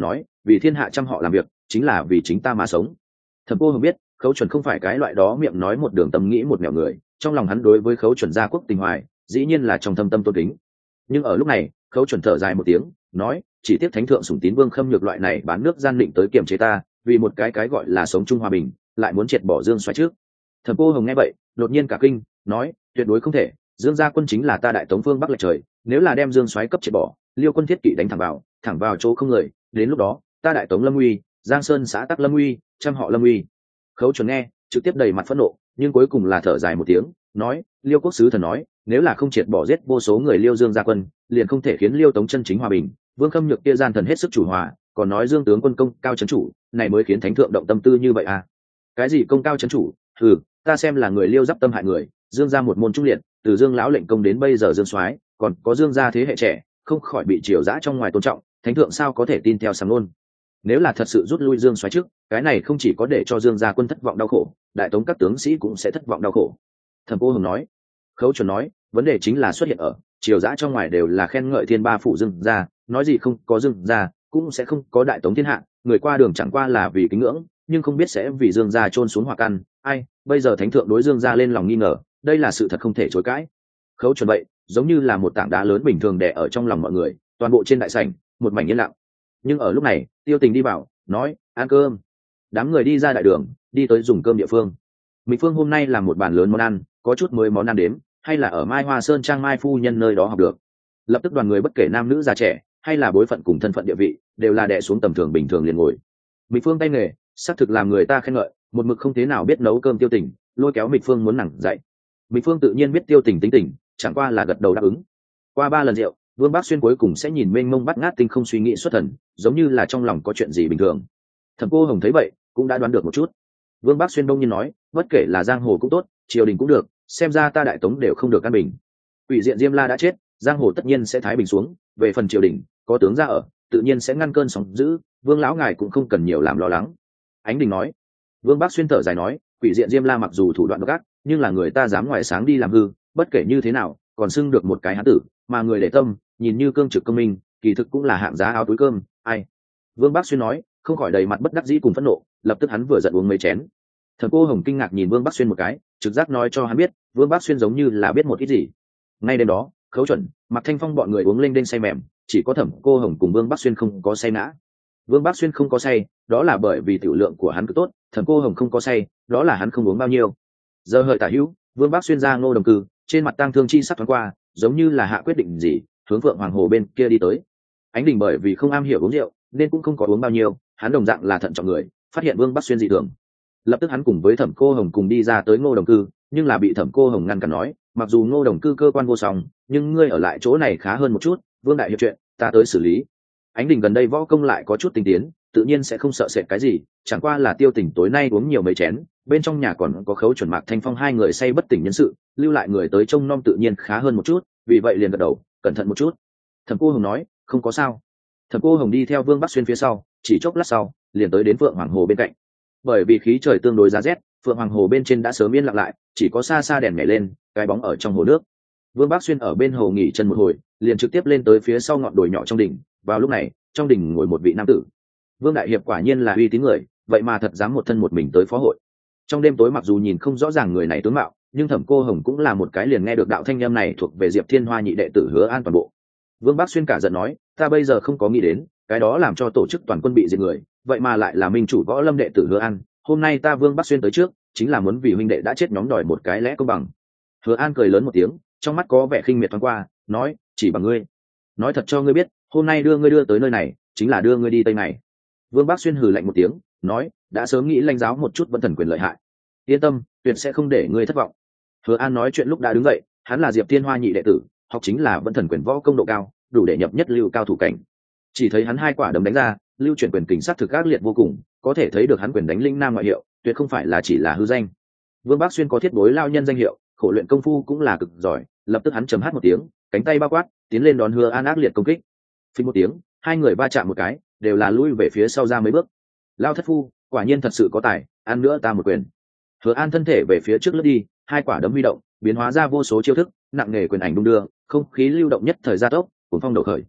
vì thiên hạ trăm họ làm việc chính là vì chính ta mà sống. Thẩm Cô Hồng biết Khấu Chuẩn không phải cái loại đó miệng nói một đường tâm nghĩ một nẻo người, trong lòng hắn đối với Khấu Chuẩn gia quốc tình hoài dĩ nhiên là trong thâm tâm tôn kính. Nhưng ở lúc này Khấu Chuẩn thở dài một tiếng nói, chỉ tiếc thánh thượng sủng tín Vương Khâm Nhược loại này bán nước gian định tới kiềm chế ta, vì một cái cái gọi là sống chung hòa bình lại muốn triệt bỏ Dương Soái trước. Thẩm Cô Hồng nghe vậy đột nhiên cả kinh nói, tuyệt đối không thể, Dương gia quân chính là ta đại tống phương bắc lệch trời, nếu là đem Dương Soái cấp triệt bỏ, Liêu quân thiết kỵ đánh thẳng vào thẳng vào chỗ không người, đến lúc đó ta đại tống lâm uy, Giang Sơn xã tắc lâm uy, trăm họ lâm uy. Khấu Chuẩn nghe trực tiếp đầy mặt phẫn nộ, nhưng cuối cùng là thở dài một tiếng nói, Liêu quốc sứ thần nói, nếu là không triệt bỏ giết vô số người Liêu Dương gia quân, liền không thể khiến Liêu tống chân chính hòa bình. Vương Khâm Nhược kia gian thần hết sức chủ hòa, còn nói Dương tướng quân công cao chấn chủ, này mới khiến thánh thượng động tâm tư như vậy à? Cái gì công cao chấn chủ? Ừ, ta xem là người Liêu giáp tâm hại người, Dương gia một môn trung liệt, từ Dương lão lệnh công đến bây giờ Dương soái, còn có Dương gia thế hệ trẻ, không khỏi bị triều dã trong ngoài tôn trọng, thánh thượng sao có thể tin theo sàng luôn? Nếu là thật sự rút lui Dương soái trước, cái này không chỉ có để cho Dương gia quân thất vọng đau khổ, đại tống các tướng sĩ cũng sẽ thất vọng đau khổ. Thẩm Cô Hồng nói. Khấu Chuẩn nói, vấn đề chính là xuất hiện ở triều dã trong ngoài đều là khen ngợi thiên ba phụ Dương gia, nói gì không có Dương gia cũng sẽ không có đại tống thiên hạ, người qua đường chẳng qua là vì kính ngưỡng, nhưng không biết sẽ vì Dương gia chôn xuống hỏa căn. Ai, bây giờ thánh thượng đối Dương gia lên lòng nghi ngờ, đây là sự thật không thể chối cãi. Khấu Chuẩn vậy giống như là một tảng đá lớn bình thường đè ở trong lòng mọi người, toàn bộ trên đại sảnh một mảnh yên lặng. Nhưng ở lúc này Tiêu Tình đi vào nói, ăn cơm. Đám người đi ra đại đường, đi tới dùng cơm địa phương. Mỹ Phương hôm nay làm một bàn lớn món ăn, có chút mới món ăn đếm, hay là ở Mai Hoa Sơn Trang Mai phu nhân nơi đó học được. Lập tức đoàn người bất kể nam nữ già trẻ, hay là bối phận cùng thân phận địa vị, đều là đè xuống tầm thường bình thường liền ngồi. Mỹ Phương tay nghề xác thực làm người ta khen ngợi, một mực không thế nào biết nấu cơm Tiêu Tình lôi kéo Mỹ Phương muốn nàng dạy. Mỹ Phương tự nhiên biết Tiêu Tình tính tình, chẳng qua là gật đầu đáp ứng. Qua ba lần rượu, Vương Bác Xuyên cuối cùng sẽ nhìn mênh mông bắt ngát tinh không suy nghĩ xuất thần, giống như là trong lòng có chuyện gì bình thường. Thẩm Cô Hồng thấy vậy cũng đã đoán được một chút. Vương Bác Xuyên đông nhiên nói, bất kể là giang hồ cũng tốt, triều đình cũng được, xem ra ta đại tống đều không được an bình. Ủy diện Diêm La đã chết, giang hồ tất nhiên sẽ thái bình xuống, về phần triều đình có tướng ra ở, tự nhiên sẽ ngăn cơn sóng dữ, Vương lão ngài cũng không cần nhiều làm lo lắng. Ánh Đình nói. Vương Bác Xuyên thở dài nói, Quỷ diện Diêm La mặc dù thủ đoạn độc ác, nhưng là người ta dám ngoài sáng đi làm hư, bất kể như thế nào còn xưng được một cái hán tử, mà người để tâm nhìn như cương trực công minh, kỳ thực cũng là hạng giá áo túi cơm. Ai? Vương Bác Xuyên nói, không khỏi đầy mặt bất đắc dĩ cùng phẫn nộ, lập tức hắn vừa giận uống mấy chén. Thẩm Cô Hồng kinh ngạc nhìn Vương Bác Xuyên một cái, trực giác nói cho hắn biết Vương Bác Xuyên giống như là biết một ít gì. Ngay đêm đó Khấu Chuẩn, Mạc Thanh Phong bọn người uống lên đên say mềm, chỉ có Thẩm Cô Hồng cùng Vương Bác Xuyên không có say ngã. Vương Bác Xuyên không có say, đó là bởi vì tiểu lượng của hắn cứ tốt, Thẩm Cô Hồng không có say, đó là hắn không uống bao nhiêu. Giờ hợi tả hữu, Vương Bác Xuyên ra Ngô Đồng Cư, trên mặt tang thương chi sắc thoáng qua, giống như là hạ quyết định gì, hướng Phượng Hoàng Hồ bên kia đi tới. Ánh Đình bởi vì không am hiểu uống rượu, nên cũng không có uống bao nhiêu, hắn đồng dạng là thận trọng người, phát hiện Vương Bác Xuyên dị thường, lập tức hắn cùng với Thẩm Cô Hồng cùng đi ra tới Ngô Đồng Cư, nhưng là bị Thẩm Cô Hồng ngăn cản nói, mặc dù Ngô Đồng Cư cơ quan vô song, nhưng ngươi ở lại chỗ này khá hơn một chút, Vương đại hiệp chuyện ta tới xử lý. Ánh Đình gần đây võ công lại có chút tinh tiến, tự nhiên sẽ không sợ sệt cái gì, chẳng qua là Tiêu Tình tối nay uống nhiều mấy chén, bên trong nhà còn có Khấu Chuẩn Mạc Thanh Phong hai người say bất tỉnh nhân sự, lưu lại người tới trông nom tự nhiên khá hơn một chút, vì vậy liền gật đầu, cẩn thận một chút. Thẩm Cô Hồng nói, không có sao. Thẩm Cô Hồng đi theo Vương Bắc Xuyên phía sau, chỉ chốc lát sau liền tới đến Phượng Hoàng Hồ bên cạnh. Bởi vì khí trời tương đối giá rét, Phượng Hoàng Hồ bên trên đã sớm yên lặng lại, chỉ có xa xa đèn nhảy lên, cái bóng ở trong hồ nước. Vương Bắc Xuyên ở bên hồ nghỉ chân một hồi, liền trực tiếp lên tới phía sau ngọn đồi nhỏ trong đỉnh. Vào lúc này, trong đỉnh ngồi một vị nam tử. Vương đại hiệp quả nhiên là uy tín người, vậy mà thật dám một thân một mình tới phó hội. Trong đêm tối mặc dù nhìn không rõ ràng người này tướng mạo, nhưng Thẩm Cô Hồng cũng là một cái liền nghe được đạo thanh âm này thuộc về Diệp Thiên Hoa nhị đệ tử Hứa An toàn bộ. Vương Bắc Xuyên cả giận nói, ta bây giờ không có nghĩ đến, cái đó làm cho tổ chức toàn quân bị diệt người, vậy mà lại là minh chủ Võ Lâm đệ tử Hứa An, hôm nay ta Vương Bắc Xuyên tới trước, chính là muốn vì huynh đệ đã chết nhóm đòi một cái lẽ công bằng. Hứa An cười lớn một tiếng, trong mắt có vẻ khinh miệt thoáng qua, nói, chỉ bằng ngươi. Nói thật cho ngươi biết, hôm nay đưa ngươi đưa tới nơi này, chính là đưa ngươi đi tây này. Vương Bắc Xuyên hừ lạnh một tiếng, nói, đã sớm nghĩ lãnh giáo một chút Vân Thần quyền lợi hại. Yên tâm, tuyệt sẽ không để ngươi thất vọng. Hứa An nói chuyện lúc đã đứng dậy, hắn là Diệp Thiên Hoa nhị đệ tử, học chính là Vân Thần quyền võ công độ cao, đủ để nhập nhất lưu cao thủ cảnh. Chỉ thấy hắn hai quả đấm đánh ra, lưu chuyển quyền kình sát thực ác liệt vô cùng, có thể thấy được hắn quyền đánh linh nam ngoại hiệu, tuyệt không phải là chỉ là hư danh. Vương Bắc Xuyên có thiết bối lao nhân danh hiệu, khổ luyện công phu cũng là cực giỏi, lập tức hắn chấm hát một tiếng, cánh tay bao quát, tiến lên đón Hứa An ác liệt công kích. Phình một tiếng, hai người va chạm một cái, đều là lui về phía sau ra mấy bước. Lao thất phu, quả nhiên thật sự có tài, ăn nữa ta một quyền. Hứa An thân thể về phía trước lướt đi, hai quả đấm huy động, biến hóa ra vô số chiêu thức, nặng nề quyền ảnh đung đưa, không khí lưu động nhất thời gia tốc, cuốn phong đổ khởi.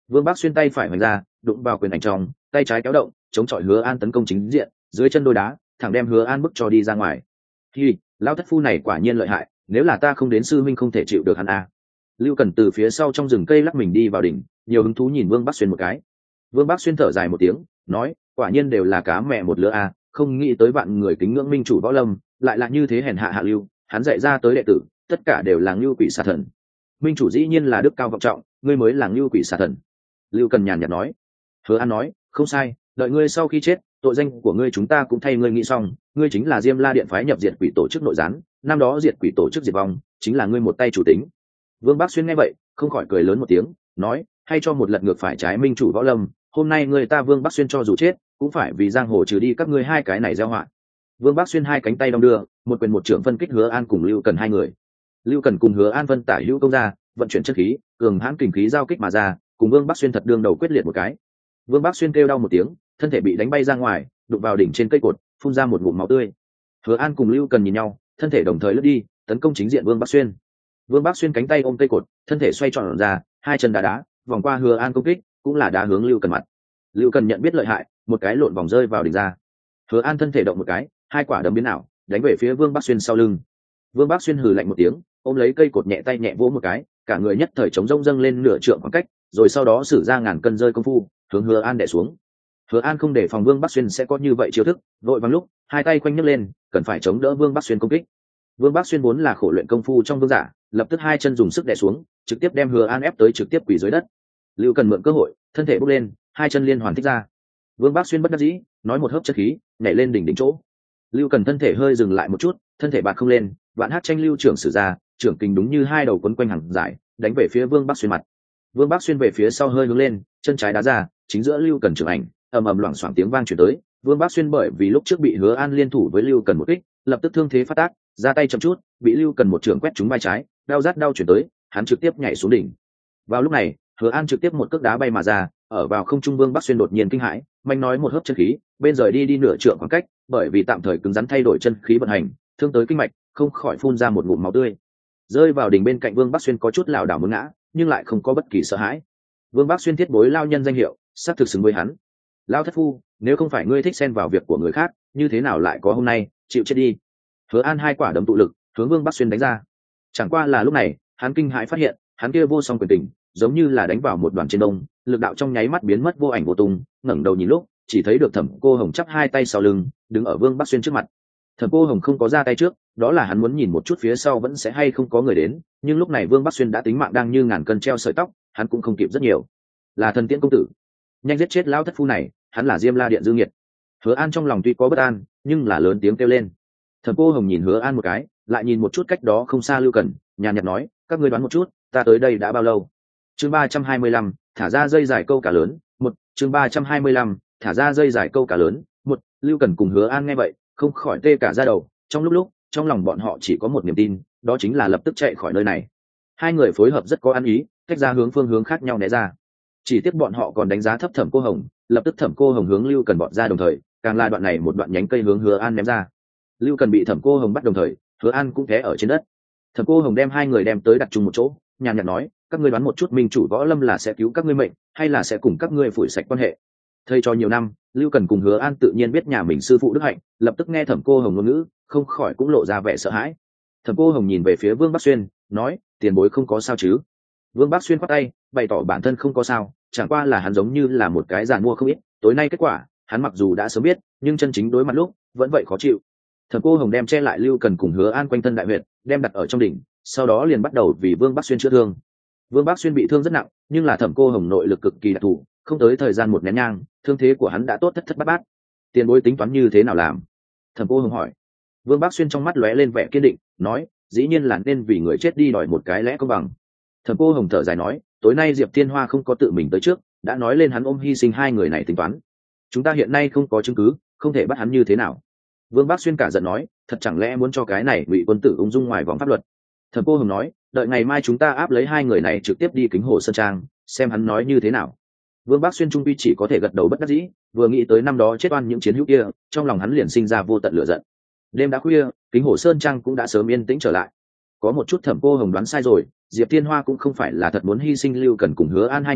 Vương Bắc Xuyên tay phải hoành ra, đụng vào quyền ảnh trong, tay trái kéo động, chống chọi Hứa An tấn công chính diện, dưới chân đôi đá, thẳng đem Hứa An bức cho đi ra ngoài. Hi, lão thất phu này quả nhiên lợi hại, nếu là ta không đến sư minh không thể chịu được hắn a. Lưu Cần từ phía sau trong rừng cây lắc mình đi vào đỉnh, nhiều hứng thú nhìn Vương Bắc Xuyên một cái. Vương Bắc Xuyên thở dài một tiếng, nói, quả nhiên đều là cá mẹ một lứa a, không nghĩ tới vạn người kính ngưỡng minh chủ võ lâm, lại là như thế hèn hạ hạ lưu, hắn dạy ra tới đệ tử, tất cả đều là ngưu quỷ xà thần. Minh chủ dĩ nhiên là đức cao vọng trọng, ngươi mới là ngưu quỷ xà thần. Lưu Cần nhàn nhạt nói. Hứa An nói, không sai, đợi ngươi sau khi chết, tội danh của ngươi chúng ta cũng thay ngươi nghĩ xong, ngươi chính là Diêm La Điện phái nhập diệt quỷ tổ chức nội gián, năm đó diệt quỷ tổ chức diệt vong, chính là ngươi một tay chủ tính. Vương Bắc Xuyên nghe vậy, không khỏi cười lớn một tiếng, nói, hay cho một lật ngược phải trái minh chủ võ lâm, hôm nay người ta Vương Bắc Xuyên cho dù chết, cũng phải vì giang hồ trừ đi các ngươi hai cái này gieo họa. Vương Bắc Xuyên hai cánh tay đong đưa, một quyền một trưởng phân kích Hứa An cùng Lưu Cần hai người. Lưu Cần cùng Hứa An phân tả hữu công ra, vận chuyển chất khí, cường hãn kình khí giao kích mà ra, cùng Vương Bắc Xuyên thật đương đầu quyết liệt một cái. Vương Bắc Xuyên kêu đau một tiếng, thân thể bị đánh bay ra ngoài, đụng vào đỉnh trên cây cột, phun ra một ngụm máu tươi. Hứa An cùng Lưu Cần nhìn nhau, thân thể đồng thời lướt đi, tấn công chính diện Vương Bắc Xuyên. Vương Bắc Xuyên cánh tay ôm cây cột, thân thể xoay tròn ra, hai chân đá đá, vòng qua Hứa An công kích, cũng là đá hướng Lưu Cần mặt. Lưu Cần nhận biết lợi hại, một cái lộn vòng rơi vào đỉnh ra. Hứa An thân thể động một cái, hai quả đấm biến ảo, đánh về phía Vương Bắc Xuyên sau lưng. Vương Bắc Xuyên hừ lạnh một tiếng, ôm lấy cây cột nhẹ tay nhẹ vỗ một cái, cả người nhất thời chống rông dâng lên nửa trượng khoảng cách, rồi sau đó sử ra ngàn cân rơi công phu, hướng Hứa An đè xuống. Hứa An không để phòng Vương Bắc Xuyên sẽ có như vậy chiêu thức, vội vàng lúc, hai tay quanh nhấc lên, cần phải chống đỡ Vương Bắc Xuyên công kích. Vương Bắc Xuyên vốn là khổ luyện công phu trong vương giả, lập tức hai chân dùng sức đè xuống, trực tiếp đem Hứa An ép tới trực tiếp quỳ dưới đất. Lưu Cần mượn cơ hội, thân thể bốc lên, hai chân liên hoàn thích ra. Vương Bắc Xuyên bất đắc dĩ, nói một hớp chất khí, nhảy lên đỉnh đỉnh chỗ. Lưu Cần thân thể hơi dừng lại một chút, thân thể bạt không lên, vạn hát tranh lưu trưởng sử ra, trưởng kình đúng như hai đầu quấn quanh hàng dài, đánh về phía Vương Bắc Xuyên mặt. Vương Bắc Xuyên về phía sau hơi hướng lên, chân trái đá ra, chính giữa Lưu Cần trưởng ảnh, ầm ầm loảng xoảng tiếng vang truyền tới. Vương Bắc Xuyên bởi vì lúc trước bị Hứa An liên thủ với Lưu Cần một kích, lập tức thương thế phát tác, ra tay chậm chút, bị Lưu Cần một trường quét trúng vai trái, đau rát đau chuyển tới, hắn trực tiếp nhảy xuống đỉnh. Vào lúc này, Hứa An trực tiếp một cước đá bay mà ra, ở vào không trung Vương Bắc Xuyên đột nhiên kinh hãi, mạnh nói một hớp chân khí, bên rời đi đi nửa trượng khoảng cách, bởi vì tạm thời cứng rắn thay đổi chân khí vận hành, thương tới kinh mạch, không khỏi phun ra một ngụm máu tươi. Rơi vào đỉnh bên cạnh Vương Bắc Xuyên có chút lảo đảo muốn ngã, nhưng lại không có bất kỳ sợ hãi. Vương Bắc Xuyên thiết bối lao nhân danh hiệu, sắp thực xứng với hắn. Lao thất phu, nếu không phải ngươi thích xen vào việc của người khác, như thế nào lại có hôm nay, chịu chết đi. Hứa An hai quả đấm tụ lực, hướng Vương Bắc Xuyên đánh ra. Chẳng qua là lúc này, hắn kinh hãi phát hiện, hắn kia vô song quyền tình, giống như là đánh vào một đoàn trên đông, lực đạo trong nháy mắt biến mất vô ảnh vô tung, ngẩng đầu nhìn lúc, chỉ thấy được Thẩm Cô Hồng chắp hai tay sau lưng, đứng ở Vương Bắc Xuyên trước mặt. Thẩm Cô Hồng không có ra tay trước, đó là hắn muốn nhìn một chút phía sau vẫn sẽ hay không có người đến, nhưng lúc này Vương Bắc Xuyên đã tính mạng đang như ngàn cân treo sợi tóc, hắn cũng không kịp rất nhiều. Là Thần Tiễn công tử, nhanh giết chết lão thất phu này, hắn là Diêm La Điện Dương Nghiệt. Hứa An trong lòng tuy có bất an, nhưng là lớn tiếng kêu lên. Thẩm Cô Hồng nhìn Hứa An một cái, lại nhìn một chút cách đó không xa Lưu Cần, nhàn nhạt nói, các ngươi đoán một chút, ta tới đây đã bao lâu? Chương ba trăm hai mươi lăm, thả ra dây dài câu cá lớn, một, chương ba trăm hai mươi lăm, thả ra dây dài câu cá lớn, một. Lưu Cần cùng Hứa An nghe vậy, không khỏi tê cả da đầu, trong lúc lúc, trong lòng bọn họ chỉ có một niềm tin, đó chính là lập tức chạy khỏi nơi này. Hai người phối hợp rất có ăn ý, tách ra hướng phương hướng khác nhau né ra. Chỉ tiếc bọn họ còn đánh giá thấp Thẩm Cô Hồng, lập tức Thẩm Cô Hồng hướng Lưu Cần bọn ra đồng thời, càng là đoạn này một đoạn nhánh cây hướng Hứa An ném ra. Lưu Cần bị Thẩm Cô Hồng bắt đồng thời, Hứa An cũng té ở trên đất. Thẩm Cô Hồng đem hai người đem tới đặt chung một chỗ, nhàn nhạt nói, các ngươi đoán một chút minh chủ võ lâm là sẽ cứu các ngươi mệnh, hay là sẽ cùng các ngươi phủi sạch quan hệ. Thầy cho nhiều năm, Lưu Cần cùng Hứa An tự nhiên biết nhà mình sư phụ đức hạnh, lập tức nghe Thẩm Cô Hồng ngôn ngữ, không khỏi cũng lộ ra vẻ sợ hãi. Thẩm Cô Hồng nhìn về phía Vương Bắc Xuyên, nói, tiền bối không có sao chứ? Vương Bắc Xuyên khoát tay, bày tỏ bản thân không có sao, chẳng qua là hắn giống như là một cái giàn mua không ít, tối nay kết quả, hắn mặc dù đã sớm biết, nhưng chân chính đối mặt lúc, vẫn vậy khó chịu. Thẩm Cô Hồng đem che lại Lưu Cần cùng Hứa An quanh thân đại huyệt, đem đặt ở trong đỉnh, sau đó liền bắt đầu vì Vương Bắc Xuyên chữa thương. Vương Bắc Xuyên bị thương rất nặng, nhưng là Thẩm Cô Hồng nội lực cực kỳ đặc thù, không tới thời gian một nén nhang, thương thế của hắn đã tốt thất thất bát bát. Tiền bối tính toán như thế nào làm? Thẩm Cô Hồng hỏi. Vương Bắc Xuyên trong mắt lóe lên vẻ kiên định, nói, dĩ nhiên là nên vì người chết đi đòi một cái lẽ công bằng. Thẩm Cô Hồng thở dài nói, tối nay Diệp Thiên Hoa không có tự mình tới trước, đã nói lên hắn ôm hy sinh hai người này tính toán. Chúng ta hiện nay không có chứng cứ, không thể bắt hắn như thế nào. Vương Bắc Xuyên cả giận nói, thật chẳng lẽ muốn cho cái này Ngụy quân tử ung dung ngoài vòng pháp luật? Thẩm Cô Hồng nói, đợi ngày mai chúng ta áp lấy hai người này trực tiếp đi Kính Hồ Sơn Trang, xem hắn nói như thế nào. Vương Bắc Xuyên trung quy chỉ có thể gật đầu bất đắc dĩ, vừa nghĩ tới năm đó chết oan những chiến hữu kia, trong lòng hắn liền sinh ra vô tận lửa giận. Đêm đã khuya, Kính Hồ Sơn Trang cũng đã sớm yên tĩnh trở lại. Có một chút Thẩm Cô Hồng đoán sai rồi, Diệp Thiên Hoa cũng không phải là thật muốn hy sinh Lưu Cần cùng Hứa An hai người,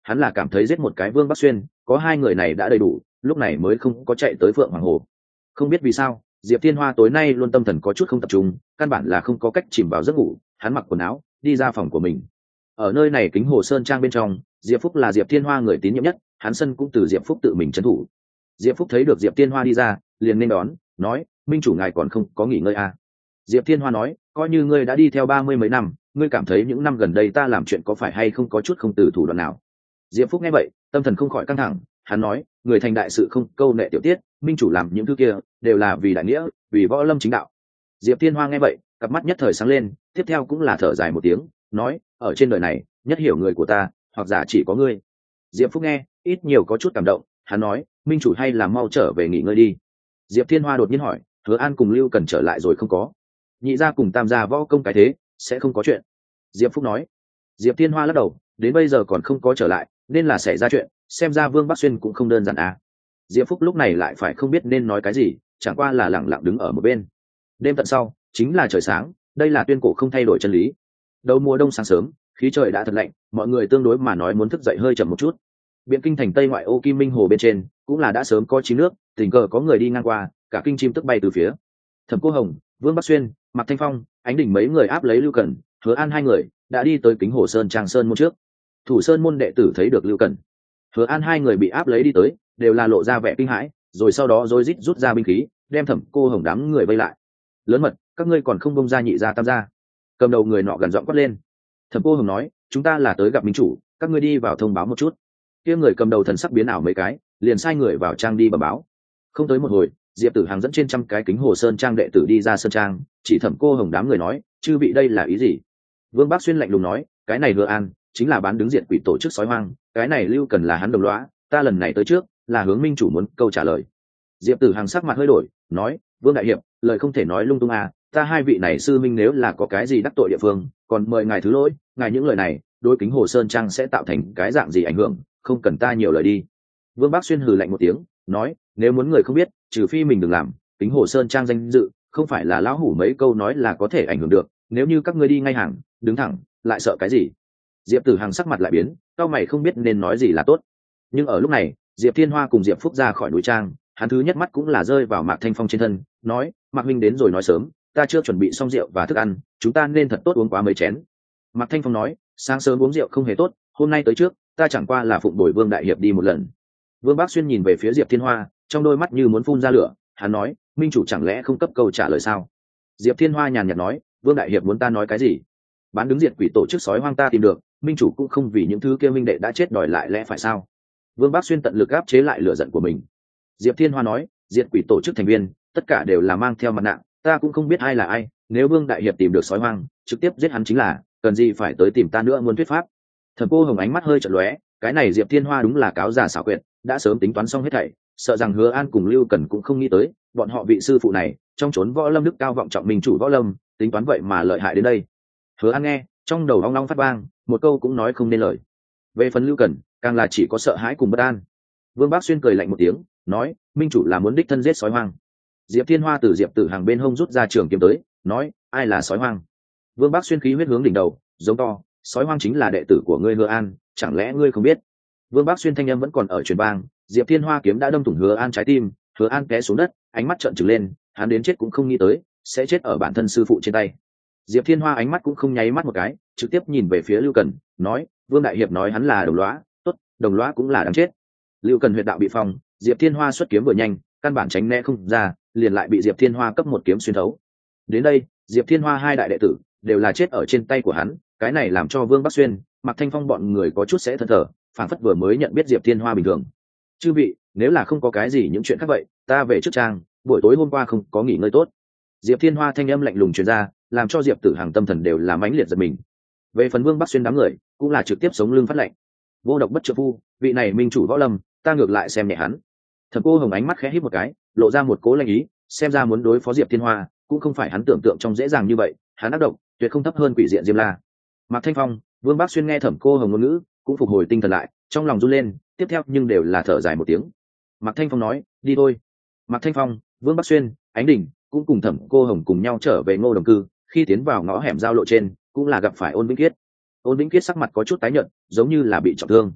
hắn là cảm thấy giết một cái Vương Bắc Xuyên, có hai người này đã đầy đủ, lúc này mới không có chạy tới Phượng Hoàng Hồ. Không biết vì sao, Diệp Thiên Hoa tối nay luôn tâm thần có chút không tập trung, căn bản là không có cách chìm vào giấc ngủ. Hắn mặc quần áo, đi ra phòng của mình. Ở nơi này Kính Hồ Sơn Trang bên trong, Diệp Phúc là Diệp Thiên Hoa người tín nhiệm nhất, hắn sân cũng từ Diệp Phúc tự mình trấn thủ. Diệp Phúc thấy được Diệp Thiên Hoa đi ra, liền nên đón, nói: "Minh chủ ngài còn không có nghỉ ngơi à?" Diệp Thiên Hoa nói: "Coi như ngươi đã đi theo ba mươi mấy năm, ngươi cảm thấy những năm gần đây ta làm chuyện có phải hay không có chút không từ thủ đoạn nào?" Diệp Phúc nghe vậy, tâm thần không khỏi căng thẳng, hắn nói: "Người thành đại sự không câu nệ tiểu tiết, minh chủ làm những thứ kia đều là vì đại nghĩa, vì võ lâm chính đạo." Diệp Thiên Hoa nghe vậy, cặp mắt nhất thời sáng lên, tiếp theo cũng là thở dài một tiếng, nói: "Ở trên đời này, nhất hiểu người của ta, hoặc giả chỉ có ngươi." Diệp Phúc nghe, ít nhiều có chút cảm động, hắn nói: "Minh chủ hay là mau trở về nghỉ ngơi đi." Diệp Thiên Hoa đột nhiên hỏi: "Hứa An cùng Lưu Cần trở lại rồi không có?" "Nhị gia cùng Tam gia võ công cái thế, sẽ không có chuyện." Diệp Phúc nói. Diệp Thiên Hoa lắc đầu, đến bây giờ còn không có trở lại, nên là xảy ra chuyện, xem ra Vương Bắc Xuyên cũng không đơn giản à. Diệp Phúc lúc này lại phải không biết nên nói cái gì, chẳng qua là lẳng lặng đứng ở một bên. Đêm tận sau, chính là trời sáng, đây là tuyên cổ không thay đổi chân lý. Đầu mùa đông sáng sớm, khí trời đã thật lạnh, mọi người tương đối mà nói muốn thức dậy hơi chậm một chút. Biện kinh thành tây ngoại ô Kim Minh Hồ bên trên, cũng là đã sớm có chim nước, tình cờ có người đi ngang qua, cả kinh chim tức bay từ phía. Thẩm Cô Hồng, Vương Bắc Xuyên, Mạc Thanh Phong, Ánh Đỉnh mấy người áp lấy Lưu Cẩn, Hứa An hai người đã đi tới Kính Hồ Sơn Trang Sơn môn trước. Thủ Sơn môn đệ tử thấy được Lưu Cẩn, Hứa An hai người bị áp lấy đi tới, đều là lộ ra vẻ kinh hãi, rồi sau đó rối rít rút ra binh khí, đem Thẩm Cô Hồng đám người vây lại. "Lớn mật, các ngươi còn không bông ra nhị gia tam gia?" Cầm đầu người nọ gần giọng quát lên. Thẩm Cô Hồng nói: "Chúng ta là tới gặp minh chủ, các ngươi đi vào thông báo một chút." Kia người cầm đầu thần sắc biến ảo mấy cái, liền sai người vào trang đi bẩm báo. Không tới một hồi, Diệp Tử Hằng dẫn trên trăm cái Kính Hồ Sơn Trang đệ tử đi ra sơn trang, chỉ Thẩm Cô Hồng đám người nói: "Chư vị đây là ý gì?" Vương Bác Xuyên lạnh lùng nói: "Cái này Hứa An chính là bán đứng diệt quỷ tổ chức sói hoang, cái này Lưu Cần là hắn đồng lõa, ta lần này tới trước là hướng minh chủ muốn câu trả lời." Diệp Tử Hằng sắc mặt hơi đổi, nói: "Vương đại hiệp, lời không thể nói lung tung à, ta hai vị này sư minh nếu là có cái gì đắc tội địa phương, còn mời ngài thứ lỗi, ngài những lời này đối Kính Hồ Sơn Trang sẽ tạo thành cái dạng gì ảnh hưởng, không cần ta nhiều lời đi." Vương Bác Xuyên hừ lạnh một tiếng, nói: "Nếu muốn người không biết, trừ phi mình đừng làm, Kính Hồ Sơn Trang danh dự không phải là lão hủ mấy câu nói là có thể ảnh hưởng được, nếu như các ngươi đi ngay hàng, đứng thẳng, lại sợ cái gì?" Diệp Tử Hằng sắc mặt lại biến, cao mày không biết nên nói gì là tốt. Nhưng ở lúc này, Diệp Thiên Hoa cùng Diệp Phúc ra khỏi núi trang, hắn thứ nhất mắt cũng là rơi vào Mạc Thanh Phong trên thân, nói: "Mạc Minh đến rồi nói sớm, ta chưa chuẩn bị xong rượu và thức ăn, chúng ta nên thật tốt uống quá mấy chén." Mạc Thanh Phong nói: "Sáng sớm uống rượu không hề tốt, hôm nay tới trước, ta chẳng qua là phụng bồi Vương đại hiệp đi một lần." Vương Bác Xuyên nhìn về phía Diệp Thiên Hoa, trong đôi mắt như muốn phun ra lửa, hắn nói: "Minh chủ chẳng lẽ không cấp câu trả lời sao?" Diệp Thiên Hoa nhàn nhạt nói: "Vương đại hiệp muốn ta nói cái gì? Bán đứng diệt quỷ tổ chức sói hoang ta tìm được, minh chủ cũng không vì những thứ kia minh đệ đã chết đòi lại lẽ phải sao?" Vương Bác Xuyên tận lực áp chế lại lửa giận của mình. Diệp Thiên Hoa nói: "Diệt quỷ tổ chức thành viên, tất cả đều là mang theo mặt nạ, ta cũng không biết ai là ai, nếu Vương đại hiệp tìm được sói hoang, trực tiếp giết hắn chính là, cần gì phải tới tìm ta nữa muốn thuyết pháp." Thẩm Cô Hồng ánh mắt hơi chợt lóe, cái này Diệp Thiên Hoa đúng là cáo già xảo quyệt, đã sớm tính toán xong hết thảy, sợ rằng Hứa An cùng Lưu Cần cũng không nghĩ tới, bọn họ vị sư phụ này, trong chốn võ lâm đức cao vọng trọng minh chủ võ lâm, tính toán vậy mà lợi hại đến đây. Hứa An nghe, trong đầu ong long phát vang, một câu cũng nói không nên lời. Về phần Lưu Cần, càng là chỉ có sợ hãi cùng bất an. Vương Bác Xuyên cười lạnh một tiếng, nói: "Minh chủ là muốn đích thân giết sói hoang." Diệp Thiên Hoa từ Diệp Tử Hằng bên hông rút ra trường kiếm tới, nói: "Ai là sói hoang?" Vương Bác Xuyên khí huyết hướng đỉnh đầu, giống to: "Sói hoang chính là đệ tử của ngươi Hứa An, chẳng lẽ ngươi không biết?" Vương Bác Xuyên thanh âm vẫn còn ở truyền vang, Diệp Thiên Hoa kiếm đã đâm thủng Hứa An trái tim, Hứa An té xuống đất, ánh mắt trợn trừng lên, hắn đến chết cũng không nghĩ tới sẽ chết ở bản thân sư phụ trên tay. Diệp Thiên Hoa ánh mắt cũng không nháy mắt một cái, trực tiếp nhìn về phía Lưu Cần, nói: "Vương đại hiệp nói hắn là đồng lõa, tốt, đồng lõa cũng là đáng chết." Lưu Cần huyệt đạo bị phong, Diệp Thiên Hoa xuất kiếm vừa nhanh, căn bản tránh né không ra, liền lại bị Diệp Thiên Hoa cấp một kiếm xuyên thấu. Đến đây, Diệp Thiên Hoa hai đại đệ tử đều là chết ở trên tay của hắn, cái này làm cho Vương Bắc Xuyên, Mạc Thanh Phong bọn người có chút sẽ thẫn thờ, phảng phất vừa mới nhận biết Diệp Thiên Hoa bình thường. "Chư vị, nếu là không có cái gì những chuyện khác vậy, ta về trước trang, buổi tối hôm qua không có nghỉ ngơi tốt." Diệp Thiên Hoa thanh âm lạnh lùng truyền ra, làm cho Diệp Tử Hằng tâm thần đều là mãnh liệt giật mình. Về phần Vương Bắc Xuyên đám người, cũng là trực tiếp sống lưng phát lạnh. Vô độc bất trợ phu, vị này minh chủ võ lâm, ta ngược lại xem nhẹ hắn. Thẩm Cô Hồng ánh mắt khẽ híp một cái, lộ ra một cố lanh ý, xem ra muốn đối phó Diệp Thiên Hoa, cũng không phải hắn tưởng tượng trong dễ dàng như vậy, hắn ác độc, tuyệt không thấp hơn quỷ diện Diêm La. Mạc Thanh Phong, Vương Bắc Xuyên nghe Thẩm Cô Hồng ngôn ngữ, cũng phục hồi tinh thần lại, trong lòng run lên, tiếp theo nhưng đều là thở dài một tiếng. Mạc Thanh Phong nói: "Đi thôi." Mạc Thanh Phong, Vương Bắc Xuyên, Ánh Đỉnh cũng cùng Thẩm Cô Hồng cùng nhau trở về Ngô Đồng Cư, khi tiến vào ngõ hẻm giao lộ trên, cũng là gặp phải Ôn Vĩnh Kiết. Ôn Vĩnh Kiết sắc mặt có chút tái nhợt, giống như là bị trọng thương.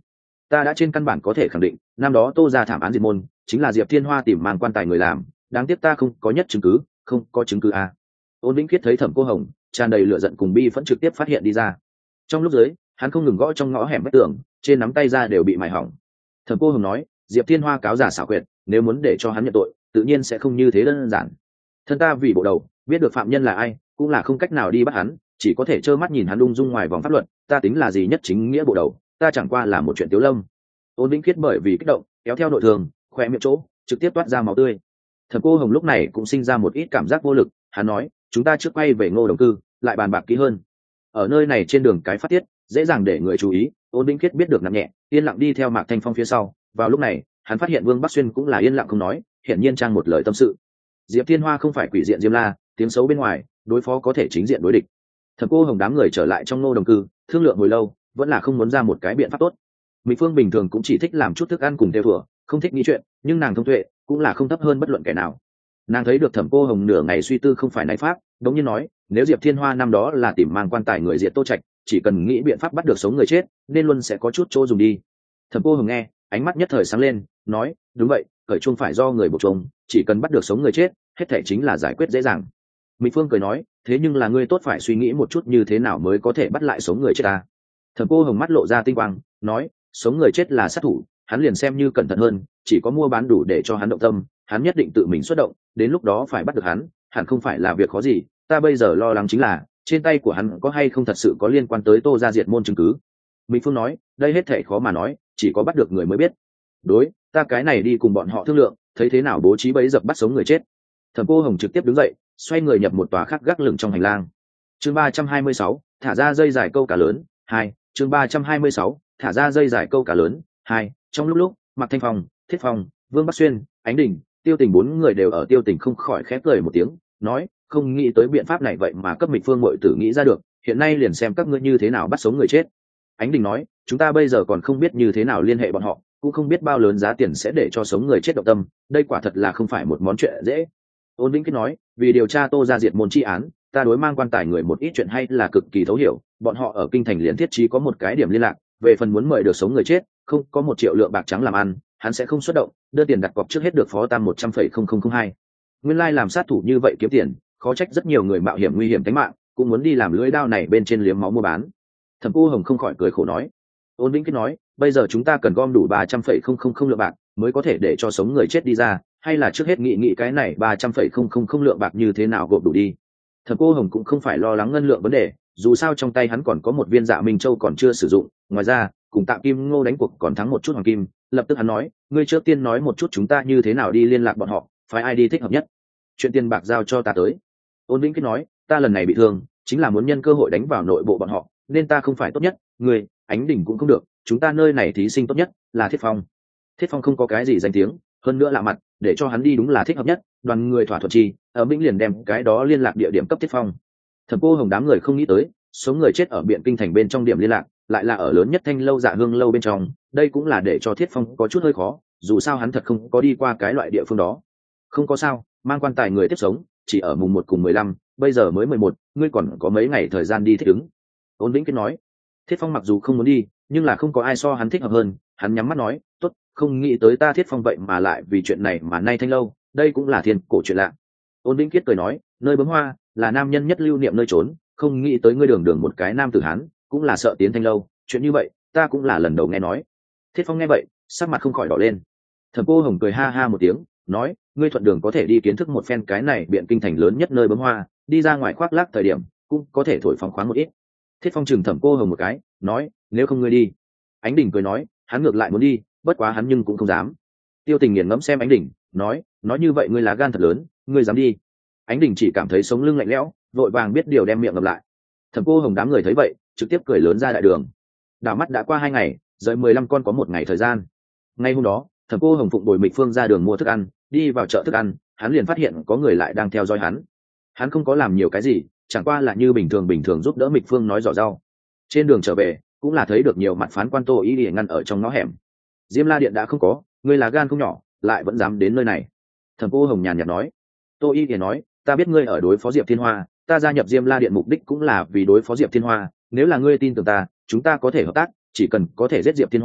ta đã trên căn bản có thể khẳng định năm đó tô ra thảm án diệt môn chính là diệp thiên hoa tìm mang quan tài người làm, đáng tiếc ta không có nhất chứng cứ, không có chứng cứ à. Ôn Vĩnh Khiết thấy Thẩm Cô Hồng tràn đầy lửa giận cùng bi phẫn trực tiếp phát hiện đi ra. Trong lúc dưới hắn không ngừng gõ trong ngõ hẻm vách tường, trên nắm tay ra đều bị mài hỏng. Thẩm Cô Hồng nói, diệp thiên hoa cáo giả xảo quyệt, nếu muốn để cho hắn nhận tội tự nhiên sẽ không như thế đơn giản. Thân ta vì bộ đầu biết được phạm nhân là ai, cũng là không cách nào đi bắt hắn, chỉ có thể trơ mắt nhìn hắn ung dung ngoài vòng pháp luật. Ta tính là gì nhất chính nghĩa bộ đầu, ta chẳng qua là một chuyện tiếu lâm. Ôn Vĩnh Khiết bởi vì kích động kéo theo nội thường, khoe miệng chỗ trực tiếp toát ra máu tươi. Thẩm Cô Hồng lúc này cũng sinh ra một ít cảm giác vô lực, hắn nói, chúng ta trước quay về Ngô Đồng Cư lại bàn bạc kỹ hơn. Ở nơi này trên đường cái phát tiết dễ dàng để người chú ý. Ôn Vĩnh Khiết biết được nặng nhẹ, yên lặng đi theo Mạc Thanh Phong phía sau. Vào lúc này hắn phát hiện Vương Bắc Xuyên cũng là yên lặng không nói, hiển nhiên trang một lời tâm sự. Diệp Thiên Hoa không phải quỷ diện Diêm La, tiếng xấu bên ngoài đối phó có thể chính diện đối địch. Thẩm Cô Hồng đám người trở lại trong Ngô Đồng Cư thương lượng hồi lâu, vẫn là không muốn ra một cái biện pháp tốt. Mỹ Phương bình thường cũng chỉ thích làm chút thức ăn cùng theo thùa, không thích nghĩ chuyện, nhưng nàng thông tuệ cũng là không thấp hơn bất luận kẻ nào. Nàng thấy được Thẩm Cô Hồng nửa ngày suy tư không phải nảy pháp, đống nhiên nói, nếu Diệp Thiên Hoa năm đó là tìm mang quan tài người diệt Tô Trạch, chỉ cần nghĩ biện pháp bắt được sống người chết nên luôn sẽ có chút chỗ dùng đi. Thẩm Cô Hồng nghe ánh mắt nhất thời sáng lên, nói, đúng vậy, cởi chuông phải do người buộc chuông, chỉ cần bắt được sống người chết hết thảy chính là giải quyết dễ dàng. Mỹ Phương cười nói, thế nhưng là ngươi tốt phải suy nghĩ một chút như thế nào mới có thể bắt lại sống người chết ta. Thẩm Cô Hồng mắt lộ ra tinh quang, nói, sống người chết là sát thủ, hắn liền xem như cẩn thận hơn, chỉ có mua bán đủ để cho hắn động tâm, hắn nhất định tự mình xuất động, đến lúc đó phải bắt được hắn hẳn không phải là việc khó gì. Ta bây giờ lo lắng chính là trên tay của hắn có hay không thật sự có liên quan tới Tô gia diệt môn chứng cứ. Mỹ Phương nói, đây hết thảy khó mà nói, chỉ có bắt được người mới biết. Đối, ta cái này đi cùng bọn họ thương lượng, thấy thế nào bố trí bẫy dập bắt sống người chết. Thẩm Cô Hồng trực tiếp đứng dậy, xoay người nhập một tòa khác gác lửng trong hành lang. Chương ba trăm hai mươi sáu, thả ra dây dài câu cá lớn hai. Chương ba trăm hai mươi sáu, thả ra dây dài câu cá lớn hai. Trong lúc lúc Mạc Thanh Phong, Thiết Phong, Vương Bắc Xuyên, Ánh Đình, Tiêu Tình bốn người đều ở. Tiêu Tình không khỏi khép cười một tiếng, nói, không nghĩ tới biện pháp này vậy mà cấp Mịch Phương muội tử nghĩ ra được, hiện nay liền xem các ngươi như thế nào bắt sống người chết. Ánh Đình nói, chúng ta bây giờ còn không biết như thế nào liên hệ bọn họ, cũng không biết bao lớn giá tiền sẽ để cho sống người chết động tâm, đây quả thật là không phải một món chuyện dễ. Ôn Vĩnh Kết nói, vì điều tra Tô gia diệt môn chi án, ta đối mang quan tài người một ít chuyện hay là cực kỳ thấu hiểu, bọn họ ở kinh thành liền thiết trí có một cái điểm liên lạc, về phần muốn mời được sống người chết, không có một triệu lượng bạc trắng làm ăn, hắn sẽ không xuất động, đưa tiền đặt cọc trước hết được phó tam một trăm phẩy không không không hai. Nguyên lai làm sát thủ như vậy kiếm tiền, khó trách rất nhiều người mạo hiểm nguy hiểm tính mạng, cũng muốn đi làm lưỡi đao này bên trên liếm máu mua bán. Thẩm Cô Hồng không khỏi cười khổ nói. Ôn Vĩnh Kết nói, bây giờ chúng ta cần gom đủ ba trăm phẩy không không không lượng bạc mới có thể để cho sống người chết đi ra, hay là trước hết nghĩ nghĩ cái này ba trăm phẩy không không không lượng bạc như thế nào gộp đủ đi. Thẩm Cô Hồng cũng không phải lo lắng ngân lượng vấn đề, dù sao trong tay hắn còn có một viên Dạ Minh Châu còn chưa sử dụng, ngoài ra cùng Tạ Kim Ngô đánh cuộc còn thắng một chút hoàng kim. Lập tức hắn nói, ngươi trước tiên nói một chút chúng ta như thế nào đi liên lạc bọn họ, phải ai đi thích hợp nhất. Chuyện tiền bạc giao cho ta tới. Ôn Vĩnh Kết nói, ta lần này bị thương chính là muốn nhân cơ hội đánh vào nội bộ bọn họ, nên ta không phải tốt nhất, ngươi Ánh Đình cũng không được, chúng ta nơi này thí sinh tốt nhất là Thiết Phong. Thiết Phong không có cái gì danh tiếng, hơn nữa lạ mặt, để cho hắn đi đúng là thích hợp nhất. Đoàn người thỏa thuận chi, ở Vĩnh liền đem cái đó liên lạc địa điểm cấp Thiết Phong. Thẩm Cô Hồng đám người không nghĩ tới, số người chết ở Biện Kinh thành bên trong điểm liên lạc, lại là ở lớn nhất Thanh lâu Dạ Hương lâu bên trong, đây cũng là để cho Thiết Phong có chút hơi khó, dù sao hắn thật không có đi qua cái loại địa phương đó. Không có sao, mang quan tài người tiếp sống, chỉ ở mùng một cùng mười lăm, bây giờ mới mười một, ngươi còn có mấy ngày thời gian đi thích ứng. Ôn Vĩnh Kết nói. Thiết Phong mặc dù không muốn đi, nhưng là không có ai so hắn thích hợp hơn, hắn nhắm mắt nói, tốt, không nghĩ tới ta Thiết Phong vậy mà lại vì chuyện này mà nay Thanh lâu, đây cũng là thiên cổ chuyện lạ. Ôn Vĩnh Kiết cười nói, nơi bướm hoa là nam nhân nhất lưu niệm nơi trốn, không nghĩ tới ngươi đường đường một cái nam tử hán cũng là sợ tiến Thanh lâu, chuyện như vậy ta cũng là lần đầu nghe nói. Thiết Phong nghe vậy sắc mặt không khỏi đỏ lên. Thẩm Cô Hồng cười ha ha một tiếng, nói, ngươi thuận đường có thể đi kiến thức một phen cái này Biện Kinh thành lớn nhất nơi bướm hoa, đi ra ngoài khoác lác thời điểm cũng có thể thổi phóng khoáng một ít. Thiết Phong chừng Thẩm Cô Hồng một cái, nói, nếu không ngươi đi. Ánh Đình cười nói, hắn ngược lại muốn đi, bất quá hắn nhưng cũng không dám. Tiêu Tình nghiền ngẫm xem Ánh Đình, nói, nói như vậy ngươi lá gan thật lớn, ngươi dám đi. Ánh Đình chỉ cảm thấy sống lưng lạnh lẽo, vội vàng biết điều đem miệng ngậm lại. Thẩm Cô Hồng đám người thấy vậy trực tiếp cười lớn ra đại đường. Đảo mắt đã qua hai ngày, rời mười lăm con có một ngày thời gian. Ngay hôm đó, Thẩm Cô Hồng phụng bồi Mịch Phương ra đường mua thức ăn, đi vào chợ thức ăn, hắn liền phát hiện có người lại đang theo dõi hắn. Hắn không có làm nhiều cái gì, chẳng qua là như bình thường bình thường giúp đỡ Mịch Phương nói giỏ rau. Trên đường trở về cũng là thấy được nhiều mặt phán quan Tô Ý Ỉa ngăn ở trong ngõ hẻm. Diêm La điện đã không có, ngươi là gan không nhỏ, lại vẫn dám đến nơi này. Thẩm Cô Hồng nhàn nhạt nói. Tô Ý Ỉa nói, ta biết ngươi ở đối phó Diệp Thiên Hoa, ta gia nhập Diêm La điện mục đích cũng là vì đối phó Diệp Thiên Hoa, nếu là ngươi tin tưởng ta, chúng ta có thể hợp tác, chỉ cần có thể giết Diệp Thiên Hoa,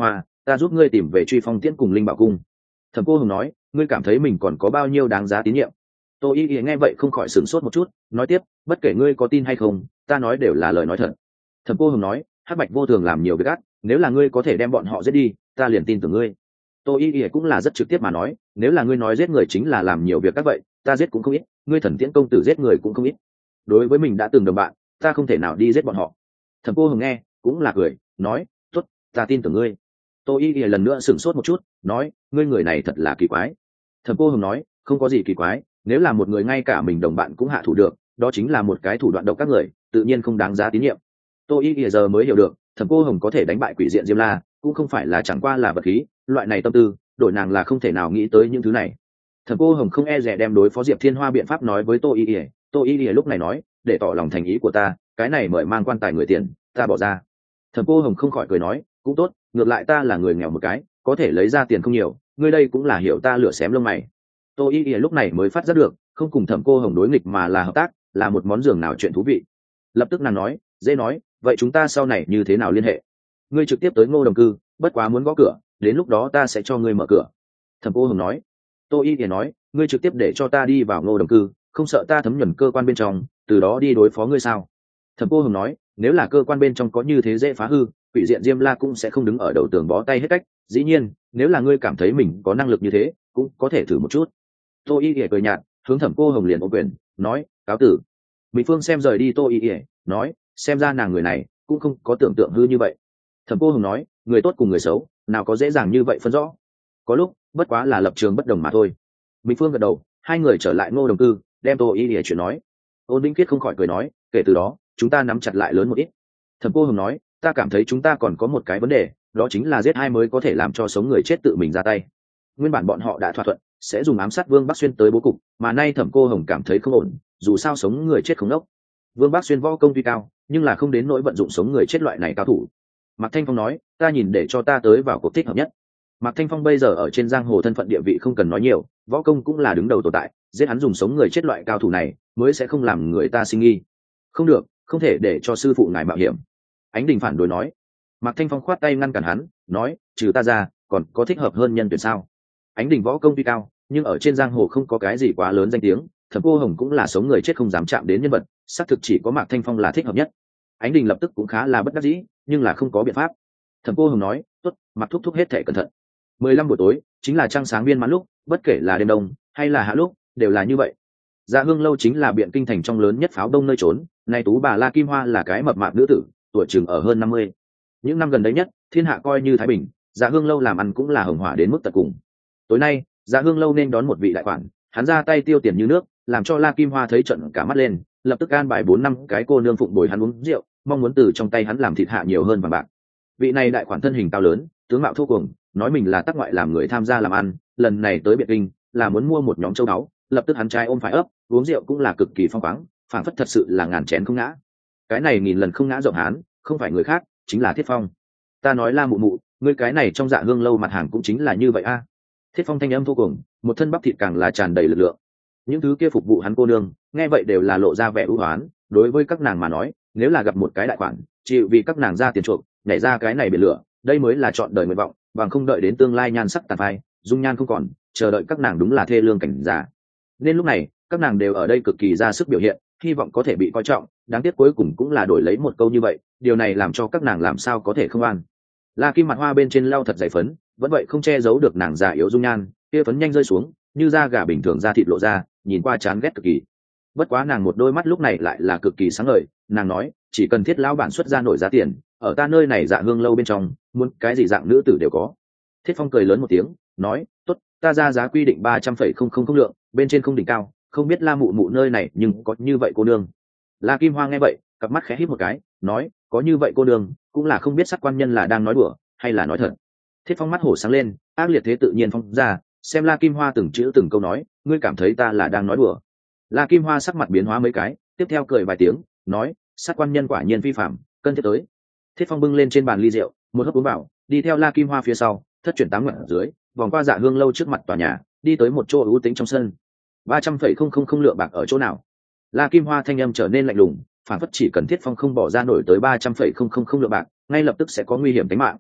ta giúp ngươi tìm về truy phong tiễn cùng linh bảo cung. Thẩm Cô Hồng nói, ngươi cảm thấy mình còn có bao nhiêu đáng giá tín nhiệm? Tô Y Y nghe vậy không khỏi sửng sốt một chút, nói tiếp, bất kể ngươi có tin hay không, ta nói đều là lời nói thật. Thẩm Cô Hồng nói, Hắc Bạch vô thường làm nhiều việc ác, nếu là ngươi có thể đem bọn họ giết đi, ta liền tin tưởng ngươi. Tô Y Y cũng là rất trực tiếp mà nói, nếu là ngươi nói giết người chính là làm nhiều việc các vậy, ta giết cũng không ít, ngươi Thần Tiễn công tử giết người cũng không ít. Đối với mình đã từng đồng bạn, ta không thể nào đi giết bọn họ. Thẩm Cô Hồng nghe, cũng là cười, nói, tốt, ta tin tưởng ngươi. Tô Y Y lần nữa sửng sốt một chút, nói, ngươi người này thật là kỳ quái. Thẩm Cô Hồng nói, không có gì kỳ quái, nếu là một người ngay cả mình đồng bạn cũng hạ thủ được, đó chính là một cái thủ đoạn độc các người, tự nhiên không đáng giá tín nhiệm. Tô Y Y giờ mới hiểu được, Thẩm Cô Hồng có thể đánh bại quỷ diện Diêm La, cũng không phải là chẳng qua là vật khí, loại này tâm tư, đổi nàng là không thể nào nghĩ tới những thứ này. Thẩm Cô Hồng không e dè đem đối phó Diệp Thiên Hoa biện pháp nói với Tô Y Y, Tô Y Y lúc này nói, để tỏ lòng thành ý của ta, cái này mời mang quan tài người tiền, ta bỏ ra. Thẩm Cô Hồng không khỏi cười nói, cũng tốt, ngược lại ta là người nghèo một cái, có thể lấy ra tiền không nhiều, ngươi đây cũng là hiểu ta lửa xém lông mày. Tô Y Y lúc này mới phát giác được, không cùng Thẩm Cô Hồng đối nghịch mà là hợp tác, là một món giường nào chuyện thú vị. Lập tức nàng nói, dễ nói, vậy chúng ta sau này như thế nào liên hệ? Ngươi trực tiếp tới Ngô Đồng Cư, bất quá muốn gõ cửa, đến lúc đó ta sẽ cho ngươi mở cửa. Thẩm Cô Hồng nói. Tô Y Y nói, ngươi trực tiếp để cho ta đi vào Ngô Đồng Cư, không sợ ta thấm nhuần cơ quan bên trong, từ đó đi đối phó ngươi sao? Thẩm Cô Hồng nói, nếu là cơ quan bên trong có như thế dễ phá hư, quỷ diện Diêm La cũng sẽ không đứng ở đầu tường bó tay hết cách. Dĩ nhiên, nếu là ngươi cảm thấy mình có năng lực như thế, cũng có thể thử một chút. Tô Y Y cười nhạt, hướng Thẩm Cô Hồng liền ôm quyền, nói, cáo tử. Mỹ Phương xem rời đi Tô Y Y, nói, xem ra nàng người này cũng không có tưởng tượng hư như vậy. Thẩm Cô Hồng nói, người tốt cùng người xấu, nào có dễ dàng như vậy phân rõ. Có lúc, bất quá là lập trường bất đồng mà thôi. Mỹ Phương gật đầu, hai người trở lại Ngô Đồng Cư, đem Tô Y Y chuyện nói. Ôn Vĩnh Kiết không khỏi cười nói, kể từ đó, chúng ta nắm chặt lại lớn một ít. Thẩm Cô Hồng nói, ta cảm thấy chúng ta còn có một cái vấn đề, đó chính là giết ai mới có thể làm cho sống người chết tự mình ra tay. Nguyên bản bọn họ đã thỏa thuận sẽ dùng ám sát Vương Bắc Xuyên tới bố cục, mà nay Thẩm Cô Hồng cảm thấy không ổn, dù sao sống người chết không đốc. Vương Bắc Xuyên võ công tuy cao, nhưng là không đến nỗi vận dụng sống người chết loại này cao thủ. Mạc Thanh Phong nói, ta nhìn để cho ta tới vào cuộc thích hợp nhất. Mạc Thanh Phong bây giờ ở trên giang hồ thân phận địa vị không cần nói nhiều, võ công cũng là đứng đầu tồn tại, giết hắn dùng sống người chết loại cao thủ này mới sẽ không làm người ta sinh nghi. Không được, không thể để cho sư phụ ngài mạo hiểm. Ánh Đình phản đối nói. Mạc Thanh Phong khoát tay ngăn cản hắn, nói, trừ ta ra, còn có thích hợp hơn nhân tuyển sao? Ánh Đình võ công tuy cao, nhưng ở trên giang hồ không có cái gì quá lớn danh tiếng, Thẩm Cô Hồng cũng là sống người chết không dám chạm đến nhân vật, xác thực chỉ có Mạc Thanh Phong là thích hợp nhất. Ánh Đình lập tức cũng khá là bất đắc dĩ, nhưng là không có biện pháp. Thẩm Cô Hồng nói, tốt, Mạc thúc thúc hết thể cẩn thận. mười lăm buổi tối chính là trăng sáng viên mãn lúc, bất kể là đêm đông hay là hạ lúc, đều là như vậy. Dạ Hương lâu chính là biện kinh thành trong lớn nhất pháo đông nơi trốn, nay tú bà La Kim Hoa là cái mập mạp nữ tử, tuổi chừng ở hơn năm mươi. Những năm gần đấy nhất, thiên hạ coi như thái bình, Dạ Hương lâu làm ăn cũng là hồng hỏa đến mức tận cùng. Tối nay, Dạ Hương lâu nên đón một vị đại khoản, hắn ra tay tiêu tiền như nước, làm cho La Kim Hoa thấy trận cả mắt lên, lập tức an bài bốn năm cái cô nương phụng bồi hắn uống rượu, mong muốn từ trong tay hắn làm thịt hạ nhiều hơn vàng bạc. Vị này đại khoản thân hình cao lớn, tướng mạo thô cuồng, nói mình là tác ngoại làm người tham gia làm ăn, lần này tới Biện Kinh là muốn mua một nhóm châu báu, lập tức hắn trai ôm phải ấp, uống rượu cũng là cực kỳ phong khoáng, phảng phất thật sự là ngàn chén không ngã. Cái này nghìn lần không ngã rộng hán, không phải người khác, chính là Thiết Phong. Ta nói La mụ mụ, ngươi cái này trong Dạ Hương lâu mặt hàng cũng chính là như vậy a. À. Thiết Phong thanh âm vô cùng, một thân bắp thịt càng là tràn đầy lực lượng. Những thứ kia phục vụ hắn cô nương, nghe vậy đều là lộ ra vẻ ưu hoán, đối với các nàng mà nói, nếu là gặp một cái đại khoản, chịu vì các nàng ra tiền chuộc, nhảy ra cái này biển lửa, đây mới là chọn đời nguyện vọng, bằng không đợi đến tương lai nhan sắc tàn phai, dung nhan không còn, chờ đợi các nàng đúng là thê lương cảnh giả. Nên lúc này, các nàng đều ở đây cực kỳ ra sức biểu hiện, hy vọng có thể bị coi trọng, đáng tiếc cuối cùng cũng là đổi lấy một câu như vậy, điều này làm cho các nàng làm sao có thể không an. La Kim mặt hoa bên trên lau thật dày phấn, vẫn vậy không che giấu được nàng già yếu dung nhan, kia phấn nhanh rơi xuống, như da gà bình thường da thịt lộ ra, nhìn qua chán ghét cực kỳ. Bất quá nàng một đôi mắt lúc này lại là cực kỳ sáng ngời, nàng nói, chỉ cần Thiết lão bản xuất ra nổi giá tiền, ở ta nơi này Dạ Hương lâu bên trong, muốn cái gì dạng nữ tử đều có. Thiết Phong cười lớn một tiếng, nói, tốt, ta ra giá quy định ba trăm phẩy không không không lượng, bên trên không đỉnh cao, không biết La mụ mụ nơi này nhưng có như vậy cô nương. La Kim Hoa nghe vậy, cặp mắt khẽ híp một cái, nói, có như vậy cô nương, cũng là không biết sắc quan nhân là đang nói đùa hay là nói thật. Thiết Phong mắt hổ sáng lên, ác liệt thế tự nhiên phong ra, xem La Kim Hoa từng chữ từng câu nói, ngươi cảm thấy ta là đang nói đùa. La Kim Hoa sắc mặt biến hóa mấy cái, tiếp theo cười vài tiếng, nói, sát quan nhân quả nhiên vi phạm, cân thiết tới. Thiết Phong bưng lên trên bàn ly rượu, một hớp uống vào, đi theo La Kim Hoa phía sau, thất chuyển tám nguyện ở dưới, vòng qua Dạ Hương lâu trước mặt tòa nhà, đi tới một chỗ ưu tính trong sân. ba trăm phẩy không không không lượng bạc ở chỗ nào? La Kim Hoa thanh âm trở nên lạnh lùng, phản phất chỉ cần Thiết Phong không bỏ ra nổi tới ba trăm phẩy không không không lượng bạc, ngay lập tức sẽ có nguy hiểm tính mạng.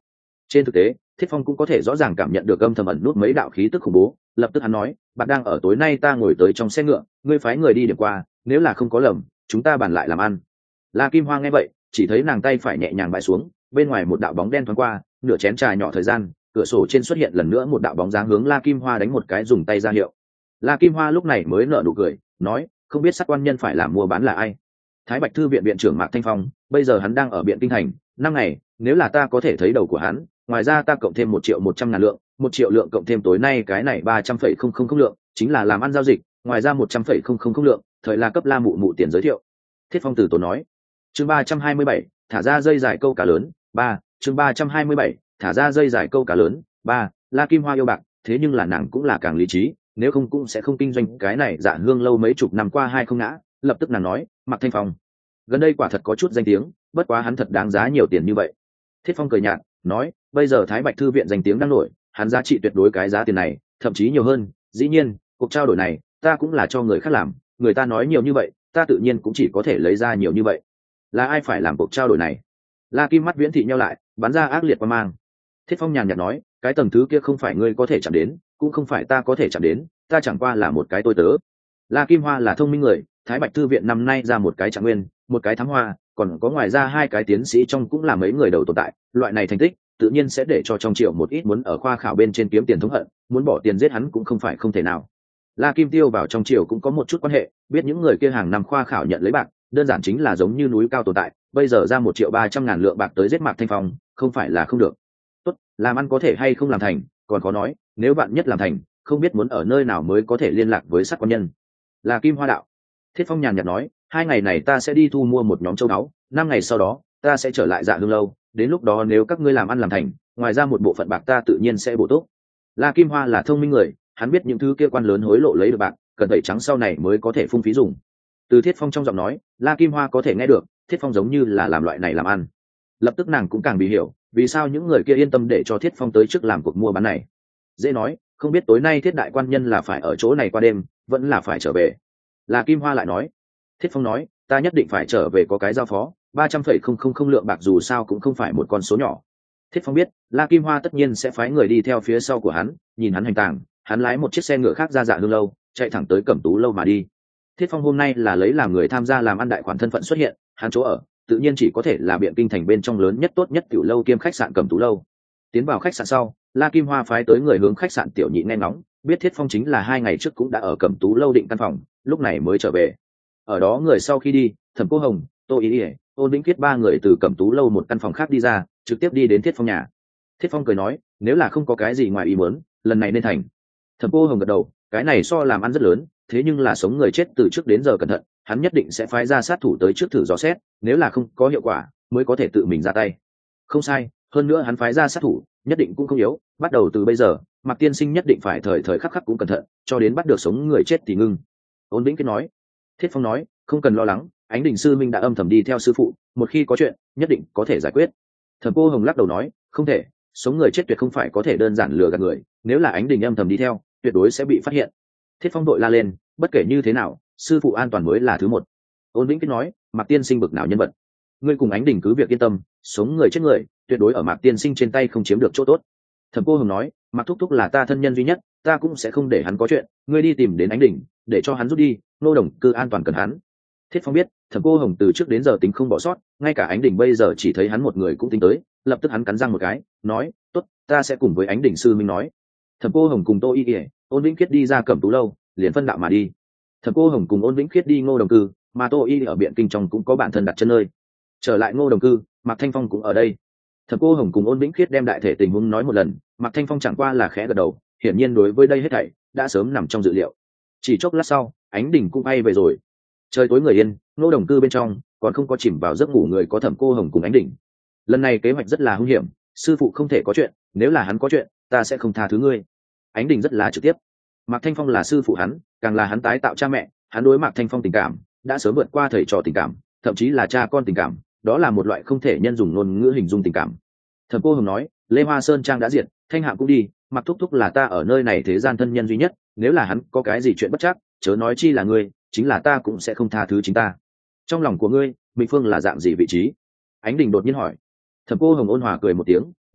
Trên thực tế Thiết Phong cũng có thể rõ ràng cảm nhận được âm thầm ẩn nút mấy đạo khí tức khủng bố, lập tức hắn nói, bạn đang ở tối nay ta ngồi tới trong xe ngựa, ngươi phái người đi điểm qua, nếu là không có lầm chúng ta bàn lại làm ăn. La Kim Hoa nghe vậy chỉ thấy nàng tay phải nhẹ nhàng bãi xuống, bên ngoài một đạo bóng đen thoáng qua, nửa chén trà nhỏ thời gian, cửa sổ trên xuất hiện lần nữa một đạo bóng dáng hướng La Kim Hoa đánh một cái dùng tay ra hiệu. La Kim Hoa lúc này mới nở nụ cười, nói, không biết Sắt quan nhân phải làm mua bán là ai. Thái Bạch thư viện viện trưởng Mạc Thanh Phong, bây giờ hắn đang ở Biện Kinh thành, năm ngày, nếu là ta có thể thấy đầu của hắn, ngoài ra ta cộng thêm một triệu một trăm ngàn lượng, một triệu lượng cộng thêm tối nay cái này ba trăm phẩy không không không lượng, chính là làm ăn giao dịch, ngoài ra một trăm phẩy không không không lượng, thời là cấp La mụ mụ tiền giới thiệu. Thiết Phong từ tốn nói. Chương ba trăm hai mươi bảy, thả ra dây dài câu cá lớn, ba, chương ba trăm hai mươi bảy, thả ra dây dài câu cá lớn, ba, La Kim Hoa yêu bạc, thế nhưng là nàng cũng là càng lý trí, nếu không cũng sẽ không kinh doanh cái này Dạ Hương lâu mấy chục năm qua hai không ngã, lập tức nàng nói, Mạc Thanh Phong, gần đây quả thật có chút danh tiếng, bất quá hắn thật đáng giá nhiều tiền như vậy. Thiết Phong cười nhạt, nói, bây giờ Thái Bạch thư viện danh tiếng đang nổi, hắn giá trị tuyệt đối cái giá tiền này, thậm chí nhiều hơn, dĩ nhiên, cuộc trao đổi này, ta cũng là cho người khác làm, người ta nói nhiều như vậy, ta tự nhiên cũng chỉ có thể lấy ra nhiều như vậy. Là ai phải làm cuộc trao đổi này? La Kim mắt viễn thị nhau lại, bắn ra ác liệt qua mang. Thiết Phong nhàn nhạt nói, cái tầng thứ kia không phải ngươi có thể chạm đến, cũng không phải ta có thể chạm đến, ta chẳng qua là một cái tôi tớ. La Kim Hoa là thông minh người, Thái Bạch thư viện năm nay ra một cái trạng nguyên, một cái thám hoa, còn có ngoài ra hai cái tiến sĩ trong cũng là mấy người đầu tồn tại, loại này thành tích tự nhiên sẽ để cho trong triệu một ít muốn ở khoa khảo bên trên kiếm tiền thống hận, muốn bỏ tiền giết hắn cũng không phải không thể nào. La Kim Tiêu vào trong triều cũng có một chút quan hệ, biết những người kia hàng năm khoa khảo nhận lấy bạc, đơn giản chính là giống như núi cao tồn tại, bây giờ ra một triệu ba trăm ngàn lượng bạc tới giết Mạc Thanh Phong, không phải là không được. Tốt, làm ăn có thể hay không làm thành, còn khó nói, nếu bạn nhất làm thành, không biết muốn ở nơi nào mới có thể liên lạc với Sắt quan nhân. Là Kim Hoa đạo. Thiết Phong nhàn nhạt nói, hai ngày này ta sẽ đi thu mua một nhóm châu báu, năm ngày sau đó ta sẽ trở lại Dạ Hương lâu, đến lúc đó nếu các ngươi làm ăn làm thành, ngoài ra một bộ phận bạc ta tự nhiên sẽ bổ túc. La Kim Hoa là thông minh người, hắn biết những thứ kia quan lớn hối lộ lấy được bạc, cần tẩy trắng sau này mới có thể phung phí dùng. Từ Thiết Phong trong giọng nói, La Kim Hoa có thể nghe được, Thiết Phong giống như là làm loại này làm ăn. Lập tức nàng cũng càng bị hiểu, vì sao những người kia yên tâm để cho Thiết Phong tới trước làm cuộc mua bán này. Dễ nói, không biết tối nay Thiết đại quan nhân là phải ở chỗ này qua đêm, vẫn là phải trở về. La Kim Hoa lại nói. Thiết Phong nói, ta nhất định phải trở về có cái giao phó, ba trăm phẩy không không không lượng bạc dù sao cũng không phải một con số nhỏ. Thiết Phong biết, La Kim Hoa tất nhiên sẽ phái người đi theo phía sau của hắn, nhìn hắn hành tàng, hắn lái một chiếc xe ngựa khác ra Dạ Hương lâu, chạy thẳng tới Cẩm Tú lâu mà đi. Thiết Phong hôm nay là lấy làm người tham gia làm ăn đại khoản thân phận xuất hiện, hắn chỗ ở tự nhiên chỉ có thể là Biện Kinh thành bên trong lớn nhất tốt nhất tiểu lâu kiêm khách sạn Cẩm Tú lâu. Tiến vào khách sạn sau, La Kim Hoa phái tới người hướng khách sạn tiểu nhị nghe ngóng, biết Thiết Phong chính là hai ngày trước cũng đã ở Cẩm Tú lâu định căn phòng, lúc này mới trở về. Ở đó người sau khi đi, Thẩm Cô Hồng, Tô Ý Ỉa, Ôn Vĩnh Kiết ba người từ Cẩm Tú lâu một căn phòng khác đi ra, trực tiếp đi đến Thiết Phong nhà. Thiết Phong cười nói, nếu là không có cái gì ngoài ý muốn, lần này nên thành. Thẩm Cô Hồng gật đầu, cái này so làm ăn rất lớn, thế nhưng là sống người chết từ trước đến giờ cẩn thận, hắn nhất định sẽ phái ra sát thủ tới trước thử dò xét, nếu là không có hiệu quả, mới có thể tự mình ra tay. Không sai, hơn nữa hắn phái ra sát thủ, nhất định cũng không yếu, bắt đầu từ bây giờ, Mạc tiên sinh nhất định phải thời thời khắc khắc cũng cẩn thận, cho đến bắt được sống người chết thì ngưng. Ôn Vĩnh Kiết nói. Thiết Phong nói, không cần lo lắng, Ánh Đình sư minh đã âm thầm đi theo sư phụ, một khi có chuyện, nhất định có thể giải quyết. Thẩm Cô Hồng lắc đầu nói, không thể, sống người chết tuyệt không phải có thể đơn giản lừa gạt người, nếu là Ánh Đình âm thầm đi theo, tuyệt đối sẽ bị phát hiện. Thiết Phong đội la lên, bất kể như thế nào, sư phụ an toàn mới là thứ một. Ôn Vĩnh Kiết nói, Mạc tiên sinh bực nào nhân vật, ngươi cùng Ánh Đình cứ việc yên tâm, sống người chết người, tuyệt đối ở Mạc tiên sinh trên tay không chiếm được chỗ tốt. Thẩm Cô Hồng nói, Mạc thúc thúc là ta thân nhân duy nhất, ta cũng sẽ không để hắn có chuyện, ngươi đi tìm đến Ánh Đình, để cho hắn rút đi, nô đồng cư an toàn cần hắn. Thiết Phong biết, Thẩm Cô Hồng từ trước đến giờ tính không bỏ sót, ngay cả Ánh Đình bây giờ chỉ thấy hắn một người cũng tính tới, lập tức hắn cắn răng một cái, nói, tốt, ta sẽ cùng với Ánh Đình sư minh nói. Thẩm Cô Hồng cùng Tô Y Kể, Ôn Vĩnh Kiết đi ra Cẩm Tú lâu, liền phân đạo mà đi. Thẩm Cô Hồng cùng Ôn Vĩnh Kiết đi Ngô Đồng cư, mà Tô Y ở Biện Kinh trong cũng có bản thân đặt chân nơi. Trở lại Ngô Đồng cư, Mạc Thanh Phong cũng ở đây. Thẩm Cô Hồng cùng Ôn Vĩnh Kiết đem đại thể tình huống nói một lần, Mạc Thanh Phong chẳng qua là khẽ gật đầu, hiển nhiên đối với đây hết thảy đã sớm nằm trong dự liệu. Chỉ chốc lát sau, Ánh Đình cũng bay về rồi. Trời tối người yên, Ngô Đồng cư bên trong còn không có chìm vào giấc ngủ người có Thẩm Cô Hồng cùng Ánh Đình. Lần này kế hoạch rất là hung hiểm, sư phụ không thể có chuyện, nếu là hắn có chuyện, ta sẽ không tha thứ ngươi. Ánh Đình rất là trực tiếp. Mạc Thanh Phong là sư phụ hắn, càng là hắn tái tạo cha mẹ, hắn đối Mạc Thanh Phong tình cảm đã sớm vượt qua thầy trò tình cảm, thậm chí là cha con tình cảm, đó là một loại không thể nhân dùng ngôn ngữ hình dung tình cảm. Thẩm Cô Hồng nói, Lê Hoa Sơn trang đã diệt, Thanh Hạng cũng đi, Mạc thúc thúc là ta ở nơi này thế gian thân nhân duy nhất, nếu là hắn có cái gì chuyện bất trắc, chớ nói chi là ngươi, chính là ta cũng sẽ không tha thứ chính ta. Trong lòng của ngươi, Minh Phương là dạng gì vị trí? Ánh Đình đột nhiên hỏi. Thẩm Cô Hồng ôn hòa cười một tiếng, nói,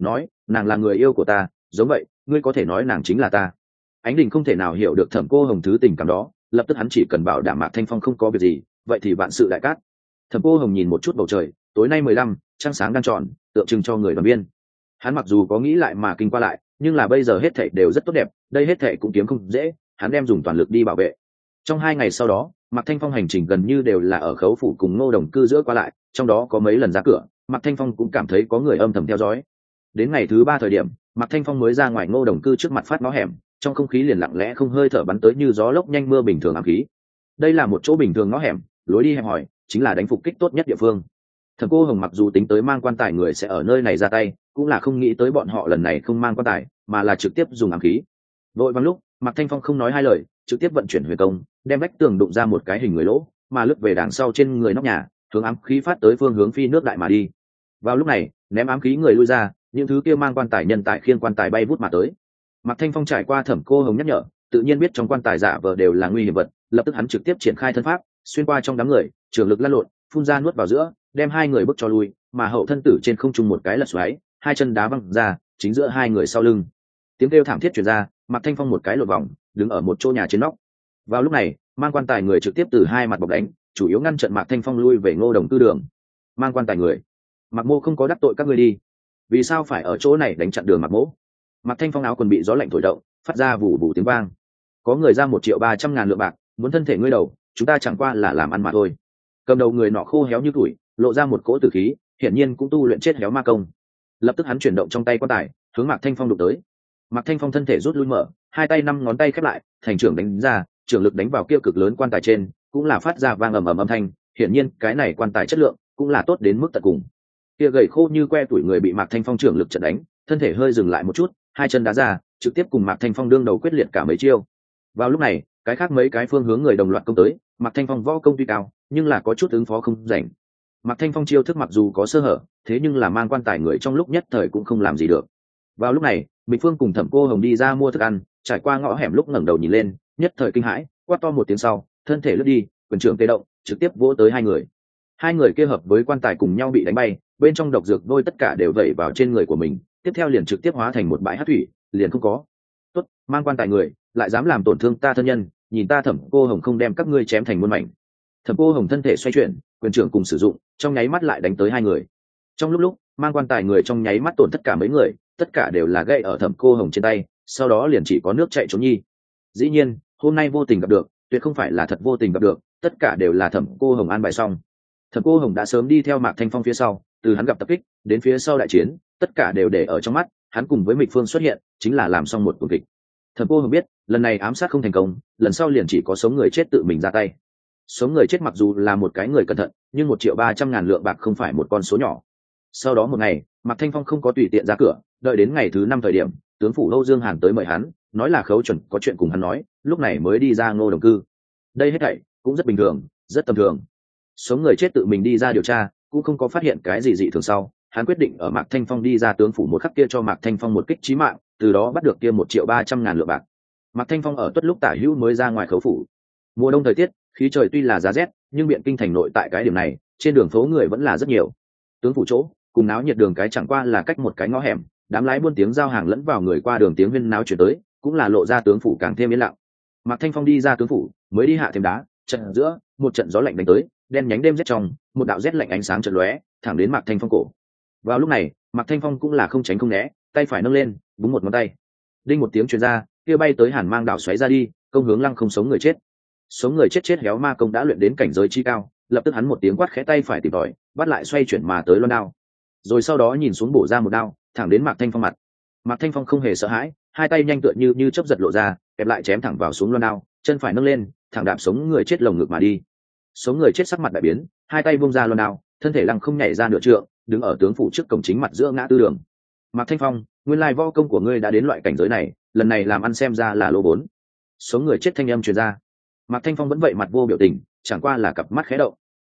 nàng là người yêu của ta, giống vậy ngươi có thể nói nàng chính là ta. Ánh Đình không thể nào hiểu được Thẩm Cô Hồng thứ tình cảm đó, lập tức hắn chỉ cần bảo đảm Mạc Thanh Phong không có việc gì, vậy thì vạn sự đại cát. Thẩm Cô Hồng nhìn một chút bầu trời, tối nay mười lăm, trăng sáng đang tròn, tượng trưng cho người đoàn viên. Hắn mặc dù có nghĩ lại mà kinh qua lại, nhưng là bây giờ hết thảy đều rất tốt đẹp, đây hết thảy cũng kiếm không dễ, hắn đem dùng toàn lực đi bảo vệ. Trong hai ngày sau đó, Mạc Thanh Phong hành trình gần như đều là ở khấu phủ cùng Ngô Đồng cư giữa qua lại, trong đó có mấy lần ra cửa, Mạc Thanh Phong cũng cảm thấy có người âm thầm theo dõi. Đến ngày thứ ba thời điểm, Mạc Thanh Phong mới ra ngoài Ngô Đồng cư trước mặt phát ngõ hẻm, trong không khí liền lặng lẽ không hơi thở bắn tới như gió lốc nhanh mưa bình thường ám khí. Đây là một chỗ bình thường ngõ hẻm, lối đi hẹp hòi, chính là đánh phục kích tốt nhất địa phương. Thẩm Cô Hồng mặc dù tính tới mang quan tài người sẽ ở nơi này ra tay, cũng là không nghĩ tới bọn họ lần này không mang quan tài, mà là trực tiếp dùng ám khí. Vội vàng lúc, Mạc Thanh Phong không nói hai lời, trực tiếp vận chuyển huyền công, đem vách tường đụng ra một cái hình người lỗ, mà lướt về đằng sau trên người nóc nhà, hướng ám khí phát tới phương hướng phi nước đại mà đi. Vào lúc này, ném ám khí người lui ra, những thứ kia mang quan tài nhân tại khiên quan tài bay vút mà tới. Mạc Thanh Phong trải qua Thẩm Cô Hồng nhắc nhở, tự nhiên biết trong quan tài giả vờ đều là nguy hiểm vật, lập tức hắn trực tiếp triển khai thân pháp, xuyên qua trong đám người, trường lực lăn lộn, phun ra nuốt vào giữa, đem hai người bước cho lui, mà hậu thân tử trên không trung một cái lật xoáy, hai chân đá văng ra, chính giữa hai người sau lưng. Tiếng kêu thảm thiết truyền ra, Mạc Thanh Phong một cái lộn vòng, đứng ở một chỗ nhà trên nóc. Vào lúc này, mang quan tài người trực tiếp từ hai mặt bọc đánh, chủ yếu ngăn chặn Mạc Thanh Phong lui về Ngô Đồng cư đường. Mang quan tài người, Mạc Mô không có đắc tội các ngươi đi, vì sao phải ở chỗ này đánh chặn đường Mạc Mỗ? Mạc Thanh Phong áo quần bị gió lạnh thổi động, phát ra vù vù tiếng vang. Có người ra một triệu ba trăm ngàn lượng bạc, muốn thân thể ngươi đầu, chúng ta chẳng qua là làm ăn mà thôi. Cầm đầu người nọ khô héo như tuổi, lộ ra một cỗ tử khí, hiển nhiên cũng tu luyện chết héo ma công. Lập tức hắn chuyển động trong tay quan tài, hướng Mạc Thanh Phong đụng tới. Mạc Thanh Phong thân thể rút lui mở, hai tay năm ngón tay khép lại, thành trưởng đánh ra, trưởng lực đánh vào kia cực lớn quan tài trên, cũng là phát ra vang ầm ầm âm thanh, hiển nhiên cái này quan tài chất lượng cũng là tốt đến mức tận cùng. Kia gầy khô như que tuổi người bị Mạc Thanh Phong trưởng lực trận đánh, thân thể hơi dừng lại một chút, hai chân đá ra, trực tiếp cùng Mạc Thanh Phong đương đầu quyết liệt cả mấy chiêu. Vào lúc này, cái khác mấy cái phương hướng người đồng loạt công tới, Mạc Thanh Phong võ công tuy cao, nhưng là có chút ứng phó không rảnh. Mạc Thanh Phong chiêu thức mặc dù có sơ hở, thế nhưng là mang quan tài người trong lúc nhất thời cũng không làm gì được. Vào lúc này, Mịch Phương cùng Thẩm Cô Hồng đi ra mua thức ăn, trải qua ngõ hẻm lúc ngẩng đầu nhìn lên, nhất thời kinh hãi, quát to một tiếng sau, thân thể lướt đi, quyền trưởng tê động, trực tiếp vỗ tới hai người. Hai người kia hợp với quan tài cùng nhau bị đánh bay, bên trong độc dược đôi tất cả đều vẩy vào trên người của mình, tiếp theo liền trực tiếp hóa thành một bãi hắc thủy, liền không có. Tốt, mang quan tài người, lại dám làm tổn thương ta thân nhân, nhìn ta Thẩm Cô Hồng không đem các ngươi chém thành muôn mảnh. Thẩm Cô Hồng thân thể xoay chuyển, quyền trưởng cùng sử dụng, trong nháy mắt lại đánh tới hai người. Trong lúc lúc, mang quan tài người trong nháy mắt tổn tất cả mấy người, tất cả đều là gậy ở Thẩm Cô Hồng trên tay, sau đó liền chỉ có nước chạy trốn nhi. Dĩ nhiên, hôm nay vô tình gặp được, tuyệt không phải là thật vô tình gặp được, tất cả đều là Thẩm Cô Hồng an bài xong. Thẩm Cô Hồng đã sớm đi theo Mạc Thanh Phong phía sau, từ hắn gặp tập kích đến phía sau đại chiến, tất cả đều để ở trong mắt, hắn cùng với Mịch Phương xuất hiện, chính là làm xong một cuộc kịch. Thẩm Cô Hồng biết, lần này ám sát không thành công, lần sau liền chỉ có sống người chết tự mình ra tay. Sống người chết mặc dù là một cái người cẩn thận, nhưng một triệu ba trăm ngàn lượng bạc không phải một con số nhỏ. Sau đó một ngày, Mạc Thanh Phong không có tùy tiện ra cửa, đợi đến ngày thứ năm thời điểm, tướng phủ Âu Dương Hàn tới mời hắn, nói là Khấu Chuẩn có chuyện cùng hắn nói, lúc này mới đi ra Ngô Đồng cư. Đây hết thảy cũng rất bình thường, rất tầm thường. Sống người chết tự mình đi ra điều tra, cũng không có phát hiện cái gì dị thường sau, hắn quyết định ở Mạc Thanh Phong đi ra tướng phủ một khắc kia cho Mạc Thanh Phong một kích chí mạng, từ đó bắt được kia một triệu ba trăm ngàn lượng bạc. Mạc Thanh Phong ở tuất lúc tả hữu mới ra ngoài khấu phủ. Mùa đông thời tiết, khí trời tuy là giá rét, nhưng biện kinh thành nội tại cái điểm này, trên đường phố người vẫn là rất nhiều. Tướng phủ chỗ, cùng náo nhiệt đường cái chẳng qua là cách một cái ngõ hẻm, đám lái buôn tiếng giao hàng lẫn vào người qua đường tiếng huyên náo chuyển tới, cũng là lộ ra tướng phủ càng thêm yên lặng. Mạc Thanh Phong đi ra tướng phủ, mới đi hạ thêm đá, trận giữa, một trận gió lạnh đánh tới, đen nhánh đêm rét trong, một đạo rét lạnh ánh sáng chợt lóe, thẳng đến Mạc Thanh Phong cổ. Vào lúc này, Mạc Thanh Phong cũng là không tránh không né, tay phải nâng lên, búng một ngón tay. Đinh một tiếng truyền ra, kia bay tới Hàn Mang đảo xoáy ra đi, công hướng lăng không sống người chết. Sống người chết chết héo ma công đã luyện đến cảnh giới chi cao, lập tức hắn một tiếng quát khẽ tay phải tìm tòi, bắt lại xoay chuyển mà tới loan đao. Rồi sau đó nhìn xuống bổ ra một đao, thẳng đến Mạc Thanh Phong mặt. Mạc Thanh Phong không hề sợ hãi, hai tay nhanh tựa như như chớp giật lộ ra, kẹp lại chém thẳng vào xuống loan đao, chân phải nâng lên, thẳng đạp sống người chết lồng ngực mà đi. Sống người chết sắc mặt đại biến, hai tay vung ra loan đao, thân thể lăng không nhảy ra nửa trượng, đứng ở tướng phủ trước cổng chính mặt giữa ngã tư đường. Mạc Thanh Phong, nguyên lai võ công của ngươi đã đến loại cảnh giới này, lần này làm ăn xem ra là lỗ vốn. Sống người chết thanh âm truyền ra. Mạc Thanh Phong vẫn vậy mặt vô biểu tình, chẳng qua là cặp mắt khẽ động.